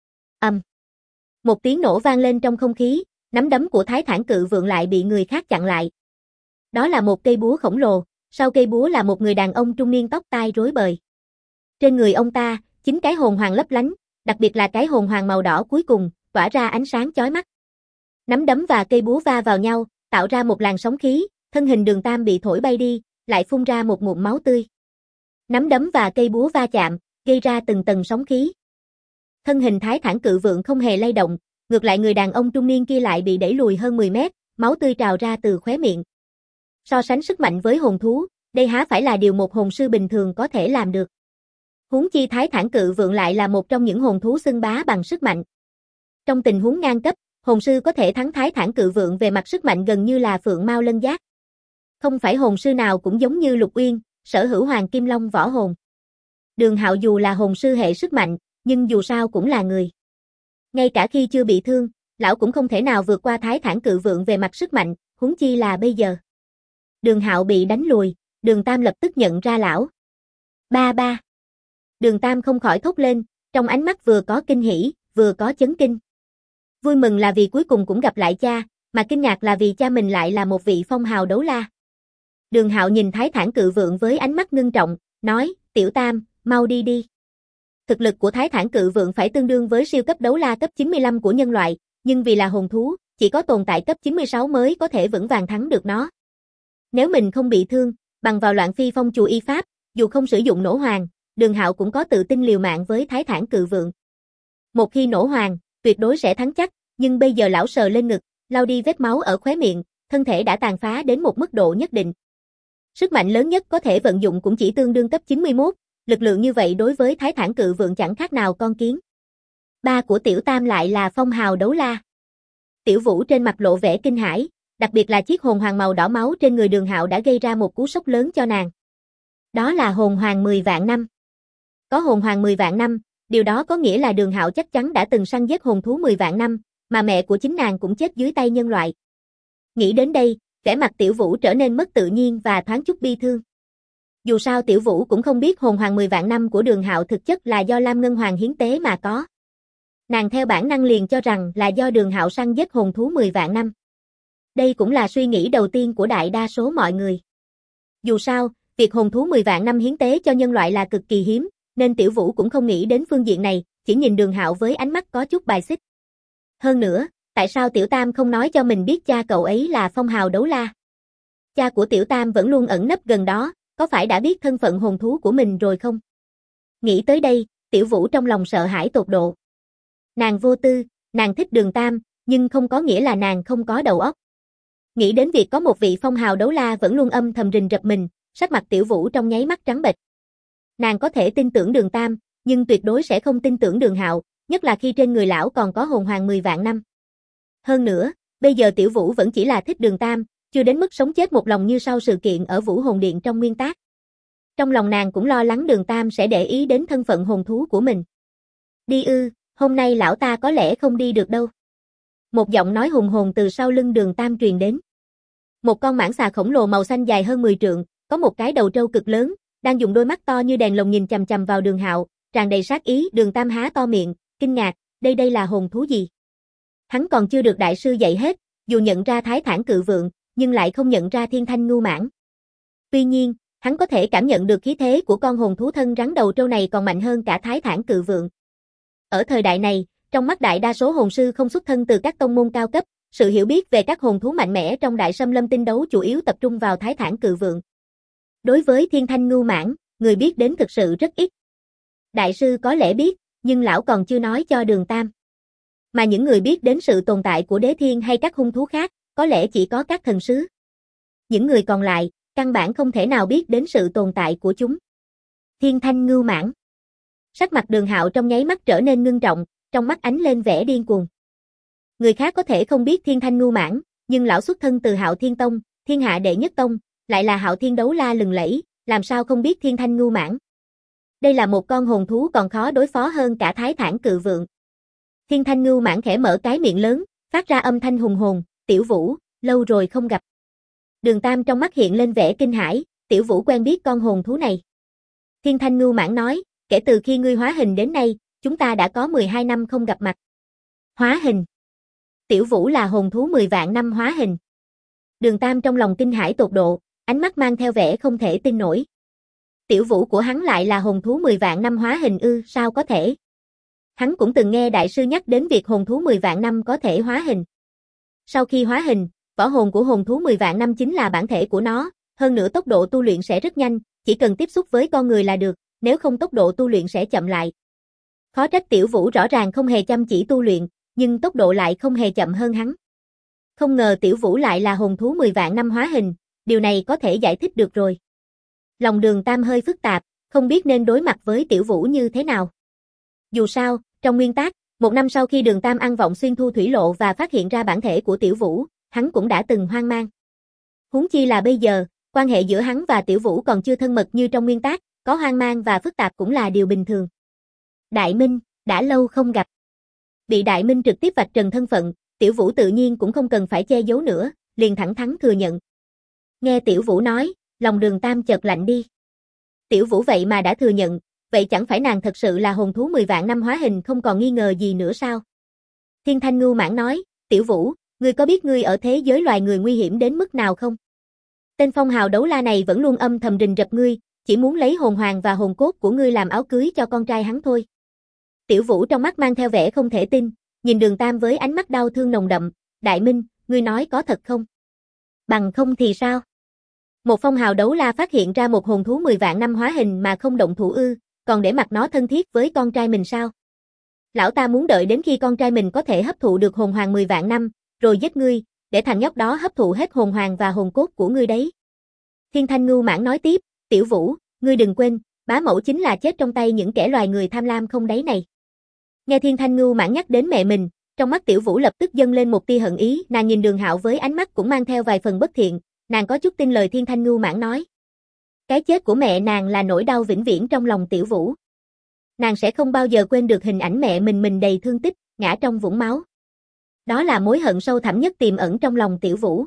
Một tiếng nổ vang lên trong không khí, nắm đấm của Thái Thản Cự Vượng lại bị người khác chặn lại. Đó là một cây búa khổng lồ, sau cây búa là một người đàn ông trung niên tóc tai rối bời. Trên người ông ta, 9 cái hồn hoàng lấp lánh, đặc biệt là cái hồn hoàng màu đỏ cuối cùng, tỏa ra ánh sáng chói mắt. Nắm đấm và cây búa va vào nhau, tạo ra một làn sóng khí, thân hình Đường Tam bị thổi bay đi, lại phun ra một ngụm máu tươi. Nắm đấm và cây búa va chạm, gây ra từng tầng sóng khí. Thân hình Thái Thản Cự Vượng không hề lay động, ngược lại người đàn ông trung niên kia lại bị đẩy lùi hơn 10 mét, máu tươi trào ra từ khóe miệng. So sánh sức mạnh với hồn thú, đây há phải là điều một hồn sư bình thường có thể làm được. Huống chi Thái Thản Cự Vượng lại là một trong những hồn thú xưng bá bằng sức mạnh. Trong tình huống ngang cấp, hồn sư có thể thắng Thái Thản Cự Vượng về mặt sức mạnh gần như là phượng mao lân giác. Không phải hồn sư nào cũng giống như Lục Uyên, sở hữu Hoàng Kim Long võ hồn. Đường Hạo dù là hồn sư hệ sức mạnh, nhưng dù sao cũng là người. Ngay cả khi chưa bị thương, lão cũng không thể nào vượt qua Thái Thản Cự Vượng về mặt sức mạnh, huống chi là bây giờ. Đường Hạo bị đánh lùi, Đường Tam lập tức nhận ra lão. Ba ba. Đường Tam không khỏi thốt lên, trong ánh mắt vừa có kinh hỉ, vừa có chấn kinh. Vui mừng là vì cuối cùng cũng gặp lại cha, mà kinh ngạc là vì cha mình lại là một vị phong hào đấu la. Đường Hạo nhìn Thái Thản Cự Vượng với ánh mắt ngưng trọng, nói, Tiểu Tam, mau đi đi. Thực lực của Thái Thản Cự Vượng phải tương đương với siêu cấp đấu la cấp 95 của nhân loại, nhưng vì là hồn thú, chỉ có tồn tại cấp 96 mới có thể vững vàng thắng được nó. Nếu mình không bị thương, bằng vào Loạn Phi Phong chùa y pháp, dù không sử dụng nổ hoàng, Đường Hạo cũng có tự tin liều mạng với Thái Thản Cự Vượng. Một khi nổ hoàng, tuyệt đối sẽ thắng chắc, nhưng bây giờ lão sờ lên ngực, lau đi vết máu ở khóe miệng, thân thể đã tàn phá đến một mức độ nhất định. Sức mạnh lớn nhất có thể vận dụng cũng chỉ tương đương cấp 91, lực lượng như vậy đối với Thái Thản Cự Vượng chẳng khác nào con kiến. Ba của Tiểu Tam lại là phong hào đấu la. Tiểu Vũ trên mặt lộ vẻ kinh hãi, đặc biệt là chiếc hồn hoàng màu đỏ máu trên người Đường Hạo đã gây ra một cú sốc lớn cho nàng. Đó là hồn hoàng 10 vạn năm. Có hồn hoàng 10 vạn năm, điều đó có nghĩa là Đường Hạo chắc chắn đã từng săn giết hồn thú 10 vạn năm, mà mẹ của chính nàng cũng chết dưới tay nhân loại. Nghĩ đến đây, vẻ mặt Tiểu Vũ trở nên mất tự nhiên và thoáng chút bi thương. Dù sao Tiểu Vũ cũng không biết hồn hoàng 10 vạn năm của Đường Hạo thực chất là do Lam Ngân Hoàng hiến tế mà có. Nàng theo bản năng liền cho rằng là do Đường Hạo săn giết hồn thú 10 vạn năm. Đây cũng là suy nghĩ đầu tiên của đại đa số mọi người. Dù sao, việc hồn thú 10 vạn năm hiến tế cho nhân loại là cực kỳ hiếm, nên Tiểu Vũ cũng không nghĩ đến phương diện này, chỉ nhìn Đường Hạo với ánh mắt có chút bài xích. Hơn nữa, tại sao Tiểu Tam không nói cho mình biết cha cậu ấy là phong hào đấu la? Cha của Tiểu Tam vẫn luôn ẩn nấp gần đó, có phải đã biết thân phận hồn thú của mình rồi không? Nghĩ tới đây, Tiểu Vũ trong lòng sợ hãi tột độ. Nàng vô tư, nàng thích Đường Tam, nhưng không có nghĩa là nàng không có đầu óc. Nghĩ đến việc có một vị phong hào đấu la vẫn luôn âm thầm rình rập mình, sắc mặt Tiểu Vũ trong nháy mắt trắng bệch. Nàng có thể tin tưởng Đường Tam, nhưng tuyệt đối sẽ không tin tưởng Đường Hạo, nhất là khi trên người lão còn có hồn hoàng 10 vạn năm. Hơn nữa, bây giờ Tiểu Vũ vẫn chỉ là thích Đường Tam, chưa đến mức sống chết một lòng như sau sự kiện ở Vũ Hồn Điện trong nguyên tác. Trong lòng nàng cũng lo lắng Đường Tam sẽ để ý đến thân phận hồn thú của mình. Đi ư, hôm nay lão ta có lẽ không đi được đâu. Một giọng nói hùng hồn từ sau lưng Đường Tam truyền đến. Một con mãng xà khổng lồ màu xanh dài hơn 10 trượng, có một cái đầu trâu cực lớn, đang dùng đôi mắt to như đèn lồng nhìn chằm chằm vào Đường Hạo, tràn đầy sát ý. Đường Tam há to miệng, kinh ngạc, đây là hồn thú gì? Hắn còn chưa được đại sư dạy hết, dù nhận ra Thái Thản Cự Vượng, nhưng lại không nhận ra Thiên Thanh Ngưu Mãng. Tuy nhiên, hắn có thể cảm nhận được khí thế của con hồn thú thân rắn đầu trâu này còn mạnh hơn cả Thái Thản Cự Vượng. Ở thời đại này, trong mắt đại đa số hồn sư không xuất thân từ các tông môn cao cấp, sự hiểu biết về các hồn thú mạnh mẽ trong Đại Xâm Lâm Tinh Đấu chủ yếu tập trung vào Thái Thản Cự Vượng. Đối với Thiên Thanh Ngưu Mãng, người biết đến thực sự rất ít. Đại sư có lẽ biết, nhưng lão còn chưa nói cho Đường Tam. Mà những người biết đến sự tồn tại của Đế Thiên hay các hung thú khác, có lẽ chỉ có các thần sứ. Những người còn lại, căn bản không thể nào biết đến sự tồn tại của chúng. Thiên Thanh Ngưu Mãng. Sắc mặt Đường Hạo trong nháy mắt trở nên ngưng trọng, trong mắt ánh lên vẻ điên cuồng. Người khác có thể không biết Thiên Thanh Ngưu Mãng, nhưng lão xuất thân từ Hạo Thiên Tông, thiên hạ đệ nhất tông, lại là Hạo Thiên đấu la lừng lẫy, làm sao không biết Thiên Thanh Ngưu Mãng. Đây là một con hồn thú còn khó đối phó hơn cả Thái Thản Cự Vượng. Thiên Thanh Ngưu Mãng khẽ mở cái miệng lớn, phát ra âm thanh hùng hồn, "Tiểu Vũ, lâu rồi không gặp." Đường Tam trong mắt hiện lên vẻ kinh hãi, Tiểu Vũ quen biết con hồn thú này. Thiên Thanh Ngưu Mãng nói, kể từ khi ngươi hóa hình đến nay, chúng ta đã có 12 năm không gặp mặt. Hóa hình? Tiểu Vũ là hồn thú 10 vạn năm hóa hình. Đường Tam trong lòng kinh hãi tột độ, ánh mắt mang theo vẻ không thể tin nổi. Tiểu Vũ của hắn lại là hồn thú 10 vạn năm hóa hình ư, sao có thể? Hắn cũng từng nghe đại sư nhắc đến việc hồn thú 10 vạn năm có thể hóa hình. Sau khi hóa hình, võ hồn của hồn thú 10 vạn năm chính là bản thể của nó, hơn nữa tốc độ tu luyện sẽ rất nhanh, chỉ cần tiếp xúc với con người là được, nếu không tốc độ tu luyện sẽ chậm lại. Khó trách Tiểu Vũ rõ ràng không hề chăm chỉ tu luyện, nhưng tốc độ lại không hề chậm hơn hắn. Không ngờ Tiểu Vũ lại là hồn thú 10 vạn năm hóa hình, điều này có thể giải thích được rồi. Lòng Đường Tam hơi phức tạp, không biết nên đối mặt với Tiểu Vũ như thế nào. Dù sao, trong nguyên tắc, một năm sau khi Đường Tam ăn vọng xuyên thu thủy lộ và phát hiện ra bản thể của Tiểu Vũ, hắn cũng đã từng hoang mang. Huống chi là bây giờ, quan hệ giữa hắn và Tiểu Vũ còn chưa thân mật như trong nguyên tắc, có hoang mang và phức tạp cũng là điều bình thường. Đại Minh, đã lâu không gặp. Bị Đại Minh trực tiếp vạch trần thân phận, Tiểu Vũ tự nhiên cũng không cần phải che giấu nữa, liền thẳng thắn thừa nhận. Nghe Tiểu Vũ nói, lòng Đường Tam chợt lạnh đi. Tiểu Vũ vậy mà đã thừa nhận, vậy chẳng phải nàng thật sự là hồn thú 10 vạn năm hóa hình không còn nghi ngờ gì nữa sao? Thiên Thanh Ngưu Mãng nói, Tiểu Vũ, ngươi có biết ngươi ở thế giới loài người nguy hiểm đến mức nào không? Tên phong hào đấu la này vẫn luôn âm thầm rình rập ngươi, chỉ muốn lấy hồn hoàng và hồn cốt của ngươi làm áo cưới cho con trai hắn thôi. Tiểu Vũ trong mắt mang theo vẻ không thể tin, nhìn Đường Tam với ánh mắt đau thương nồng đậm, Đại Minh, ngươi nói có thật không? Bằng không thì sao? Một phong hào đấu la phát hiện ra một hồn thú 10 vạn năm hóa hình mà không động thủ ư, còn để mặc nó thân thiết với con trai mình sao? Lão ta muốn đợi đến khi con trai mình có thể hấp thụ được hồn hoàng 10 vạn năm, rồi giết ngươi, để thằng nhóc đó hấp thụ hết hồn hoàng và hồn cốt của ngươi đấy. Thiên Thanh Ngưu Mãng nói tiếp, Tiểu Vũ, ngươi đừng quên, bá mẫu chính là chết trong tay những kẻ loài người tham lam không đáy này. Nghe Thiên Thanh Ngưu Mãng nhắc đến mẹ mình, trong mắt Tiểu Vũ lập tức dâng lên một tia hận ý, nàng nhìn Đường Hạo với ánh mắt cũng mang theo vài phần bất thiện, nàng có chút tin lời Thiên Thanh Ngưu Mãng nói. Cái chết của mẹ nàng là nỗi đau vĩnh viễn trong lòng Tiểu Vũ. Nàng sẽ không bao giờ quên được hình ảnh mẹ mình đầy thương tích, ngã trong vũng máu. Đó là mối hận sâu thẳm nhất tiềm ẩn trong lòng Tiểu Vũ.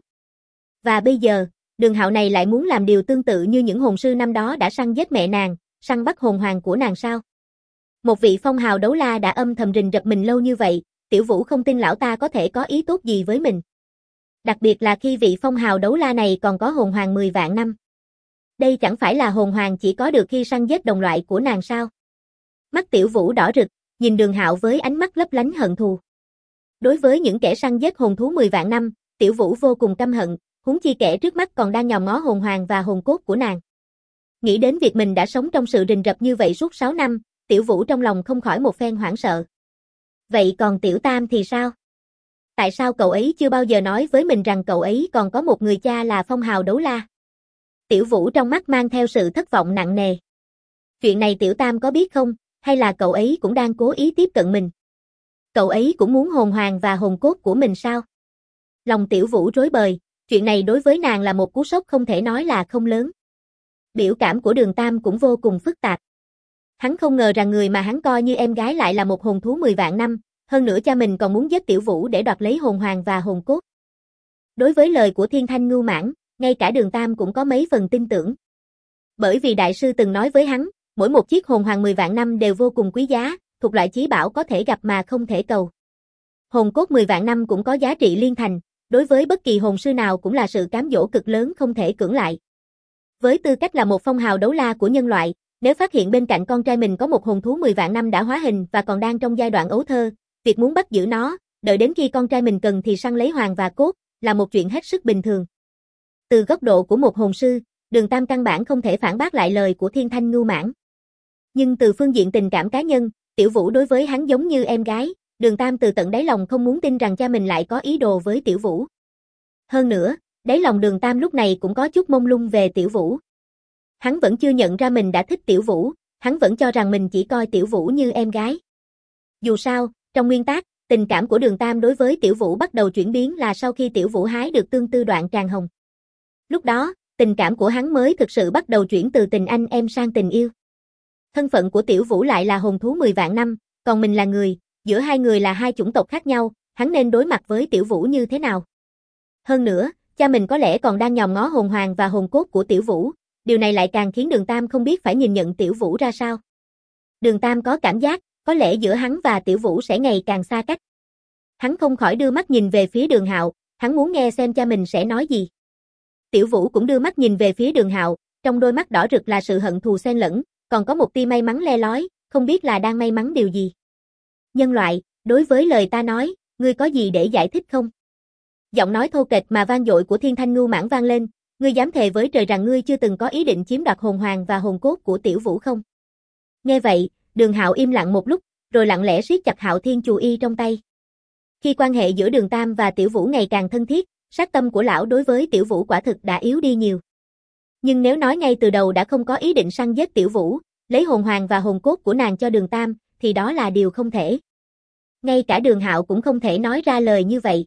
Và bây giờ, Đường Hạo này lại muốn làm điều tương tự như những hồn sư năm đó đã săn giết mẹ nàng, săn bắt hồn hoàng của nàng sao? Một vị phong hào đấu la đã âm thầm rình rập mình lâu như vậy, Tiểu Vũ không tin lão ta có thể có ý tốt gì với mình. Đặc biệt là khi vị phong hào đấu la này còn có hồn hoàng 10 vạn năm. Đây chẳng phải là hồn hoàng chỉ có được khi săn giết đồng loại của nàng sao? Mắt Tiểu Vũ đỏ rực, nhìn Đường Hạo với ánh mắt lấp lánh hận thù. Đối với những kẻ săn giết hồn thú 10 vạn năm, Tiểu Vũ vô cùng căm hận, huống chi kẻ trước mắt còn đang nhòm ngó hồn hoàng và hồn cốt của nàng. Nghĩ đến việc mình đã sống trong sự rình rập như vậy suốt 6 năm, Tiểu Vũ trong lòng không khỏi một phen hoảng sợ. Vậy còn Tiểu Tam thì sao? Tại sao cậu ấy chưa bao giờ nói với mình rằng cậu ấy còn có một người cha là phong hào đấu la? Tiểu Vũ trong mắt mang theo sự thất vọng nặng nề. Chuyện này Tiểu Tam có biết không, hay là cậu ấy cũng đang cố ý tiếp cận mình? Cậu ấy cũng muốn hồn hoàng và hồn cốt của mình sao? Lòng Tiểu Vũ rối bời, chuyện này đối với nàng là một cú sốc không thể nói là không lớn. Biểu cảm của Đường Tam cũng vô cùng phức tạp. Hắn không ngờ rằng người mà hắn coi như em gái lại là một hồn thú 10 vạn năm, hơn nữa cha mình còn muốn giết Tiểu Vũ để đoạt lấy hồn hoàng và hồn cốt. Đối với lời của Thiên Thanh Ngưu Mãng, ngay cả Đường Tam cũng có mấy phần tin tưởng. Bởi vì đại sư từng nói với hắn, mỗi một chiếc hồn hoàng 10 vạn năm đều vô cùng quý giá, thuộc loại chí bảo có thể gặp mà không thể cầu. Hồn cốt 10 vạn năm cũng có giá trị liên thành, đối với bất kỳ hồn sư nào cũng là sự cám dỗ cực lớn không thể cưỡng lại. Với tư cách là một phong hào đấu la của nhân loại, nếu phát hiện bên cạnh con trai mình có một hồn thú 10 vạn năm đã hóa hình và còn đang trong giai đoạn ấu thơ, việc muốn bắt giữ nó, đợi đến khi con trai mình cần thì săn lấy hoàng và cốt, là một chuyện hết sức bình thường. Từ góc độ của một hồn sư, Đường Tam căn bản không thể phản bác lại lời của Thiên Thanh Ngưu Mãng. Nhưng từ phương diện tình cảm cá nhân, Tiểu Vũ đối với hắn giống như em gái, Đường Tam từ tận đáy lòng không muốn tin rằng cha mình lại có ý đồ với Tiểu Vũ. Hơn nữa, đáy lòng Đường Tam lúc này cũng có chút mông lung về Tiểu Vũ. Hắn vẫn chưa nhận ra mình đã thích Tiểu Vũ, hắn vẫn cho rằng mình chỉ coi Tiểu Vũ như em gái. Dù sao, trong nguyên tắc, tình cảm của Đường Tam đối với Tiểu Vũ bắt đầu chuyển biến là sau khi Tiểu Vũ hái được tương tư đoạn tràng hồng. Lúc đó, tình cảm của hắn mới thực sự bắt đầu chuyển từ tình anh em sang tình yêu. Thân phận của Tiểu Vũ lại là hồn thú 10 vạn năm, còn mình là người, giữa hai người là hai chủng tộc khác nhau, hắn nên đối mặt với Tiểu Vũ như thế nào? Hơn nữa, cha mình có lẽ còn đang nhòm ngó hồn hoàng và hồn cốt của Tiểu Vũ, điều này lại càng khiến Đường Tam không biết phải nhìn nhận Tiểu Vũ ra sao. Đường Tam có cảm giác, có lẽ giữa hắn và Tiểu Vũ sẽ ngày càng xa cách. Hắn không khỏi đưa mắt nhìn về phía Đường Hạo, hắn muốn nghe xem cha mình sẽ nói gì. Tiểu Vũ cũng đưa mắt nhìn về phía Đường Hạo, trong đôi mắt đỏ rực là sự hận thù xen lẫn, còn có một tia may mắn le lói, không biết là đang may mắn điều gì. Nhân loại, đối với lời ta nói, ngươi có gì để giải thích không? Giọng nói thô kệch mà vang dội của Thiên Thanh Ngưu Mãng vang lên, ngươi dám thề với trời rằng ngươi chưa từng có ý định chiếm đoạt hồn hoàng và hồn cốt của Tiểu Vũ không? Nghe vậy, Đường Hạo im lặng một lúc, rồi lặng lẽ siết chặt Hạo Thiên Chù Y trong tay. Khi quan hệ giữa Đường Tam và Tiểu Vũ ngày càng thân thiết, sát tâm của lão đối với Tiểu Vũ quả thực đã yếu đi nhiều. Nhưng nếu nói ngay từ đầu đã không có ý định săn giết Tiểu Vũ, lấy hồn hoàng và hồn cốt của nàng cho Đường Tam, thì đó là điều không thể. Ngay cả Đường Hạo cũng không thể nói ra lời như vậy.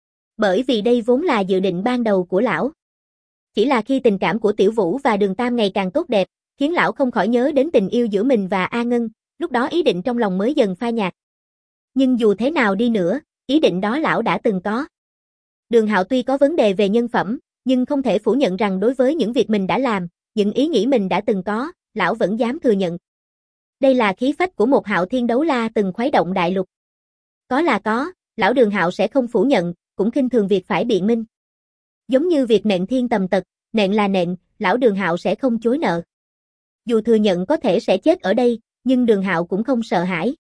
Bởi vì đây vốn là dự định ban đầu của lão. Chỉ là khi tình cảm của Tiểu Vũ và Đường Tam ngày càng tốt đẹp, khiến lão không khỏi nhớ đến tình yêu giữa mình và A Ngân, lúc đó ý định trong lòng mới dần phai nhạt. Nhưng dù thế nào đi nữa, ý định đó lão đã từng có. Đường Hạo tuy có vấn đề về nhân phẩm, nhưng không thể phủ nhận rằng đối với những việc mình đã làm, những ý nghĩ mình đã từng có, lão vẫn dám thừa nhận. Đây là khí phách của một Hạo Thiên đấu la từng khuấy động đại lục. Có là có, lão Đường Hạo sẽ không phủ nhận, cũng khinh thường việc phải biện minh. Giống như việc nện thiên tầm tật, nện là nện, lão Đường Hạo sẽ không chối nợ. Dù thừa nhận có thể sẽ chết ở đây, nhưng Đường Hạo cũng không sợ hãi.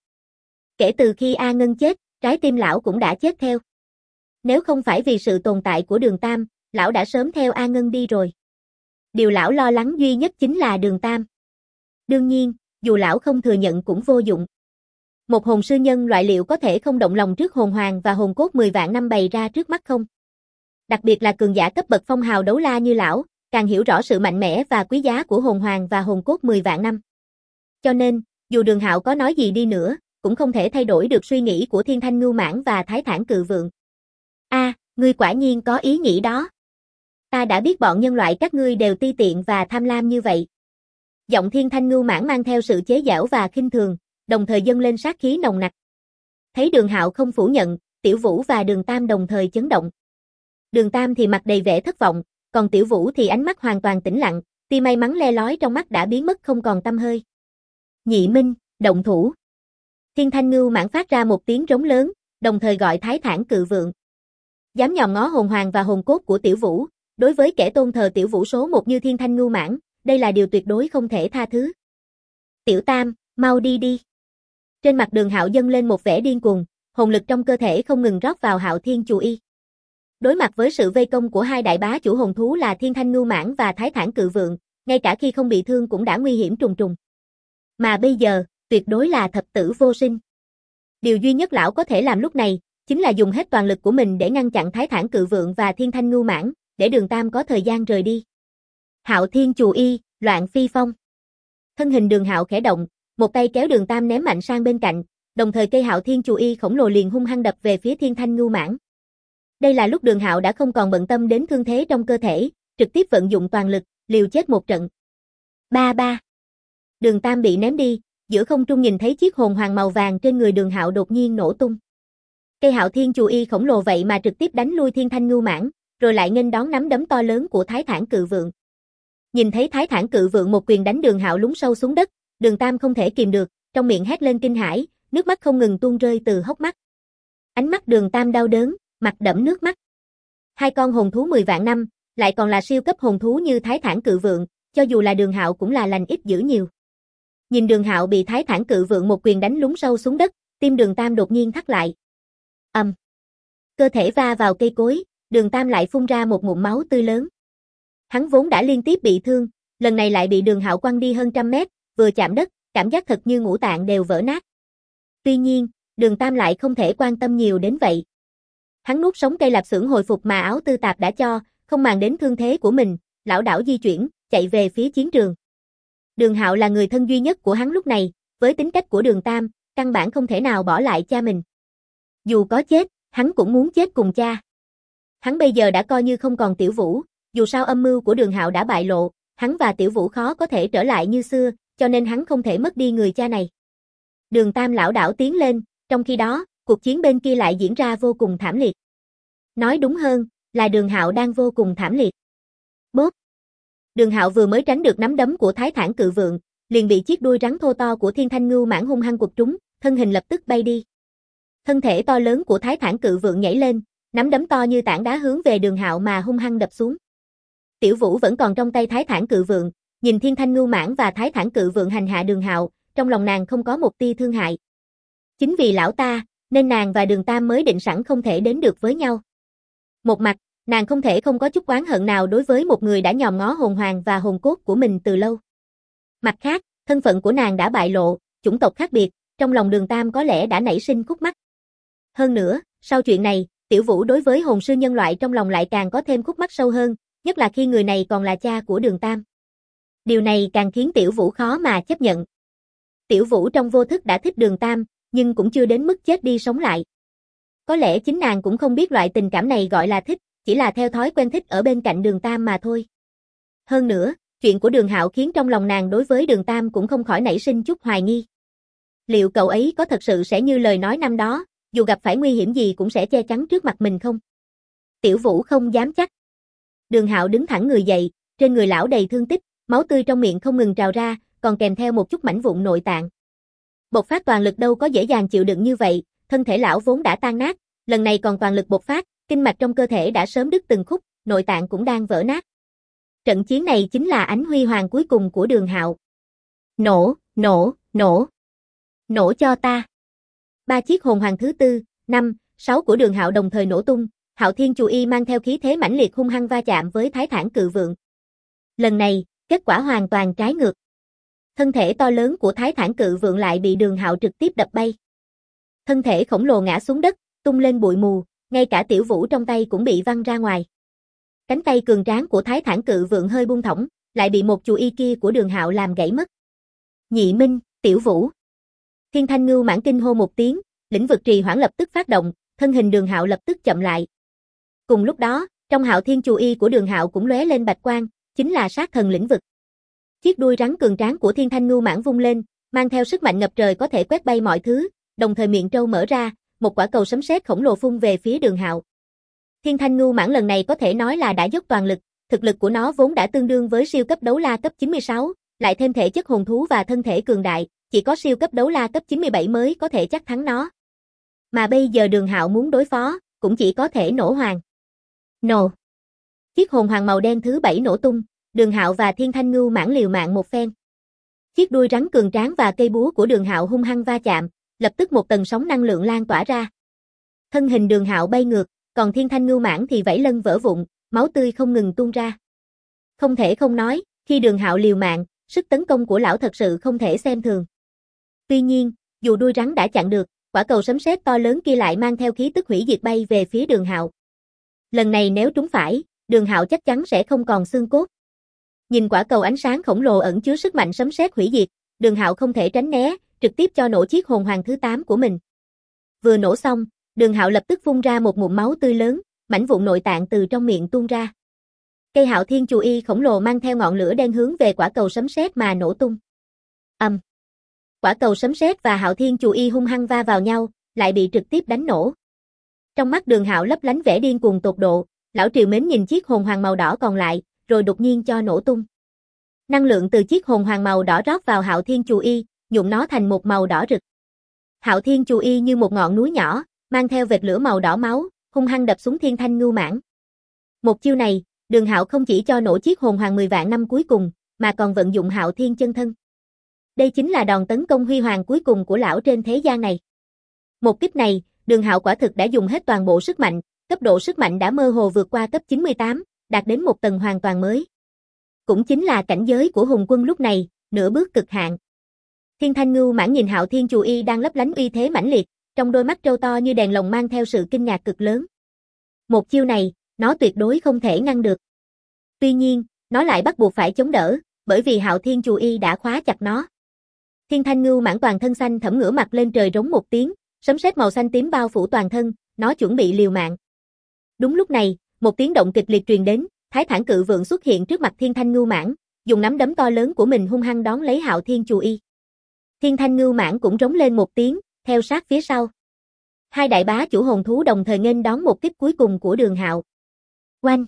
Kể từ khi A Ngân chết, trái tim lão cũng đã chết theo. Nếu không phải vì sự tồn tại của Đường Tam, lão đã sớm theo A Ngân đi rồi. Điều lão lo lắng duy nhất chính là Đường Tam. Đương nhiên, dù lão không thừa nhận cũng vô dụng. Một hồn sư nhân loại liệu có thể không động lòng trước hồn hoàng và hồn cốt 10 vạn năm bày ra trước mắt không? Đặc biệt là cường giả cấp bậc phong hào đấu la như lão, càng hiểu rõ sự mạnh mẽ và quý giá của hồn hoàng và hồn cốt 10 vạn năm. Cho nên, dù Đường Hạo có nói gì đi nữa, cũng không thể thay đổi được suy nghĩ của Thiên Thanh Ngưu Mãng và Thái Thản Cự Vượng. Ngươi quả nhiên có ý nghĩ đó. Ta đã biết bọn nhân loại các ngươi đều ti tiện và tham lam như vậy. Giọng Thiên Thanh Ngưu Mãng mang theo sự chế giễu và khinh thường, đồng thời dâng lên sát khí nồng nặc. Thấy Đường Hạo không phủ nhận, Tiểu Vũ và Đường Tam đồng thời chấn động. Đường Tam thì mặt đầy vẻ thất vọng, còn Tiểu Vũ thì ánh mắt hoàn toàn tĩnh lặng, tia may mắn le lói trong mắt đã biến mất không còn tăm hơi. Nhị Minh, động thủ. Thiên Thanh Ngưu Mãng phát ra một tiếng rống lớn, đồng thời gọi Thái Thản Cự Vượng. Dám nhòm ngó hồn hoàng và hồn cốt của Tiểu Vũ, đối với kẻ tôn thờ Tiểu Vũ số 1 như Thiên Thanh Ngưu Mãng, đây là điều tuyệt đối không thể tha thứ. Tiểu Tam, mau đi đi. Trên mặt Đường Hạo dâng lên một vẻ điên cuồng, hồn lực trong cơ thể không ngừng rót vào Hạo Thiên Chù Y. Đối mặt với sự vây công của hai đại bá chủ hồn thú là Thiên Thanh Ngưu Mãng và Thái Thản Cự Vượng, ngay cả khi không bị thương cũng đã nguy hiểm trùng trùng. Mà bây giờ, tuyệt đối là thập tử vô sinh. Điều duy nhất lão có thể làm lúc này, chính là dùng hết toàn lực của mình để ngăn chặn Thái Thản Cự Vượng và Thiên Thanh Ngưu Mãng, để Đường Tam có thời gian rời đi. Hạo Thiên Chù Y, loạn phi phong. Thân hình Đường Hạo khẽ động, một tay kéo Đường Tam ném mạnh sang bên cạnh, đồng thời cây Hạo Thiên Chù Y khổng lồ liền hung hăng đập về phía Thiên Thanh Ngưu Mãng. Đây là lúc Đường Hạo đã không còn bận tâm đến thương thế trong cơ thể, trực tiếp vận dụng toàn lực, liều chết một trận. Ba ba. Đường Tam bị ném đi, giữa không trung nhìn thấy chiếc hồn hoàng màu vàng trên người Đường Hạo đột nhiên nổ tung. Cây Hạo Thiên Chù Y khổng lồ vậy mà trực tiếp đánh lui Thiên Thanh Ngưu Mãng, rồi lại nghênh đón nắm đấm to lớn của Thái Thản Cự Vượng. Nhìn thấy Thái Thản Cự Vượng một quyền đánh Đường Hạo lún sâu xuống đất, Đường Tam không thể kìm được, trong miệng hét lên kinh hãi, nước mắt không ngừng tuôn rơi từ hốc mắt. Ánh mắt Đường Tam đau đớn, mặt đẫm nước mắt. Hai con hồn thú 10 vạn năm, lại còn là siêu cấp hồn thú như Thái Thản Cự Vượng, cho dù là Đường Hạo cũng là lành ít dữ nhiều. Nhìn Đường Hạo bị Thái Thản Cự Vượng một quyền đánh lún sâu xuống đất, tim Đường Tam đột nhiên thắt lại. Cơ thể va vào cây cối, Đường Tam lại phun ra một ngụm máu tươi lớn. Hắn vốn đã liên tiếp bị thương, lần này lại bị Đường Hạo quăng đi hơn trăm mét, vừa chạm đất, cảm giác thật như ngũ tạng đều vỡ nát. Tuy nhiên, Đường Tam lại không thể quan tâm nhiều đến vậy. Hắn nuốt sống cây lạp xưởng hồi phục mà áo tư tạp đã cho, không màng đến thương thế của mình, lảo đảo di chuyển, chạy về phía chiến trường. Đường Hạo là người thân duy nhất của hắn lúc này, với tính cách của Đường Tam, căn bản không thể nào bỏ lại cha mình. Dù có chết, hắn cũng muốn chết cùng cha. Hắn bây giờ đã coi như không còn Tiểu Vũ, dù sao âm mưu của Đường Hạo đã bại lộ, hắn và Tiểu Vũ khó có thể trở lại như xưa, cho nên hắn không thể mất đi người cha này. Đường Tam lảo đảo tiến lên, trong khi đó, cuộc chiến bên kia lại diễn ra vô cùng thảm liệt. Nói đúng hơn, là Đường Hạo đang vô cùng thảm liệt. Bốp! Đường Hạo vừa mới tránh được nắm đấm của Thái Thản Cự Vượng, liền bị chiếc đuôi rắn thô to của Thiên Thanh Ngưu Mãng hung hăng quật trúng, thân hình lập tức bay đi. Thân thể to lớn của Thái Thản Cự Vượng nhảy lên, nắm đấm to như tảng đá hướng về Đường Hạo mà hung hăng đập xuống. Tiểu Vũ vẫn còn trong tay Thái Thản Cự Vượng, nhìn Thiên Thanh Ngưu Mãng và Thái Thản Cự Vượng hành hạ Đường Hạo, trong lòng nàng không có một tia thương hại. Chính vì lão ta, nên nàng và Đường Tam mới định sẵn không thể đến được với nhau. Một mặt, nàng không thể không có chút oán hận nào đối với một người đã nhòm ngó hồn hoàng và hồn cốt của mình từ lâu. Mặt khác, thân phận của nàng đã bại lộ, chủng tộc khác biệt, trong lòng Đường Tam có lẽ đã nảy sinh khúc mắc. Hơn nữa, sau chuyện này, Tiểu Vũ đối với hồn sư nhân loại trong lòng lại càng có thêm khúc mắc sâu hơn, nhất là khi người này còn là cha của Đường Tam. Điều này càng khiến Tiểu Vũ khó mà chấp nhận. Tiểu Vũ trong vô thức đã thích Đường Tam, nhưng cũng chưa đến mức chết đi sống lại. Có lẽ chính nàng cũng không biết loại tình cảm này gọi là thích, chỉ là theo thói quen thích ở bên cạnh Đường Tam mà thôi. Hơn nữa, chuyện của Đường Hạo khiến trong lòng nàng đối với Đường Tam cũng không khỏi nảy sinh chút hoài nghi. Liệu cậu ấy có thật sự sẽ như lời nói năm đó, dù gặp phải nguy hiểm gì cũng sẽ che chắn trước mặt mình không? Tiểu Vũ không dám chắc. Đường Hạo đứng thẳng người dậy, trên người lão đầy thương tích, máu tươi trong miệng không ngừng trào ra, còn kèm theo một chút mảnh vụn nội tạng. Bộc phát toàn lực đâu có dễ dàng chịu đựng như vậy, thân thể lão vốn đã tan nát, lần này còn toàn lực bộc phát, kinh mạch trong cơ thể đã sớm đứt từng khúc, nội tạng cũng đang vỡ nát. Trận chiến này chính là ánh huy hoàng cuối cùng của Đường Hạo. Nổ, nổ, nổ. Nổ cho ta. Ba chiếc hồn hoàng thứ 4, 5, 6 của Đường Hạo đồng thời nổ tung, Hạo Thiên Chù Y mang theo khí thế mãnh liệt hung hăng va chạm với Thái Thản Cự Vượng. Lần này, kết quả hoàn toàn trái ngược. Thân thể to lớn của Thái Thản Cự Vượng lại bị Đường Hạo trực tiếp đập bay. Thân thể khổng lồ ngã xuống đất, tung lên bụi mù, ngay cả Tiểu Vũ trong tay cũng bị văng ra ngoài. Cánh tay cường tráng của Thái Thản Cự Vượng hơi buông thõng, lại bị một chù y kia của Đường Hạo làm gãy mất. Nhị Minh, Tiểu Vũ. Thiên Thanh Ngưu Mãng kinh hô một tiếng, lĩnh vực trì hoãn lập tức phát động, thân hình Đường Hạo lập tức chậm lại. Cùng lúc đó, trong Hạo Thiên Chù Y của Đường Hạo cũng lóe lên bạch quang, chính là sát thần lĩnh vực. Chiếc đuôi rắn cường tráng của Thiên Thanh Ngưu Mãng vung lên, mang theo sức mạnh ngập trời có thể quét bay mọi thứ, đồng thời miệng trâu mở ra, một quả cầu sấm sét khổng lồ phun về phía Đường Hạo. Thiên Thanh Ngưu Mãng lần này có thể nói là đã dốc toàn lực, thực lực của nó vốn đã tương đương với siêu cấp đấu la cấp 96, lại thêm thể chất hồn thú và thân thể cường đại, chỉ có siêu cấp đấu la cấp 97 mới có thể chắc thắng nó. Mà bây giờ Đường Hạo muốn đối phó, cũng chỉ có thể nổ hoàng. Nổ. Chiếc hồn hoàng màu đen thứ 7 nổ tung, Đường Hạo và Thiên Thanh Ngưu Mãng liều mạng một phen. Chiếc đuôi rắn cường tráng và cây búa của Đường Hạo hung hăng va chạm, lập tức một tầng sóng năng lượng lan tỏa ra. Thân hình Đường Hạo bay ngược, còn Thiên Thanh Ngưu Mãng thì vảy lân vỡ vụn, máu tươi không ngừng tuôn ra. Không thể không nói, khi Đường Hạo liều mạng, sức tấn công của lão thật sự không thể xem thường. Tuy nhiên, dù đuôi rắn đã chặn được, quả cầu sấm sét to lớn kia lại mang theo khí tức hủy diệt bay về phía Đường Hạo. Lần này nếu trúng phải, Đường Hạo chắc chắn sẽ không còn xương cốt. Nhìn quả cầu ánh sáng khổng lồ ẩn chứa sức mạnh sấm sét hủy diệt, Đường Hạo không thể tránh né, trực tiếp cho nổ chiếc hồn hoàng thứ 8 của mình. Vừa nổ xong, Đường Hạo lập tức phun ra một ngụm máu tươi lớn, mảnh vụn nội tạng từ trong miệng tuôn ra. Cây Hạo Thiên Chù Y khổng lồ mang theo ngọn lửa đen hướng về quả cầu sấm sét mà nổ tung. Ầm. Quả cầu sấm sét và Hạo Thiên Chù Y hung hăng va vào nhau, lại bị trực tiếp đánh nổ. Trong mắt Đường Hạo lấp lánh vẻ điên cuồng tột độ, lão triều mến nhìn chiếc hồn hoàng màu đỏ còn lại, rồi đột nhiên cho nổ tung. Năng lượng từ chiếc hồn hoàng màu đỏ rót vào Hạo Thiên Chù Y, nhuộm nó thành một màu đỏ rực. Hạo Thiên Chù Y như một ngọn núi nhỏ, mang theo vệt lửa màu đỏ máu, hung hăng đập xuống Thiên Thanh Ngưu Mãng. Một chiêu này, Đường Hạo không chỉ cho nổ chiếc hồn hoàng 10 vạn năm cuối cùng, mà còn vận dụng Hạo Thiên chân thân. Đây chính là đòn tấn công huy hoàng cuối cùng của lão trên thế gian này. Một kích này, Đường Hạo quả thực đã dùng hết toàn bộ sức mạnh, cấp độ sức mạnh đã mơ hồ vượt qua cấp 98, đạt đến một tầng hoàn toàn mới. Cũng chính là cảnh giới của Hùng Quân lúc này, nửa bước cực hạn. Thiên Thanh Ngưu Mãng nhìn Hạo Thiên Chù Y đang lấp lánh uy thế mãnh liệt, trong đôi mắt trâu to như đèn lồng mang theo sự kinh ngạc cực lớn. Một chiêu này, nó tuyệt đối không thể ngăn được. Tuy nhiên, nó lại bắt buộc phải chống đỡ, bởi vì Hạo Thiên Chù Y đã khóa chặt nó. Thiên Thanh Ngưu Mãng toàn thân xanh thẫm ngửa mặt lên trời rống một tiếng, sấm sét màu xanh tím bao phủ toàn thân, nó chuẩn bị liều mạng. Đúng lúc này, một tiếng động kịch liệt truyền đến, Thái Thản Cự Vượng xuất hiện trước mặt Thiên Thanh Ngưu Mãng, dùng nắm đấm to lớn của mình hung hăng đón lấy Hạo Thiên Chù Y. Thiên Thanh Ngưu Mãng cũng rống lên một tiếng, theo sát phía sau. Hai đại bá chủ hồn thú đồng thời nghênh đón một kích cuối cùng của Đường Hạo. Oanh!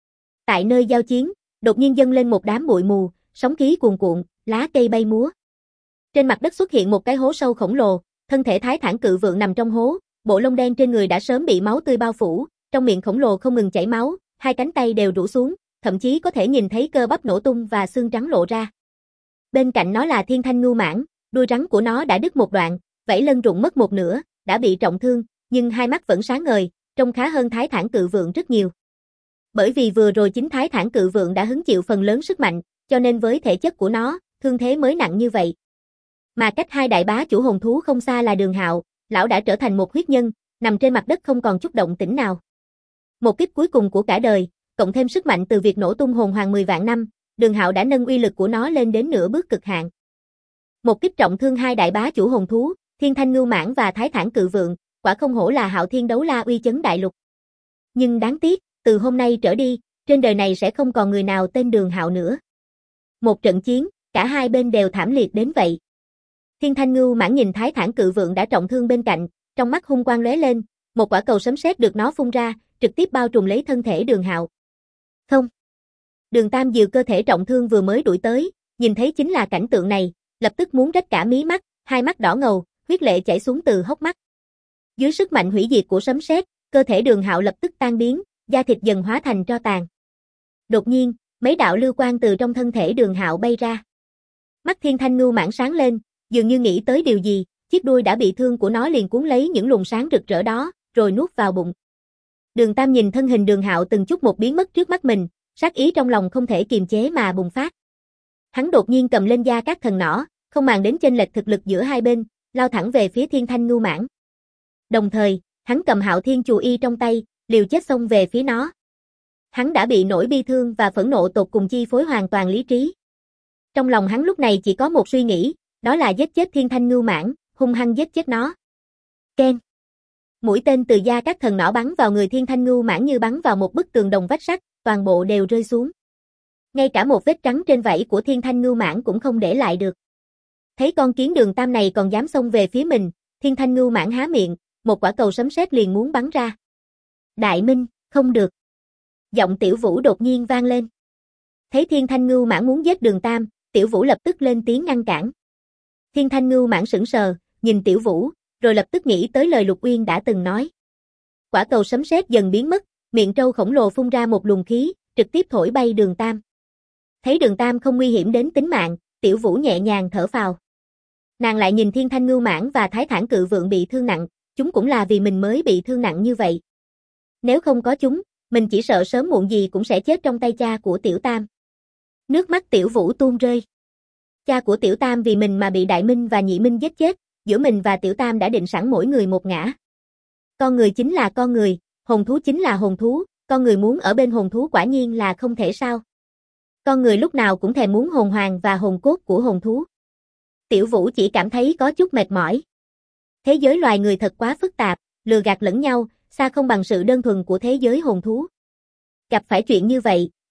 Tại nơi giao chiến, đột nhiên dâng lên một đám bụi mù, sóng khí cuồn cuộn, lá cây bay múa. Trên mặt đất xuất hiện một cái hố sâu khổng lồ, thân thể Thái Thản Cự Vượng nằm trong hố, bộ lông đen trên người đã sớm bị máu tươi bao phủ, trong miệng khổng lồ không ngừng chảy máu, hai cánh tay đều rũ xuống, thậm chí có thể nhìn thấy cơ bắp nổ tung và xương trắng lộ ra. Bên cạnh nó là Thiên Thanh Ngưu Mãng, đuôi rắn của nó đã đứt một đoạn, vảy lân rụng mất một nửa, đã bị trọng thương, nhưng hai mắt vẫn sáng ngời, trông khá hơn Thái Thản Cự Vượng rất nhiều. Bởi vì vừa rồi chính Thái Thản Cự Vượng đã hứng chịu phần lớn sức mạnh, cho nên với thể chất của nó, thương thế mới nặng như vậy. Mà cách hai đại bá chủ hồn thú không xa là Đường Hạo, lão đã trở thành một huyết nhân, nằm trên mặt đất không còn chút động tĩnh nào. Một kích cuối cùng của cả đời, cộng thêm sức mạnh từ việc nổ tung hồn hoàng 10 vạn năm, Đường Hạo đã nâng uy lực của nó lên đến nửa bước cực hạn. Một kích trọng thương hai đại bá chủ hồn thú, Thiên Thanh Ngưu Mãng và Thái Thản Cự Vượng, quả không hổ là Hạo Thiên Đấu La uy chấn đại lục. Nhưng đáng tiếc, từ hôm nay trở đi, trên đời này sẽ không còn người nào tên Đường Hạo nữa. Một trận chiến, cả hai bên đều thảm liệt đến vậy. Thiên Thanh Ngưu Mãng nhìn Thái Thản Cự Vượng đã trọng thương bên cạnh, trong mắt hung quang lóe lên, một quả cầu sấm sét được nó phun ra, trực tiếp bao trùm lấy thân thể Đường Hạo. Không. Đường Tam Diều cơ thể trọng thương vừa mới đuổi tới, nhìn thấy chính là cảnh tượng này, lập tức muốn rách cả mí mắt, hai mắt đỏ ngầu, huyết lệ chảy xuống từ hốc mắt. Dưới sức mạnh hủy diệt của sấm sét, cơ thể Đường Hạo lập tức tan biến, da thịt dần hóa thành tro tàn. Đột nhiên, mấy đạo lưu quang từ trong thân thể Đường Hạo bay ra. Mắt Thiên Thanh Ngưu Mãng sáng lên, dường như nghĩ tới điều gì, chiếc đuôi đã bị thương của nó liền cuốn lấy những luồng sáng rực rỡ đó, rồi nuốt vào bụng. Đường Tam nhìn thân hình Đường Hạo từng chút một biến mất trước mắt mình, sát ý trong lòng không thể kiềm chế mà bùng phát. Hắn đột nhiên cầm lên Gia Cát Thần Nỏ, không màng đến chênh lệch thực lực giữa hai bên, lao thẳng về phía Thiên Thanh Ngưu Mãng. Đồng thời, hắn cầm Hạo Thiên Chù Y trong tay, liều chết xông về phía nó. Hắn đã bị nỗi bi thương và phẫn nộ tột cùng chi phối hoàn toàn lý trí. Trong lòng hắn lúc này chỉ có một suy nghĩ, đó là giết chết Thiên Thanh Ngưu Mãng, hung hăng giết chết nó. Keng. Mũi tên từ Gia Cát Thần Nỏ bắn vào người Thiên Thanh Ngưu Mãng như bắn vào một bức tường đồng vách sắt, toàn bộ đều rơi xuống. Ngay cả một vết trắng trên vảy của Thiên Thanh Ngưu Mãng cũng không để lại được. Thấy con kiến Đường Tam này còn dám xông về phía mình, Thiên Thanh Ngưu Mãng há miệng, một quả cầu sấm sét liền muốn bắn ra. Đại Minh, không được. Giọng Tiểu Vũ đột nhiên vang lên. Thấy Thiên Thanh Ngưu Mãng muốn giết Đường Tam, Tiểu Vũ lập tức lên tiếng ngăn cản. Thiên Thanh Ngưu Mãng sững sờ, nhìn Tiểu Vũ, rồi lập tức nghĩ tới lời Lục Uyên đã từng nói. Quả cầu sấm sét dần biến mất, miệng trâu khổng lồ phun ra một luồng khí, trực tiếp thổi bay Đường Tam. Thấy Đường Tam không nguy hiểm đến tính mạng, Tiểu Vũ nhẹ nhàng thở phào. Nàng lại nhìn Thiên Thanh Ngưu Mãng và Thái Thản Cự Vượng bị thương nặng, chúng cũng là vì mình mới bị thương nặng như vậy. Nếu không có chúng, mình chỉ sợ sớm muộn gì cũng sẽ chết trong tay cha của Tiểu Tam. Nước mắt Tiểu Vũ tuôn rơi. Cha của Tiểu Tam vì mình mà bị Đại Minh và Nhị Minh giết chết, giữa mình và Tiểu Tam đã định sẵn mỗi người một ngã. Con người chính là con người, hồn thú chính là hồn thú, con người muốn ở bên hồn thú quả nhiên là không thể sao. Con người lúc nào cũng thèm muốn hồn hoàng và hồn cốt của hồn thú. Tiểu Vũ chỉ cảm thấy có chút mệt mỏi. Thế giới loài người thật quá phức tạp, lừa gạt lẫn nhau, xa không bằng sự đơn thuần của thế giới hồn thú. Gặp phải chuyện như vậy,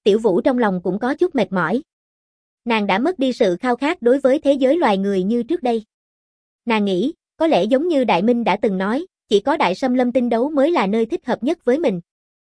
Tiểu Vũ trong lòng cũng có chút mệt mỏi. Nàng đã mất đi sự khao khát đối với thế giới loài người như trước đây. Nàng nghĩ, có lẽ giống như Đại Minh đã từng nói, chỉ có Đại Xâm Lâm tinh đấu mới là nơi thích hợp nhất với mình.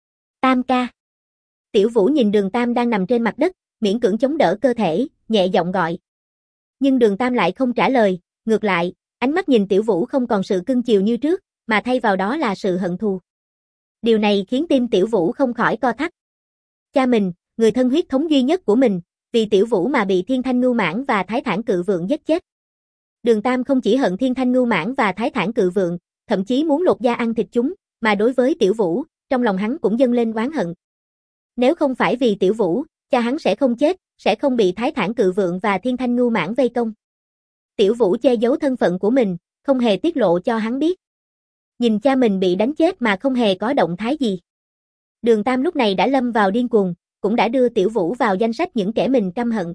Tam ca. Tiểu Vũ nhìn Đường Tam đang nằm trên mặt đất, miễn cưỡng chống đỡ cơ thể, nhẹ giọng gọi. Nhưng Đường Tam lại không trả lời, ngược lại, ánh mắt nhìn Tiểu Vũ không còn sự cưng chiều như trước, mà thay vào đó là sự hận thù. Điều này khiến tim Tiểu Vũ không khỏi co thắt. Cha mình, người thân huyết thống duy nhất của mình, vì Tiểu Vũ mà bị Thiên Thanh Ngưu Mãng và Thái Thản Cự Vượng giết chết. Đường Tam không chỉ hận Thiên Thanh Ngưu Mãng và Thái Thản Cự Vượng, thậm chí muốn lột da ăn thịt chúng, mà đối với Tiểu Vũ, trong lòng hắn cũng dâng lên oán hận. Nếu không phải vì Tiểu Vũ, cha hắn sẽ không chết, sẽ không bị Thái Thản Cự Vượng và Thiên Thanh Ngưu Mãng vây công. Tiểu Vũ che giấu thân phận của mình, không hề tiết lộ cho hắn biết. Nhìn cha mình bị đánh chết mà không hề có động thái gì. Đường Tam lúc này đã lâm vào điên cuồng, cũng đã đưa Tiểu Vũ vào danh sách những kẻ mình căm hận.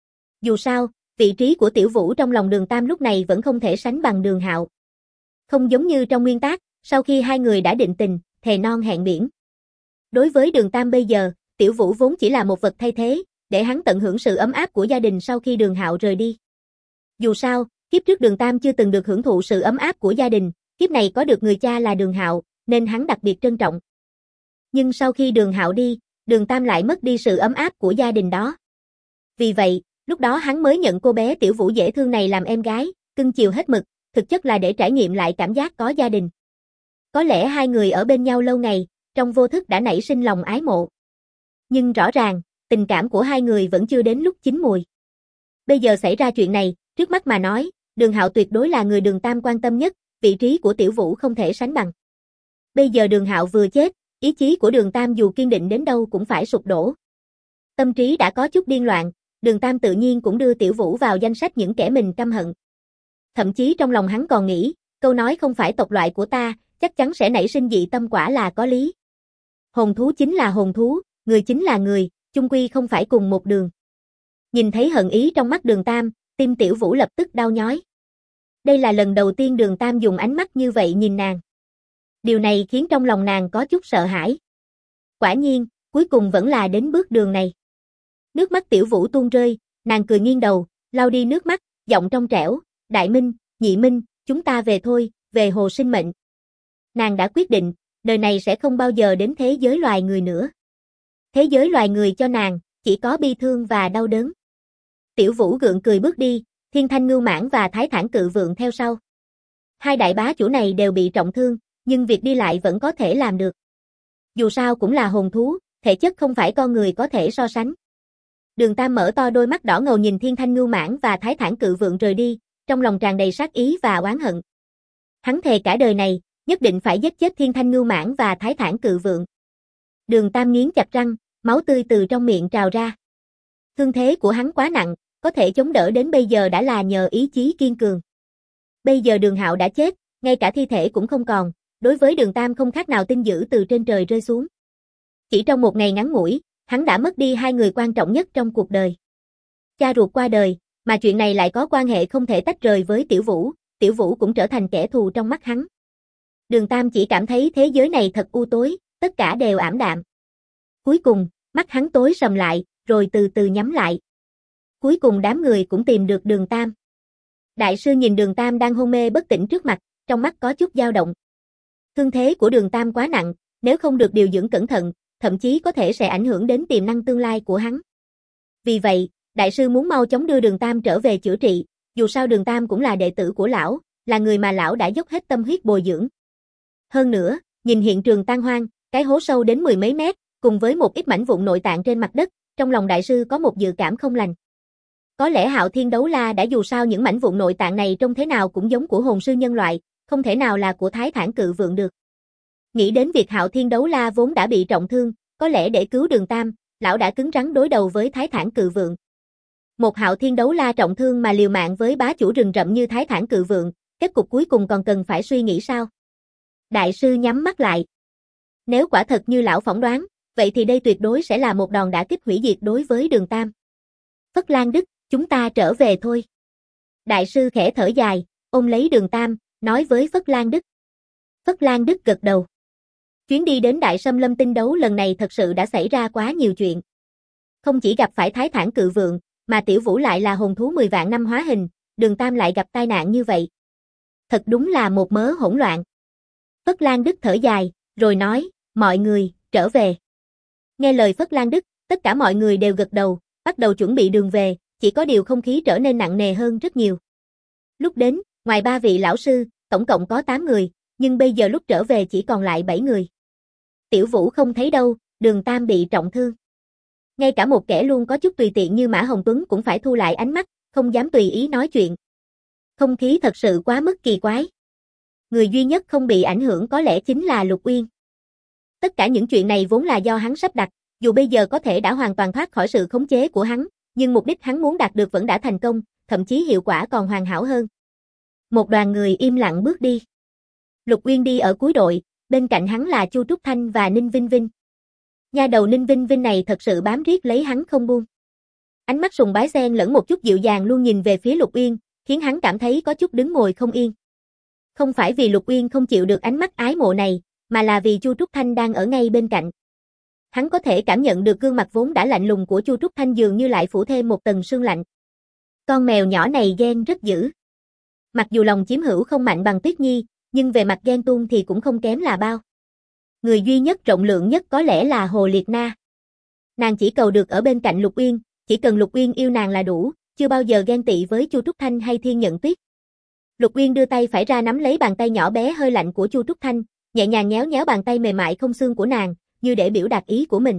Dù sao, vị trí của Tiểu Vũ trong lòng Đường Tam lúc này vẫn không thể sánh bằng Đường Hạo. Không giống như trong nguyên tác, sau khi hai người đã định tình, thề non hẹn biển. Đối với Đường Tam bây giờ, Tiểu Vũ vốn chỉ là một vật thay thế, để hắn tận hưởng sự ấm áp của gia đình sau khi Đường Hạo rời đi. Dù sao, kiếp trước Đường Tam chưa từng được hưởng thụ sự ấm áp của gia đình, kiếp này có được người cha là Đường Hạo, nên hắn đặc biệt trân trọng. Nhưng sau khi Đường Hạo đi, Đường Tam lại mất đi sự ấm áp của gia đình đó. Vì vậy, lúc đó hắn mới nhận cô bé Tiểu Vũ dễ thương này làm em gái, cưng chiều hết mực, thực chất là để trải nghiệm lại cảm giác có gia đình. Có lẽ hai người ở bên nhau lâu ngày, trong vô thức đã nảy sinh lòng ái mộ. Nhưng rõ ràng, tình cảm của hai người vẫn chưa đến lúc chín mùi. Bây giờ xảy ra chuyện này, trước mắt mà nói, Đường Hạo tuyệt đối là người Đường Tam quan tâm nhất, vị trí của Tiểu Vũ không thể sánh bằng. Bây giờ Đường Hạo vừa chết, ý chí của Đường Tam dù kiên định đến đâu cũng phải sụp đổ. Tâm trí đã có chút điên loạn, Đường Tam tự nhiên cũng đưa Tiểu Vũ vào danh sách những kẻ mình căm hận. Thậm chí trong lòng hắn còn nghĩ, câu nói không phải tộc loại của ta, chắc chắn sẽ nảy sinh dị tâm quả là có lý. Hồn thú chính là hồn thú, người chính là người, chung quy không phải cùng một đường. Nhìn thấy hận ý trong mắt Đường Tam, tim Tiểu Vũ lập tức đau nhói. Đây là lần đầu tiên Đường Tam dùng ánh mắt như vậy nhìn nàng. Điều này khiến trong lòng nàng có chút sợ hãi. Quả nhiên, cuối cùng vẫn là đến bước đường này. Nước mắt Tiểu Vũ tuôn rơi, nàng cười nghiêng đầu, lau đi nước mắt, giọng trong trẻo, Đại Minh, Nhị Minh, chúng ta về thôi, về hồ sinh mệnh. Nàng đã quyết định, đời này sẽ không bao giờ đến thế giới loài người nữa. Thế giới loài người cho nàng, chỉ có bi thương và đau đớn. Tiểu Vũ gượng cười bước đi, Thiên Thanh Ngưu Mãng và Thái Thản Cự Vượng theo sau. Hai đại bá chủ này đều bị trọng thương, nhưng việc đi lại vẫn có thể làm được. Dù sao cũng là hồn thú, thể chất không phải con người có thể so sánh. Đường Tam mở to đôi mắt đỏ ngầu nhìn Thiên Thanh Ngưu Mãng và Thái Thản Cự Vượng rời đi, trong lòng tràn đầy sát ý và oán hận. Hắn thề cả đời này, nhất định phải giết chết Thiên Thanh Ngưu Mãng và Thái Thản Cự Vượng. Đường Tam nghiến chặt răng, máu tươi từ trong miệng trào ra. Thương thế của hắn quá nặng, có thể chống đỡ đến bây giờ đã là nhờ ý chí kiên cường. Bây giờ Đường Hạo đã chết, ngay cả thi thể cũng không còn, đối với Đường Tam không khác nào tin dữ từ trên trời rơi xuống. Chỉ trong một ngày ngắn ngủi, hắn đã mất đi hai người quan trọng nhất trong cuộc đời. Cha ruột qua đời, mà chuyện này lại có quan hệ không thể tách rời với Tiểu Vũ cũng trở thành kẻ thù trong mắt hắn. Đường Tam chỉ cảm thấy thế giới này thật u tối, tất cả đều ảm đạm. Cuối cùng, mắt hắn tối sầm lại, rồi từ từ nhắm lại. Cuối cùng đám người cũng tìm được Đường Tam. Đại sư nhìn Đường Tam đang hôn mê bất tỉnh trước mặt, trong mắt có chút dao động. Thương thế của Đường Tam quá nặng, nếu không được điều dưỡng cẩn thận, thậm chí có thể sẽ ảnh hưởng đến tiềm năng tương lai của hắn. Vì vậy, đại sư muốn mau chóng đưa Đường Tam trở về chữa trị, dù sao Đường Tam cũng là đệ tử của lão, là người mà lão đã dốc hết tâm huyết bồi dưỡng. Hơn nữa, nhìn hiện trường tan hoang, cái hố sâu đến mười mấy mét, cùng với một ít mảnh vụn nội tạng trên mặt đất, trong lòng đại sư có một dự cảm không lành. Có lẽ Hạo Thiên Đấu La đã dù sao những mảnh vụn nội tạng này trông thế nào cũng giống của hồn sư nhân loại, không thể nào là của Thái Thản Cự Vượng được. Nghĩ đến việc Hạo Thiên Đấu La vốn đã bị trọng thương, có lẽ để cứu Đường Tam, lão đã cứng rắn đối đầu với Thái Thản Cự Vượng. Một Hạo Thiên Đấu La trọng thương mà liều mạng với bá chủ rừng rậm như Thái Thản Cự Vượng, kết cục cuối cùng còn cần phải suy nghĩ sao? Đại sư nhắm mắt lại. Nếu quả thật như lão phỏng đoán, vậy thì đây tuyệt đối sẽ là một đòn đả kích hủy diệt đối với Đường Tam. Phất Lan Đức, chúng ta trở về thôi. Đại sư khẽ thở dài, ôm lấy Đường Tam, nói với Phất Lan Đức. Phất Lan Đức gật đầu. Chuyến đi đến Đại Xâm Lâm tinh đấu lần này thật sự đã xảy ra quá nhiều chuyện. Không chỉ gặp phải Thái Thản Cự Vượng, mà Tiểu Vũ lại là hồn thú 10 vạn năm hóa hình, Đường Tam lại gặp tai nạn như vậy. Thật đúng là một mớ hỗn loạn. Phất Lan Đức thở dài, rồi nói, mọi người, trở về. Nghe lời Phất Lan Đức, tất cả mọi người đều gật đầu, bắt đầu chuẩn bị đường về, chỉ có điều không khí trở nên nặng nề hơn rất nhiều. Lúc đến, ngoài 3 vị lão sư, tổng cộng có 8 người, nhưng bây giờ lúc trở về chỉ còn lại 7 người. Tiểu Vũ không thấy đâu, Đường Tam bị trọng thương. Ngay cả một kẻ luôn có chút tùy tiện như Mã Hồng Tuấn cũng phải thu lại ánh mắt, không dám tùy ý nói chuyện. Không khí thật sự quá mức kỳ quái. Người duy nhất không bị ảnh hưởng có lẽ chính là Lục Uyên. Tất cả những chuyện này vốn là do hắn sắp đặt, dù bây giờ có thể đã hoàn toàn thoát khỏi sự khống chế của hắn, nhưng mục đích hắn muốn đạt được vẫn đã thành công, thậm chí hiệu quả còn hoàn hảo hơn. Một đoàn người im lặng bước đi. Lục Uyên đi ở cuối đội, bên cạnh hắn là Chu Trúc Thanh và Ninh Vinh Vinh. Nha đầu Ninh Vinh Vinh này thật sự bám riết lấy hắn không buông. Ánh mắt sùng bái xen lẫn một chút dịu dàng luôn nhìn về phía Lục Uyên, khiến hắn cảm thấy có chút đứng ngồi không yên. Không phải vì Lục Uyên không chịu được ánh mắt ái mộ này, mà là vì Chu Trúc Thanh đang ở ngay bên cạnh. Hắn có thể cảm nhận được gương mặt vốn đã lạnh lùng của Chu Trúc Thanh dường như lại phủ thêm một tầng sương lạnh. Con mèo nhỏ này ghen rất dữ. Mặc dù lòng chiếm hữu không mạnh bằng Tuyết Nhi, nhưng về mặt ghen tuông thì cũng không kém là bao. Người duy nhất rộng lượng nhất có lẽ là Hồ Liệt Na. Nàng chỉ cầu được ở bên cạnh Lục Uyên, chỉ cần Lục Uyên yêu nàng là đủ, chưa bao giờ ghen tị với Chu Trúc Thanh hay Thiên Nhận Tuyết. Lục Uyên đưa tay phải ra nắm lấy bàn tay nhỏ bé hơi lạnh của Chu Trúc Thanh, nhẹ nhàng nhéo nhéo bàn tay mềm mại không xương của nàng, như để biểu đạt ý của mình.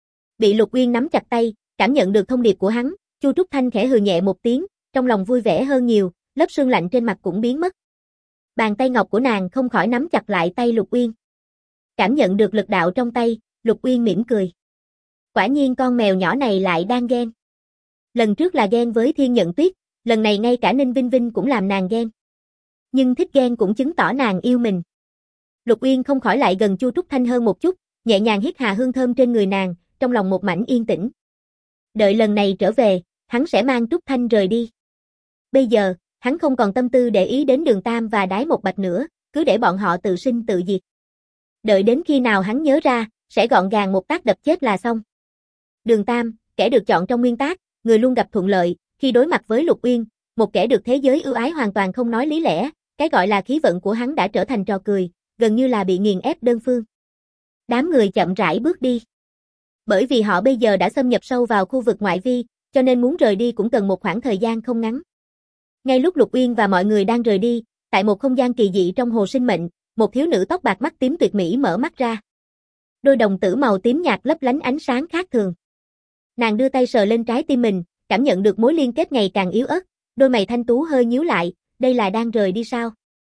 Bị Lục Uyên nắm chặt tay, cảm nhận được thông điệp của hắn, Chu Trúc Thanh khẽ hừ nhẹ một tiếng, trong lòng vui vẻ hơn nhiều, lớp sương lạnh trên mặt cũng biến mất. Bàn tay ngọc của nàng không khỏi nắm chặt lại tay Lục Uyên. Cảm nhận được lực đạo trong tay, Lục Uyên mỉm cười. Quả nhiên con mèo nhỏ này lại đang ghen. Lần trước là ghen với Thiên Nhận Tuyết, lần này ngay cả Ninh Vinh Vinh cũng làm nàng ghen. Nhưng thích ghen cũng chứng tỏ nàng yêu mình. Lục Uyên không khỏi lại gần Chu Trúc Thanh hơn một chút, nhẹ nhàng hít hà hương thơm trên người nàng, trong lòng một mảnh yên tĩnh. Đợi lần này trở về, hắn sẽ mang Trúc Thanh rời đi. Bây giờ, hắn không còn tâm tư để ý đến Đường Tam và Đái Một Bạch nữa, cứ để bọn họ tự sinh tự diệt. Đợi đến khi nào hắn nhớ ra, sẽ gọn gàng một tác đập chết là xong. Đường Tam, kẻ được chọn trong nguyên tác, người luôn gặp thuận lợi, khi đối mặt với Lục Uyên, một kẻ được thế giới ưu ái hoàn toàn không nói lý lẽ, cái gọi là khí vận của hắn đã trở thành trò cười, gần như là bị nghiền ép đơn phương. Đám người chậm rãi bước đi. Bởi vì họ bây giờ đã xâm nhập sâu vào khu vực ngoại vi, cho nên muốn rời đi cũng cần một khoảng thời gian không ngắn. Ngay lúc Lục Uyên và mọi người đang rời đi, tại một không gian kỳ dị trong hồ sinh mệnh, một thiếu nữ tóc bạc mắt tím tuyệt mỹ mở mắt ra. Đôi đồng tử màu tím nhạt lấp lánh ánh sáng khác thường. Nàng đưa tay sờ lên trái tim mình, cảm nhận được mối liên kết ngày càng yếu ớt, đôi mày thanh tú hơi nhíu lại, đây là đang rời đi sao?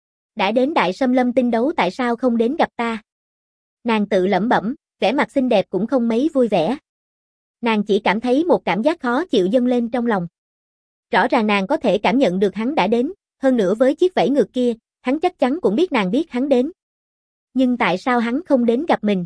Đã đến Đại Sâm Lâm Tinh đấu tại sao không đến gặp ta? Nàng tự lẩm bẩm, vẻ mặt xinh đẹp cũng không mấy vui vẻ. Nàng chỉ cảm thấy một cảm giác khó chịu dâng lên trong lòng. Rõ ràng nàng có thể cảm nhận được hắn đã đến, hơn nữa với chiếc vẫy ngược kia, hắn chắc chắn cũng biết nàng biết hắn đến. Nhưng tại sao hắn không đến gặp mình?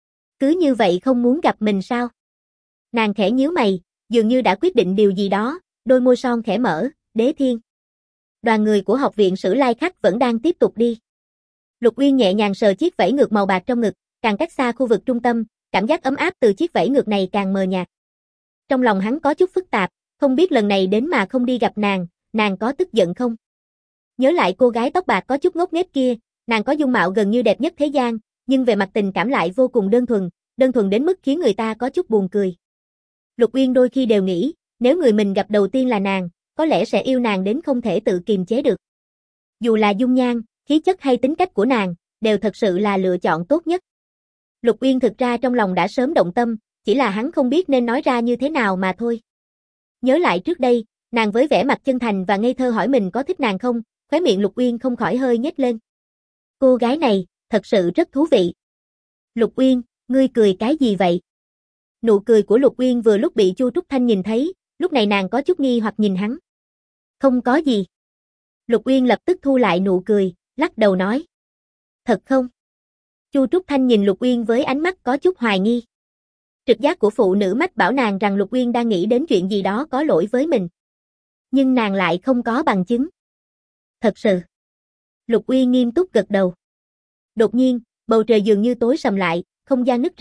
Cứ như vậy không muốn gặp mình sao? Nàng khẽ nhíu mày, dường như đã quyết định điều gì đó, đôi môi son khẽ mở, Đế Thiên. Đoàn người của học viện Sử Lai Khắc vẫn đang tiếp tục đi. Lục Uyên nhẹ nhàng sờ chiếc vẫy ngược màu bạc trong ngực, càng cách xa khu vực trung tâm, cảm giác ấm áp từ chiếc vẫy ngược này càng mờ nhạt. Trong lòng hắn có chút phức tạp, không biết lần này đến mà không đi gặp nàng có tức giận không? Nhớ lại cô gái tóc bạc có chút ngốc nghếch kia, nàng có dung mạo gần như đẹp nhất thế gian, nhưng về mặt tình cảm lại vô cùng đơn thuần đến mức khiến người ta có chút buồn cười. Lục Uyên đôi khi đều nghĩ, nếu người mình gặp đầu tiên là nàng, có lẽ sẽ yêu nàng đến không thể tự kiềm chế được. Dù là dung nhan, khí chất hay tính cách của nàng, đều thật sự là lựa chọn tốt nhất. Lục Uyên thực ra trong lòng đã sớm động tâm, chỉ là hắn không biết nên nói ra như thế nào mà thôi. Nhớ lại trước đây, nàng với vẻ mặt chân thành và ngây thơ hỏi mình có thích nàng không, khóe miệng Lục Uyên không khỏi hơi nhếch lên. Cô gái này, thật sự rất thú vị. Lục Uyên, ngươi cười cái gì vậy? Nụ cười của Lục Uyên vừa lúc bị Chu Trúc Thanh nhìn thấy, lúc này nàng có chút nghi hoặc nhìn hắn. Không có gì. Lục Uyên lập tức thu lại nụ cười, lắc đầu nói. Thật không? Chu Trúc Thanh nhìn Lục Uyên với ánh mắt có chút hoài nghi. Trực giác của phụ nữ mách bảo nàng rằng Lục Uyên đang nghĩ đến chuyện gì đó có lỗi với mình. Nhưng nàng lại không có bằng chứng. Thật sự. Lục Uyên nghiêm túc gật đầu. Đột nhiên, bầu trời dường như tối sầm lại, không gian nứt ra,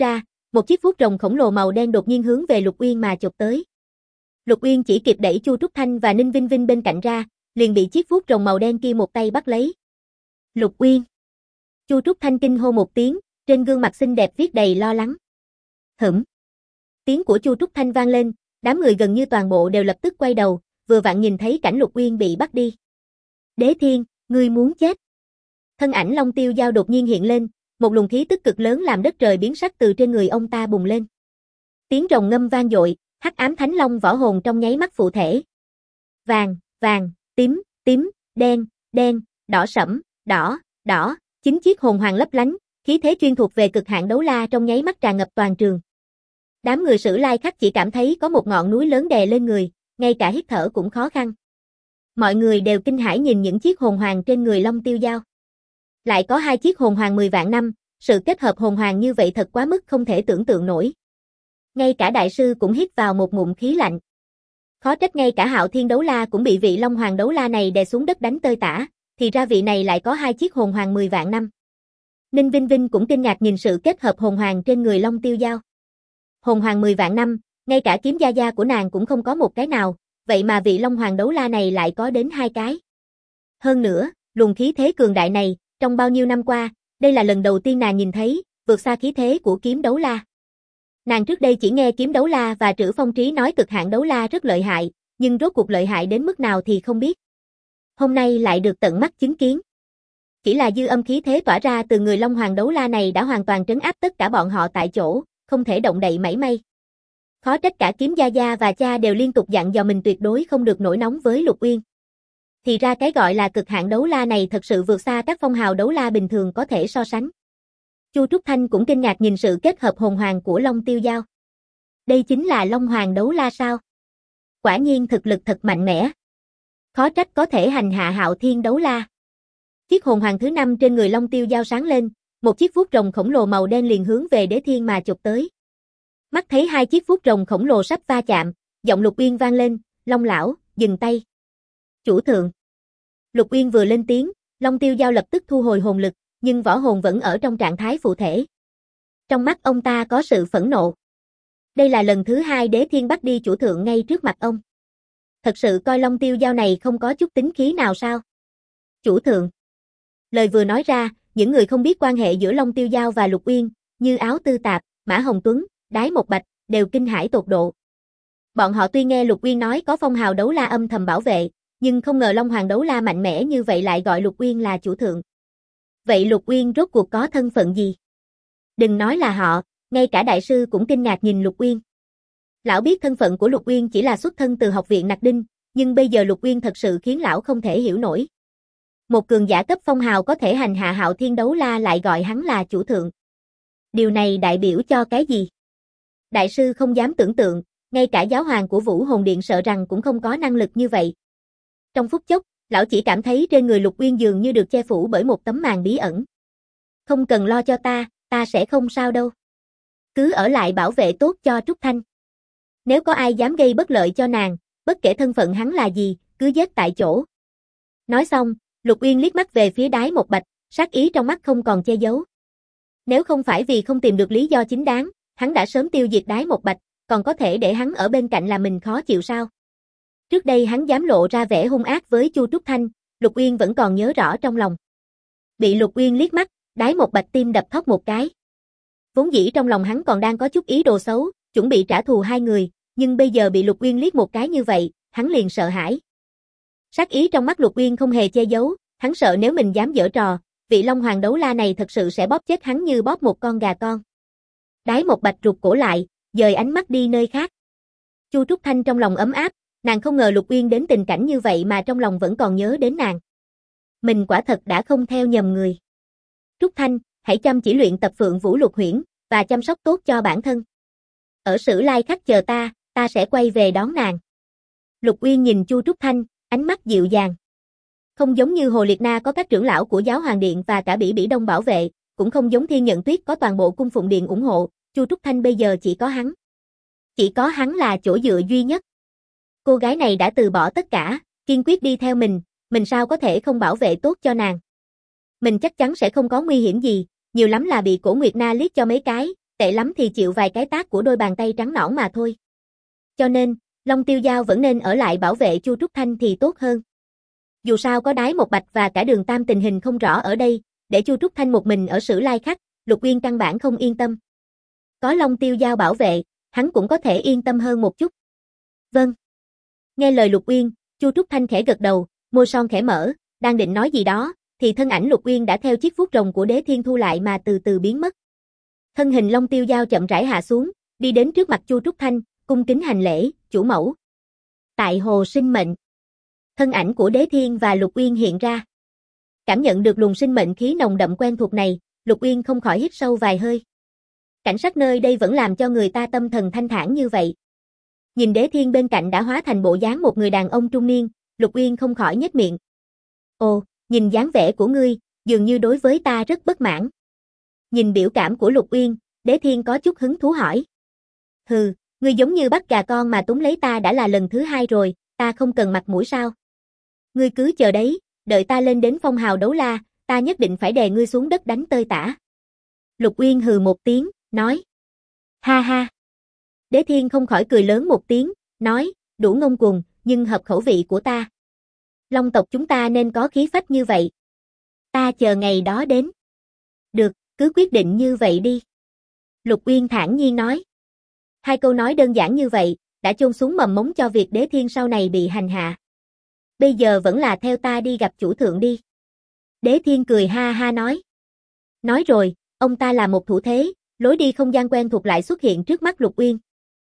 một chiếc vuốt rồng khổng lồ màu đen đột nhiên hướng về Lục Uyên mà chộp tới. Lục Uyên chỉ kịp đẩy Chu Trúc Thanh và Ninh Vinh Vinh bên cạnh ra, liền bị chiếc vuốt rồng màu đen kia một tay bắt lấy. Lục Uyên. Chu Trúc Thanh kinh hô một tiếng, trên gương mặt xinh đẹp viết đầy lo lắng. Hửm. Tiếng của Chu Trúc Thanh vang lên, đám người gần như toàn bộ đều lập tức quay đầu, vừa vặn nhìn thấy cảnh Lục Uyên bị bắt đi. Đế Thiên, ngươi muốn chết. Thân ảnh Long Tiêu Dao đột nhiên hiện lên, một luồng khí tức cực lớn làm đất trời biến sắc từ trên người ông ta bùng lên. Tiếng rồng ngâm vang dội, hắc ám thánh long võ hồn trong nháy mắt phụ thể. Vàng, vàng, tím, tím, đen, đen, đỏ sẫm, đỏ, đỏ, 9 chiếc hồn hoàng lấp lánh, khí thế chuyên thuộc về cực hạn đấu la trong nháy mắt tràn ngập toàn trường. Đám người Sử Lai Khắc chỉ cảm thấy có một ngọn núi lớn đè lên người, ngay cả hít thở cũng khó khăn. Mọi người đều kinh hãi nhìn những chiếc hồn hoàng trên người Long Tiêu Dao. Lại có 2 chiếc hồn hoàng 10 vạn năm, sự kết hợp hồn hoàng như vậy thật quá mức không thể tưởng tượng nổi. Ngay cả đại sư cũng hít vào một ngụm khí lạnh. Khó trách ngay cả Hạo Thiên đấu la cũng bị vị Long Hoàng đấu la này đè xuống đất đánh tơi tả, thì ra vị này lại có 2 chiếc hồn hoàng 10 vạn năm. Ninh Vinh Vinh cũng kinh ngạc nhìn sự kết hợp hồn hoàng trên người Long Tiêu Dao. Hồn hoàng 10 vạn năm, ngay cả kiếm gia gia của nàng cũng không có một cái nào, vậy mà vị Long Hoàng đấu la này lại có đến 2 cái. Hơn nữa, luồng khí thế cường đại này, trong bao nhiêu năm qua, đây là lần đầu tiên nàng nhìn thấy, vượt xa khí thế của kiếm đấu la. Nàng trước đây chỉ nghe kiếm đấu la và Trữ Phong Trí nói cực hạn đấu la rất lợi hại, nhưng rốt cuộc lợi hại đến mức nào thì không biết. Hôm nay lại được tận mắt chứng kiến. Chỉ là dư âm khí thế tỏa ra từ người Long Hoàng đấu la này đã hoàn toàn trấn áp tất cả bọn họ tại chỗ, không thể động đậy mảy may. Khó trách cả kiếm gia gia và cha đều liên tục dặn dò mình tuyệt đối không được nổi nóng với Lục Uyên. Thì ra cái gọi là cực hạn đấu la này thật sự vượt xa các phong hào đấu la bình thường có thể so sánh. Chu Trúc Thanh cũng kinh ngạc nhìn sự kết hợp hồn hoàng của Long Tiêu Dao. Đây chính là Long Hoàng đấu la sao? Quả nhiên thực lực thật mạnh mẽ. Khó trách có thể hành hạ Hạo Thiên đấu la. Chiếc hồn hoàng thứ 5 trên người Long Tiêu Dao sáng lên, một chiếc vuốt rồng khổng lồ màu đen liền hướng về Đế Thiên mà chụp tới. Mắt thấy 2 chiếc vuốt rồng khổng lồ sắp va chạm, giọng Lục Uyên vang lên, "Long lão, dừng tay." "Chủ thượng." Lục Uyên vừa lên tiếng, Long Tiêu Dao lập tức thu hồi hồn lực, nhưng võ hồn vẫn ở trong trạng thái phụ thể. Trong mắt ông ta có sự phẫn nộ. Đây là lần thứ 2 Đế Thiên bắt đi chủ thượng ngay trước mặt ông. Thật sự coi Long Tiêu Dao này không có chút tính khí nào sao? "Chủ thượng." Lời vừa nói ra, những người không biết quan hệ giữa Long Tiêu Dao và Lục Uyên, như Áo Tư Tạp, Mã Hồng Tuấn, Đái Một Bạch, đều kinh hãi tột độ. Bọn họ tuy nghe Lục Uyên nói có phong hào đấu la âm thầm bảo vệ, nhưng không ngờ Long Hoàng đấu la mạnh mẽ như vậy lại gọi Lục Uyên là chủ thượng. Vậy Lục Uyên rốt cuộc có thân phận gì? Đừng nói là họ, ngay cả đại sư cũng kinh ngạc nhìn Lục Uyên. Lão biết thân phận của Lục Uyên chỉ là xuất thân từ học viện Nặc Đinh, nhưng bây giờ Lục Uyên thật sự khiến lão không thể hiểu nổi. Một cường giả cấp phong hào có thể hành hạ Hạo Thiên đấu la lại gọi hắn là chủ thượng. Điều này đại biểu cho cái gì? Đại sư không dám tưởng tượng, ngay cả giáo hoàng của Vũ Hồn Điện sợ rằng cũng không có năng lực như vậy. Trong phút chốc, lão chỉ cảm thấy trên người Lục Uyên dường như được che phủ bởi một tấm màn bí ẩn. "Không cần lo cho ta sẽ không sao đâu. Cứ ở lại bảo vệ tốt cho Trúc Thanh. Nếu có ai dám gây bất lợi cho nàng, bất kể thân phận hắn là gì, cứ giết tại chỗ." Nói xong, Lục Uyên liếc mắt về phía Đái Một Bạch, sát ý trong mắt không còn che giấu. Nếu không phải vì không tìm được lý do chính đáng, hắn đã sớm tiêu diệt Đái Một Bạch, còn có thể để hắn ở bên cạnh là mình khó chịu sao? Trước đây hắn dám lộ ra vẻ hung ác với Chu Trúc Thanh, Lục Uyên vẫn còn nhớ rõ trong lòng. Bị Lục Uyên liếc mắt, Đái Một Bạch tim đập thót một cái. Vốn dĩ trong lòng hắn còn đang có chút ý đồ xấu, chuẩn bị trả thù hai người, nhưng bây giờ bị Lục Uyên liếc một cái như vậy, hắn liền sợ hãi. Sát ý trong mắt Lục Uyên không hề che giấu, hắn sợ nếu mình dám giở trò, vị Long Hoàng đấu la này thật sự sẽ bóp chết hắn như bóp một con gà con. Đái Một Bạch rụt cổ lại, dời ánh mắt đi nơi khác. Chu Trúc Thanh trong lòng ấm áp, nàng không ngờ Lục Uyên đến tình cảnh như vậy mà trong lòng vẫn còn nhớ đến nàng. Mình quả thật đã không theo nhầm người. Trúc Thanh, hãy chăm chỉ luyện tập Phượng Vũ Lục Huyễn, và chăm sóc tốt cho bản thân. Ở Sử Lai Khắc chờ ta sẽ quay về đón nàng. Lục Uyên nhìn Chu Trúc Thanh, ánh mắt dịu dàng. Không giống như Hồ Liệt Na có các trưởng lão của Giáo Hoàng Điện và cả Bỉ Bỉ Đông bảo vệ, cũng không giống Thiên Nhận Tuyết có toàn bộ cung phụng điện ủng hộ, Chu Trúc Thanh bây giờ chỉ có hắn. Chỉ có hắn là chỗ dựa duy nhất. Cô gái này đã từ bỏ tất cả, kiên quyết đi theo mình sao có thể không bảo vệ tốt cho nàng. Mình chắc chắn sẽ không có nguy hiểm gì, nhiều lắm là bị Cổ Nguyệt Na liếc cho mấy cái, tệ lắm thì chịu vài cái tát của đôi bàn tay trắng nõn mà thôi. Cho nên, Long Tiêu Dao vẫn nên ở lại bảo vệ Chu Trúc Thanh thì tốt hơn. Dù sao có Đái Một Bạch và cả Đường Tam tình hình không rõ ở đây, để Chu Trúc Thanh một mình ở Sử Lai Khắc, Lục Uyên căn bản không yên tâm. Có Long Tiêu Dao bảo vệ, hắn cũng có thể yên tâm hơn một chút. Vâng. Nghe lời Lục Uyên, Chu Trúc Thanh khẽ gật đầu, môi son khẽ mở, đang định nói gì đó, thì thân ảnh Lục Uyên đã theo chiếc vuốt rồng của Đế Thiên thu lại mà từ từ biến mất. Thân hình Long Tiêu Dao chậm rãi hạ xuống, đi đến trước mặt Chu Trúc Thanh, cung kính hành lễ, chủ mẫu. Tại hồ sinh mệnh. Thân ảnh của Đế Thiên và Lục Uyên hiện ra. Cảm nhận được luồng sinh mệnh khí nồng đậm quen thuộc này, Lục Uyên không khỏi hít sâu vài hơi. Cảnh sắc nơi đây vẫn làm cho người ta tâm thần thanh thản như vậy. Nhìn Đế Thiên bên cạnh đã hóa thành bộ dáng một người đàn ông trung niên, Lục Uyên không khỏi nhếch miệng. Ồ, nhìn dáng vẻ của ngươi, dường như đối với ta rất bất mãn. Nhìn biểu cảm của Lục Uyên, Đế Thiên có chút hứng thú hỏi. Hừ, ngươi giống như bắt gà con mà túm lấy ta đã là lần thứ 2 rồi, ta không cần mặt mũi sao? Ngươi cứ chờ đấy, đợi ta lên đến phong hào đấu la, ta nhất định phải đè ngươi xuống đất đánh tơi tả. Lục Uyên hừ một tiếng, nói. Ha ha. Đế Thiên không khỏi cười lớn một tiếng, nói, đủ ngông cuồng, nhưng hợp khẩu vị của ta. Long tộc chúng ta nên có khí phách như vậy. Ta chờ ngày đó đến. Được, cứ quyết định như vậy đi. Lục Uyên thản nhiên nói. Hai câu nói đơn giản như vậy, đã chôn xuống mầm mống cho việc Đế Thiên sau này bị hành hạ. Bây giờ vẫn là theo ta đi gặp chủ thượng đi. Đế Thiên cười ha ha nói. Nói rồi, ông ta là một thủ thế, lối đi không gian quen thuộc lại xuất hiện trước mắt Lục Uyên.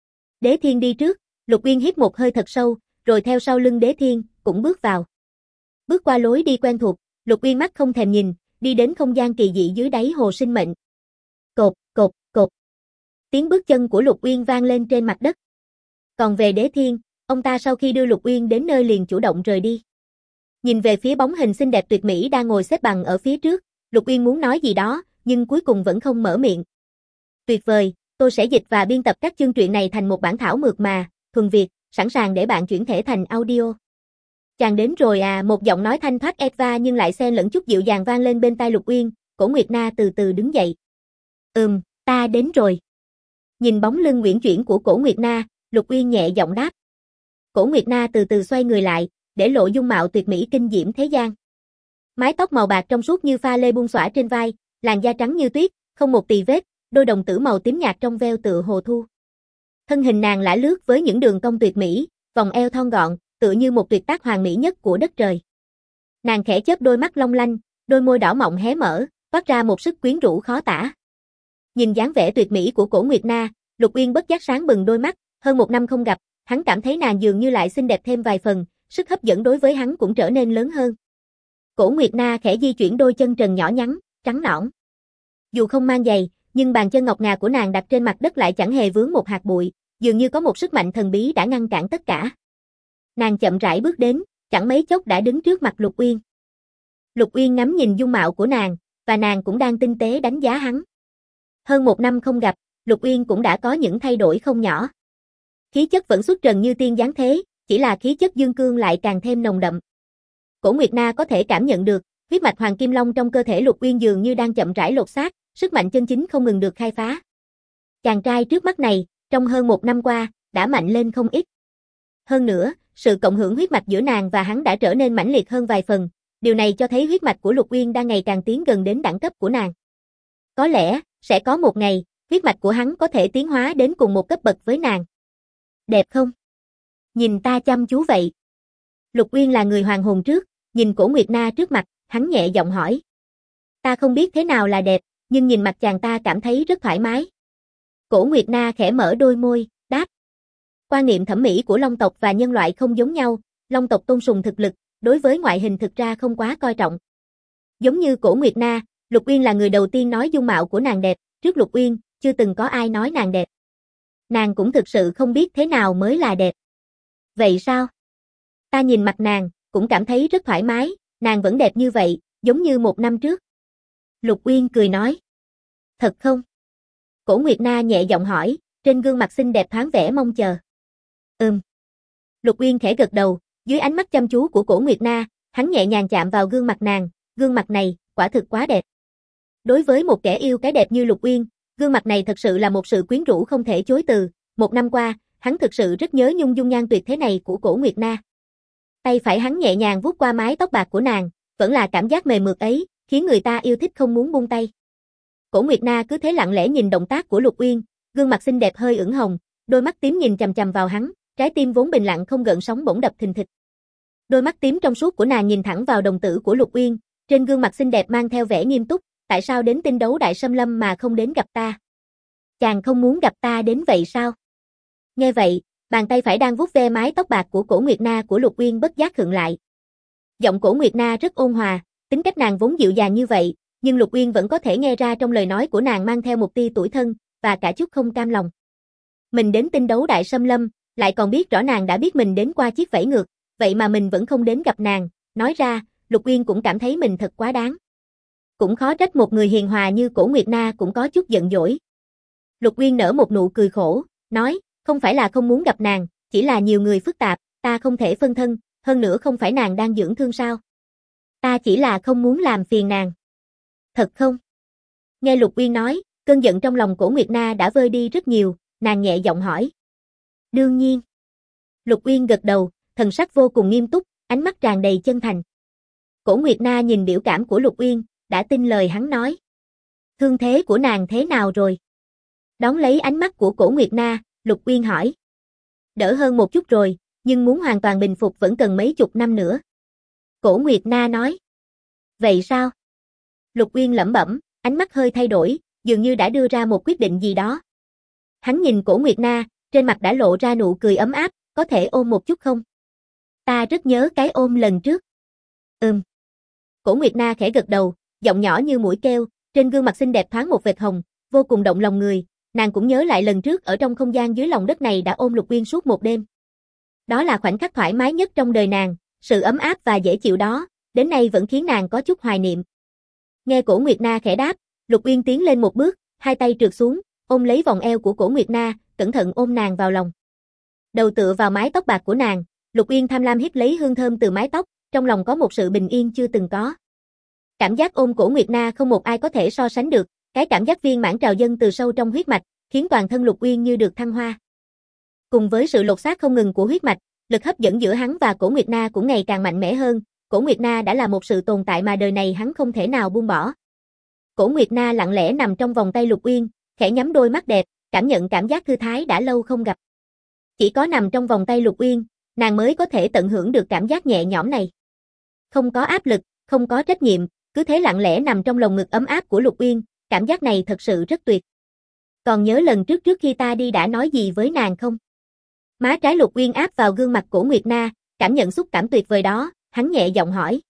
Đế Thiên đi trước, Lục Uyên hít một hơi thật sâu, rồi theo sau lưng Đế Thiên, cũng bước vào. Bước qua lối đi quen thuộc, Lục Uyên mắt không thèm nhìn, đi đến không gian kỳ dị dưới đáy hồ sinh mệnh. Cột, cột, cột. Tiếng bước chân của Lục Uyên vang lên trên mặt đất. Còn về Đế Thiên, ông ta sau khi đưa Lục Uyên đến nơi liền chủ động rời đi. Nhìn về phía bóng hình xinh đẹp tuyệt mỹ đang ngồi xếp bằng ở phía trước, Lục Uyên muốn nói gì đó, nhưng cuối cùng vẫn không mở miệng. Tuyệt vời, tôi sẽ dịch và biên tập các chương truyện này thành một bản thảo mượt mà, thuần Việt, sẵn sàng để bạn chuyển thể thành audio. Chàng đến rồi à, một giọng nói thanh thoát Eva nhưng lại xen lẫn chút dịu dàng vang lên bên tai Lục Uyên, Cổ Nguyệt Na từ từ đứng dậy. Ta đến rồi. Nhìn bóng lưng uyển chuyển của Cổ Nguyệt Na, Lục Uyên nhẹ giọng đáp. Cổ Nguyệt Na từ từ xoay người lại, để lộ dung mạo tuyệt mỹ kinh diễm thế gian. Mái tóc màu bạc trong suốt như pha lê buông xõa trên vai, làn da trắng như tuyết, không một tì vết, đôi đồng tử màu tím nhạt trong veo tựa hồ thu. Thân hình nàng lả lướt với những đường cong tuyệt mỹ, vòng eo thon gọn, tựa như một tuyệt tác hoàn mỹ nhất của đất trời. Nàng khẽ chớp đôi mắt long lanh, đôi môi đỏ mọng hé mở, toát ra một sức quyến rũ khó tả. Nhìn dáng vẻ tuyệt mỹ của Cổ Nguyệt Na, Lục Uyên bất giác sáng bừng đôi mắt, hơn 1 năm không gặp, hắn cảm thấy nàng dường như lại xinh đẹp thêm vài phần, sức hấp dẫn đối với hắn cũng trở nên lớn hơn. Cổ Nguyệt Na khẽ di chuyển đôi chân trần nhỏ nhắn, trắng nõn. Dù không mang giày, nhưng bàn chân ngọc ngà của nàng đặt trên mặt đất lại chẳng hề vướng một hạt bụi, dường như có một sức mạnh thần bí đã ngăn cản tất cả. Nàng chậm rãi bước đến, chẳng mấy chốc đã đứng trước mặt Lục Uyên. Lục Uyên ngắm nhìn dung mạo của nàng, và nàng cũng đang tinh tế đánh giá hắn. Hơn 1 năm không gặp, Lục Uyên cũng đã có những thay đổi không nhỏ. Khí chất vẫn xuất trần như tiên dáng thế, chỉ là khí chất dương cương lại càng thêm nồng đậm. Cổ Nguyệt Na có thể cảm nhận được, huyết mạch Hoàng Kim Long trong cơ thể Lục Uyên dường như đang chậm rãi lột xác, sức mạnh chân chính không ngừng được khai phá. Chàng trai trước mắt này, trong hơn 1 năm qua, đã mạnh lên không ít. Hơn nữa, sự cộng hưởng huyết mạch giữa nàng và hắn đã trở nên mãnh liệt hơn vài phần, điều này cho thấy huyết mạch của Lục Uyên đang ngày càng tiến gần đến đẳng cấp của nàng. Có lẽ, sẽ có một ngày, huyết mạch của hắn có thể tiến hóa đến cùng một cấp bậc với nàng. Đẹp không? Nhìn ta chăm chú vậy. Lục Uyên là người hoàng hồn trước, nhìn Cổ Nguyệt Na trước mặt, hắn nhẹ giọng hỏi. Ta không biết thế nào là đẹp, nhưng nhìn mặt chàng ta cảm thấy rất thoải mái. Cổ Nguyệt Na khẽ mở đôi môi, đáp. Quan niệm thẩm mỹ của Long tộc và nhân loại không giống nhau, Long tộc tôn sùng thực lực, đối với ngoại hình thực ra không quá coi trọng. Giống như Cổ Nguyệt Na, Lục Uyên là người đầu tiên nói dung mạo của nàng đẹp, trước Lục Uyên, chưa từng có ai nói nàng đẹp. Nàng cũng thực sự không biết thế nào mới là đẹp. Vậy sao? Ta nhìn mặt nàng, cũng cảm thấy rất thoải mái, nàng vẫn đẹp như vậy, giống như 1 năm trước. Lục Uyên cười nói. Thật không? Cổ Nguyệt Na nhẹ giọng hỏi, trên gương mặt xinh đẹp thoáng vẻ mong chờ. Lục Uyên khẽ gật đầu, dưới ánh mắt chăm chú của Cổ Nguyệt Na, hắn nhẹ nhàng chạm vào gương mặt nàng, gương mặt này, quả thực quá đẹp. Đối với một kẻ yêu cái đẹp như Lục Uyên, Gương mặt này thật sự là một sự quyến rũ không thể chối từ, một năm qua, hắn thực sự rất nhớ nhung dung nhan tuyệt thế này của Cổ Nguyệt Na. Tay phải hắn nhẹ nhàng vuốt qua mái tóc bạc của nàng, vẫn là cảm giác mềm mượt ấy, khiến người ta yêu thích không muốn buông tay. Cổ Nguyệt Na cứ thế lặng lẽ nhìn động tác của Lục Uyên, gương mặt xinh đẹp hơi ửng hồng, đôi mắt tím nhìn chằm chằm vào hắn, trái tim vốn bình lặng không gợn sóng bỗng đập thình thịch. Đôi mắt tím trong suốt của nàng nhìn thẳng vào đồng tử của Lục Uyên, trên gương mặt xinh đẹp mang theo vẻ nghiêm túc, tại sao đến Tinh Đấu Đại Xâm Lâm mà không đến gặp ta? Chàng không muốn gặp ta đến vậy sao? Nghe vậy, bàn tay phải đang vuốt ve mái tóc bạc của Cổ Nguyệt Na của Lục Uyên bất giác khựng lại. Giọng Cổ Nguyệt Na rất ôn hòa, tính cách nàng vốn dịu dàng như vậy, nhưng Lục Uyên vẫn có thể nghe ra trong lời nói của nàng mang theo một tia tủi thân, và cả chút không cam lòng. Mình đến Tinh Đấu Đại Xâm Lâm, lại còn biết rõ nàng đã biết mình đến qua chiếc vẫy ngược, vậy mà mình vẫn không đến gặp nàng, nói ra, Lục Uyên cũng cảm thấy mình thật quá đáng. Cũng khó trách một người hiền hòa như Cổ Nguyệt Na cũng có chút giận dỗi. Lục Uyên nở một nụ cười khổ, nói, không phải là không muốn gặp nàng, chỉ là nhiều người phức tạp, ta không thể phân thân, hơn nữa không phải nàng đang dưỡng thương sao? Ta chỉ là không muốn làm phiền nàng. Thật không? Nghe Lục Uyên nói, cơn giận trong lòng Cổ Nguyệt Na đã vơi đi rất nhiều, nàng nhẹ giọng hỏi. Đương nhiên. Lục Uyên gật đầu, thần sắc vô cùng nghiêm túc, ánh mắt tràn đầy chân thành. Cổ Nguyệt Na nhìn biểu cảm của Lục Uyên, đã tin lời hắn nói. Thương thế của nàng thế nào rồi? Đón lấy ánh mắt của Cổ Nguyệt Na, Lục Uyên hỏi. Đỡ hơn một chút rồi, nhưng muốn hoàn toàn bình phục vẫn cần mấy chục năm nữa. Cổ Nguyệt Na nói. Vậy sao? Lục Uyên lẩm bẩm, ánh mắt hơi thay đổi, dường như đã đưa ra một quyết định gì đó. Hắn nhìn Cổ Nguyệt Na, trên mặt đã lộ ra nụ cười ấm áp, có thể ôm một chút không? Ta rất nhớ cái ôm lần trước. Cổ Nguyệt Na khẽ gật đầu, giọng nhỏ như mũi keo, trên gương mặt xinh đẹp thoáng một vệt hồng, vô cùng động lòng người, nàng cũng nhớ lại lần trước ở trong không gian dưới lòng đất này đã ôm Lục Uyên suốt một đêm. Đó là khoảnh khắc thoải mái nhất trong đời nàng, sự ấm áp và dễ chịu đó, đến nay vẫn khiến nàng có chút hoài niệm. Nghe Cổ Nguyệt Na khẽ đáp, Lục Uyên tiến lên một bước, hai tay trượt xuống, ôm lấy vòng eo của Cổ Nguyệt Na, cẩn thận ôm nàng vào lòng. Đầu tựa vào mái tóc bạc của nàng, Lục Uyên tham lam hít lấy hương thơm từ mái tóc, trong lòng có một sự bình yên chưa từng có. Cảm giác ôm Cổ Nguyệt Na không một ai có thể so sánh được, cái cảm giác viên mãn trào dâng từ sâu trong huyết mạch, khiến toàn thân Lục Uyên như được thăng hoa. Cùng với sự lột xác không ngừng của huyết mạch, lực hấp dẫn giữa hắn và Cổ Nguyệt Na cũng ngày càng mạnh mẽ hơn, Cổ Nguyệt Na đã là một sự tồn tại mà đời này hắn không thể nào buông bỏ. Cổ Nguyệt Na lặng lẽ nằm trong vòng tay Lục Uyên, khẽ nhắm đôi mắt đẹp, cảm nhận cảm giác thư thái đã lâu không gặp. Chỉ có nằm trong vòng tay Lục Uyên, nàng mới có thể tận hưởng được cảm giác nhẹ nhõm này. Không có áp lực, không có trách nhiệm, cứ thế lặng lẽ nằm trong lồng ngực ấm áp của Lục Uyên, cảm giác này thật sự rất tuyệt. Còn nhớ lần trước khi ta đi đã nói gì với nàng không? Má trái Lục Uyên áp vào gương mặt Cổ Nguyệt Na, cảm nhận xúc cảm tuyệt vời đó, hắn nhẹ giọng hỏi.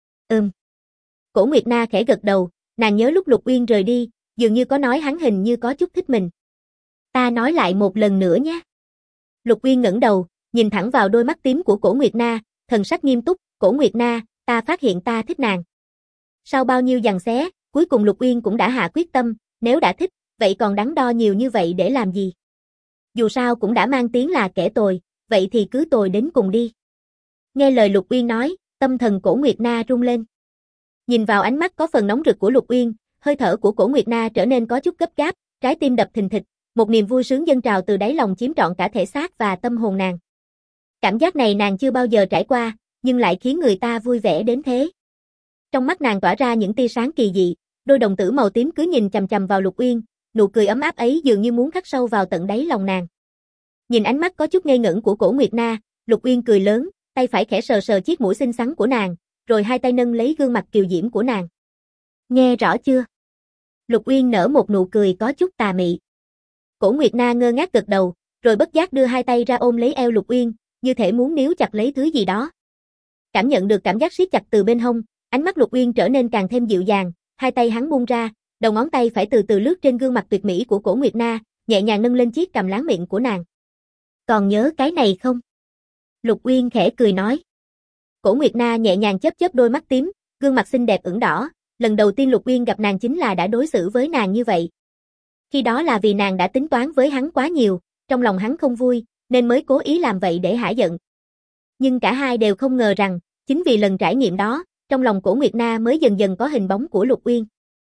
Cổ Nguyệt Na khẽ gật đầu, nàng nhớ lúc Lục Uyên rời đi, dường như có nói hắn hình như có chút thích mình. Ta nói lại một lần nữa nhé. Lục Uyên ngẩng đầu, nhìn thẳng vào đôi mắt tím của Cổ Nguyệt Na, thần sắc nghiêm túc, Cổ Nguyệt Na, ta phát hiện ta thích nàng. Sau bao nhiêu giằng xé, cuối cùng Lục Uyên cũng đã hạ quyết tâm, nếu đã thích, vậy còn đắn đo nhiều như vậy để làm gì? Dù sao cũng đã mang tiếng là kẻ tồi, vậy thì cứ tồi đến cùng đi. Nghe lời Lục Uyên nói, tâm thần Cổ Nguyệt Na rung lên. Nhìn vào ánh mắt có phần nóng rực của Lục Uyên, hơi thở của Cổ Nguyệt Na trở nên có chút gấp gáp, trái tim đập thình thịch, một niềm vui sướng dâng trào từ đáy lòng chiếm trọn cả thể xác và tâm hồn nàng. Cảm giác này nàng chưa bao giờ trải qua, nhưng lại khiến người ta vui vẻ đến thế. Trong mắt nàng tỏa ra những tia sáng kỳ dị, đôi đồng tử màu tím cứ nhìn chằm chằm vào Lục Uyên, nụ cười ấm áp ấy dường như muốn khắc sâu vào tận đáy lòng nàng. Nhìn ánh mắt có chút ngây ngẩn của Cổ Nguyệt Na, Lục Uyên cười lớn, tay phải khẽ sờ sờ chiếc mũi xinh xắn của nàng, rồi hai tay nâng lấy gương mặt kiều diễm của nàng. Nghe rõ chưa? Lục Uyên nở một nụ cười có chút tà mị. Cổ Nguyệt Na ngơ ngác gật đầu, rồi bất giác đưa hai tay ra ôm lấy eo Lục Uyên, như thể muốn níu chặt lấy thứ gì đó. Cảm nhận được cảm giác siết chặt từ bên hông, ánh mắt Lục Uyên trở nên càng thêm dịu dàng, hai tay hắn buông ra, đầu ngón tay phải từ từ lướt trên gương mặt tuyệt mỹ của Cổ Nguyệt Na, nhẹ nhàng nâng lên chiếc cằm láng miệng của nàng. Còn nhớ cái này không? Lục Uyên khẽ cười nói. Cổ Nguyệt Na nhẹ nhàng chớp chớp đôi mắt tím, gương mặt xinh đẹp ửng đỏ, lần đầu tiên Lục Uyên gặp nàng chính là đã đối xử với nàng như vậy. Khi đó là vì nàng đã tính toán với hắn quá nhiều, trong lòng hắn không vui, nên mới cố ý làm vậy để hả giận. Nhưng cả hai đều không ngờ rằng, chính vì lần trải nghiệm đó, trong lòng Cổ Nguyệt Na mới dần dần có hình bóng của Lục Uyên.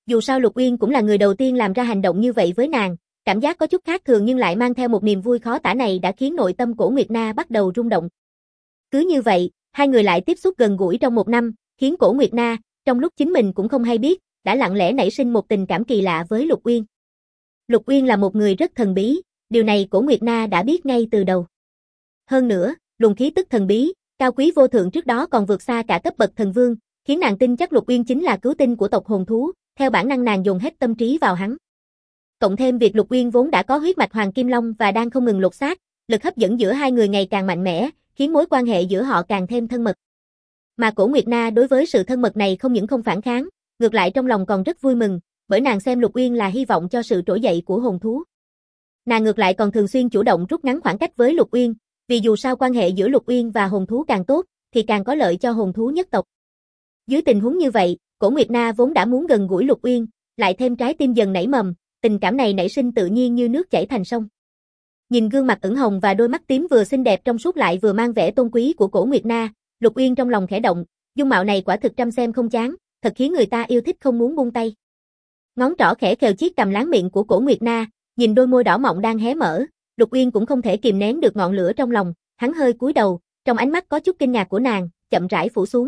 Dù sao Lục Uyên cũng là người đầu tiên làm ra hành động như vậy với nàng, cảm giác có chút khác thường nhưng lại mang theo một niềm vui khó tả này đã khiến nội tâm Cổ Nguyệt Na bắt đầu rung động. Cứ như vậy, hai người lại tiếp xúc gần gũi trong một năm, khiến Cổ Nguyệt Na, trong lúc chính mình cũng không hay biết, đã lặng lẽ nảy sinh một tình cảm kỳ lạ với Lục Uyên. Lục Uyên là một người rất thần bí, điều này Cổ Nguyệt Na đã biết ngay từ đầu. Hơn nữa, luồng khí tức thần bí, cao quý vô thượng trước đó còn vượt xa cả cấp bậc thần vương, khiến nàng tin chắc Lục Uyên chính là cứu tinh của tộc hồn thú, theo bản năng nàng dồn hết tâm trí vào hắn. Cộng thêm việc Lục Uyên vốn đã có huyết mạch Hoàng Kim Long và đang không ngừng lột xác, lực hấp dẫn giữa hai người ngày càng mạnh mẽ, khiến mối quan hệ giữa họ càng thêm thân mật. Mà Cổ Nguyệt Na đối với sự thân mật này không những không phản kháng, ngược lại trong lòng còn rất vui mừng, bởi nàng xem Lục Uyên là hy vọng cho sự trỗi dậy của hồn thú. Nàng ngược lại còn thường xuyên chủ động rút ngắn khoảng cách với Lục Uyên, vì dù sao quan hệ giữa Lục Uyên và hồn thú càng tốt, thì càng có lợi cho hồn thú nhất tộc. Dưới tình huống như vậy, Cổ Nguyệt Na vốn đã muốn gần gũi Lục Uyên, lại thêm trái tim dần nảy mầm, tình cảm này nảy sinh tự nhiên như nước chảy thành sông. Nhìn gương mặt ửng hồng và đôi mắt tím vừa xinh đẹp trong suốt lại vừa mang vẻ tôn quý của Cổ Nguyệt Na, Lục Uyên trong lòng khẽ động, dung mạo này quả thực trăm xem không chán, thật khiến người ta yêu thích không muốn buông tay. Ngón trỏ khẽ khều chiếc cằm láng miệng của Cổ Nguyệt Na, nhìn đôi môi đỏ mọng đang hé mở, Lục Uyên cũng không thể kìm nén được ngọn lửa trong lòng, hắn hơi cúi đầu, trong ánh mắt có chút kinh ngạc của nàng, chậm rãi phủ xuống.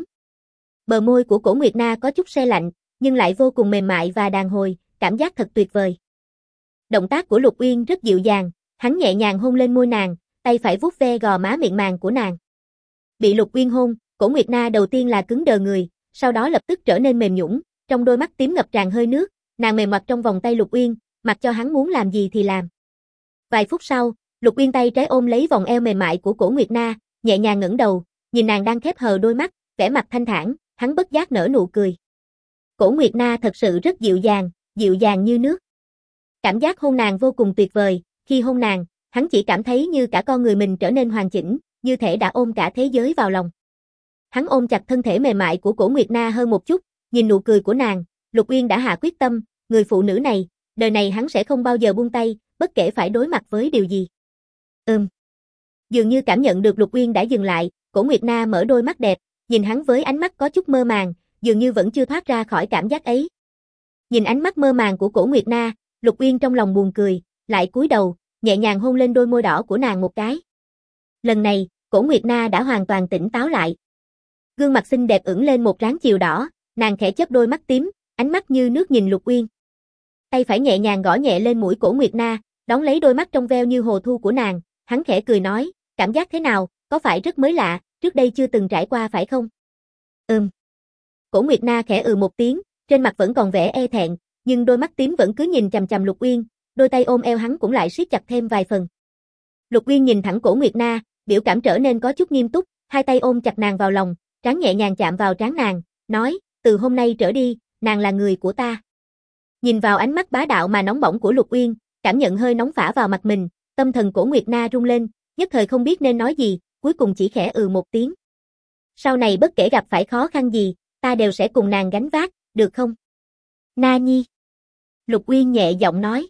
Bờ môi của Cổ Nguyệt Na có chút se lạnh, nhưng lại vô cùng mềm mại và đàn hồi, cảm giác thật tuyệt vời. Động tác của Lục Uyên rất dịu dàng, hắn nhẹ nhàng hôn lên môi nàng, tay phải vuốt ve gò má mịn màng của nàng. Bị Lục Uyên hôn, Cổ Nguyệt Na đầu tiên là cứng đờ người, sau đó lập tức trở nên mềm nhũn, trong đôi mắt tím ngập tràn hơi nước, nàng mềm mặt trong vòng tay Lục Uyên, mặc cho hắn muốn làm gì thì làm. Vài phút sau, Lục Uyên tay trái ôm lấy vòng eo mềm mại của Cổ Nguyệt Na, nhẹ nhàng ngẩng đầu, nhìn nàng đang khép hờ đôi mắt, vẻ mặt thanh thản, hắn bất giác nở nụ cười. Cổ Nguyệt Na thật sự rất dịu dàng như nước. Cảm giác hôn nàng vô cùng tuyệt vời, khi hôn nàng, hắn chỉ cảm thấy như cả con người mình trở nên hoàn chỉnh, như thể đã ôm cả thế giới vào lòng. Hắn ôm chặt thân thể mềm mại của Cổ Nguyệt Na hơn một chút, nhìn nụ cười của nàng, Lục Uyên đã hạ quyết tâm, người phụ nữ này, đời này hắn sẽ không bao giờ buông tay, bất kể phải đối mặt với điều gì. Dường như cảm nhận được Lục Uyên đã dừng lại, Cổ Nguyệt Na mở đôi mắt đẹp, nhìn hắn với ánh mắt có chút mơ màng, dường như vẫn chưa thoát ra khỏi cảm giác ấy. Nhìn ánh mắt mơ màng của Cổ Nguyệt Na, Lục Uyên trong lòng buồn cười, lại cúi đầu, nhẹ nhàng hôn lên đôi môi đỏ của nàng một cái. Lần này, Cổ Nguyệt Na đã hoàn toàn tỉnh táo lại. Gương mặt xinh đẹp ửng lên một ráng chiều đỏ, nàng khẽ chớp đôi mắt tím, ánh mắt như nước nhìn Lục Uyên. Tay phải nhẹ nhàng gõ nhẹ lên mũi Cổ Nguyệt Na, đón lấy đôi mắt trong veo như hồ thu của nàng, hắn khẽ cười nói, cảm giác thế nào, có phải rất mới lạ, trước đây chưa từng trải qua phải không? Cổ Nguyệt Na khẽ một tiếng, trên mặt vẫn còn vẻ e thẹn, nhưng đôi mắt tím vẫn cứ nhìn chằm chằm Lục Uyên, đôi tay ôm eo hắn cũng lại siết chặt thêm vài phần. Lục Uyên nhìn thẳng Cổ Nguyệt Na, biểu cảm trở nên có chút nghiêm túc, hai tay ôm chặt nàng vào lòng, trán nhẹ nhàng chạm vào trán nàng, nói, từ hôm nay trở đi, nàng là người của ta. Nhìn vào ánh mắt bá đạo mà nóng bỏng của Lục Uyên, cảm nhận hơi nóng phả vào mặt mình, tâm thần Cổ Nguyệt Na rung lên, nhất thời không biết nên nói gì, cuối cùng chỉ khẽ một tiếng. Sau này bất kể gặp phải khó khăn gì, ta đều sẽ cùng nàng gánh vác, được không? Na Nhi. Lục Uyên nhẹ giọng nói.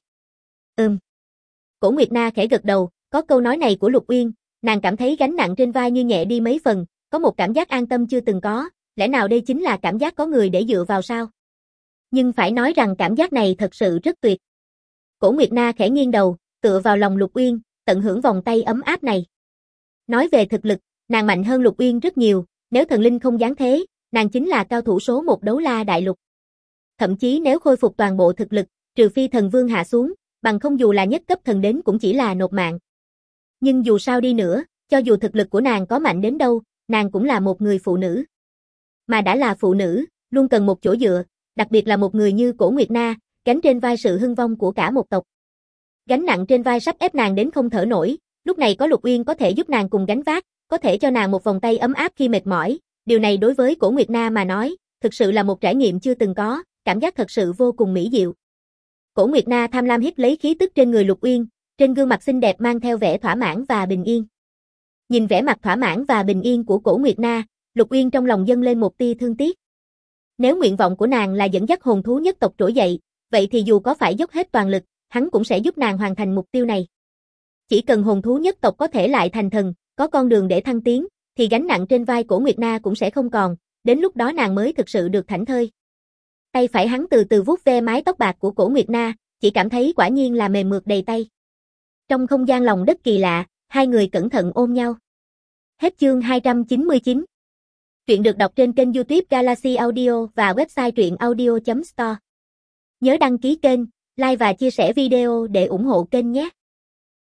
Cổ Nguyệt Na khẽ gật đầu, có câu nói này của Lục Uyên, nàng cảm thấy gánh nặng trên vai như nhẹ đi mấy phần, có một cảm giác an tâm chưa từng có, lẽ nào đây chính là cảm giác có người để dựa vào sao? Nhưng phải nói rằng cảm giác này thật sự rất tuyệt. Cổ Nguyệt Na khẽ nghiêng đầu, tựa vào lòng Lục Uyên, tận hưởng vòng tay ấm áp này. Nói về thực lực, nàng mạnh hơn Lục Uyên rất nhiều, nếu thần linh không giáng thế, nàng chính là cao thủ số 1 Đấu La Đại Lục. Thậm chí nếu khôi phục toàn bộ thực lực, trừ phi thần vương hạ xuống, bằng không dù là nhất cấp thần đến cũng chỉ là nộp mạng. Nhưng dù sao đi nữa, cho dù thực lực của nàng có mạnh đến đâu, nàng cũng là một người phụ nữ. Mà đã là phụ nữ, luôn cần một chỗ dựa, đặc biệt là một người như Cổ Nguyệt Na, gánh trên vai sự hưng vong của cả một tộc. Gánh nặng trên vai sắp ép nàng đến không thở nổi, lúc này có Lục Uyên có thể giúp nàng cùng gánh vác, có thể cho nàng một vòng tay ấm áp khi mệt mỏi, điều này đối với Cổ Nguyệt Na mà nói, thực sự là một trải nghiệm chưa từng có, cảm giác thật sự vô cùng mỹ diệu. Cổ Nguyệt Na tham lam hít lấy khí tức trên người Lục Uyên, trên gương mặt xinh đẹp mang theo vẻ thỏa mãn và bình yên. Nhìn vẻ mặt thỏa mãn và bình yên của Cổ Nguyệt Na, Lục Uyên trong lòng dâng lên một tia thương tiếc. Nếu nguyện vọng của nàng là dẫn dắt hồn thú nhất tộc trỗi dậy, vậy thì dù có phải dốc hết toàn lực, hắn cũng sẽ giúp nàng hoàn thành mục tiêu này. Chỉ cần hồn thú nhất tộc có thể lại thành thần, có con đường để thăng tiến, thì gánh nặng trên vai Cổ Nguyệt Na cũng sẽ không còn, đến lúc đó nàng mới thực sự được thảnh thơi. Tay phải hắn từ từ vuốt ve mái tóc bạc của Cổ Nguyệt Na, chỉ cảm thấy quả nhiên là mềm mượt đầy tay. Trong không gian lòng đất kỳ lạ, hai người cẩn thận ôm nhau. Hết chương 299. Truyện được đọc trên kênh YouTube Galaxy Audio và website truyệnaudio.store. Nhớ đăng ký kênh, like và chia sẻ video để ủng hộ kênh nhé.